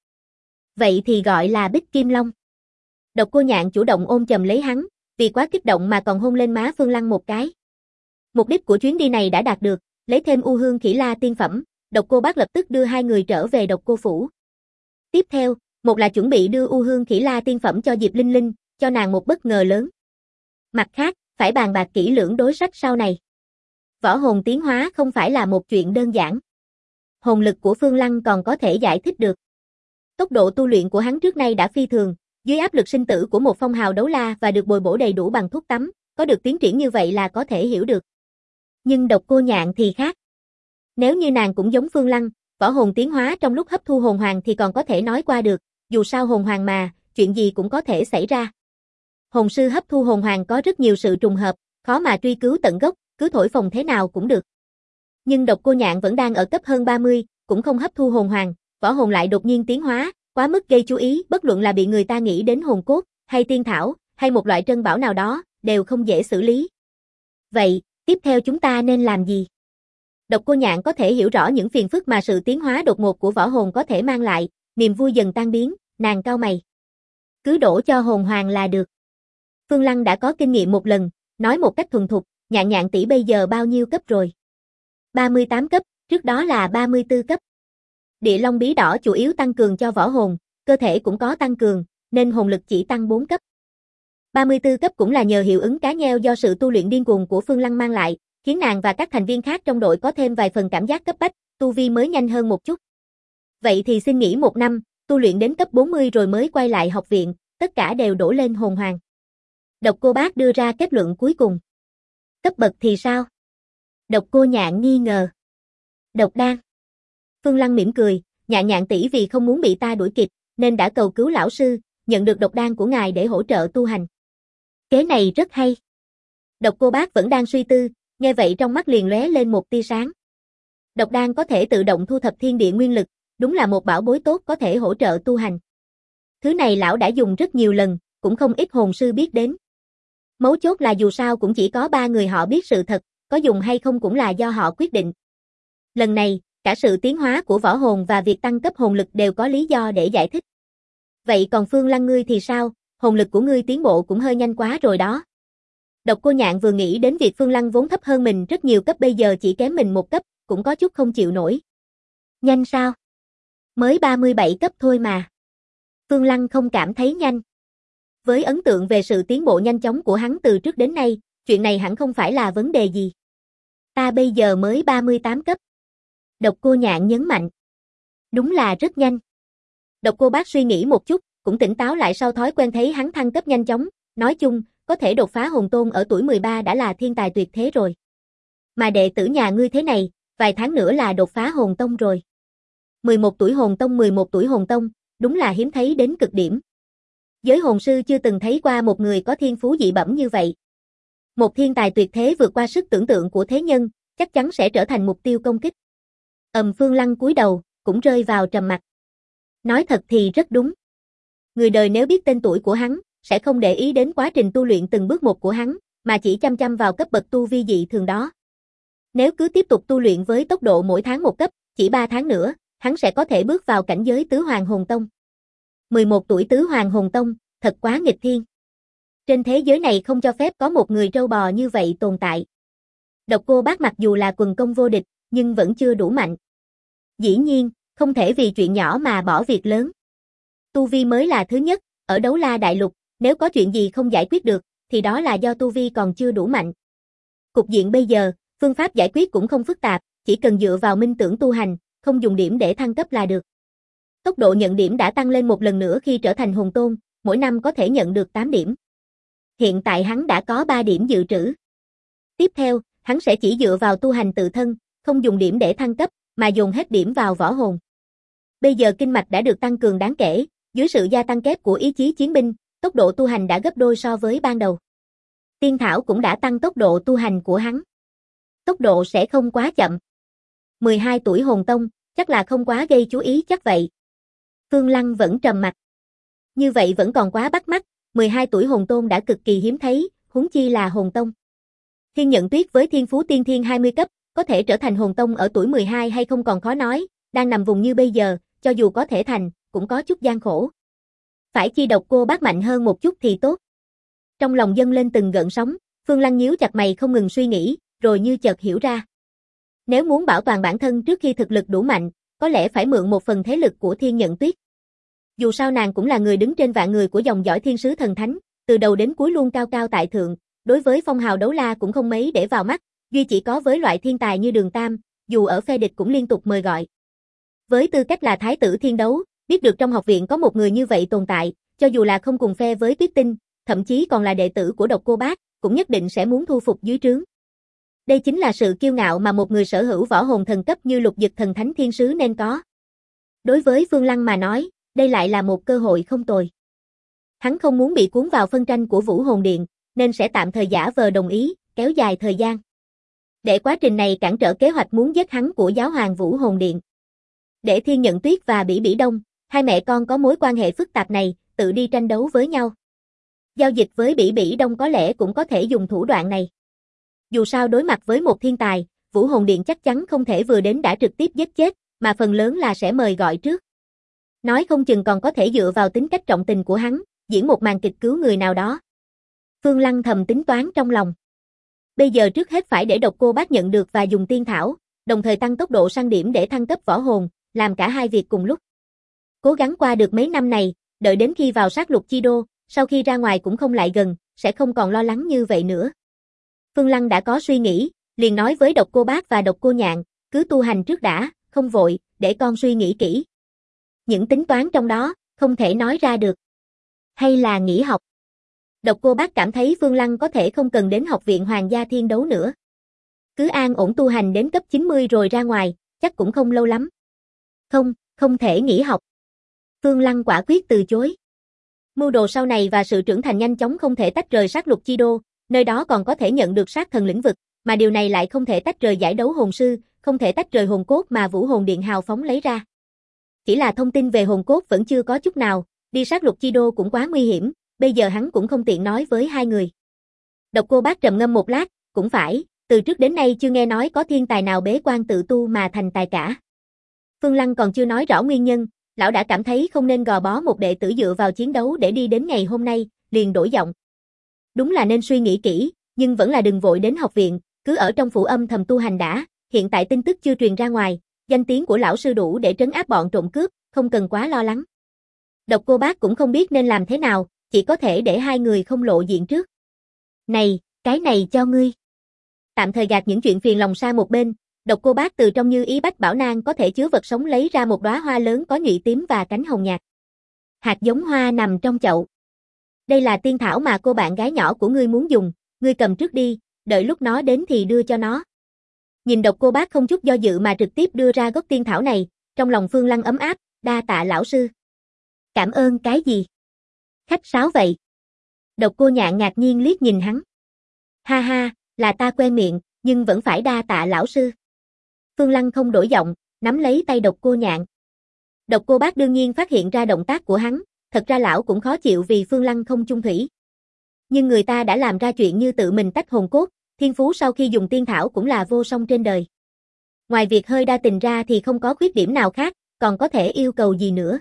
Vậy thì gọi là Bích Kim Long. Độc Cô Nhạn chủ động ôm chầm lấy hắn, vì quá kích động mà còn hôn lên má Phương Lăng một cái. Mục đích của chuyến đi này đã đạt được, lấy thêm U Hương Khỉ La tiên phẩm, Độc Cô Bác lập tức đưa hai người trở về Độc Cô phủ. Tiếp theo, một là chuẩn bị đưa U Hương Khỉ La tiên phẩm cho Diệp Linh Linh, cho nàng một bất ngờ lớn. Mặt khác, phải bàn bạc kỹ lưỡng đối sách sau này. Võ hồn tiến hóa không phải là một chuyện đơn giản. Hồn lực của Phương Lăng còn có thể giải thích được. Tốc độ tu luyện của hắn trước nay đã phi thường, dưới áp lực sinh tử của một phong hào đấu la và được bồi bổ đầy đủ bằng thuốc tắm, có được tiến triển như vậy là có thể hiểu được. Nhưng Độc Cô Nhạn thì khác. Nếu như nàng cũng giống Phương Lăng, võ hồn tiến hóa trong lúc hấp thu hồn hoàng thì còn có thể nói qua được, dù sao hồn hoàng mà, chuyện gì cũng có thể xảy ra. Hồn sư hấp thu hồn hoàng có rất nhiều sự trùng hợp, khó mà truy cứu tận gốc, cứ thổi phồng thế nào cũng được. Nhưng Độc Cô Nhạn vẫn đang ở cấp hơn 30, cũng không hấp thu hồn hoàng, võ hồn lại đột nhiên tiến hóa, quá mức gây chú ý, bất luận là bị người ta nghĩ đến hồn cốt, hay tiên thảo, hay một loại trân bảo nào đó, đều không dễ xử lý. Vậy, tiếp theo chúng ta nên làm gì? Độc Cô Nhạn có thể hiểu rõ những phiền phức mà sự tiến hóa đột ngột của võ hồn có thể mang lại, niềm vui dần tan biến, nàng cau mày. Cứ đổ cho hồn hoàng là được. Phương Lăng đã có kinh nghiệm một lần, nói một cách thuần thục, Nhạn Nhạn tỷ bây giờ bao nhiêu cấp rồi? 38 cấp, trước đó là 34 cấp. Địa long bí đỏ chủ yếu tăng cường cho võ hồn, cơ thể cũng có tăng cường, nên hồn lực chỉ tăng 4 cấp. 34 cấp cũng là nhờ hiệu ứng cá nheo do sự tu luyện điên cuồng của Phương Lăng mang lại, khiến nàng và các thành viên khác trong đội có thêm vài phần cảm giác cấp bách, tu vi mới nhanh hơn một chút. Vậy thì xin nghỉ 1 năm, tu luyện đến cấp 40 rồi mới quay lại học viện, tất cả đều đổ lên hồn hoàng. Độc Cô Bác đưa ra kết luận cuối cùng. Cấp bậc thì sao? Độc Cô Nhạn nghi ngờ. Độc đan. Phương Lăng mỉm cười, Nhạn Nhạn tỷ vì không muốn bị ta đuổi kịp, nên đã cầu cứu lão sư, nhận được độc đan của ngài để hỗ trợ tu hành. Kế này rất hay. Độc Cô Bác vẫn đang suy tư, nghe vậy trong mắt liền lóe lên một tia sáng. Độc đan có thể tự động thu thập thiên địa nguyên lực, đúng là một bảo bối tốt có thể hỗ trợ tu hành. Thứ này lão đã dùng rất nhiều lần, cũng không ít hồn sư biết đến. Mấu chốt là dù sao cũng chỉ có 3 người họ biết sự thật, có dùng hay không cũng là do họ quyết định. Lần này, cả sự tiến hóa của võ hồn và việc tăng cấp hồn lực đều có lý do để giải thích. Vậy còn Phương Lăng ngươi thì sao, hồn lực của ngươi tiến bộ cũng hơi nhanh quá rồi đó. Độc Cô Nhạn vừa nghĩ đến việc Phương Lăng vốn thấp hơn mình rất nhiều cấp bây giờ chỉ kém mình một cấp, cũng có chút không chịu nổi. Nhanh sao? Mới 37 cấp thôi mà. Phương Lăng không cảm thấy nhanh. Với ấn tượng về sự tiến bộ nhanh chóng của hắn từ trước đến nay, chuyện này hẳn không phải là vấn đề gì. Ta bây giờ mới 38 cấp. Độc Cô Nhạn nhấn mạnh. Đúng là rất nhanh. Độc Cô Bác suy nghĩ một chút, cũng tỉnh táo lại sau thói quen thấy hắn thăng cấp nhanh chóng, nói chung, có thể đột phá hồn tôn ở tuổi 13 đã là thiên tài tuyệt thế rồi. Mà đệ tử nhà ngươi thế này, vài tháng nữa là đột phá hồn tông rồi. 11 tuổi hồn tông 11 tuổi hồn tông, đúng là hiếm thấy đến cực điểm. Giới hồn sư chưa từng thấy qua một người có thiên phú dị bẩm như vậy. Một thiên tài tuyệt thế vượt qua sức tưởng tượng của thế nhân, chắc chắn sẽ trở thành mục tiêu công kích. Phương Lăng cúi đầu, cũng rơi vào trầm mặc. Nói thật thì rất đúng. Người đời nếu biết tên tuổi của hắn, sẽ không để ý đến quá trình tu luyện từng bước một của hắn, mà chỉ chăm chăm vào cấp bậc tu vi dị thường đó. Nếu cứ tiếp tục tu luyện với tốc độ mỗi tháng một cấp, chỉ 3 tháng nữa, hắn sẽ có thể bước vào cảnh giới tứ hoàng hồn tông. 11 tuổi tứ hoàng hồn tông, thật quá nghịch thiên. Trên thế giới này không cho phép có một người trâu bò như vậy tồn tại. Độc Cô Bác mặc dù là quần công vô địch, nhưng vẫn chưa đủ mạnh. Dĩ nhiên, không thể vì chuyện nhỏ mà bỏ việc lớn. Tu vi mới là thứ nhất, ở Đấu La Đại Lục, nếu có chuyện gì không giải quyết được, thì đó là do tu vi còn chưa đủ mạnh. Cục diện bây giờ, phương pháp giải quyết cũng không phức tạp, chỉ cần dựa vào minh tưởng tu hành, không dùng điểm để thăng cấp là được. Tốc độ nhận điểm đã tăng lên một lần nữa khi trở thành hồn tôn, mỗi năm có thể nhận được 8 điểm. Hiện tại hắn đã có 3 điểm dự trữ. Tiếp theo, hắn sẽ chỉ dựa vào tu hành tự thân, không dùng điểm để thăng cấp, mà dồn hết điểm vào võ hồn. Bây giờ kinh mạch đã được tăng cường đáng kể, dưới sự gia tăng kép của ý chí chiến binh, tốc độ tu hành đã gấp đôi so với ban đầu. Tiên thảo cũng đã tăng tốc độ tu hành của hắn. Tốc độ sẽ không quá chậm. 12 tuổi hồn tông, chắc là không quá gây chú ý chắc vậy. Phương Lăng vẫn trầm mặc. Như vậy vẫn còn quá bắt mắt, 12 tuổi hồn tôn đã cực kỳ hiếm thấy, huống chi là hồn tông. Thiên Nhận Tuyết với thiên phú tiên thiên 20 cấp, có thể trở thành hồn tông ở tuổi 12 hay không còn khó nói, đang nằm vùng như bây giờ, cho dù có thể thành, cũng có chút gian khổ. Phải chi Độc Cô Bác mạnh hơn một chút thì tốt. Trong lòng dâng lên từng gợn sóng, Phương Lăng nhíu chặt mày không ngừng suy nghĩ, rồi như chợt hiểu ra. Nếu muốn bảo toàn bản thân trước khi thực lực đủ mạnh, có lẽ phải mượn một phần thế lực của Thiên Nhận Tuyết. Dù sao nàng cũng là người đứng trên vạn người của dòng dõi thiên sứ thần thánh, từ đầu đến cuối luôn cao cao tại thượng, đối với phong hào đấu la cũng không mấy để vào mắt, duy chỉ có với loại thiên tài như Đường Tam, dù ở phe địch cũng liên tục mời gọi. Với tư cách là thái tử thiên đấu, biết được trong học viện có một người như vậy tồn tại, cho dù là không cùng phe với Tuyết Tinh, thậm chí còn là đệ tử của Độc Cô Bác, cũng nhất định sẽ muốn thu phục dưới trướng. Đây chính là sự kiêu ngạo mà một người sở hữu võ hồn thần cấp như Lục Dực thần thánh thiên sứ nên có. Đối với Phương Lăng mà nói, đây lại là một cơ hội không tồi. Hắn không muốn bị cuốn vào phân tranh của Vũ Hồn Điện, nên sẽ tạm thời giả vờ đồng ý, kéo dài thời gian. Để quá trình này cản trở kế hoạch muốn giết hắn của giáo hoàng Vũ Hồn Điện. Để Thiên Nhận Tuyết và Bỉ Bỉ Đông, hai mẹ con có mối quan hệ phức tạp này, tự đi tranh đấu với nhau. Giao dịch với Bỉ Bỉ Đông có lẽ cũng có thể dùng thủ đoạn này. Dù sao đối mặt với một thiên tài, Vũ Hồn Điện chắc chắn không thể vừa đến đã trực tiếp giết chết, mà phần lớn là sẽ mời gọi trước. Nói không chừng còn có thể dựa vào tính cách trọng tình của hắn, diễn một màn kịch cứu người nào đó. Phương Lăng thầm tính toán trong lòng. Bây giờ trước hết phải để Độc Cô Bác nhận được và dùng tiên thảo, đồng thời tăng tốc độ săn điểm để thăng cấp võ hồn, làm cả hai việc cùng lúc. Cố gắng qua được mấy năm này, đợi đến khi vào sát lục chi đô, sau khi ra ngoài cũng không lại gần, sẽ không còn lo lắng như vậy nữa. Phương Lăng đã có suy nghĩ, liền nói với Độc Cô Bác và Độc Cô Nhạn, cứ tu hành trước đã, không vội, để con suy nghĩ kỹ. Những tính toán trong đó, không thể nói ra được. Hay là nghỉ học? Độc Cô Bác cảm thấy Phương Lăng có thể không cần đến học viện Hoàng gia Thiên Đấu nữa. Cứ an ổn tu hành đến cấp 90 rồi ra ngoài, chắc cũng không lâu lắm. Không thể nghỉ học. Phương Lăng quả quyết từ chối. Mưu đồ sau này và sự trưởng thành nhanh chóng không thể tách rời sát lục chi đô, nơi đó còn có thể nhận được sát thần lĩnh vực, mà điều này lại không thể tách rời giải đấu hồn sư, không thể tách rời hồn cốt mà Vũ Hồn Điện hào phóng lấy ra. Chỉ là thông tin về hồn cốt vẫn chưa có chút nào, đi sát lục chi đô cũng quá nguy hiểm, bây giờ hắn cũng không tiện nói với hai người. Độc Cô Bác trầm ngâm một lát, cũng phải, từ trước đến nay chưa nghe nói có thiên tài nào bế quan tự tu mà thành tài cả. Phương Lăng còn chưa nói rõ nguyên nhân, Lão đã cảm thấy không nên gò bó một đệ tử dựa vào chiến đấu để đi đến ngày hôm nay, liền đổi giọng. Đúng là nên suy nghĩ kỹ, nhưng vẫn là đừng vội đến học viện, cứ ở trong phủ âm thầm tu hành đã, hiện tại tin tức chưa truyền ra ngoài, danh tiếng của lão sư đủ để trấn áp bọn trộm cướp, không cần quá lo lắng. Độc Cô Bác cũng không biết nên làm thế nào, chỉ có thể để hai người không lộ diện trước. Này, cái này cho ngươi. Tạm thời gạt những chuyện phiền lòng sang một bên, Độc Cô Bác từ trong Như Ý Bách Bảo Nang có thể chứa vật sống lấy ra một đóa hoa lớn có nhụy tím và cánh hồng nhạt. Hạt giống hoa nằm trong chậu. Đây là tiên thảo mà cô bạn gái nhỏ của ngươi muốn dùng, ngươi cầm trước đi, đợi lúc nó đến thì đưa cho nó. Nhìn Độc Cô Bác không chút do dự mà trực tiếp đưa ra gốc tiên thảo này, trong lòng Phương Lăng ấm áp, đa tạ lão sư. Cảm ơn cái gì? Khách sáo vậy. Độc Cô Nhạn ngạc nhiên liếc nhìn hắn. Ha ha, là ta quen miệng, nhưng vẫn phải đa tạ lão sư. Phương Lăng không đổi giọng, nắm lấy tay Độc Cô Nhạn. Độc Cô Bác đương nhiên phát hiện ra động tác của hắn, thật ra lão cũng khó chịu vì Phương Lăng không chung thủy. Nhưng người ta đã làm ra chuyện như tự mình tách hồn cốt, thiên phú sau khi dùng tiên thảo cũng là vô song trên đời. Ngoài việc hơi đa tình ra thì không có khuyết điểm nào khác, còn có thể yêu cầu gì nữa.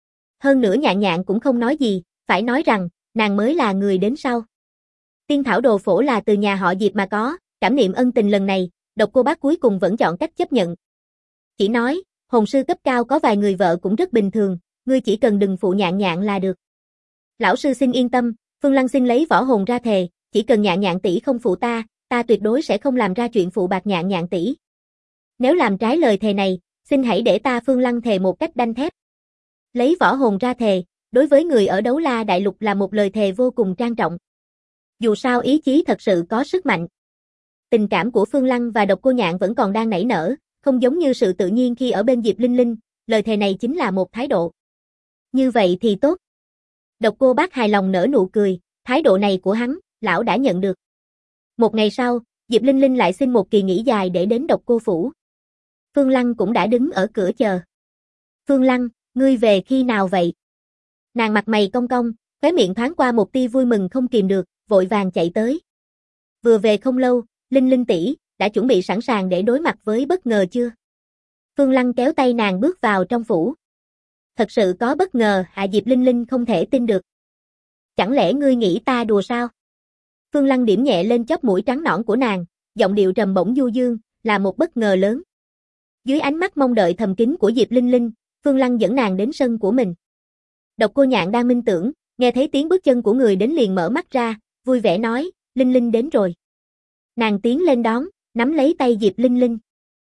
Hơn nữa Nhạn Nhạn cũng không nói gì, phải nói rằng, nàng mới là người đến sau. Tiên thảo đồ phổ là từ nhà họ Diệp mà có, cảm niệm ân tình lần này, Độc Cô Bác cuối cùng vẫn chọn cách chấp nhận. Chỉ nói, hồn sư cấp cao có vài người vợ cũng rất bình thường, ngươi chỉ cần đừng phụ Nhạn Nhạn là được. Lão sư xin yên tâm, Phương Lăng xin lấy võ hồn ra thề, chỉ cần Nhạn Nhạn tỷ không phụ ta, ta tuyệt đối sẽ không làm ra chuyện phụ bạc Nhạn Nhạn tỷ. Nếu làm trái lời thề này, xin hãy để ta Phương Lăng thề một cách đanh thép. Lấy võ hồn ra thề, đối với người ở Đấu La Đại Lục là một lời thề vô cùng trang trọng. Dù sao ý chí thật sự có sức mạnh. Tình cảm của Phương Lăng và Độc Cô Nhạn vẫn còn đang nảy nở, không giống như sự tự nhiên khi ở bên Diệp Linh Linh, lời thề này chính là một thái độ. Như vậy thì tốt. Độc Cô Bác hài lòng nở nụ cười, thái độ này của hắn, lão đã nhận được. Một ngày sau, Diệp Linh Linh lại xin một kỳ nghỉ dài để đến Độc Cô Phủ. Phương Lăng cũng đã đứng ở cửa chờ. Phương Lăng, ngươi về khi nào vậy? Nàng mặt mày cong cong, khóe miệng thoáng qua một tia vui mừng không kìm được, vội vàng chạy tới. Vừa về không lâu, Linh Linh tỷ, đã chuẩn bị sẵn sàng để đối mặt với bất ngờ chưa? Phương Lăng kéo tay nàng bước vào trong phủ. Thật sự có bất ngờ, hạ Diệp Linh Linh không thể tin được. Chẳng lẽ ngươi nghĩ ta đùa sao? Phương Lăng điểm nhẹ lên chóp mũi trắng nõn của nàng, giọng điệu trầm bổng du dương, là một bất ngờ lớn. Dưới ánh mắt mong đợi thầm kín của Diệp Linh Linh, Phương Lăng dẫn nàng đến sân của mình. Độc Cô Nhạn đang minh tưởng, nghe thấy tiếng bước chân của người đến liền mở mắt ra, vui vẻ nói, Linh Linh đến rồi. Nàng tiến lên đón, nắm lấy tay Diệp Linh Linh.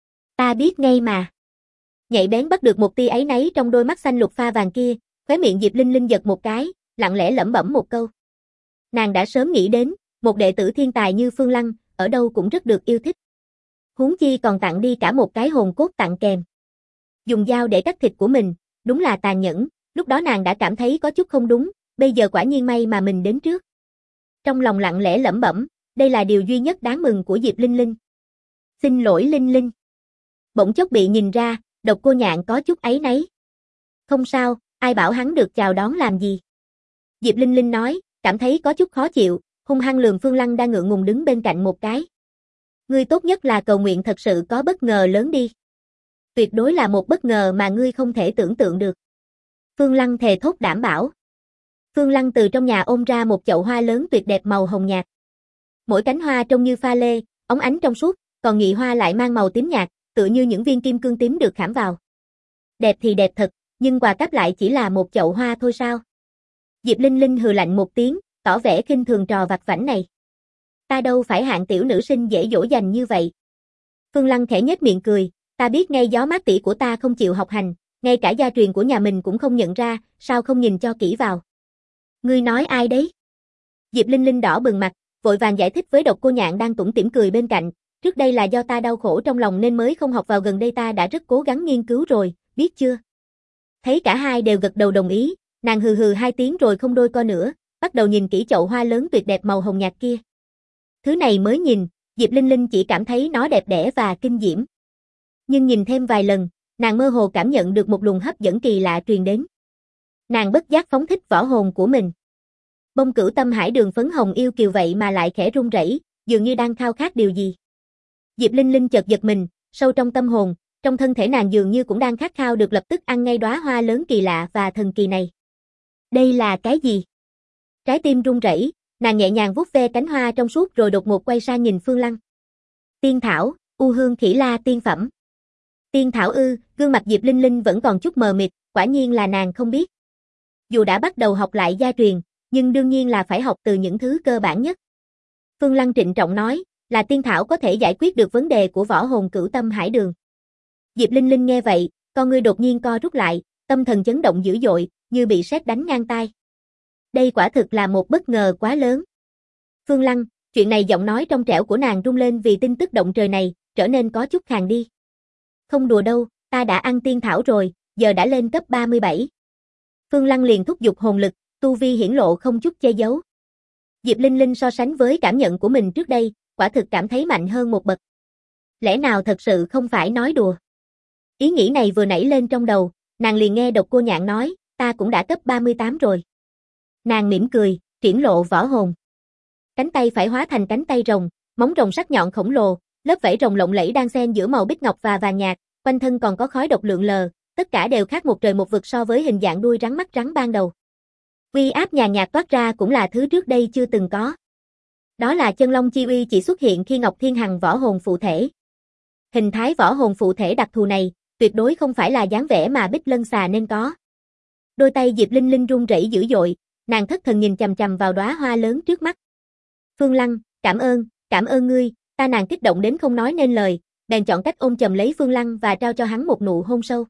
Ta biết ngay mà. Nhạy bén bắt được một tia áy náy trong đôi mắt xanh lục pha vàng kia, khóe miệng Diệp Linh Linh giật một cái, lặng lẽ lẩm bẩm một câu. Nàng đã sớm nghĩ đến, một đệ tử thiên tài như Phương Lăng, ở đâu cũng rất được yêu thích. Huống chi còn tặng đi cả một cái hồn cốt tặng kèm. Dùng dao để cắt thịt của mình, đúng là tàn nhẫn, lúc đó nàng đã cảm thấy có chút không đúng, bây giờ quả nhiên may mà mình đến trước. Trong lòng lặng lẽ lẩm bẩm, đây là điều duy nhất đáng mừng của Diệp Linh Linh. Xin lỗi Linh Linh. Bỗng chốc bị nhìn ra, Độc Cô Nhạn có chút áy náy. Không sao, ai bảo hắn được chào đón làm gì. Diệp Linh Linh nói, cảm thấy có chút khó chịu, hung hăng lườm Phương Lăng đang ngượng ngùng đứng bên cạnh một cái. Ngươi tốt nhất là cầu nguyện thật sự có bất ngờ lớn đi. Tuyệt đối là một bất ngờ mà ngươi không thể tưởng tượng được. Phương Lăng thề thốt đảm bảo. Phương Lăng từ trong nhà ôm ra một chậu hoa lớn tuyệt đẹp màu hồng nhạt. Mỗi cánh hoa trông như pha lê, óng ánh trong suốt, còn nhị hoa lại mang màu tím nhạt, tựa như những viên kim cương tím được khảm vào. Đẹp thì đẹp thật, nhưng quà cáp lại chỉ là một chậu hoa thôi sao? Diệp Linh Linh hừ lạnh một tiếng, tỏ vẻ khinh thường trò vặt vãnh này. Ta đâu phải hạng tiểu nữ sinh dễ dỗ dành như vậy. Phương Lăng khẽ nhếch miệng cười, ta biết ngay gió mát tỷ của ta không chịu học hành, ngay cả gia truyền của nhà mình cũng không nhận ra, sao không nhìn cho kỹ vào. Ngươi nói ai đấy? Diệp Linh Linh đỏ bừng mặt, vội vàng giải thích với Độc Cô Nhạn đang tủm tỉm cười bên cạnh, trước đây là do ta đau khổ trong lòng nên mới không học vào, gần đây ta đã rất cố gắng nghiên cứu rồi, biết chưa? Thấy cả hai đều gật đầu đồng ý, nàng hừ hừ hai tiếng rồi không đôi co nữa, bắt đầu nhìn kỹ chậu hoa lớn tuyệt đẹp màu hồng nhạt kia. Thứ này mới nhìn, Diệp Linh Linh chỉ cảm thấy nó đẹp đẽ và kinh diễm. Nhưng nhìn thêm vài lần, nàng mơ hồ cảm nhận được một luồng hấp dẫn kỳ lạ truyền đến. Nàng bất giác phóng thích võ hồn của mình. Bông Cửu Tâm Hải Đường phấn hồng yêu kiều vậy mà lại khẽ run rẩy, dường như đang khao khát điều gì. Diệp Linh Linh chợt giật mình, sâu trong tâm hồn, trong thân thể nàng dường như cũng đang khát khao được lập tức ăn ngay đóa hoa lớn kỳ lạ và thần kỳ này. Đây là cái gì? Trái tim run rẩy, nàng nhẹ nhàng vuốt ve cánh hoa trong suốt rồi đột ngột quay sang nhìn Phương Lăng. Tiên thảo, U Hương Khỉ La tiên phẩm. Tiên thảo ư? Gương mặt Diệp Linh Linh vẫn còn chút mờ mịt, quả nhiên là nàng không biết. Dù đã bắt đầu học lại gia truyền, nhưng đương nhiên là phải học từ những thứ cơ bản nhất. Phương Lăng trịnh trọng nói, là tiên thảo có thể giải quyết được vấn đề của võ hồn cửu tâm hải đường. Diệp Linh Linh nghe vậy, con ngươi đột nhiên co rút lại, tâm thần chấn động dữ dội, như bị sét đánh ngang tai. Đây quả thực là một bất ngờ quá lớn. Phương Lăng, chuyện này giọng nói trong trẻo của nàng rung lên vì tin tức động trời này, trở nên có chút khàn đi. Không đùa đâu, ta đã ăn tiên thảo rồi, giờ đã lên cấp 37. Phương Lăng liền thúc giục hồn lực, tu vi hiển lộ không chút che giấu. Diệp Linh Linh so sánh với cảm nhận của mình trước đây, quả thực cảm thấy mạnh hơn một bậc. Lẽ nào thật sự không phải nói đùa? Ý nghĩ này vừa nảy lên trong đầu, nàng liền nghe Độc Cô Nhạn nói, ta cũng đã cấp 38 rồi. Nàng mỉm cười, triển lộ võ hồn. Cánh tay phải hóa thành cánh tay rồng, móng rồng sắc nhọn khổng lồ, lớp vảy rồng lộng lẫy đan xen giữa màu bích ngọc và vàng nhạt, quanh thân còn có khói độc lượn lờ, tất cả đều khác một trời một vực so với hình dạng đuôi rắn mắt rắn ban đầu. Uy áp nhàn nhạt toát ra cũng là thứ trước đây chưa từng có. Đó là chân long chi uy chỉ xuất hiện khi Ngọc Thiên Hằng võ hồn phụ thể. Hình thái võ hồn phụ thể đặc thù này, tuyệt đối không phải là dáng vẻ mà Bích Lân Xà nên có. Đôi tay Diệp Linh Linh run rẩy dữ dội, nàng thất thần nhìn chằm chằm vào đóa hoa lớn trước mắt. Phương Lăng, cảm ơn ngươi, nàng kích động đến không nói nên lời, bèn chọn cách ôm chầm lấy Phương Lăng và trao cho hắn một nụ hôn sâu.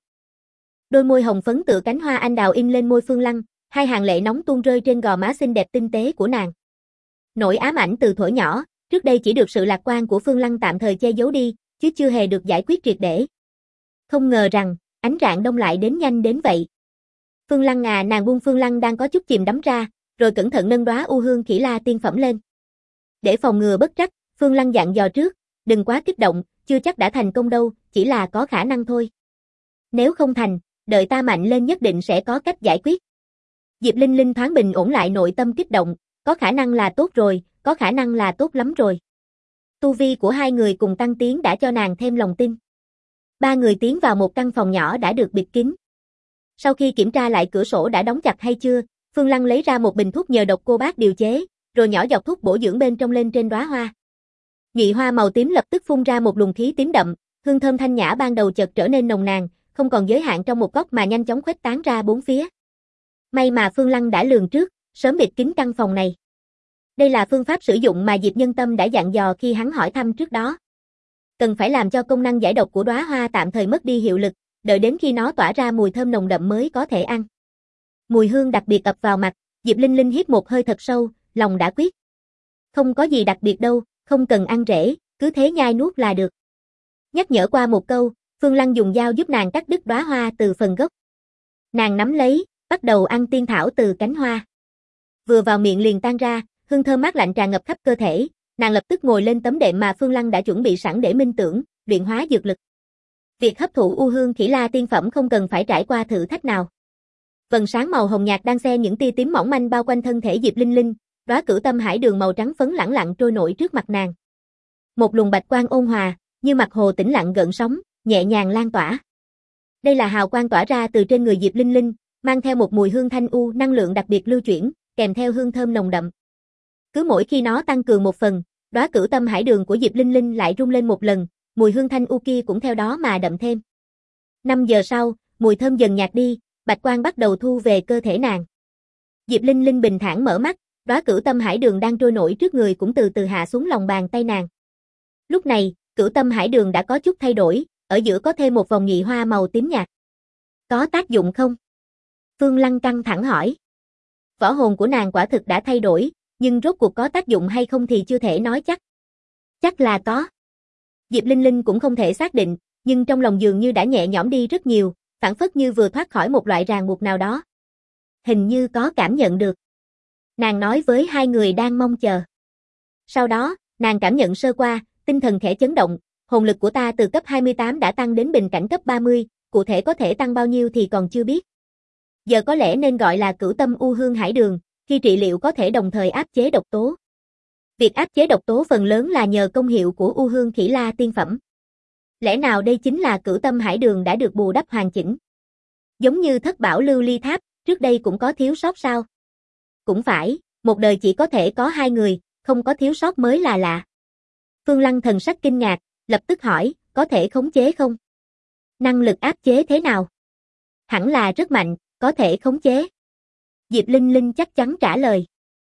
Đôi môi hồng phấn tựa cánh hoa anh đào in lên môi Phương Lăng, hai hàng lệ nóng tuôn rơi trên gò má xinh đẹp tinh tế của nàng. Nỗi ám ảnh từ thuở nhỏ, trước đây chỉ được sự lạc quan của Phương Lăng tạm thời che giấu đi, chứ chưa hề được giải quyết triệt để. Không ngờ rằng, ánh rạng đông lại đến nhanh đến vậy. Phương Lăng à, nàng buông Phương Lăng đang có chút chìm đắm ra, rồi cẩn thận nâng đóa U Hương Khỉ La tiên phẩm lên. Để phòng ngừa bất trắc, Phương Lăng dặn dò trước, đừng quá kích động, chưa chắc đã thành công đâu, chỉ là có khả năng thôi. Nếu không thành, đợi ta mạnh lên nhất định sẽ có cách giải quyết. Diệp Linh Linh thoáng bình ổn lại nội tâm kích động, có khả năng là tốt rồi, có khả năng là tốt lắm rồi. Tu vi của hai người cùng tăng tiến đã cho nàng thêm lòng tin. Ba người tiến vào một căn phòng nhỏ đã được bịt kín. Sau khi kiểm tra lại cửa sổ đã đóng chặt hay chưa, Phương Lăng lấy ra một bình thuốc nhờ Độc Cô Bác điều chế, rồi nhỏ giọt thuốc bổ dưỡng bên trong lên trên đóa hoa. Nhụy hoa màu tím lập tức phun ra một luồng khí tím đậm, hương thơm thanh nhã ban đầu chợt trở nên nồng nàn, không còn giới hạn trong một góc mà nhanh chóng khuếch tán ra bốn phía. May mà Phương Lăng đã lường trước, sớm bịt kín căn phòng này. Đây là phương pháp sử dụng mà Diệp Nhân Tâm đã dặn dò khi hắn hỏi thăm trước đó. Cần phải làm cho công năng giải độc của đóa hoa tạm thời mất đi hiệu lực, đợi đến khi nó tỏa ra mùi thơm nồng đậm mới có thể ăn. Mùi hương đặc biệt ập vào mặt, Diệp Linh Linh hít một hơi thật sâu, lòng đã quyết. Không có gì đặc biệt đâu, không cần ăn rễ, cứ thế nhai nuốt là được. Nhắc nhở qua một câu, Phương Lăng dùng dao giúp nàng cắt đứt đóa hoa từ phần gốc. Nàng nắm lấy, bắt đầu ăn tiên thảo từ cánh hoa. Vừa vào miệng liền tan ra, hương thơm mát lạnh tràn ngập khắp cơ thể, nàng lập tức ngồi lên tấm đệm mà Phương Lăng đã chuẩn bị sẵn để minh tưởng, luyện hóa dược lực. Việc hấp thụ U Hương Khỉ La tiên phẩm không cần phải trải qua thử thách nào. Vầng sáng màu hồng nhạt đang xen những tia tím mỏng manh bao quanh thân thể Diệp Linh Linh, đóa cửu tâm hải đường màu trắng phấn lẳng lặng trôi nổi trước mặt nàng. Một luồng bạch quang ôn hòa, như mặt hồ tĩnh lặng gợn sóng, nhẹ nhàng lan tỏa. Đây là hào quang tỏa ra từ trên người Diệp Linh Linh, mang theo một mùi hương thanh u, năng lượng đặc biệt lưu chuyển, kèm theo hương thơm nồng đậm. Cứ mỗi khi nó tăng cường một phần, đóa cửu tâm hải đường của Diệp Linh Linh lại rung lên một lần, mùi hương thanh u kia cũng theo đó mà đậm thêm. 5 giờ sau, mùi thơm dần nhạt đi, bạch quang bắt đầu thu về cơ thể nàng. Diệp Linh Linh bình thản mở mắt, đóa cửu tâm hải đường đang trôi nổi trước người cũng từ từ hạ xuống lòng bàn tay nàng. Lúc này, cửu tâm hải đường đã có chút thay đổi, ở giữa có thêm một vòng nhị hoa màu tím nhạt. Có tác dụng không? Phương Lăng căng thẳng hỏi. Võ hồn của nàng quả thực đã thay đổi, nhưng rốt cuộc có tác dụng hay không thì chưa thể nói chắc. Chắc là có. Diệp Linh Linh cũng không thể xác định, nhưng trong lòng dường như đã nhẹ nhõm đi rất nhiều, phảng phất như vừa thoát khỏi một loại ràng buộc nào đó. Hình như có cảm nhận được. Nàng nói với hai người đang mong chờ. Sau đó, nàng cảm nhận sơ qua, tinh thần khẽ chấn động, hồn lực của ta từ cấp 28 đã tăng đến bình cảnh cấp 30, cụ thể có thể tăng bao nhiêu thì còn chưa biết. Giờ có lẽ nên gọi là cửu tâm U Hương Hải Đường, khi trị liệu có thể đồng thời áp chế độc tố. Việc áp chế độc tố phần lớn là nhờ công hiệu của U Hương Khỉ La tiên phẩm. Lẽ nào đây chính là Cửu Tâm Hải Đường đã được bù đắp hoàn chỉnh? Giống như Thất Bảo Lưu Ly Tháp, trước đây cũng có thiếu sót sao? Cũng phải, một đời chỉ có thể có 2 người, không có thiếu sót mới là lạ. Phương Lăng thần sắc kinh ngạc, lập tức hỏi, có thể khống chế không? Năng lực áp chế thế nào? Hẳn là rất mạnh, có thể khống chế. Diệp Linh Linh chắc chắn trả lời.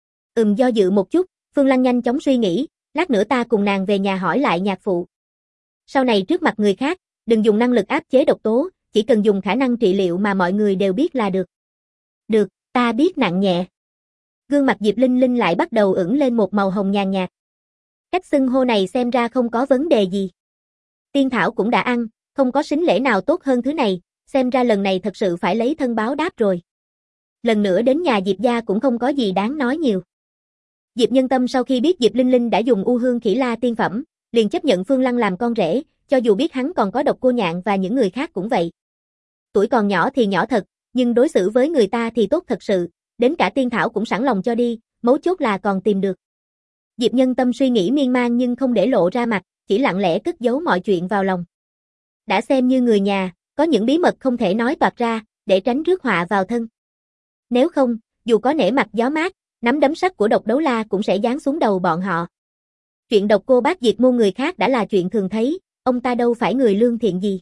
Do dự một chút, Phương Lăng nhanh chóng suy nghĩ, lát nữa ta cùng nàng về nhà hỏi lại nhạc phụ. Sau này trước mặt người khác, đừng dùng năng lực áp chế độc tố, chỉ cần dùng khả năng trị liệu mà mọi người đều biết là được. Được, ta biết nặng nhẹ. Gương mặt Diệp Linh Linh lại bắt đầu ửng lên một màu hồng nhàn nhạt. Cách xưng hô này xem ra không có vấn đề gì. Tiên thảo cũng đã ăn, không có sính lễ nào tốt hơn thứ này, xem ra lần này thật sự phải lấy thân báo đáp rồi. Lần nữa đến nhà Diệp gia cũng không có gì đáng nói nhiều. Diệp Nhân Tâm sau khi biết Diệp Linh Linh đã dùng U Hương Khỉ La tiên phẩm, liền chấp nhận Phương Lăng làm con rể, cho dù biết hắn còn có Độc Cô Nhạn và những người khác cũng vậy. Tuổi còn nhỏ thì nhỏ thật, nhưng đối xử với người ta thì tốt thật sự, đến cả tiên thảo cũng sẵn lòng cho đi, mấu chốt là còn tìm được. Diệp Nhân Tâm suy nghĩ miên man nhưng không để lộ ra mặt, chỉ lặng lẽ cất giấu mọi chuyện vào lòng. Đã xem như người nhà, có những bí mật không thể nói toạc ra, để tránh rước họa vào thân. Nếu không, dù có nể mặt gió mát, nắm đấm sắt của Độc Đấu La cũng sẽ giáng xuống đầu bọn họ. Chuyện Độc Cô Bác diệt môn người khác đã là chuyện thường thấy, ông ta đâu phải người lương thiện gì.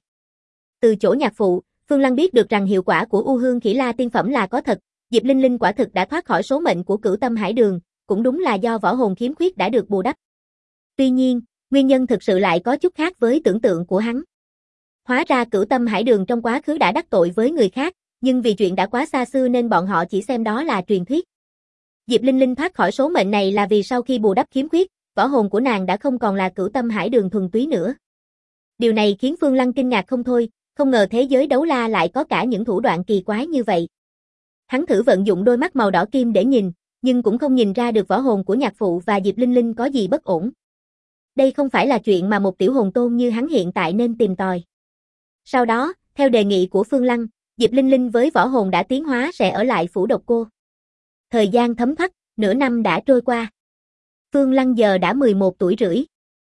Từ chỗ nhạc phụ, Phương Lăng biết được rằng hiệu quả của U Hương Khỉ La tiên phẩm là có thật, Diệp Linh Linh quả thực đã thoát khỏi số mệnh của Cửu Tâm Hải Đường, cũng đúng là do võ hồn khiếm khuyết đã được bù đắp. Tuy nhiên, nguyên nhân thực sự lại có chút khác với tưởng tượng của hắn. Hóa ra Cửu Tâm Hải Đường trong quá khứ đã đắc tội với người khác, nhưng vì chuyện đã quá xa xưa nên bọn họ chỉ xem đó là truyền thuyết. Diệp Linh Linh thoát khỏi số mệnh này là vì sau khi bù đắp khiếm khuyết, võ hồn của nàng đã không còn là Cửu Tâm Hải Đường thuần túy nữa. Điều này khiến Phương Lăng kinh ngạc không thôi, không ngờ thế giới đấu la lại có cả những thủ đoạn kỳ quái như vậy. Hắn thử vận dụng đôi mắt màu đỏ kim để nhìn, nhưng cũng không nhìn ra được võ hồn của nhạc phụ và Diệp Linh Linh có gì bất ổn. Đây không phải là chuyện mà một tiểu hồn tôn như hắn hiện tại nên tìm tòi. Sau đó, theo đề nghị của Phương Lăng, Diệp Linh Linh với võ hồn đã tiến hóa sẽ ở lại phủ Độc Cô. Thời gian thấm thoát, nửa năm đã trôi qua. Phương Lăng giờ đã 11 tuổi rưỡi.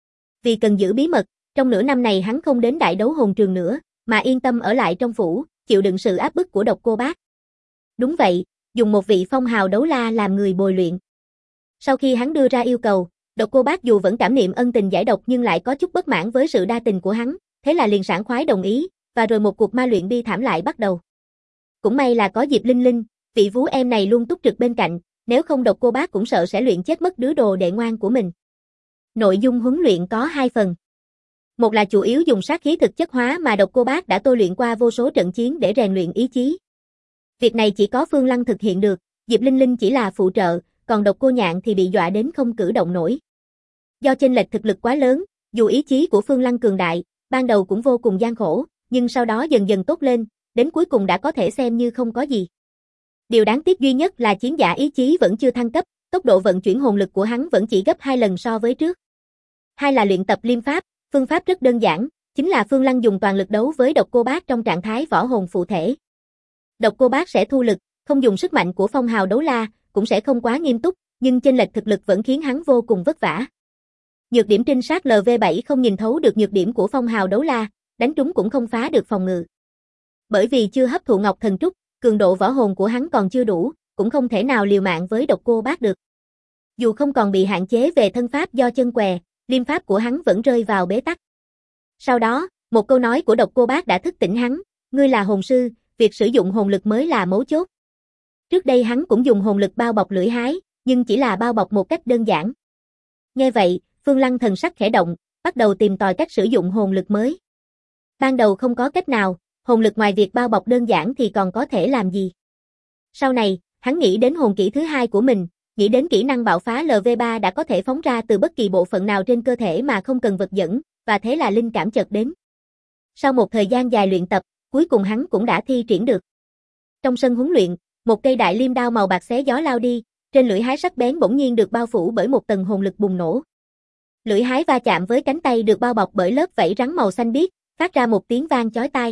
Vì cần giữ bí mật, trong nửa năm này hắn không đến đại đấu hồn trường nữa, mà yên tâm ở lại trong phủ, chịu đựng sự áp bức của Độc Cô Bác. Đúng vậy, dùng một vị phong hào đấu la làm người bồi luyện. Sau khi hắn đưa ra yêu cầu, Độc Cô Bác dù vẫn cảm niệm ân tình giải độc nhưng lại có chút bất mãn với sự đa tình của hắn, thế là liền sảng khoái đồng ý, và rồi một cuộc ma luyện bi thảm lại bắt đầu. Cũng may là có Diệp Linh Linh, vị vú em này luôn túc trực bên cạnh, nếu không Độc Cô Bác cũng sợ sẽ luyện chết mất đứa đồ đệ ngoan của mình. Nội dung huấn luyện có 2 phần. Một là chủ yếu dùng sát khí thực chất hóa mà Độc Cô Bác đã tôi luyện qua vô số trận chiến để rèn luyện ý chí. Việc này chỉ có Phương Lăng thực hiện được, Diệp Linh Linh chỉ là phụ trợ, còn Độc Cô Nhạn thì bị dọa đến không cử động nổi. Do chênh lệch thực lực quá lớn, dù ý chí của Phương Lăng cường đại, ban đầu cũng vô cùng gian khổ, nhưng sau đó dần dần tốt lên, đến cuối cùng đã có thể xem như không có gì. Điều đáng tiếc duy nhất là chiến giả ý chí vẫn chưa thăng cấp, tốc độ vận chuyển hồn lực của hắn vẫn chỉ gấp 2 lần so với trước. Hai là luyện tập liêm pháp, phương pháp rất đơn giản, chính là Phương Lăng dùng toàn lực đấu với Độc Cô Bác trong trạng thái võ hồn phụ thể. Độc Cô Bác sẽ thu lực, không dùng sức mạnh của phong hào đấu la, cũng sẽ không quá nghiêm túc, nhưng chênh lệch thực lực vẫn khiến hắn vô cùng vất vả. Nhược điểm trinh sát LV7 không nhìn thấu được nhược điểm của phong hào đấu la, đánh trúng cũng không phá được phòng ngự. Bởi vì chưa hấp thụ Ngọc Thần Trúc, cường độ võ hồn của hắn còn chưa đủ, cũng không thể nào liều mạng với Độc Cô Bác được. Dù không còn bị hạn chế về thân pháp do chân què, liêm pháp của hắn vẫn rơi vào bế tắc. Sau đó, một câu nói của Độc Cô Bác đã thức tỉnh hắn, ngươi là hồn sư, việc sử dụng hồn lực mới là mấu chốt. Trước đây hắn cũng dùng hồn lực bao bọc lưỡi hái, nhưng chỉ là bao bọc một cách đơn giản. Nghe vậy, Phương Lăng thần sắc khẽ động, bắt đầu tìm tòi cách sử dụng hồn lực mới. Ban đầu không có cách nào, hồn lực ngoài việc bao bọc đơn giản thì còn có thể làm gì. Sau này, hắn nghĩ đến hồn kỹ thứ hai của mình, nghĩ đến kỹ năng bạo phá LV3 đã có thể phóng ra từ bất kỳ bộ phận nào trên cơ thể mà không cần vật dẫn, và thế là linh cảm chợt đến. Sau một thời gian dài luyện tập, cuối cùng hắn cũng đã thi triển được. Trong sân huấn luyện, một cây đại liêm đao màu bạc xé gió lao đi, trên lưỡi hái sắc bén bỗng nhiên được bao phủ bởi một tầng hồn lực bùng nổ. Lưỡi hái va chạm với cánh tay được bao bọc bởi lớp vảy rắn màu xanh biếc, phát ra một tiếng vang chói tai.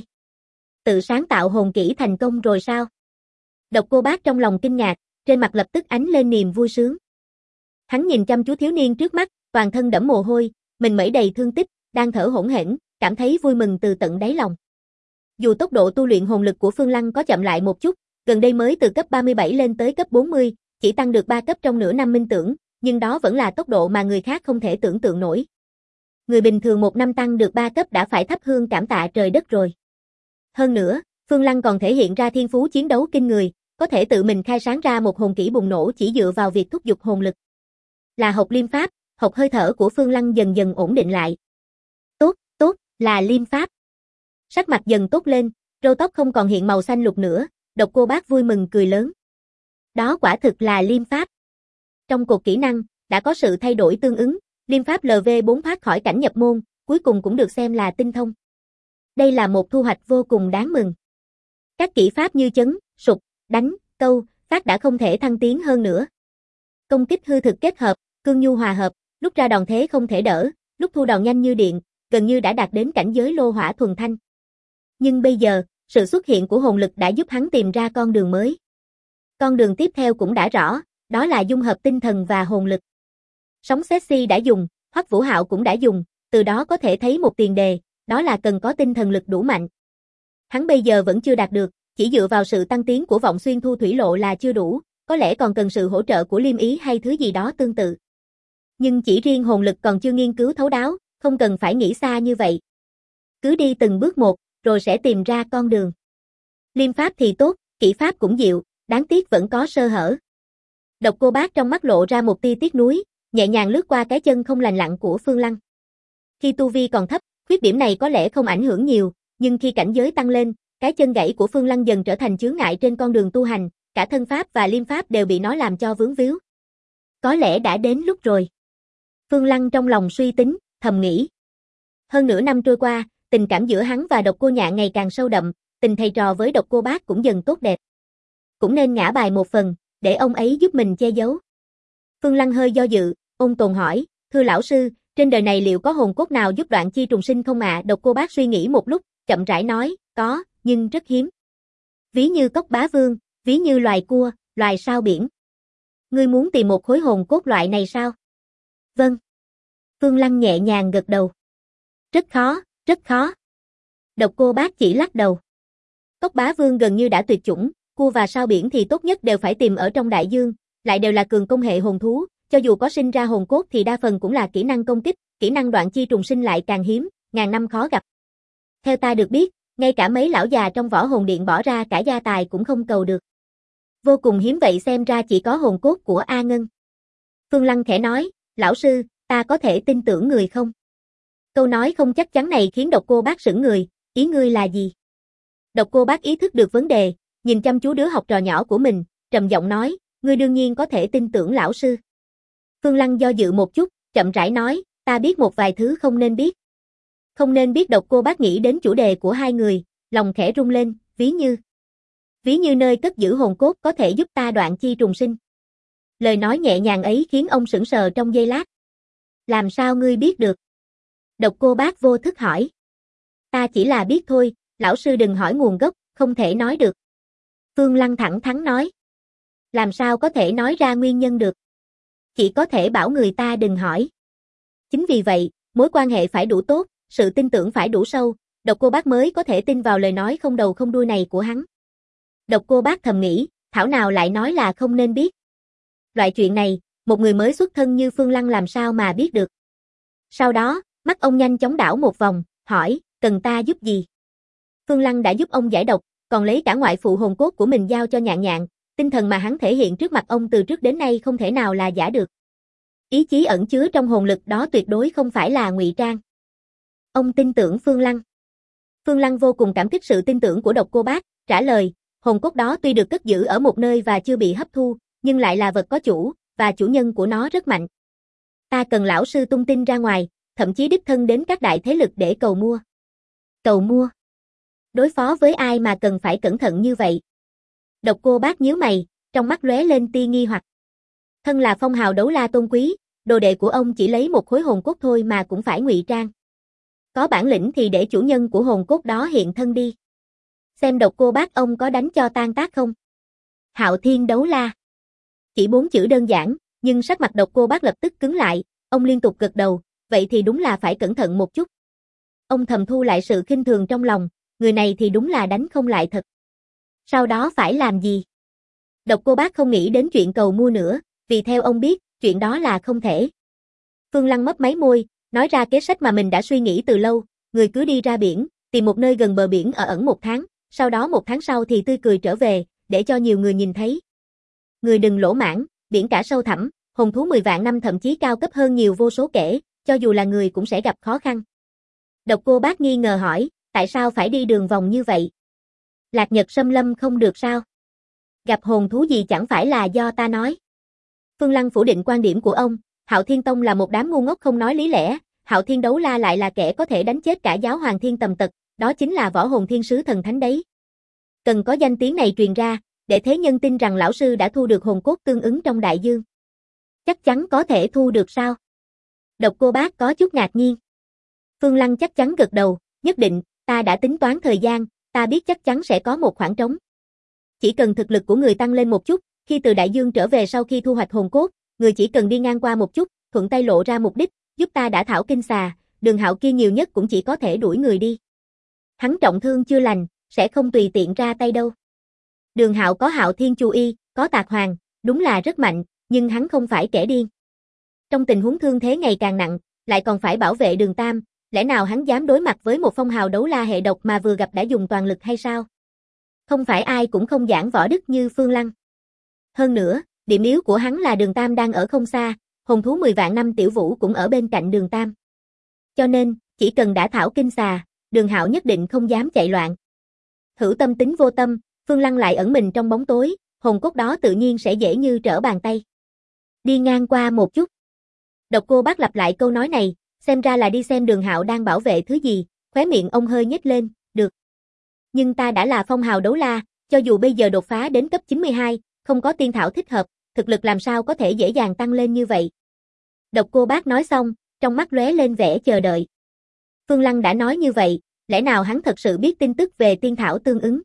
Tự sáng tạo hồn kỹ thành công rồi sao? Độc Cô Bác trong lòng kinh ngạc, trên mặt lập tức ánh lên niềm vui sướng. Hắn nhìn chăm chú thiếu niên trước mắt, toàn thân đẫm mồ hôi, mình mẩy đầy thương tích, đang thở hổn hển, cảm thấy vui mừng từ tận đáy lòng. Dù tốc độ tu luyện hồn lực của Phương Lăng có chậm lại một chút, gần đây mới từ cấp 37 lên tới cấp 40, chỉ tăng được 3 cấp trong nửa năm minh tưởng, nhưng đó vẫn là tốc độ mà người khác không thể tưởng tượng nổi. Người bình thường một năm tăng được 3 cấp đã phải thắp hương cảm tạ trời đất rồi. Hơn nữa, Phương Lăng còn thể hiện ra thiên phú chiến đấu kinh người, có thể tự mình khai sáng ra một hồn kỹ bùng nổ chỉ dựa vào việc thúc giục hồn lực. Là học liêm pháp, học hơi thở của Phương Lăng dần dần ổn định lại. Tốt, là liêm pháp. Sắc mặt dần tốt lên, râu tóc không còn hiện màu xanh lục nữa, Độc Cô Bác vui mừng cười lớn. Đó quả thực là liêm pháp. Trong cột kỹ năng, đã có sự thay đổi tương ứng, liêm pháp LV4 thoát khỏi cảnh nhập môn, cuối cùng cũng được xem là tinh thông. Đây là một thu hoạch vô cùng đáng mừng. Các kỹ pháp như chấn, sục, đánh, câu, phát đã không thể thăng tiến hơn nữa. Công kích hư thực kết hợp, cương nhu hòa hợp, lúc ra đòn thế không thể đỡ, lúc thu đòn nhanh như điện, gần như đã đạt đến cảnh giới lô hỏa thuần thanh. Nhưng bây giờ, sự xuất hiện của hồn lực đã giúp hắn tìm ra con đường mới. Con đường tiếp theo cũng đã rõ, đó là dung hợp tinh thần và hồn lực. Sóng Cexi đã dùng, Hoắc Vũ Hạo cũng đã dùng, từ đó có thể thấy một tiền đề, đó là cần có tinh thần lực đủ mạnh. Hắn bây giờ vẫn chưa đạt được, chỉ dựa vào sự tăng tiến của vọng xuyên thu thủy lộ là chưa đủ, có lẽ còn cần sự hỗ trợ của liêm ý hay thứ gì đó tương tự. Nhưng chỉ riêng hồn lực còn chưa nghiên cứu thấu đáo, không cần phải nghĩ xa như vậy. Cứ đi từng bước một, rồi sẽ tìm ra con đường. Liêm pháp thì tốt, kỹ pháp cũng dịu, đáng tiếc vẫn có sơ hở. Độc Cô Bác trong mắt lộ ra một tia tiếc nuối, nhẹ nhàng lướt qua cái chân không lành lặn của Phương Lăng. Khi tu vi còn thấp, khuyết điểm này có lẽ không ảnh hưởng nhiều, nhưng khi cảnh giới tăng lên, cái chân gãy của Phương Lăng dần trở thành chướng ngại trên con đường tu hành, cả thân pháp và liêm pháp đều bị nó làm cho vướng víu. Có lẽ đã đến lúc rồi. Phương Lăng trong lòng suy tính, thầm nghĩ. Hơn nửa năm trôi qua, tình cảm giữa hắn và Độc Cô Nhạn ngày càng sâu đậm, tình thầy trò với Độc Cô Bác cũng dần tốt đẹp. Cũng nên ngả bài một phần, để ông ấy giúp mình che giấu. Phương Lăng hơi do dự, ôn tồn hỏi, thưa lão sư, trên đời này liệu có hồn cốt nào giúp Đoạn Chi trùng sinh không ạ? Độc Cô Bác suy nghĩ một lúc, chậm rãi nói, có, nhưng rất hiếm. Ví như cốc bá vương, ví như loài cua, loài sao biển. Ngươi muốn tìm một khối hồn cốt loại này sao? Vâng. Phương Lăng nhẹ nhàng gật đầu. Rất khó, rất khó. Độc Cô Bác chỉ lắc đầu. Cốc bá vương gần như đã tuyệt chủng, cua và sao biển thì tốt nhất đều phải tìm ở trong đại dương, lại đều là cường công hệ hồn thú, cho dù có sinh ra hồn cốt thì đa phần cũng là kỹ năng công kích, kỹ năng Đoạn Chi trùng sinh lại càng hiếm, ngàn năm khó gặp. Theo ta được biết, ngay cả mấy lão già trong võ hồn điện bỏ ra cả gia tài cũng không cầu được. Vô cùng hiếm vậy, xem ra chỉ có hồn cốt của A Ngân. Phương Lăng khẽ nói, lão sư, ta có thể tin tưởng người không? Câu nói không chắc chắn này khiến Độc Cô Bác sững người, ý ngươi là gì? Độc Cô Bác ý thức được vấn đề, nhìn chăm chú đứa học trò nhỏ của mình, trầm giọng nói, ngươi đương nhiên có thể tin tưởng lão sư. Phương Lăng do dự một chút, chậm rãi nói, ta biết một vài thứ không nên biết. Không nên biết. Độc Cô Bác nghĩ đến chủ đề của hai người, lòng khẽ rung lên, ví như nơi cất giữ hồn cốt có thể giúp ta Đoạn Chi trùng sinh. Lời nói nhẹ nhàng ấy khiến ông sững sờ trong giây lát. Làm sao ngươi biết được? Độc Cô Bác vô thức hỏi. Ta chỉ là biết thôi, lão sư đừng hỏi nguồn gốc, không thể nói được. Phương Lăng thẳng thắn nói. Làm sao có thể nói ra nguyên nhân được? Chỉ có thể bảo người ta đừng hỏi. Chính vì vậy, mối quan hệ phải đủ tốt, sự tin tưởng phải đủ sâu, Độc Cô Bác mới có thể tin vào lời nói không đầu không đuôi này của hắn. Độc Cô Bác thầm nghĩ, thảo nào lại nói là không nên biết. Loại chuyện này, một người mới xuất thân như Phương Lăng làm sao mà biết được. Sau đó, mắt ông nhanh chóng đảo một vòng, hỏi, cần ta giúp gì? Phương Lăng đã giúp ông giải độc, còn lấy cả ngoại phụ hồn cốt của mình giao cho Nhạn Nhạn, tinh thần mà hắn thể hiện trước mặt ông từ trước đến nay không thể nào là giả được. Ý chí ẩn chứa trong hồn lực đó tuyệt đối không phải là ngụy trang. Ông tin tưởng Phương Lăng. Phương Lăng vô cùng cảm kích sự tin tưởng của Độc Cô Bác, trả lời, hồn cốt đó tuy được cất giữ ở một nơi và chưa bị hấp thu, nhưng lại là vật có chủ, và chủ nhân của nó rất mạnh. Ta cần lão sư tung tin ra ngoài, thậm chí đích thân đến các đại thế lực để cầu mua. Cầu mua? Đối phó với ai mà cần phải cẩn thận như vậy? Độc Cô Bác nhíu mày, trong mắt lóe lên tia nghi hoặc. Thân là phong hào đấu la tôn quý, đồ đệ của ông chỉ lấy một khối hồn cốt thôi mà cũng phải ngụy trang. Có bản lĩnh thì để chủ nhân của hồn cốt đó hiện thân đi. Xem Độc Cô Bác ông có đánh cho tan tác không? Hạo Thiên đấu la. Chỉ 4 chữ đơn giản, nhưng sắc mặt Độc Cô Bác lập tức cứng lại, ông liên tục gật đầu, vậy thì đúng là phải cẩn thận một chút. Ông thầm thu lại sự khinh thường trong lòng, người này thì đúng là đánh không lại thật. Sau đó phải làm gì? Độc Cô Bác không nghĩ đến chuyện cầu mua nữa, vì theo ông biết, chuyện đó là không thể. Phương Lăng mấp máy môi, nói ra kế sách mà mình đã suy nghĩ từ lâu, người cứ đi ra biển, tìm một nơi gần bờ biển ở ẩn 1 tháng, sau đó 1 tháng sau thì tươi cười trở về, để cho nhiều người nhìn thấy. Người đừng lỗ mãng, biển cả sâu thẳm, hồn thú 10 vạn năm thậm chí cao cấp hơn nhiều vô số kể, cho dù là người cũng sẽ gặp khó khăn. Độc Cô Bác nghi ngờ hỏi, tại sao phải đi đường vòng như vậy? Lạc Nhật Xâm Lâm không được sao? Gặp hồn thú gì chẳng phải là do ta nói. Phương Lăng phủ định quan điểm của ông, Hạo Thiên Tông là một đám ngu ngốc không nói lý lẽ, Hạo Thiên Đấu La lại là kẻ có thể đánh chết cả giáo hoàng thiên tầm tật, đó chính là võ hồn thiên sứ thần thánh đấy. Cần có danh tiếng này truyền ra, để thế nhân tin rằng lão sư đã thu được hồn cốt tương ứng trong đại dương. Chắc chắn có thể thu được sao? Độc Cô Bác có chút ngạc nhiên. Phương Lăng chắc chắn gật đầu, nhất định, ta đã tính toán thời gian, ta biết chắc chắn sẽ có một khoảng trống. Chỉ cần thực lực của người tăng lên một chút, khi từ đại dương trở về sau khi thu hoạch hồn cốt, người chỉ cần đi ngang qua một chút, thuận tay lộ ra mục đích, giúp ta đã thảo kinh xà, Đường Hạo kia nhiều nhất cũng chỉ có thể đuổi người đi. Hắn trọng thương chưa lành, sẽ không tùy tiện ra tay đâu. Đường Hạo có Hạo Thiên Chu Y, có Tạc Hoàng, đúng là rất mạnh, nhưng hắn không phải kẻ điên. Trong tình huống thương thế ngày càng nặng, lại còn phải bảo vệ Đường Tam, lẽ nào hắn dám đối mặt với một phong hào đấu la hệ độc mà vừa gặp đã dùng toàn lực hay sao? Không phải ai cũng không giảng võ đức như Phương Lăng. Hơn nữa, điểm yếu của hắn là Đường Tam đang ở không xa, hồn thú 10 vạn năm Tiểu Vũ cũng ở bên cạnh Đường Tam. Cho nên, chỉ cần đã thảo kinh xà, Đường Hạo nhất định không dám chạy loạn. Thử tâm tính vô tâm, Phương Lăng lại ẩn mình trong bóng tối, hồn cốt đó tự nhiên sẽ dễ như trở bàn tay. Đi ngang qua một chút. Độc Cô Bác lặp lại câu nói này, xem ra là đi xem Đường Hạo đang bảo vệ thứ gì, khóe miệng ông hơi nhếch lên, được. Nhưng ta đã là phong hào đấu la, cho dù bây giờ đột phá đến cấp 92, không có tiên thảo thích hợp, thực lực làm sao có thể dễ dàng tăng lên như vậy. Độc Cô Bác nói xong, trong mắt lóe lên vẻ chờ đợi. Phương Lăng đã nói như vậy, lẽ nào hắn thật sự biết tin tức về tiên thảo tương ứng?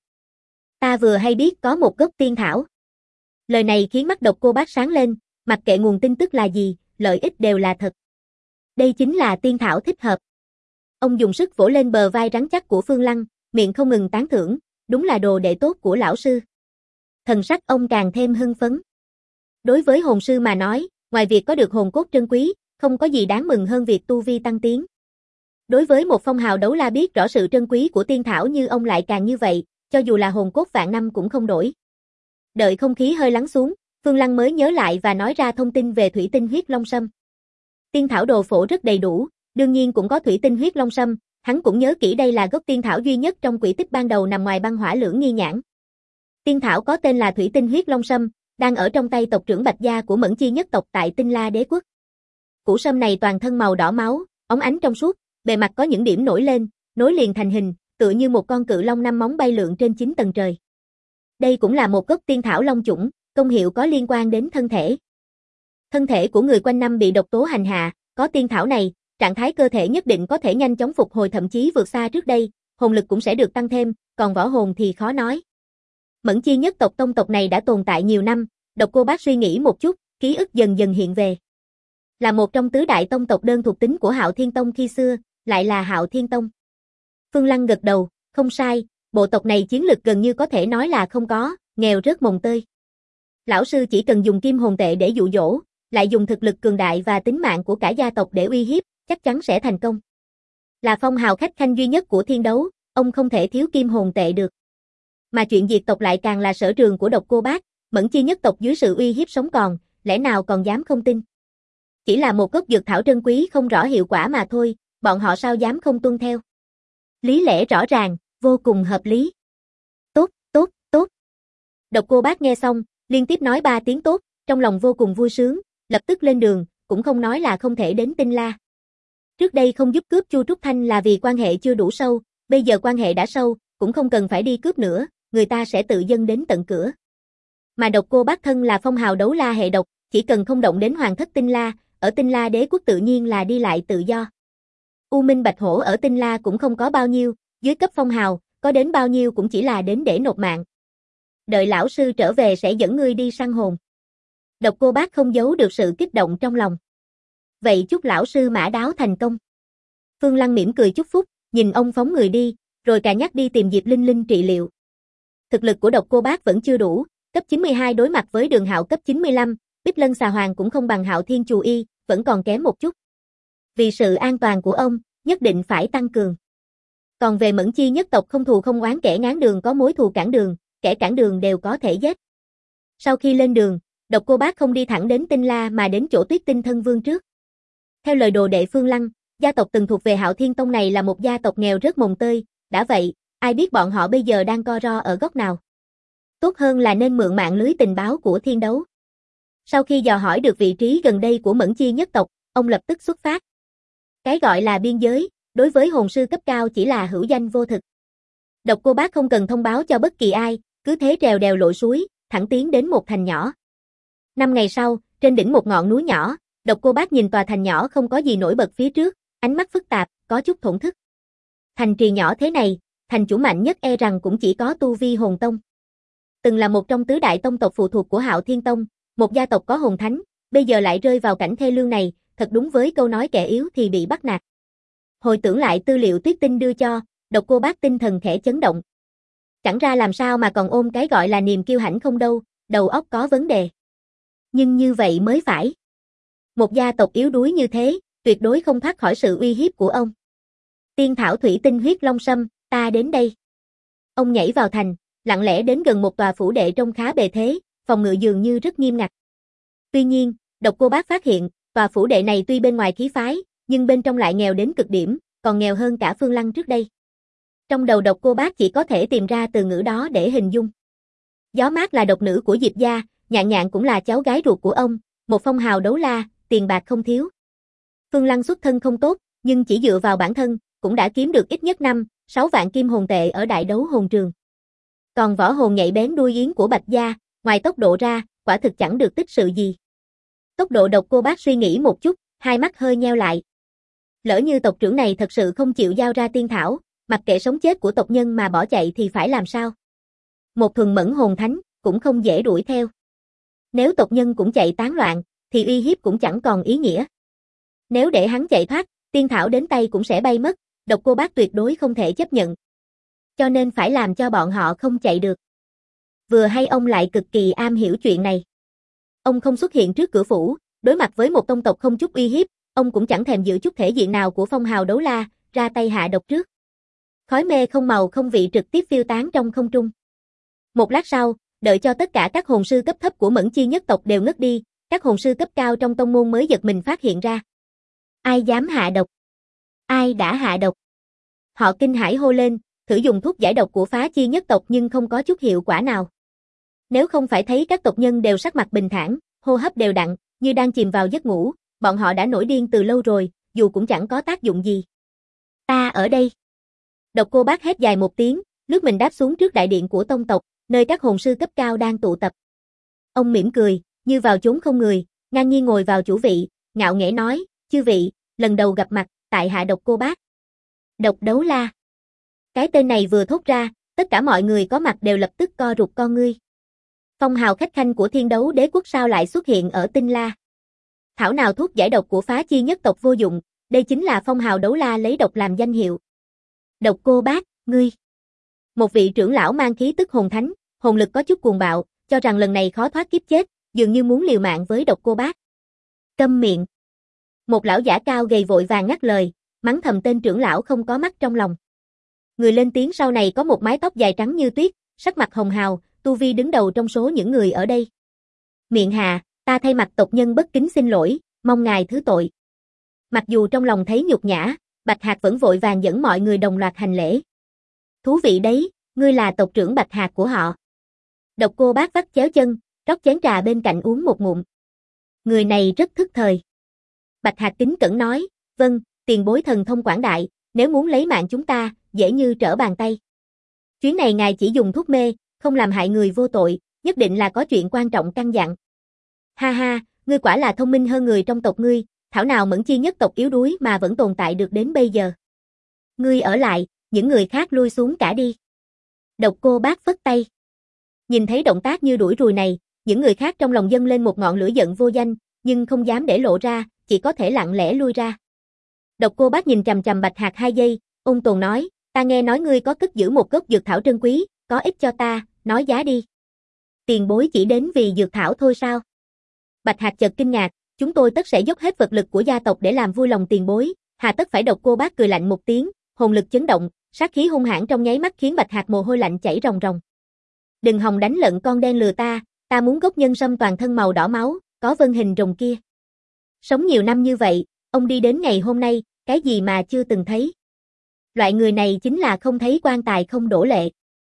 Ta vừa hay biết có một gốc tiên thảo. Lời này khiến mắt Độc Cô Bác sáng lên, mặc kệ nguồn tin tức là gì, lợi ích đều là thật. Đây chính là tiên thảo thích hợp. Ông dùng sức vỗ lên bờ vai rắn chắc của Phương Lăng, miệng không ngừng tán thưởng, đúng là đồ đệ tốt của lão sư. Thần sắc ông càng thêm hưng phấn. Đối với hồn sư mà nói, ngoài việc có được hồn cốt trân quý, không có gì đáng mừng hơn việc tu vi tăng tiến. Đối với một phong hào đấu la biết rõ sự trân quý của tiên thảo như ông lại càng như vậy, cho dù là hồn cốt vạn năm cũng không đổi. Đợi không khí hơi lắng xuống, Phương Lăng mới nhớ lại và nói ra thông tin về thủy tinh huyết long sâm. Tiên thảo đồ phổ rất đầy đủ, đương nhiên cũng có thủy tinh huyết long sâm, hắn cũng nhớ kỹ đây là gốc tiên thảo duy nhất trong quỹ tích ban đầu nằm ngoài băng hỏa lưỡng nghi nhãn. Tiên thảo có tên là thủy tinh huyết long sâm, đang ở trong tay tộc trưởng Bạch Gia của Mẫn Chi nhất tộc tại Tinh La Đế quốc. Củ sâm này toàn thân màu đỏ máu, óng ánh trong suốt, bề mặt có những điểm nổi lên, nối liền thành hình, tựa như một con cự long 5 móng bay lượn trên 9 tầng trời. Đây cũng là một gốc tiên thảo long chủng, công hiệu có liên quan đến thân thể. Thân thể của người quanh năm bị độc tố hành hạ, có tiên thảo này, trạng thái cơ thể nhất định có thể nhanh chóng phục hồi thậm chí vượt xa trước đây, hồn lực cũng sẽ được tăng thêm, còn võ hồn thì khó nói. Mẫn Chi nhất tộc tông tộc này đã tồn tại nhiều năm, Độc Cô Bác suy nghĩ một chút, ký ức dần dần hiện về. Là một trong tứ đại tông tộc đơn thuộc tính của Hạo Thiên Tông khi xưa, lại là Hạo Thiên Tông. Phương Lăng gật đầu, không sai, bộ tộc này chiến lực gần như có thể nói là không có, nghèo rớt mồng tơi. Lão sư chỉ cần dùng kim hồn tệ để dụ dỗ, lại dùng thực lực cường đại và tính mạng của cả gia tộc để uy hiếp, chắc chắn sẽ thành công. Là phong hào khách khanh duy nhất của thiên đấu, ông không thể thiếu kim hồn tệ được. Mà chuyện diệt tộc lại càng là sở trường của Độc Cô Bác, Mẫn Chi nhất tộc dưới sự uy hiếp sống còn, lẽ nào còn dám không tin. Chỉ là một gốc dược thảo trân quý không rõ hiệu quả mà thôi, bọn họ sao dám không tuân theo. Lý lẽ rõ ràng, vô cùng hợp lý. Tốt, tốt, tốt. Độc Cô Bác nghe xong, liên tiếp nói 3 tiếng tốt, trong lòng vô cùng vui sướng, lập tức lên đường, cũng không nói là không thể đến Tinh La. Trước đây không giúp cướp Chu Trúc Thanh là vì quan hệ chưa đủ sâu, bây giờ quan hệ đã sâu, cũng không cần phải đi cướp nữa, người ta sẽ tự dâng đến tận cửa. Mà Độc Cô Bác thân là phong hào đấu la hệ độc, chỉ cần không động đến hoàng thất Tinh La, ở Tinh La Đế quốc tự nhiên là đi lại tự do. U Minh Bạch Hổ ở Tinh La cũng không có bao nhiêu, dưới cấp phong hào, có đến bao nhiêu cũng chỉ là đến để nộp mạng. Đợi lão sư trở về sẽ dẫn ngươi đi săn hồn. Độc Cô Bác không giấu được sự kích động trong lòng. Vậy chúc lão sư mã đáo thành công. Phương Lăng mỉm cười chúc phúc, nhìn ông phóng người đi, rồi cả nhắc đi tìm Diệp Linh Linh trị liệu. Thực lực của Độc Cô Bác vẫn chưa đủ, cấp 92 đối mặt với Đường Hạo cấp 95, Bích Lân Xà Hoàng cũng không bằng Hạo Thiên Chù Y, vẫn còn kém một chút. Vì sự an toàn của ông, nhất định phải tăng cường. Còn về Mẫn Chi nhất tộc không thù không oán, kẻ ngáng đường có mối thù cản đường, kẻ cản đường đều có thể giết. Sau khi lên đường, Độc Cô Bác không đi thẳng đến Tinh La mà đến chỗ Tuyết Tinh Thân Vương trước. Theo lời đồ đệ Phương Lăng, gia tộc từng thuộc về Hạo Thiên Tông này là một gia tộc nghèo rất mồng tơi, đã vậy, ai biết bọn họ bây giờ đang co ro ở góc nào. Tốt hơn là nên mượn mạng lưới tình báo của Thiên Đấu. Sau khi dò hỏi được vị trí gần đây của Mẫn Chi nhất tộc, ông lập tức xuất phát. Cái gọi là biên giới, đối với hồn sư cấp cao chỉ là hữu danh vô thực. Độc Cô Bác không cần thông báo cho bất kỳ ai, cứ thế trèo đèo lội suối, thẳng tiến đến một thành nhỏ. 5 ngày sau, trên đỉnh một ngọn núi nhỏ, Độc Cô Bác nhìn tòa thành nhỏ không có gì nổi bật phía trước, ánh mắt phức tạp, có chút thổn thức. Thành trì nhỏ thế này, thành chủ mạnh nhất e rằng cũng chỉ có tu vi hồn tông. Từng là một trong tứ đại tông tộc phụ thuộc của Hạo Thiên Tông, một gia tộc có hồn thánh, bây giờ lại rơi vào cảnh thê lương này, thật đúng với câu nói kẻ yếu thì bị bắt nạt. Hồi tưởng lại tư liệu Tuyết Tinh đưa cho, Độc Cô Bác tinh thần khẽ chấn động. Chẳng ra làm sao mà còn ôm cái gọi là niềm kiêu hãnh không đâu, đầu óc có vấn đề. Nhưng như vậy mới phải. Một gia tộc yếu đuối như thế, tuyệt đối không thoát khỏi sự uy hiếp của ông. Tiên thảo thủy tinh huyết long sâm, ta đến đây. Ông nhảy vào thành, lặng lẽ đến gần một tòa phủ đệ trông khá bề thế, phòng ngự dường như rất nghiêm ngặt. Tuy nhiên, Độc Cô Bác phát hiện, tòa phủ đệ này tuy bên ngoài khí phái, nhưng bên trong lại nghèo đến cực điểm, còn nghèo hơn cả Phương Lăng trước đây. Trong đầu Độc Cô Bác chỉ có thể tìm ra từ ngữ đó để hình dung. Gió Mát là độc nữ của Diệp gia, Nhạn Nhạn cũng là cháu gái ruột của ông, một phong hào đấu la, tiền bạc không thiếu. Phương Lăng xuất thân không tốt, nhưng chỉ dựa vào bản thân, cũng đã kiếm được ít nhất 6 vạn kim hồn tệ ở đại đấu hồn trường. Còn võ hồn nhạy bén đuôi yến của Bạch gia, ngoài tốc độ ra, quả thực chẳng được tích sự gì. Tốc độ Độc Cô Bác suy nghĩ một chút, hai mắt hơi nheo lại. Lỡ như tộc trưởng này thật sự không chịu giao ra tiên thảo, mặc kệ sống chết của tộc nhân mà bỏ chạy thì phải làm sao? Một thuần mẫn hồn thánh, cũng không dễ đuổi theo. Nếu tộc nhân cũng chạy tán loạn, thì uy hiếp cũng chẳng còn ý nghĩa. Nếu để hắn chạy thoát, tiên thảo đến tay cũng sẽ bay mất, Độc Cô Bác tuyệt đối không thể chấp nhận. Cho nên phải làm cho bọn họ không chạy được. Vừa hay ông lại cực kỳ am hiểu chuyện này. Ông không xuất hiện trước cửa phủ, đối mặt với một tông tộc không chút uy hiếp, ông cũng chẳng thèm giữ chút thể diện nào của phong hào đấu la, ra tay hạ độc trước. Khói mê không màu không vị trực tiếp phiêu tán trong không trung. Một lát sau, đợi cho tất cả các hồn sư cấp thấp của Mẫn Chi nhất tộc đều ngất đi, các hồn sư cấp cao trong tông môn mới giật mình phát hiện ra. Ai dám hạ độc? Ai đã hạ độc? Họ kinh hãi hô lên, thử dùng thuốc giải độc của Phá Chi nhất tộc nhưng không có chút hiệu quả nào. Nếu không phải thấy các tộc nhân đều sắc mặt bình thản, hô hấp đều đặn, như đang chìm vào giấc ngủ, bọn họ đã nổi điên từ lâu rồi, dù cũng chẳng có tác dụng gì. Ta ở đây. Độc Cô Bác hét dài một tiếng, lướt mình đáp xuống trước đại điện của tông tộc, nơi các hồn sư cấp cao đang tụ tập. Ông mỉm cười, như vào chốn không người, ngang nhiên ngồi vào chủ vị, ngạo nghễ nói, chư vị, lần đầu gặp mặt, tại hạ Độc Cô Bác. Độc Đấu La. Cái tên này vừa thốt ra, tất cả mọi người có mặt đều lập tức co rụt con ngươi. Phong hào khách khanh của Thiên Đấu Đế quốc sao lại xuất hiện ở Tinh La? Thảo nào thuốc giải độc của Phá Chi nhất tộc vô dụng, đây chính là phong hào đấu la lấy độc làm danh hiệu. Độc Cô Bác, ngươi. Một vị trưởng lão mang khí tức hồn thánh, hồn lực có chút cuồng bạo, cho rằng lần này khó thoát kiếp chết, dường như muốn liều mạng với Độc Cô Bác. Câm miệng. Một lão giả cao gầy vội vàng ngắt lời, mắng thầm tên trưởng lão không có mắt trong lòng. Người lên tiếng sau này có một mái tóc dài trắng như tuyết, sắc mặt hồng hào, tu vi đứng đầu trong số những người ở đây. Miệng hạ, ta thay mặt tộc nhân bất kính xin lỗi, mong ngài thứ tội. Mặc dù trong lòng thấy nhục nhã, Bạch Hạc vẫn vội vàng dẫn mọi người đồng loạt hành lễ. Thú vị đấy, ngươi là tộc trưởng Bạch Hạc của họ. Độc Cô Bác vắt chéo chân, rót chén trà bên cạnh uống một ngụm. Người này rất thức thời. Bạch Hạc kính cẩn nói, vâng, tiền bối thần thông quảng đại, nếu muốn lấy mạng chúng ta, dễ như trở bàn tay. Chuyến này ngài chỉ dùng thuốc mê, không làm hại người vô tội, nhất định là có chuyện quan trọng căn dặn. Ha ha, ngươi quả là thông minh hơn người trong tộc ngươi, thảo nào Mẫn Chi nhất tộc yếu đuối mà vẫn tồn tại được đến bây giờ. Ngươi ở lại, những người khác lui xuống cả đi. Độc Cô Bác phất tay. Nhìn thấy động tác như đuổi ruồi này, những người khác trong lòng dâng lên một ngọn lửa giận vô danh, nhưng không dám để lộ ra, chỉ có thể lặng lẽ lui ra. Độc Cô Bác nhìn chằm chằm Bạch Hạc 2 giây, Ôn Tồn nói, ta nghe nói ngươi có cất giữ một gốc dược thảo trân quý, có ích cho ta, nói giá đi. Tiền bối chỉ đến vì dược thảo thôi sao? Bạch Hạc chợt kinh ngạc, chúng tôi tất sẽ dốc hết vật lực của gia tộc để làm vui lòng tiền bối, hà tất phải Độc Cô Bác cười lạnh một tiếng, hồn lực chấn động, sát khí hung hãn trong nháy mắt khiến Bạch Hạc mồ hôi lạnh chảy ròng ròng. Đừng hòng đánh lận con đen lừa ta muốn gốc nhân sâm toàn thân màu đỏ máu, có vân hình rồng kia. Sống nhiều năm như vậy, ông đi đến ngày hôm nay, cái gì mà chưa từng thấy. Loại người này chính là không thấy quan tài không đổ lệ.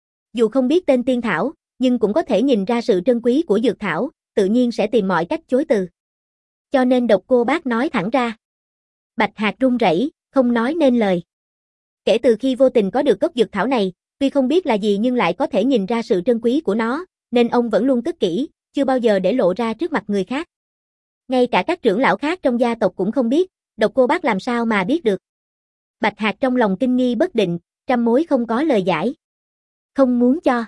Dù không biết tên tiên thảo, nhưng cũng có thể nhìn ra sự trân quý của dược thảo, tự nhiên sẽ tìm mọi cách chối từ. Cho nên Độc Cô Bác nói thẳng ra. Bạch Hạc run rẩy, không nói nên lời. Kể từ khi vô tình có được gốc dược thảo này, tuy không biết là gì nhưng lại có thể nhìn ra sự trân quý của nó, nên ông vẫn luôn cất kỹ, chưa bao giờ để lộ ra trước mặt người khác. Ngay cả các trưởng lão khác trong gia tộc cũng không biết, Độc Cô Bác làm sao mà biết được. Bạch Hạc trong lòng kinh nghi bất định, trăm mối không có lời giải. Không muốn cho.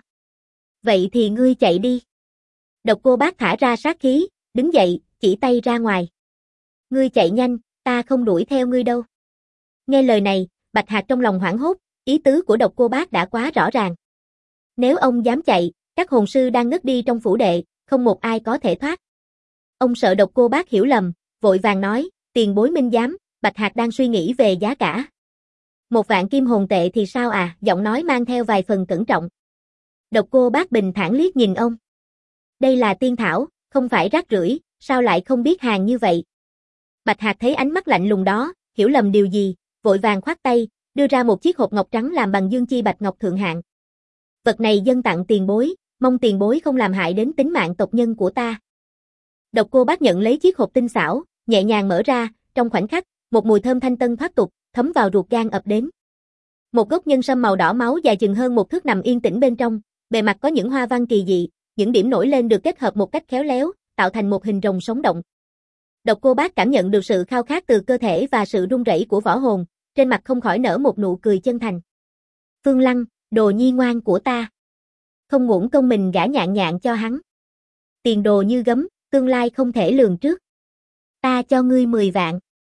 Vậy thì ngươi chạy đi. Độc Cô Bác thả ra sát khí, đứng dậy, chỉ tay ra ngoài. Ngươi chạy nhanh, ta không đuổi theo ngươi đâu. Nghe lời này, Bạch Hạc trong lòng hoảng hốt, ý tứ của Độc Cô Bác đã quá rõ ràng. Nếu ông dám chạy, các hồn sư đang ngất đi trong phủ đệ, không một ai có thể thoát. Ông sợ Độc Cô Bác hiểu lầm, vội vàng nói, tiền bối minh giám, Bạch Hạc đang suy nghĩ về giá cả. 1.000 kim hồn tệ thì sao à, giọng nói mang theo vài phần cẩn trọng. Độc Cô Bác bình thản liếc nhìn ông. Đây là tiên thảo, không phải rác rưởi, sao lại không biết hàng như vậy? Bạch Hạc thấy ánh mắt lạnh lùng đó, hiểu lầm điều gì, vội vàng khoát tay, đưa ra một chiếc hộp ngọc trắng làm bằng dương chi bạch ngọc thượng hạng. Vật này dâng tặng tiền bối, mong tiền bối không làm hại đến tính mạng tộc nhân của ta. Độc Cô Bác nhận lấy chiếc hộp tinh xảo, nhẹ nhàng mở ra, trong khoảnh khắc, một mùi thơm thanh tân thoát tục, thấm vào ruột gan ập đến. Một gốc nhân sâm màu đỏ máu dài chừng hơn 1 thước nằm yên tĩnh bên trong, bề mặt có những hoa văn kỳ dị, những điểm nổi lên được kết hợp một cách khéo léo, tạo thành một hình rồng sống động. Độc Cô Bác cảm nhận được sự khao khát từ cơ thể và sự run rẩy của võ hồn, trên mặt không khỏi nở một nụ cười chân thành. Phương Lăng, đồ nhi ngoan của ta. Không uổng công mình gả nhạn nhạn cho hắn. Tiền đồ như gấm, tương lai không thể lường trước. Ta cho ngươi 10 vạn.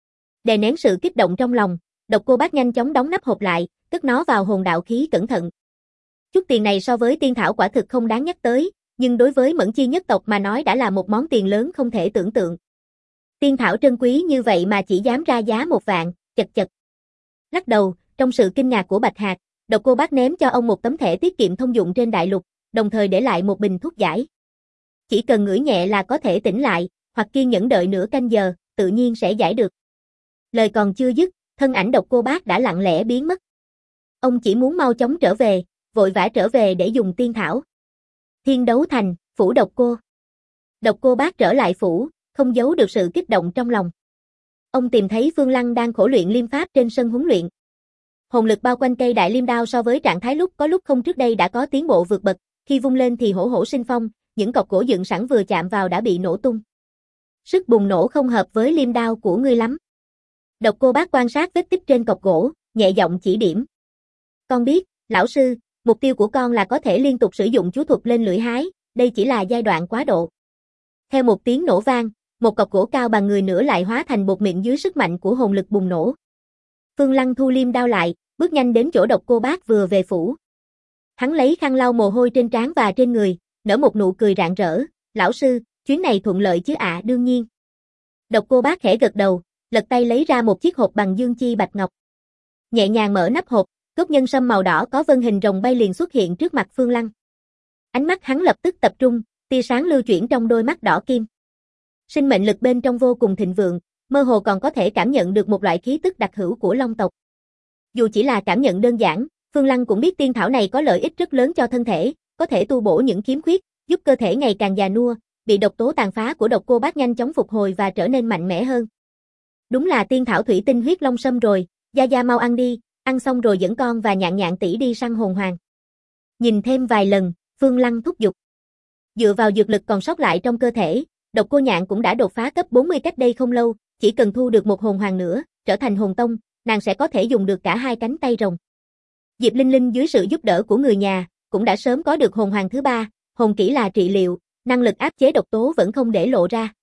Đè nén sự kích động trong lòng, Độc Cô Bác nhanh chóng đóng nắp hộp lại, cất nó vào hồn đạo khí cẩn thận. Chút tiền này so với tiên thảo quả thực không đáng nhắc tới, nhưng đối với Mẫn Chi nhất tộc mà nói đã là một món tiền lớn không thể tưởng tượng. Tiên thảo trân quý như vậy mà chỉ dám ra giá 1 vạn, chật chật. Lắc đầu, trong sự kinh ngạc của Bạch Hạc, Độc Cô Bác ném cho ông một tấm thẻ tiết kiệm thông dụng trên đại lục, đồng thời để lại một bình thuốc giải. Chỉ cần ngửi nhẹ là có thể tỉnh lại, hoặc kiên nhẫn đợi nửa canh giờ, tự nhiên sẽ giải được. Lời còn chưa dứt, thân ảnh Độc Cô Bác đã lặng lẽ biến mất. Ông chỉ muốn mau chóng trở về, vội vã trở về để dùng tiên thảo. Thiên Đấu Thành, phủ Độc Cô. Độc Cô Bác trở lại phủ, không giấu được sự kích động trong lòng. Ông tìm thấy Phương Lăng đang khổ luyện liêm pháp trên sân huấn luyện. Hồn lực bao quanh cây đại liêm đao so với trạng thái lúc có lúc không trước đây đã có tiến bộ vượt bậc, khi vung lên thì hổ hổ sinh phong, những cọc gỗ dựng sẵn vừa chạm vào đã bị nổ tung. Sức bùng nổ không hợp với liêm đao của ngươi lắm. Độc Cô Bác quan sát vết tích trên cọc gỗ, nhẹ giọng chỉ điểm. Con biết, lão sư, mục tiêu của con là có thể liên tục sử dụng chú thuật lên lưỡi hái, đây chỉ là giai đoạn quá độ. Theo một tiếng nổ vang, một cọc gỗ cao bằng người nửa lại hóa thành bột mịn dưới sức mạnh của hồn lực bùng nổ. Phương Lăng thu liêm đao lại, bước nhanh đến chỗ Độc Cô Bác vừa về phủ. Hắn lấy khăn lau mồ hôi trên trán và trên người, nở một nụ cười rạng rỡ, lão sư, chuyến này thuận lợi chứ ạ? Đương nhiên. Độc Cô Bác khẽ gật đầu, lật tay lấy ra một chiếc hộp bằng dương chi bạch ngọc. Nhẹ nhàng mở nắp hộp, gốc nhân sâm màu đỏ có vân hình rồng bay liền xuất hiện trước mặt Phương Lăng. Ánh mắt hắn lập tức tập trung, tia sáng lưu chuyển trong đôi mắt đỏ kim. Sinh mệnh lực bên trong vô cùng thịnh vượng, mơ hồ còn có thể cảm nhận được một loại khí tức đặc hữu của Long tộc. Dù chỉ là cảm nhận đơn giản, Phương Lăng cũng biết tiên thảo này có lợi ích rất lớn cho thân thể, có thể tu bổ những khiếm khuyết, giúp cơ thể ngày càng già nua, bị độc tố tàn phá của Độc Cô Bác nhanh chóng phục hồi và trở nên mạnh mẽ hơn. Đúng là tiên thảo thủy tinh huyết long sâm rồi, Gia Gia mau ăn đi, ăn xong rồi dẫn con và nhạn nhạn tỷ đi săn hồn hoàng. Nhìn thêm vài lần, Phương Lăng thúc giục. Dựa vào dược lực còn sót lại trong cơ thể, Độc Cô Nhạn cũng đã đột phá cấp 40 cách đây không lâu, chỉ cần thu được một hồn hoàng nữa, trở thành hồn tông, nàng sẽ có thể dùng được cả 2 cánh tay rồng. Diệp Linh Linh dưới sự giúp đỡ của người nhà, cũng đã sớm có được hồn hoàng thứ 3, hồn kỹ là trị liệu, năng lực áp chế độc tố vẫn không để lộ ra.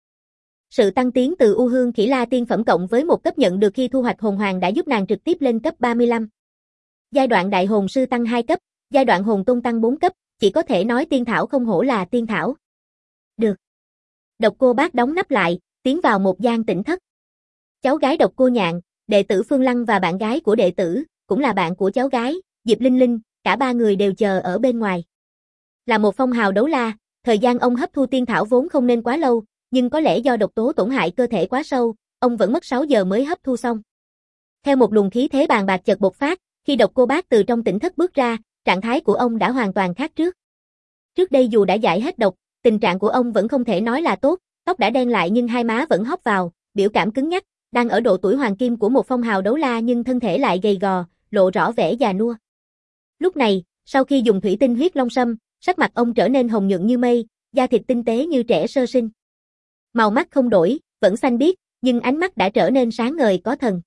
Sự tăng tiến từ U Hương Khỉ La tiên phẩm cộng với một cấp nhận được khi thu hoạch hồn hoàng đã giúp nàng trực tiếp lên cấp 35. Giai đoạn đại hồn sư tăng 2 cấp, giai đoạn hồn tôn tăng 4 cấp, chỉ có thể nói tiên thảo không hổ là tiên thảo. Được. Độc Cô Bác đóng nắp lại, tiến vào một gian tĩnh thất. Cháu gái Độc Cô Nhạn, đệ tử Phương Lăng và bạn gái của đệ tử, cũng là bạn của cháu gái, Diệp Linh Linh, cả ba người đều chờ ở bên ngoài. Là một phong hào đấu la, thời gian ông hấp thu tiên thảo vốn không nên quá lâu, nhưng có lẽ do độc tố tổn hại cơ thể quá sâu, ông vẫn mất 6 giờ mới hấp thu xong. Theo một luồng khí thế bàn bạc chợt bộc phát, khi Độc Cô Bác từ trong tĩnh thất bước ra, trạng thái của ông đã hoàn toàn khác trước. Trước đây dù đã giải hết độc, tình trạng của ông vẫn không thể nói là tốt, tóc đã đen lại nhưng hai má vẫn hốc vào, biểu cảm cứng nhắc, đang ở độ tuổi hoàng kim của một phong hào đấu la nhưng thân thể lại gầy gò, lộ rõ vẻ già nua. Lúc này, sau khi dùng thủy tinh huyết long sâm, sắc mặt ông trở nên hồng nhuận như mây, da thịt tinh tế như trẻ sơ sinh. Màu mắt không đổi, vẫn xanh biếc, nhưng ánh mắt đã trở nên sáng ngời có thần.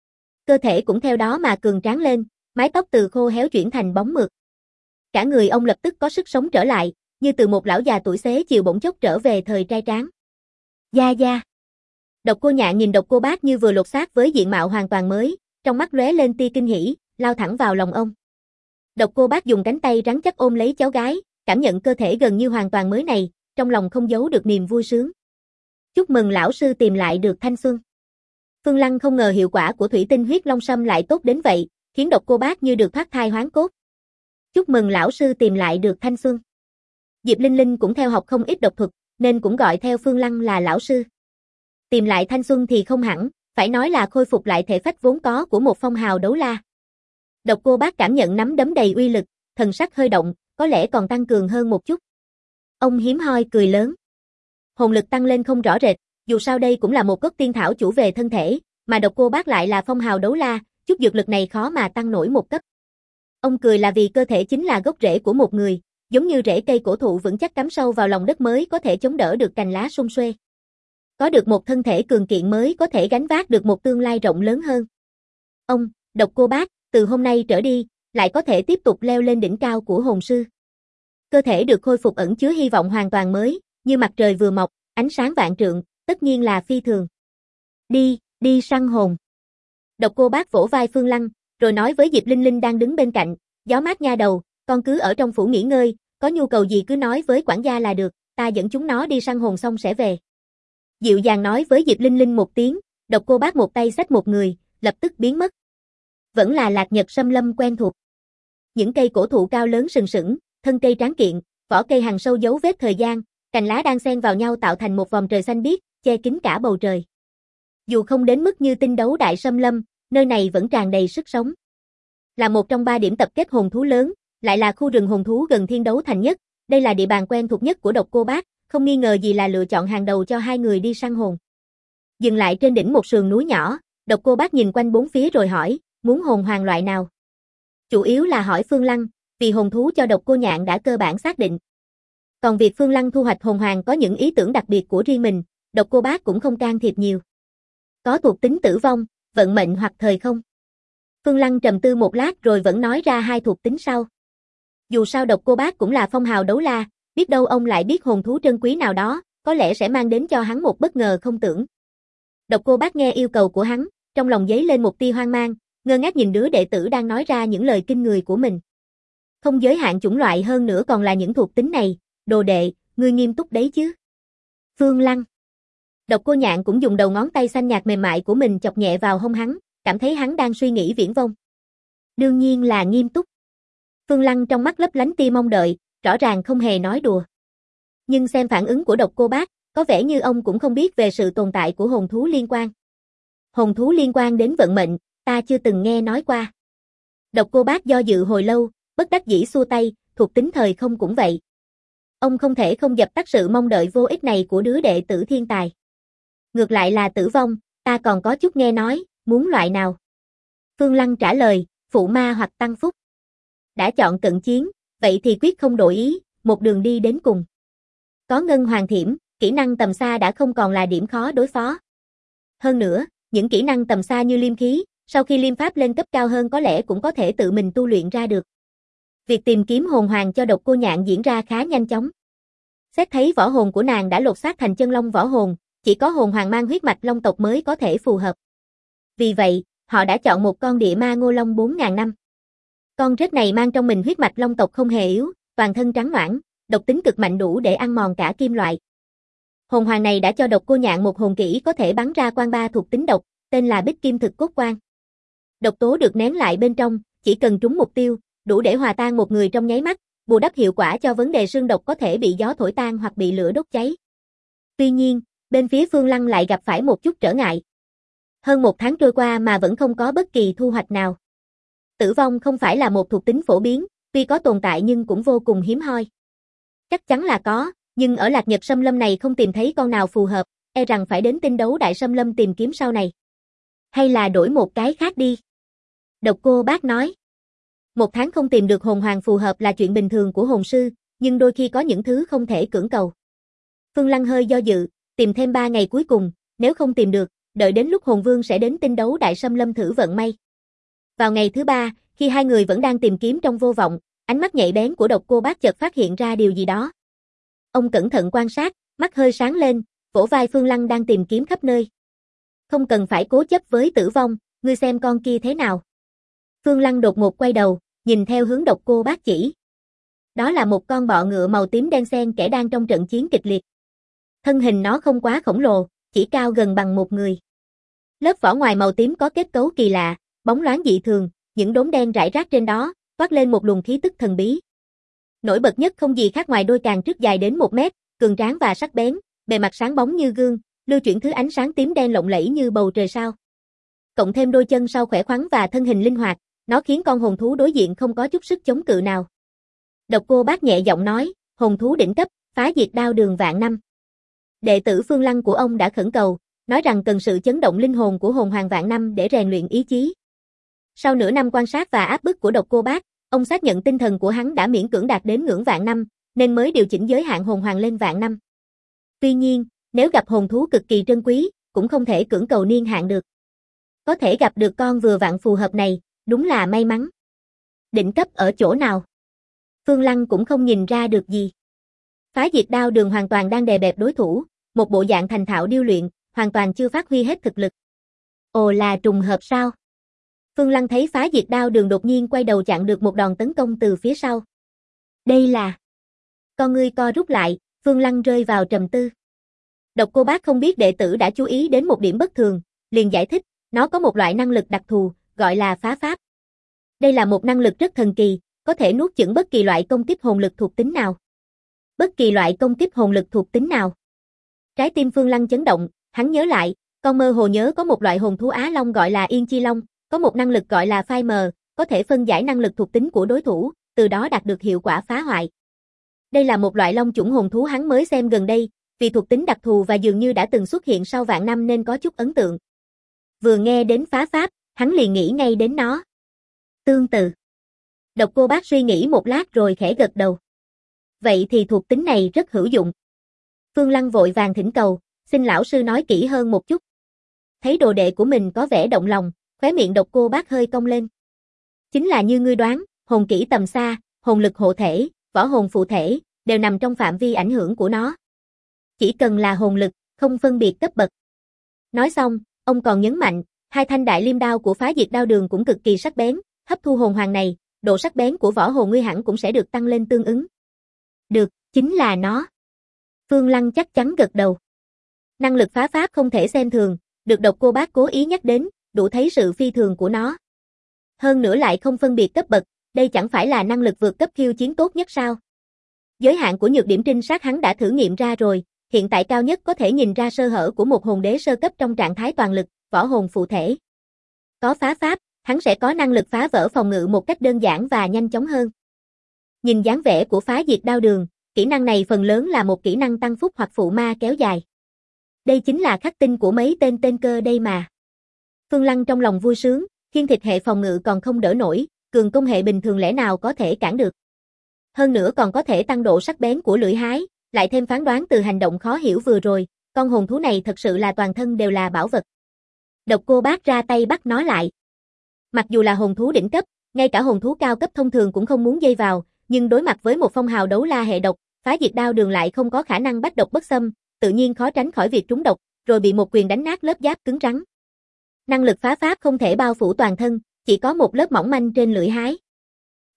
Cơ thể cũng theo đó mà cường tráng lên, mái tóc từ khô héo chuyển thành bóng mượt. Cả người ông lập tức có sức sống trở lại, như từ một lão già tuổi xế chiều bỗng chốc trở về thời trai tráng. Gia Gia. Độc Cô Nhạn nhìn Độc Cô Bác như vừa lột xác với diện mạo hoàn toàn mới, trong mắt lóe lên tia kinh hỉ, lao thẳng vào lòng ông. Độc Cô Bác dùng cánh tay rắn chắc ôm lấy cháu gái, cảm nhận cơ thể gần như hoàn toàn mới này, trong lòng không giấu được niềm vui sướng. Chúc mừng lão sư tìm lại được thanh xuân. Phương Lăng không ngờ hiệu quả của thủy tinh huyết long sâm lại tốt đến vậy, khiến Độc Cô Bác như được thoát thai hoán cốt. Chúc mừng lão sư tìm lại được thanh xuân. Diệp Linh Linh cũng theo học không ít độc thuật, nên cũng gọi theo Phương Lăng là lão sư. Tìm lại thanh xuân thì không hẳn, phải nói là khôi phục lại thể phách vốn có của một phong hào đấu la. Độc Cô Bác cảm nhận nắm đấm đầy uy lực, thần sắc hơi động, có lẽ còn tăng cường hơn một chút. Ông hiếm hoi cười lớn. Hồn lực tăng lên không rõ rệt, dù sao đây cũng là một gốc tiên thảo chủ về thân thể, mà Độc Cô Bác lại là phong hào đấu la, chút dược lực này khó mà tăng nổi một cấp. Ông cười là vì cơ thể chính là gốc rễ của một người, giống như rễ cây cổ thụ vững chắc cắm sâu vào lòng đất mới có thể chống đỡ được cành lá sum xuê. Có được một thân thể cường kiện mới có thể gánh vác được một tương lai rộng lớn hơn. Ông, Độc Cô Bác, từ hôm nay trở đi, lại có thể tiếp tục leo lên đỉnh cao của hồn sư. Cơ thể được khôi phục ẩn chứa hy vọng hoàn toàn mới, như mặt trời vừa mọc, ánh sáng vạn trượng, tất nhiên là phi thường. Đi săn hồn. Độc Cô Bác vỗ vai Phương Lăng, rồi nói với Diệp Linh Linh đang đứng bên cạnh, gió mát nha đầu, con cứ ở trong phủ nghỉ ngơi, có nhu cầu gì cứ nói với quản gia là được, ta dẫn chúng nó đi săn hồn xong sẽ về. Dịu dàng nói với Diệp Linh Linh một tiếng, Độc Cô Bác một tay xách một người, lập tức biến mất. Vẫn là Lạc Nhật Sâm Lâm quen thuộc. Những cây cổ thụ cao lớn sừng sững, thân cây tráng kiện, vỏ cây hằn sâu dấu vết thời gian, cành lá đang xen vào nhau tạo thành một vòm trời xanh biếc, che kín cả bầu trời. Dù không đến mức như Tinh Đấu Đại Sâm Lâm, nơi này vẫn tràn đầy sức sống. Là một trong 3 điểm tập kết hồn thú lớn, lại là khu rừng hồn thú gần Thiên Đấu Thành nhất, đây là địa bàn quen thuộc nhất của Độc Cô Bác, không nghi ngờ gì là lựa chọn hàng đầu cho hai người đi săn hồn. Dừng lại trên đỉnh một sườn núi nhỏ, Độc Cô Bác nhìn quanh bốn phía rồi hỏi, muốn hồn hoàng loại nào? Chủ yếu là hỏi Phương Lăng, vì hồn thú cho Độc Cô Nhạn đã cơ bản xác định. Còn việc Phương Lăng thu hoạch hồn hoàng có những ý tưởng đặc biệt của riêng mình, Độc Cô Bác cũng không can thiệp nhiều. Có thuộc tính tử vong, vận mệnh hoặc thời không. Phương Lăng trầm tư một lát rồi vẫn nói ra 2 thuộc tính sau. Dù sao Độc Cô Bác cũng là phong hào đấu la, biết đâu ông lại biết hồn thú trân quý nào đó, có lẽ sẽ mang đến cho hắn một bất ngờ không tưởng. Độc Cô Bác nghe yêu cầu của hắn, trong lòng dấy lên một tia hoang mang, ngơ ngác nhìn đứa đệ tử đang nói ra những lời kinh người của mình. Không giới hạn chủng loại hơn nữa còn là những thuộc tính này, đồ đệ, ngươi nghiêm túc đấy chứ. Phương Lăng. Độc Cô Nhạn cũng dùng đầu ngón tay xanh nhạt mềm mại của mình chọc nhẹ vào hông hắn, cảm thấy hắn đang suy nghĩ viển vông. Đương nhiên là nghiêm túc. Phương Lăng trong mắt lấp lánh tia mong đợi, rõ ràng không hề nói đùa. Nhưng xem phản ứng của Độc Cô Bác, có vẻ như ông cũng không biết về sự tồn tại của hồn thú liên quan. Hồn thú liên quan đến vận mệnh, ta chưa từng nghe nói qua. Độc Cô Bác do dự hồi lâu, bất đắc dĩ xua tay, thuộc tính thời không cũng vậy. Ông không thể không dập tắt sự mong đợi vô ích này của đứa đệ tử thiên tài. Ngược lại là tử vong, ta còn có chút nghe nói, muốn loại nào? Phương Lăng trả lời, phụ ma hoặc tăng phúc. Đã chọn cận chiến, vậy thì quyết không đổi ý, một đường đi đến cùng. Có ngân hoàng thiểm, kỹ năng tầm xa đã không còn là điểm khó đối phó. Hơn nữa, những kỹ năng tầm xa như liêm khí, sau khi liêm pháp lên cấp cao hơn có lẽ cũng có thể tự mình tu luyện ra được. Việc tìm kiếm hồn hoàng cho Độc Cô Nhạn diễn ra khá nhanh chóng. Xét thấy võ hồn của nàng đã lột xác thành chân long võ hồn, chỉ có hồn hoàng mang huyết mạch long tộc mới có thể phù hợp. Vì vậy, họ đã chọn một con địa ma ngô long 4.000 năm. Con rết này mang trong mình huyết mạch long tộc không hề yếu, toàn thân trắng noãn, độc tính cực mạnh đủ để ăn mòn cả kim loại. Hồn hoàng này đã cho độc cô nhạn một hồn kỹ có thể bắn ra quang ba thuộc tính độc, tên là Bích Kim Thực Cốt Quang. Độc tố được nén lại bên trong, chỉ cần trúng mục tiêu, đủ để hòa tan một người trong nháy mắt, bù đắp hiệu quả cho vấn đề xương độc có thể bị gió thổi tan hoặc bị lửa đốt cháy. Tuy nhiên, bên phía Phương Lăng lại gặp phải một chút trở ngại. Hơn 1 tháng trôi qua mà vẫn không có bất kỳ thu hoạch nào. Tử vong không phải là một thuộc tính phổ biến, tuy có tồn tại nhưng cũng vô cùng hiếm hoi. Chắc chắn là có, nhưng ở Lạc Nhật Sâm Lâm này không tìm thấy con nào phù hợp, e rằng phải đến Tinh Đấu Đại Sâm Lâm tìm kiếm sau này. Hay là đổi một cái khác đi. Độc Cô Bác nói. 1 tháng không tìm được hồn hoàng phù hợp là chuyện bình thường của hồn sư, nhưng đôi khi có những thứ không thể cưỡng cầu. Phương Lăng hơi do dự, tìm thêm 3 ngày cuối cùng, nếu không tìm được, đợi đến lúc hồn vương sẽ đến Tinh Đấu Đại Sâm Lâm thử vận may. Vào ngày thứ 3, khi hai người vẫn đang tìm kiếm trong vô vọng, ánh mắt nhạy bén của Độc Cô Bác chợt phát hiện ra điều gì đó. Ông cẩn thận quan sát, mắt hơi sáng lên, vỗ vai Phương Lăng đang tìm kiếm khắp nơi. Không cần phải cố chấp với tử vong, ngươi xem con kia thế nào. Phương Lăng đột ngột quay đầu, nhìn theo hướng Độc Cô Bác chỉ. Đó là một con bọ ngựa màu tím đen xen kẽ đang trong trận chiến kịch liệt. Thân hình nó không quá khổng lồ, chỉ cao gần bằng một người. Lớp vỏ ngoài màu tím có kết cấu kỳ lạ, bóng loáng dị thường, những đốm đen rải rác trên đó, toát lên một luồng khí tức thần bí. Nổi bật nhất không gì khác ngoài đôi càng trước dài đến 1 mét, cường tráng và sắc bén, bề mặt sáng bóng như gương, lưu chuyển thứ ánh sáng tím đen lộng lẫy như bầu trời sao. Cộng thêm đôi chân sau khỏe khoắn và thân hình linh hoạt, nó khiến con hồn thú đối diện không có chút sức chống cự nào. Độc Cô Bác nhẹ giọng nói, hồn thú đỉnh cấp, phá diệt đao đường vạn năm. Đệ tử Phương Lăng của ông đã khẩn cầu, nói rằng cần sự chấn động linh hồn của hồn hoàng vạn năm để rèn luyện ý chí. Sau nửa năm quan sát và áp bức của Độc Cô Bác, ông xác nhận tinh thần của hắn đã miễn cưỡng đạt đến ngưỡng vạn năm, nên mới điều chỉnh giới hạn hồn hoàng lên vạn năm. Tuy nhiên, nếu gặp hồn thú cực kỳ trân quý, cũng không thể cưỡng cầu niên hạn được. Có thể gặp được con vừa vặn phù hợp này, đúng là may mắn. Đỉnh cấp ở chỗ nào? Phương Lăng cũng không nhìn ra được gì. Phá diệt đao đường hoàn toàn đang đè bẹp đối thủ, một bộ dạng thành thạo điêu luyện, hoàn toàn chưa phát huy hết thực lực. Ồ, là trùng hợp sao? Phương Lăng thấy phá diệt đao đường đột nhiên quay đầu chặn được một đòn tấn công từ phía sau. Đây là... Con ngươi co rút lại, Phương Lăng rơi vào trầm tư. Độc Cô Bác không biết đệ tử đã chú ý đến một điểm bất thường, liền giải thích, nó có một loại năng lực đặc thù, gọi là phá pháp. Đây là một năng lực rất thần kỳ, có thể nuốt chửng bất kỳ loại công kích hồn lực thuộc tính nào. Bất kỳ loại công kích hồn lực thuộc tính nào. Trái tim Phương Lăng chấn động, hắn nhớ lại, con mơ hồ nhớ có một loại hồn thú Á Long gọi là Yên Chi Long, có một năng lực gọi là phai mờ, có thể phân giải năng lực thuộc tính của đối thủ, từ đó đạt được hiệu quả phá hoại. Đây là một loại long chủng hồn thú hắn mới xem gần đây, vì thuộc tính đặc thù và dường như đã từng xuất hiện sau vạn năm nên có chút ấn tượng. Vừa nghe đến phá pháp, hắn liền nghĩ ngay đến nó. Tương tự. Độc Cô Bác suy nghĩ một lát rồi khẽ gật đầu. Vậy thì thuộc tính này rất hữu dụng. Phương Lăng vội vàng thỉnh cầu, xin lão sư nói kỹ hơn một chút. Thấy đồ đệ của mình có vẻ động lòng, khóe miệng Độc Cô Bác hơi cong lên. Chính là như ngươi đoán, hồn kỹ tầm xa, hồn lực hộ thể, võ hồn phụ thể, đều nằm trong phạm vi ảnh hưởng của nó. Chỉ cần là hồn lực, không phân biệt cấp bậc. Nói xong, ông còn nhấn mạnh, 2 thanh đại liêm đao của phá diệt đao đường cũng cực kỳ sắc bén, hấp thu hồn hoàng này, độ sắc bén của võ hồn ngươi hẳn cũng sẽ được tăng lên tương ứng. Được, chính là nó. Phương Lăng chắc chắn gật đầu. Năng lực phá pháp không thể xem thường, được Độc Cô Bác cố ý nhắc đến, đủ thấy sự phi thường của nó. Hơn nữa lại không phân biệt cấp bậc, đây chẳng phải là năng lực vượt cấp khiêu chiến tốt nhất sao? Giới hạn của nhược điểm trinh sát hắn đã thử nghiệm ra rồi, hiện tại cao nhất có thể nhìn ra sơ hở của một hồn đế sơ cấp trong trạng thái toàn lực, võ hồn phụ thể. Có phá pháp, hắn sẽ có năng lực phá vỡ phòng ngự một cách đơn giản và nhanh chóng hơn. Nhìn dáng vẻ của phá diệt đao đường, kỹ năng này phần lớn là một kỹ năng tăng phúc hoặc phụ ma kéo dài. Đây chính là khắc tinh của mấy tên cơ đây mà. Phương Lăng trong lòng vui sướng, khiên thịt hệ phòng ngự còn không đỡ nổi, cường công hệ bình thường lẽ nào có thể cản được. Hơn nữa còn có thể tăng độ sắc bén của lưỡi hái, lại thêm phán đoán từ hành động khó hiểu vừa rồi, con hồn thú này thật sự là toàn thân đều là bảo vật. Độc Cô Bác ra tay bắt nó lại. Mặc dù là hồn thú đỉnh cấp, ngay cả hồn thú cao cấp thông thường cũng không muốn dây vào, nhưng đối mặt với một phong hào đấu la hệ độc, phá diệt đao đường lại không có khả năng bách độc bất xâm, tự nhiên khó tránh khỏi việc trúng độc, rồi bị một quyền đánh nát lớp giáp cứng rắn. Năng lực phá pháp không thể bao phủ toàn thân, chỉ có một lớp mỏng manh trên lưỡi hái.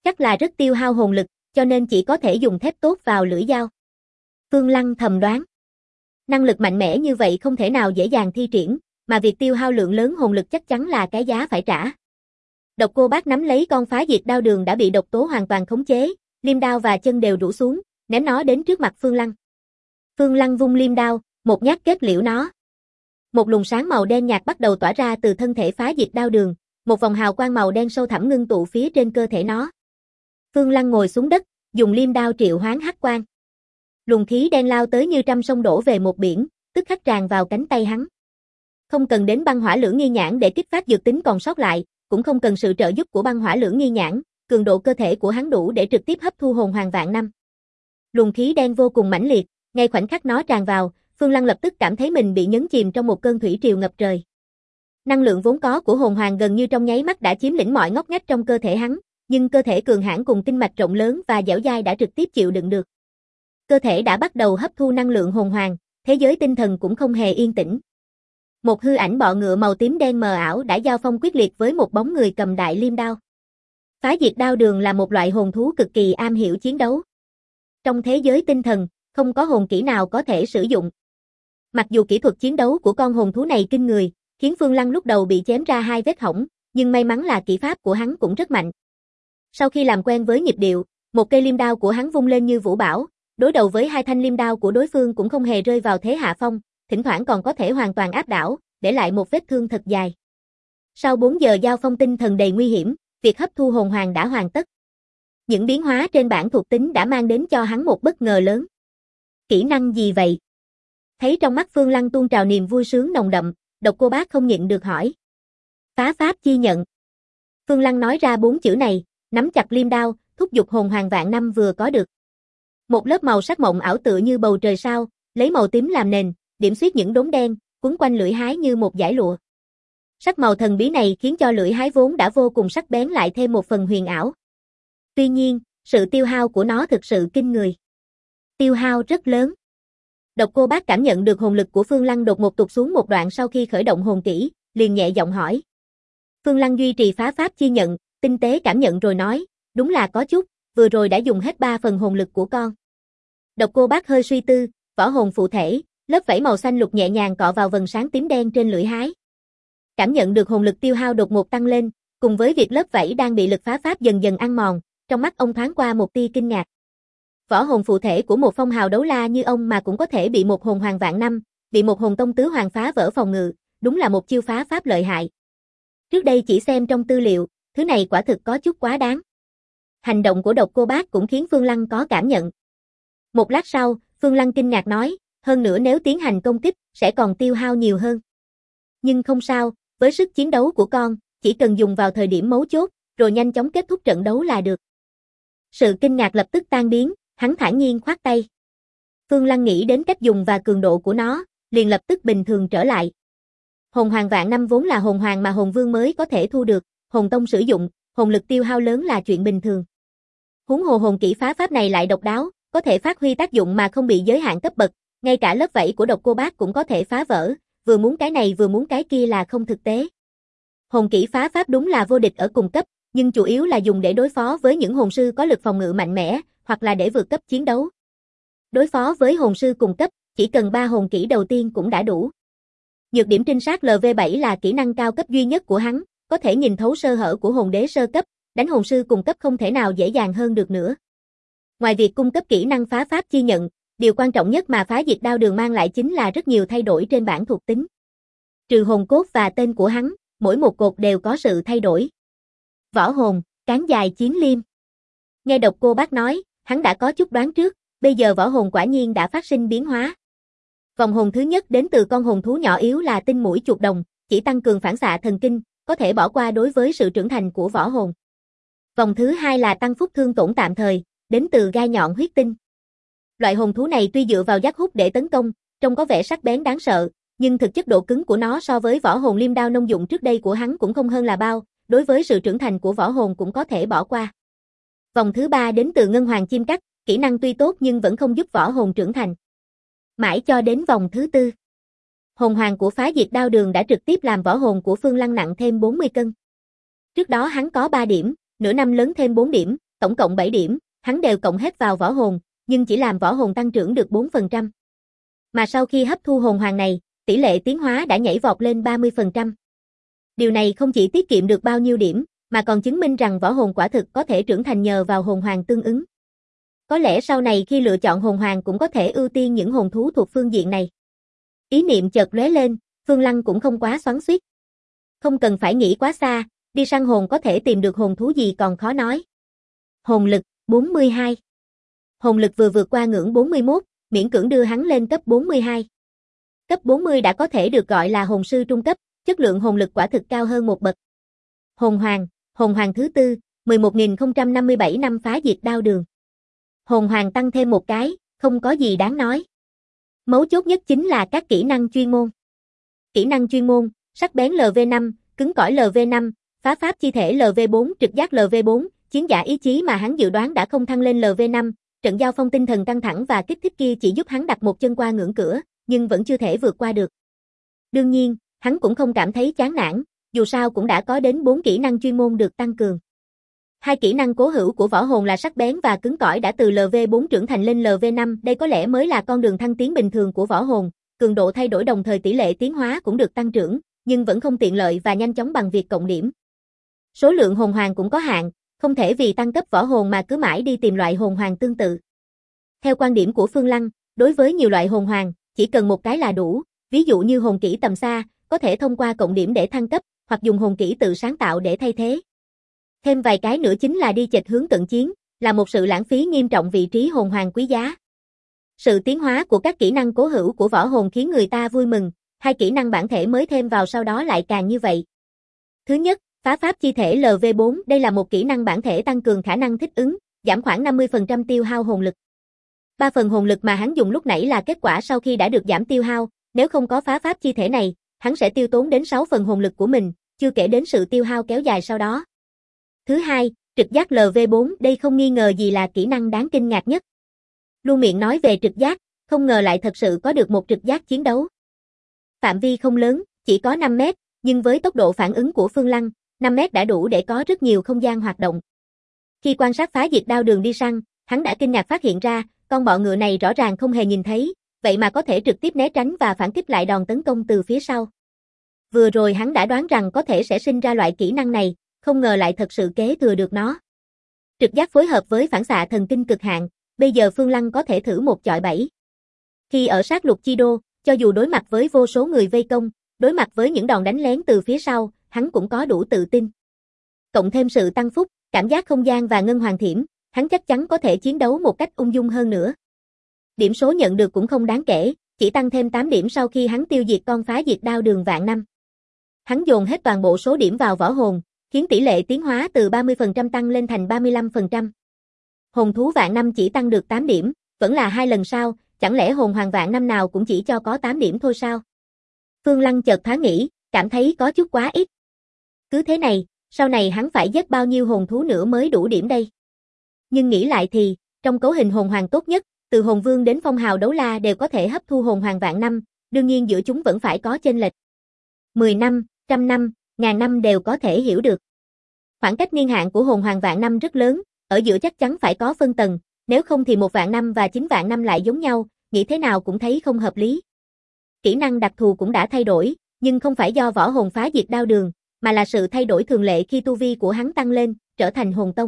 Chắc là rất tiêu hao hồn lực, cho nên chỉ có thể dùng thép tốt vào lưỡi dao. Phương Lăng thầm đoán. Năng lực mạnh mẽ như vậy không thể nào dễ dàng thi triển, mà việc tiêu hao lượng lớn hồn lực chắc chắn là cái giá phải trả. Độc Cô Bác nắm lấy con phá diệt đao đường đã bị độc tố hoàn toàn khống chế, liêm đao và chân đều rũ xuống, ném nó đến trước mặt Phương Lăng. Phương Lăng vung liêm đao, một nhát kết liễu nó. Một luồng sáng màu đen nhạt bắt đầu tỏa ra từ thân thể phá diệt đao đường, một vòng hào quang màu đen sâu thẳm ngưng tụ phía trên cơ thể nó. Phương Lăng ngồi xuống đất, dùng liêm đao triệu hoán hắc quang. Luồng khí đen lao tới như trăm sông đổ về một biển, tức khắc tràn vào cánh tay hắn. Không cần đến băng hỏa lưỡng nghi nhãn để kích phát dược tính còn sót lại, cũng không cần sự trợ giúp của băng hỏa lưỡng nghi nhãn, cường độ cơ thể của hắn đủ để trực tiếp hấp thu hồn hoàng vạn năm. Luồng khí đen vô cùng mãnh liệt, ngay khoảnh khắc nó tràn vào, Phương Lăng lập tức cảm thấy mình bị nhấn chìm trong một cơn thủy triều ngập trời. Năng lượng vốn có của hồn hoàng gần như trong nháy mắt đã chiếm lĩnh mọi ngóc ngách trong cơ thể hắn, nhưng cơ thể cường hãn cùng kinh mạch rộng lớn và dẻo dai đã trực tiếp chịu đựng được. Cơ thể đã bắt đầu hấp thu năng lượng hồn hoàng, thế giới tinh thần cũng không hề yên tĩnh. Một hư ảnh bọ ngựa màu tím đen mờ ảo đã giao phong quyết liệt với một bóng người cầm đại liêm đao. Phá diệt đao đường là một loại hồn thú cực kỳ am hiểu chiến đấu. Trong thế giới tinh thần, không có hồn kỹ nào có thể sử dụng. Mặc dù kỹ thuật chiến đấu của con hồn thú này kinh người, khiến Phương Lăng lúc đầu bị chém ra 2 vết hỏng, nhưng may mắn là kỹ pháp của hắn cũng rất mạnh. Sau khi làm quen với nhịp điệu, một cây liêm đao của hắn vung lên như vũ bão, đối đầu với 2 thanh liêm đao của đối phương cũng không hề rơi vào thế hạ phong, thỉnh thoảng còn có thể hoàn toàn áp đảo, để lại một vết thương thật dài. Sau 4 giờ giao phong tinh thần đầy nguy hiểm, việc hấp thu hồn hoàng đã hoàn tất. Những biến hóa trên bảng thuộc tính đã mang đến cho hắn một bất ngờ lớn. Kỹ năng gì vậy? Thấy trong mắt Phương Lăng tuôn trào niềm vui sướng nồng đậm, Độc Cô Bác không nhịn được hỏi. Phá pháp chi nhận. Phương Lăng nói ra 4 chữ này, nắm chặt liêm đao, thúc giục hồn hoàng vạn năm vừa có được. Một lớp màu sắc mộng ảo tựa như bầu trời sao, lấy màu tím làm nền, điểm xuyết những đốm đen, quấn quanh lưỡi hái như một dải lụa. Sắc màu thần bí này khiến cho lưỡi hái vốn đã vô cùng sắc bén lại thêm một phần huyền ảo. Tuy nhiên, sự tiêu hao của nó thực sự kinh người. Tiêu hao rất lớn. Độc Cô Bác cảm nhận được hồn lực của Phương Lăng đột ngột tụt xuống một đoạn sau khi khởi động hồn kỹ, liền nhẹ giọng hỏi. Phương Lăng duy trì phá pháp chi nhận, tinh tế cảm nhận rồi nói, đúng là có chút, vừa rồi đã dùng hết 3 phần hồn lực của con. Độc Cô Bác hơi suy tư, võ hồn phụ thể, lớp vảy màu xanh lục nhẹ nhàng cọ vào vầng sáng tím đen trên lưỡi hái. Cảm nhận được hồn lực tiêu hao đột ngột tăng lên, cùng với việc lớp vảy đang bị lực phá pháp dần dần ăn mòn, trong mắt ông thoáng qua một tia kinh ngạc. Võ hồn phụ thể của một phong hào đấu la như ông mà cũng có thể bị một hồn hoàng vạn năm, bị một hồn tông tứ hoàng phá vỡ phòng ngự, đúng là một chiêu phá pháp lợi hại. Trước đây chỉ xem trong tư liệu, thứ này quả thực có chút quá đáng. Hành động của Độc Cô Bác cũng khiến Phương Lăng có cảm nhận. Một lát sau, Phương Lăng kinh ngạc nói, hơn nữa nếu tiến hành công kích, sẽ còn tiêu hao nhiều hơn. Nhưng không sao, với sức chiến đấu của con, chỉ cần dùng vào thời điểm mấu chốt, rồi nhanh chóng kết thúc trận đấu là được. Sự kinh ngạc lập tức tan biến, hắn thản nhiên khoát tay. Phương Lăng nghĩ đến cách dùng và cường độ của nó, liền lập tức bình thường trở lại. Hồn hoàng vạn năm vốn là hồn hoàng mà hồn vương mới có thể thu được, hồn tông sử dụng, hồn lực tiêu hao lớn là chuyện bình thường. Huống hồ hồn kỹ phá pháp này lại độc đáo, có thể phát huy tác dụng mà không bị giới hạn cấp bậc, ngay cả lớp vảy của Độc Cô Bác cũng có thể phá vỡ, vừa muốn cái này vừa muốn cái kia là không thực tế. Hồn kỹ phá pháp đúng là vô địch ở cùng cấp, nhưng chủ yếu là dùng để đối phó với những hồn sư có lực phòng ngự mạnh mẽ, hoặc là để vượt cấp chiến đấu. Đối phó với hồn sư cùng cấp, chỉ cần 3 hồn kỹ đầu tiên cũng đã đủ. Nhược điểm trinh sát LV7 là kỹ năng cao cấp duy nhất của hắn, có thể nhìn thấu sơ hở của hồn đế sơ cấp, đánh hồn sư cùng cấp không thể nào dễ dàng hơn được nữa. Ngoài việc cung cấp kỹ năng phá pháp chi nhận, điều quan trọng nhất mà phá diệt đao đường mang lại chính là rất nhiều thay đổi trên bảng thuộc tính. Trừ hồn cốt và tên của hắn, mỗi một cột đều có sự thay đổi. Võ hồn, cán dài chiến liêm. Nghe Độc Cô Bác nói, hắn đã có chút đoán trước, bây giờ võ hồn quả nhiên đã phát sinh biến hóa. Vòng hồn thứ nhất đến từ con hồn thú nhỏ yếu là tinh mũi chuột đồng, chỉ tăng cường phản xạ thần kinh, có thể bỏ qua đối với sự trưởng thành của võ hồn. Vòng thứ hai là tăng phúc thương tổn tạm thời, đến từ gai nhọn huyết tinh. Loại hồn thú này tuy dựa vào giác hút để tấn công, trông có vẻ sắc bén đáng sợ, nhưng thực chất độ cứng của nó so với võ hồn liêm đao nông dụng trước đây của hắn cũng không hơn là bao, đối với sự trưởng thành của võ hồn cũng có thể bỏ qua. Vòng thứ ba đến từ ngân hoàng chim cắt, kỹ năng tuy tốt nhưng vẫn không giúp võ hồn trưởng thành. Mãi cho đến vòng thứ tư. Hồn hoàng của phá diệt đao đường đã trực tiếp làm võ hồn của Phương Lăng nặng thêm 40 cân. Trước đó hắn có 3 điểm, nửa năm lớn thêm 4 điểm, tổng cộng 7 điểm, hắn đều cộng hết vào võ hồn, nhưng chỉ làm võ hồn tăng trưởng được 4%. Mà sau khi hấp thu hồn hoàng này, tỷ lệ tiến hóa đã nhảy vọt lên 30%. Điều này không chỉ tiết kiệm được bao nhiêu điểm, mà còn chứng minh rằng võ hồn quả thực có thể trưởng thành nhờ vào hồn hoàng tương ứng. Có lẽ sau này khi lựa chọn hồn hoàng cũng có thể ưu tiên những hồn thú thuộc phương diện này. Ý niệm chợt lóe lên, Phương Lăng cũng không quá xoắn xuýt. Không cần phải nghĩ quá xa, đi săn hồn có thể tìm được hồn thú gì còn khó nói. Hồn lực, 42. Hồn lực vừa vượt qua ngưỡng 41, miễn cưỡng đưa hắn lên cấp 42. Cấp 40 đã có thể được gọi là hồn sư trung cấp, chất lượng hồn lực quả thực cao hơn một bậc. Hồn hoàng thứ tư, 11.057 năm phá diệt đao đường. Hồn hoàng tăng thêm một cái, không có gì đáng nói. Mấu chốt nhất chính là các kỹ năng chuyên môn. Kỹ năng chuyên môn, sắc bén LV5, cứng cỏi LV5, phá pháp chi thể LV4, trực giác LV4, chiến giả ý chí mà hắn dự đoán đã không thăng lên LV5, trận giao phong tinh thần căng thẳng và kích thích kia chỉ giúp hắn đặt một chân qua ngưỡng cửa, nhưng vẫn chưa thể vượt qua được. Đương nhiên, hắn cũng không cảm thấy chán nản, dù sao cũng đã có đến 4 kỹ năng chuyên môn được tăng cường. 2 kỹ năng cố hữu của võ hồn là sắc bén và cứng cỏi đã từ LV4 trưởng thành lên LV5, đây có lẽ mới là con đường thăng tiến bình thường của võ hồn, cường độ thay đổi đồng thời tỷ lệ tiến hóa cũng được tăng trưởng, nhưng vẫn không tiện lợi và nhanh chóng bằng việc cộng điểm. Số lượng hồn hoàng cũng có hạn, không thể vì tăng cấp võ hồn mà cứ mãi đi tìm loại hồn hoàng tương tự. Theo quan điểm của Phương Lăng, đối với nhiều loại hồn hoàng, chỉ cần một cái là đủ, ví dụ như hồn kỹ tầm xa, có thể thông qua cộng điểm để thăng cấp, hoặc dùng hồn kỹ tự sáng tạo để thay thế. Thêm vài cái nữa chính là đi chệch hướng cận chiến, là một sự lãng phí nghiêm trọng vị trí hồn hoàng quý giá. Sự tiến hóa của các kỹ năng cố hữu của võ hồn khiến người ta vui mừng, 2 kỹ năng bản thể mới thêm vào sau đó lại càng như vậy. Thứ nhất, phá pháp chi thể LV4, đây là một kỹ năng bản thể tăng cường khả năng thích ứng, giảm khoảng 50% tiêu hao hồn lực. 3 phần hồn lực mà hắn dùng lúc nãy là kết quả sau khi đã được giảm tiêu hao, nếu không có phá pháp chi thể này, hắn sẽ tiêu tốn đến 6 phần hồn lực của mình, chưa kể đến sự tiêu hao kéo dài sau đó. Thứ hai, trực giác LV4, đây không nghi ngờ gì là kỹ năng đáng kinh ngạc nhất. Luôn miệng nói về trực giác, không ngờ lại thật sự có được một trực giác chiến đấu. Phạm vi không lớn, chỉ có 5 mét, nhưng với tốc độ phản ứng của Phương Lăng, 5 mét đã đủ để có rất nhiều không gian hoạt động. Khi quan sát phá diệt đao đường đi săn, hắn đã kinh ngạc phát hiện ra, con bọ ngựa này rõ ràng không hề nhìn thấy, vậy mà có thể trực tiếp né tránh và phản kích lại đòn tấn công từ phía sau. Vừa rồi hắn đã đoán rằng có thể sẽ sinh ra loại kỹ năng này, không ngờ lại thật sự kế thừa được nó. Trực giác phối hợp với phản xạ thần kinh cực hạn, bây giờ Phương Lăng có thể thử một chọi 7. Khi ở sát lục chi đô, cho dù đối mặt với vô số người vây công, đối mặt với những đòn đánh lén từ phía sau, hắn cũng có đủ tự tin. Cộng thêm sự tăng phúc, cảm giác không gian và ngân hoàng thiểm, hắn chắc chắn có thể chiến đấu một cách ung dung hơn nữa. Điểm số nhận được cũng không đáng kể, chỉ tăng thêm 8 điểm sau khi hắn tiêu diệt con phá diệt đao đường vạn năm. Hắn dồn hết toàn bộ số điểm vào võ hồn, khiến tỷ lệ tiến hóa từ 30% tăng lên thành 35%. Hồn thú vạn năm chỉ tăng được 8 điểm, vẫn là 2 lần sau, chẳng lẽ hồn hoàng vạn năm nào cũng chỉ cho có 8 điểm thôi sao? Phương Lăng chợt thoáng nghĩ, cảm thấy có chút quá ít. Cứ thế này, sau này hắn phải giết bao nhiêu hồn thú nữa mới đủ điểm đây? Nhưng nghĩ lại thì, trong cấu hình hồn hoàng tốt nhất, từ hồn vương đến phong hào đấu la đều có thể hấp thu hồn hoàng vạn năm, đương nhiên giữa chúng vẫn phải có chênh lệch. 10 năm, 100 năm, 1000 năm đều có thể hiểu được. Khoảng cách niên hạn của hồn hoàng vạn năm rất lớn, ở giữa chắc chắn phải có phân tầng, nếu không thì 1 vạn năm và 9 vạn năm lại giống nhau, nghĩ thế nào cũng thấy không hợp lý. Kỹ năng đặc thù cũng đã thay đổi, nhưng không phải do võ hồn phá diệt đao đường, mà là sự thay đổi thường lệ khi tu vi của hắn tăng lên, trở thành hồn tông.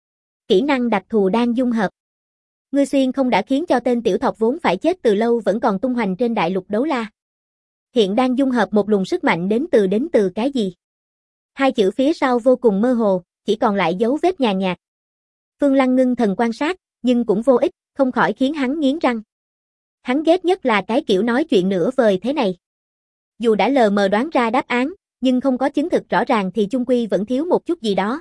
Kỹ năng đặc thù đang dung hợp. Ngươi xuyên không đã khiến cho tên tiểu thọc vốn phải chết từ lâu vẫn còn tung hoành trên đại lục đấu la. Hiện đang dung hợp một luồng sức mạnh đến từ cái gì? 2 chữ phía sau vô cùng mơ hồ, chỉ còn lại dấu vết nhàn nhạt. Phương Lăng ngưng thần quan sát, nhưng cũng vô ích, không khỏi khiến hắn nghiến răng. Hắn ghét nhất là cái kiểu nói chuyện nửa vời thế này. Dù đã lờ mờ đoán ra đáp án, nhưng không có chứng thực rõ ràng thì chung quy vẫn thiếu một chút gì đó.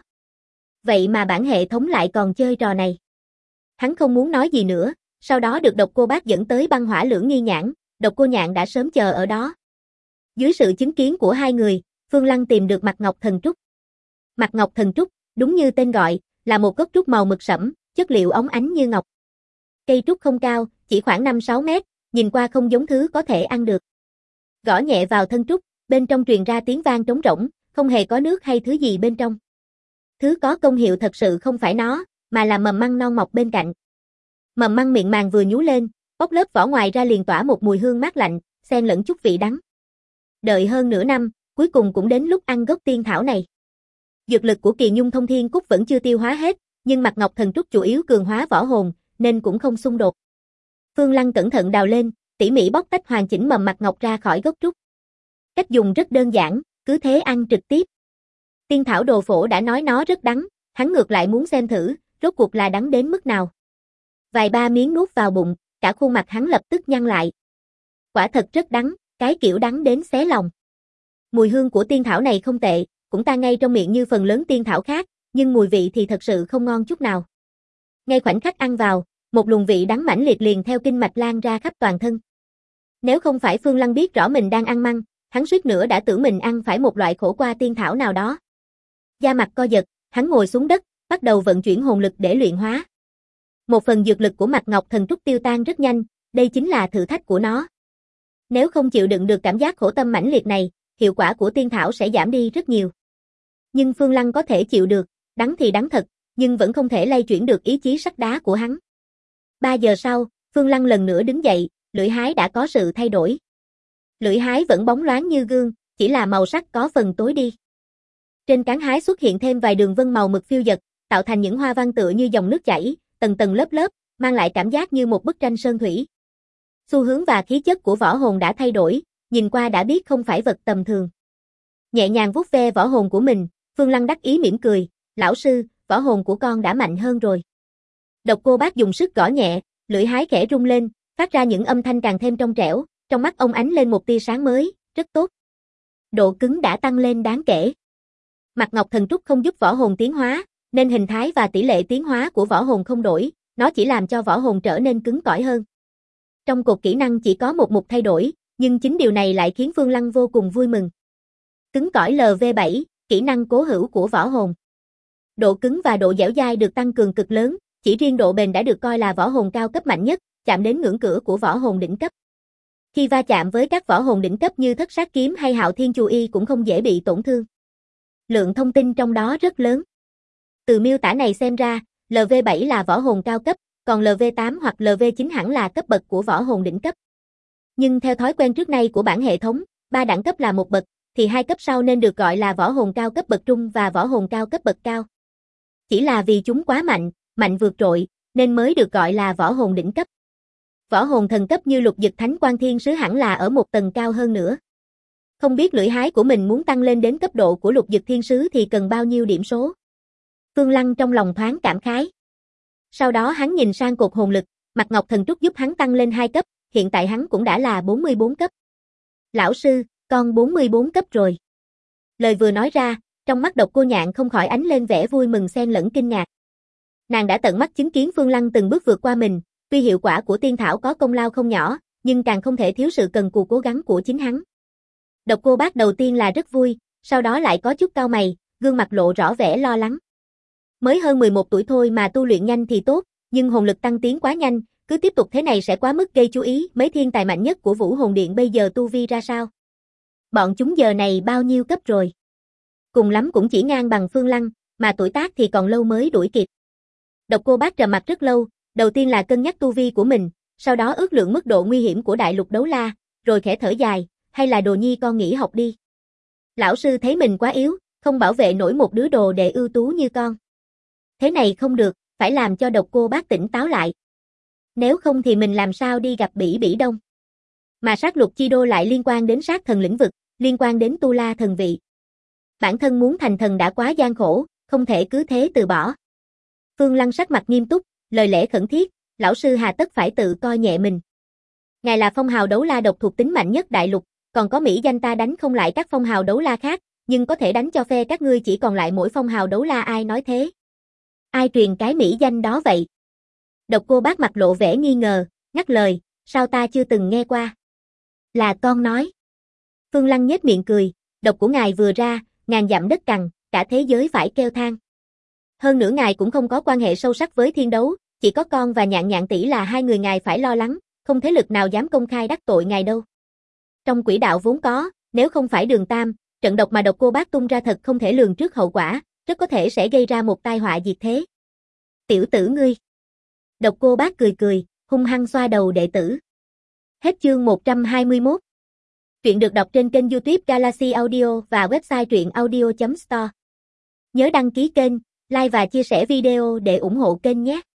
Vậy mà bản hệ thống lại còn chơi trò này. Hắn không muốn nói gì nữa, sau đó được Độc Cô Bác dẫn tới băng hỏa lưỡng nghi nhãn, Độc Cô Nhạn đã sớm chờ ở đó. Dưới sự chứng kiến của 2 người, Phương Lăng tìm được Mặt Ngọc Thần Trúc. Mặt Ngọc Thần Trúc, đúng như tên gọi, là một gốc trúc màu mực sẫm, chất liệu óng ánh như ngọc. Cây trúc không cao, chỉ khoảng 5-6 mét, nhìn qua không giống thứ có thể ăn được. Gõ nhẹ vào thân trúc, bên trong truyền ra tiếng vang trống rỗng, không hề có nước hay thứ gì bên trong. Thứ có công hiệu thật sự không phải nó, mà là mầm măng non mọc bên cạnh. Mầm măng miệng màng vừa nhú lên, bóc lớp vỏ ngoài ra liền tỏa một mùi hương mát lạnh, xen lẫn chút vị đắng. Đợi hơn nửa năm, cuối cùng cũng đến lúc ăn gốc tiên thảo này. Dược lực của Kỳ Nhung Thông Thiên Cúc vẫn chưa tiêu hóa hết, nhưng Mạc Ngọc Thần Trúc chủ yếu cường hóa võ hồn, nên cũng không xung đột. Phương Lăng cẩn thận đào lên, tỉ mỉ bóc tách hoàn chỉnh mầm Mạc Ngọc ra khỏi gốc trúc. Cách dùng rất đơn giản, cứ thế ăn trực tiếp. Tiên thảo đồ phổ đã nói nó rất đắng, hắn ngược lại muốn xem thử, rốt cuộc là đắng đến mức nào. Vài ba miếng nuốt vào bụng, cả khuôn mặt hắn lập tức nhăn lại. Quả thật rất đắng, cái kiểu đắng đến xé lòng. Mùi hương của tiên thảo này không tệ, cũng tan ngay trong miệng như phần lớn tiên thảo khác, nhưng mùi vị thì thật sự không ngon chút nào. Ngay khoảnh khắc ăn vào, một luồng vị đắng mãnh liệt liền theo kinh mạch lan ra khắp toàn thân. Nếu không phải Phương Lăng biết rõ mình đang ăn măng, hắn suýt nữa đã tưởng mình ăn phải một loại khổ qua tiên thảo nào đó. Da mặt co giật, hắn ngồi xuống đất, bắt đầu vận chuyển hồn lực để luyện hóa. Một phần dược lực của Mạc Ngọc Thần Trúc tiêu tan rất nhanh, đây chính là thử thách của nó. Nếu không chịu đựng được cảm giác khổ tâm mãnh liệt này, hiệu quả của tiên thảo sẽ giảm đi rất nhiều. Nhưng Phương Lăng có thể chịu được, đắng thì đắng thật, nhưng vẫn không thể lay chuyển được ý chí sắt đá của hắn. 3 giờ sau, Phương Lăng lần nữa đứng dậy, lưỡi hái đã có sự thay đổi. Lưỡi hái vẫn bóng loáng như gương, chỉ là màu sắc có phần tối đi. Trên cán hái xuất hiện thêm vài đường vân màu mực phiêu dật, tạo thành những hoa văn tựa như dòng nước chảy, tầng tầng lớp lớp, mang lại cảm giác như một bức tranh sơn thủy. Xu hướng và khí chất của võ hồn đã thay đổi, nhìn qua đã biết không phải vật tầm thường. Nhẹ nhàng vuốt ve võ hồn của mình, Phương Lăng đắc ý mỉm cười, lão sư, võ hồn của con đã mạnh hơn rồi. Độc Cô Bác dùng sức gõ nhẹ, lưỡi hái khẽ rung lên, phát ra những âm thanh càng thêm trong trẻo, trong mắt ông ánh lên một tia sáng mới, rất tốt. Độ cứng đã tăng lên đáng kể. Mạc Ngọc Thần Trúc không giúp võ hồn tiến hóa, nên hình thái và tỷ lệ tiến hóa của võ hồn không đổi, nó chỉ làm cho võ hồn trở nên cứng cỏi hơn. Trong cột kỹ năng chỉ có một mục thay đổi, nhưng chính điều này lại khiến Phương Lăng vô cùng vui mừng. Cứng cỏi LV7, kỹ năng cố hữu của võ hồn. Độ cứng và độ dẻo dai được tăng cường cực lớn, chỉ riêng độ bền đã được coi là võ hồn cao cấp mạnh nhất, chạm đến ngưỡng cửa của võ hồn đỉnh cấp. Khi va chạm với các võ hồn đỉnh cấp như Thất Sát Kiếm hay Hạo Thiên Chu Y cũng không dễ bị tổn thương. Lượng thông tin trong đó rất lớn. Từ miêu tả này xem ra, LV7 là võ hồn cao cấp, còn LV8 hoặc LV9 hẳn là cấp bậc của võ hồn đỉnh cấp. Nhưng theo thói quen trước nay của bản hệ thống, 3 đẳng cấp là một bậc, thì 2 cấp sau nên được gọi là võ hồn cao cấp bậc trung và võ hồn cao cấp bậc cao. Chỉ là vì chúng quá mạnh, mạnh vượt trội, nên mới được gọi là võ hồn đỉnh cấp. Võ hồn thần cấp như Lục Dực Thánh Quan Thiên Sứ hẳn là ở một tầng cao hơn nữa. Không biết lưỡi hái của mình muốn tăng lên đến cấp độ của Lục Dực Thiên Sứ thì cần bao nhiêu điểm số. Phương Lăng trong lòng thoáng cảm khái. Sau đó hắn nhìn sang cột hồn lực, Mạc Ngọc Thần Trúc giúp hắn tăng lên 2 cấp, hiện tại hắn cũng đã là 44 cấp. Lão sư, con 44 cấp rồi. Lời vừa nói ra, trong mắt Độc Cô Nhạn không khỏi ánh lên vẻ vui mừng xen lẫn kinh ngạc. Nàng đã tận mắt chứng kiến Phương Lăng từng bước vượt qua mình, tuy hiệu quả của tiên thảo có công lao không nhỏ, nhưng càng không thể thiếu sự cần cù cố gắng của chính hắn. Độc Cô Bác đầu tiên là rất vui, sau đó lại có chút cau mày, gương mặt lộ rõ vẻ lo lắng. Mới hơn 11 tuổi thôi mà tu luyện nhanh thì tốt, nhưng hồn lực tăng tiến quá nhanh, cứ tiếp tục thế này sẽ quá mức gây chú ý. Mấy thiên tài mạnh nhất của Vũ Hồn Điện bây giờ tu vi ra sao? Bọn chúng giờ này bao nhiêu cấp rồi? Cùng lắm cũng chỉ ngang bằng Phương Lăng, mà tuổi tác thì còn lâu mới đuổi kịp. Độc Cô Bác trầm mặt rất lâu, đầu tiên là cân nhắc tu vi của mình, sau đó ước lượng mức độ nguy hiểm của đại lục đấu la, rồi khẽ thở dài, hay là đồ nhi con nghỉ học đi. Lão sư thấy mình quá yếu, không bảo vệ nổi một đứa đồ đệ ưu tú như con. Thế này không được, phải làm cho Độc Cô Bác tỉnh táo lại. Nếu không thì mình làm sao đi gặp Bỉ Bỉ Đông. Mà sát lục chi đô lại liên quan đến sát thần lĩnh vực, liên quan đến tu la thần vị. Bản thân muốn thành thần đã quá gian khổ, không thể cứ thế từ bỏ. Phương Lăng sắc mặt nghiêm túc, lời lẽ khẩn thiết, lão sư hà tất phải tự coi nhẹ mình. Ngài là phong hào đấu la độc thuộc tính mạnh nhất đại lục, còn có mỹ danh ta đánh không lại các phong hào đấu la khác, nhưng có thể đánh cho phe các ngươi chỉ còn lại mỗi phong hào đấu la. Ai nói thế? Ai truyền cái mỹ danh đó vậy? Độc Cô Bác mặt lộ vẻ nghi ngờ, ngắt lời, sao ta chưa từng nghe qua? Là con nói. Phương Lăng nhếch miệng cười, độc của ngài vừa ra, ngàn dặm đất cằn, cả thế giới phải kêu than. Hơn nữa ngài cũng không có quan hệ sâu sắc với thiên đấu, chỉ có con và Nhạn Nhạn tỷ là hai người ngài phải lo lắng, không thế lực nào dám công khai đắc tội ngài đâu. Trong quỹ đạo vốn có, nếu không phải Đường Tam, trận độc mà Độc Cô Bác tung ra thật không thể lường trước hậu quả, rất có thể sẽ gây ra một tai họa diệt thế. Tiểu tử ngươi. Độc Cô Bác cười cười, hung hăng xoa đầu đệ tử. Hết chương 121. Truyện được đọc trên kênh YouTube Galaxy Audio và website truyệnaudio.store. Nhớ đăng ký kênh, like và chia sẻ video để ủng hộ kênh nhé.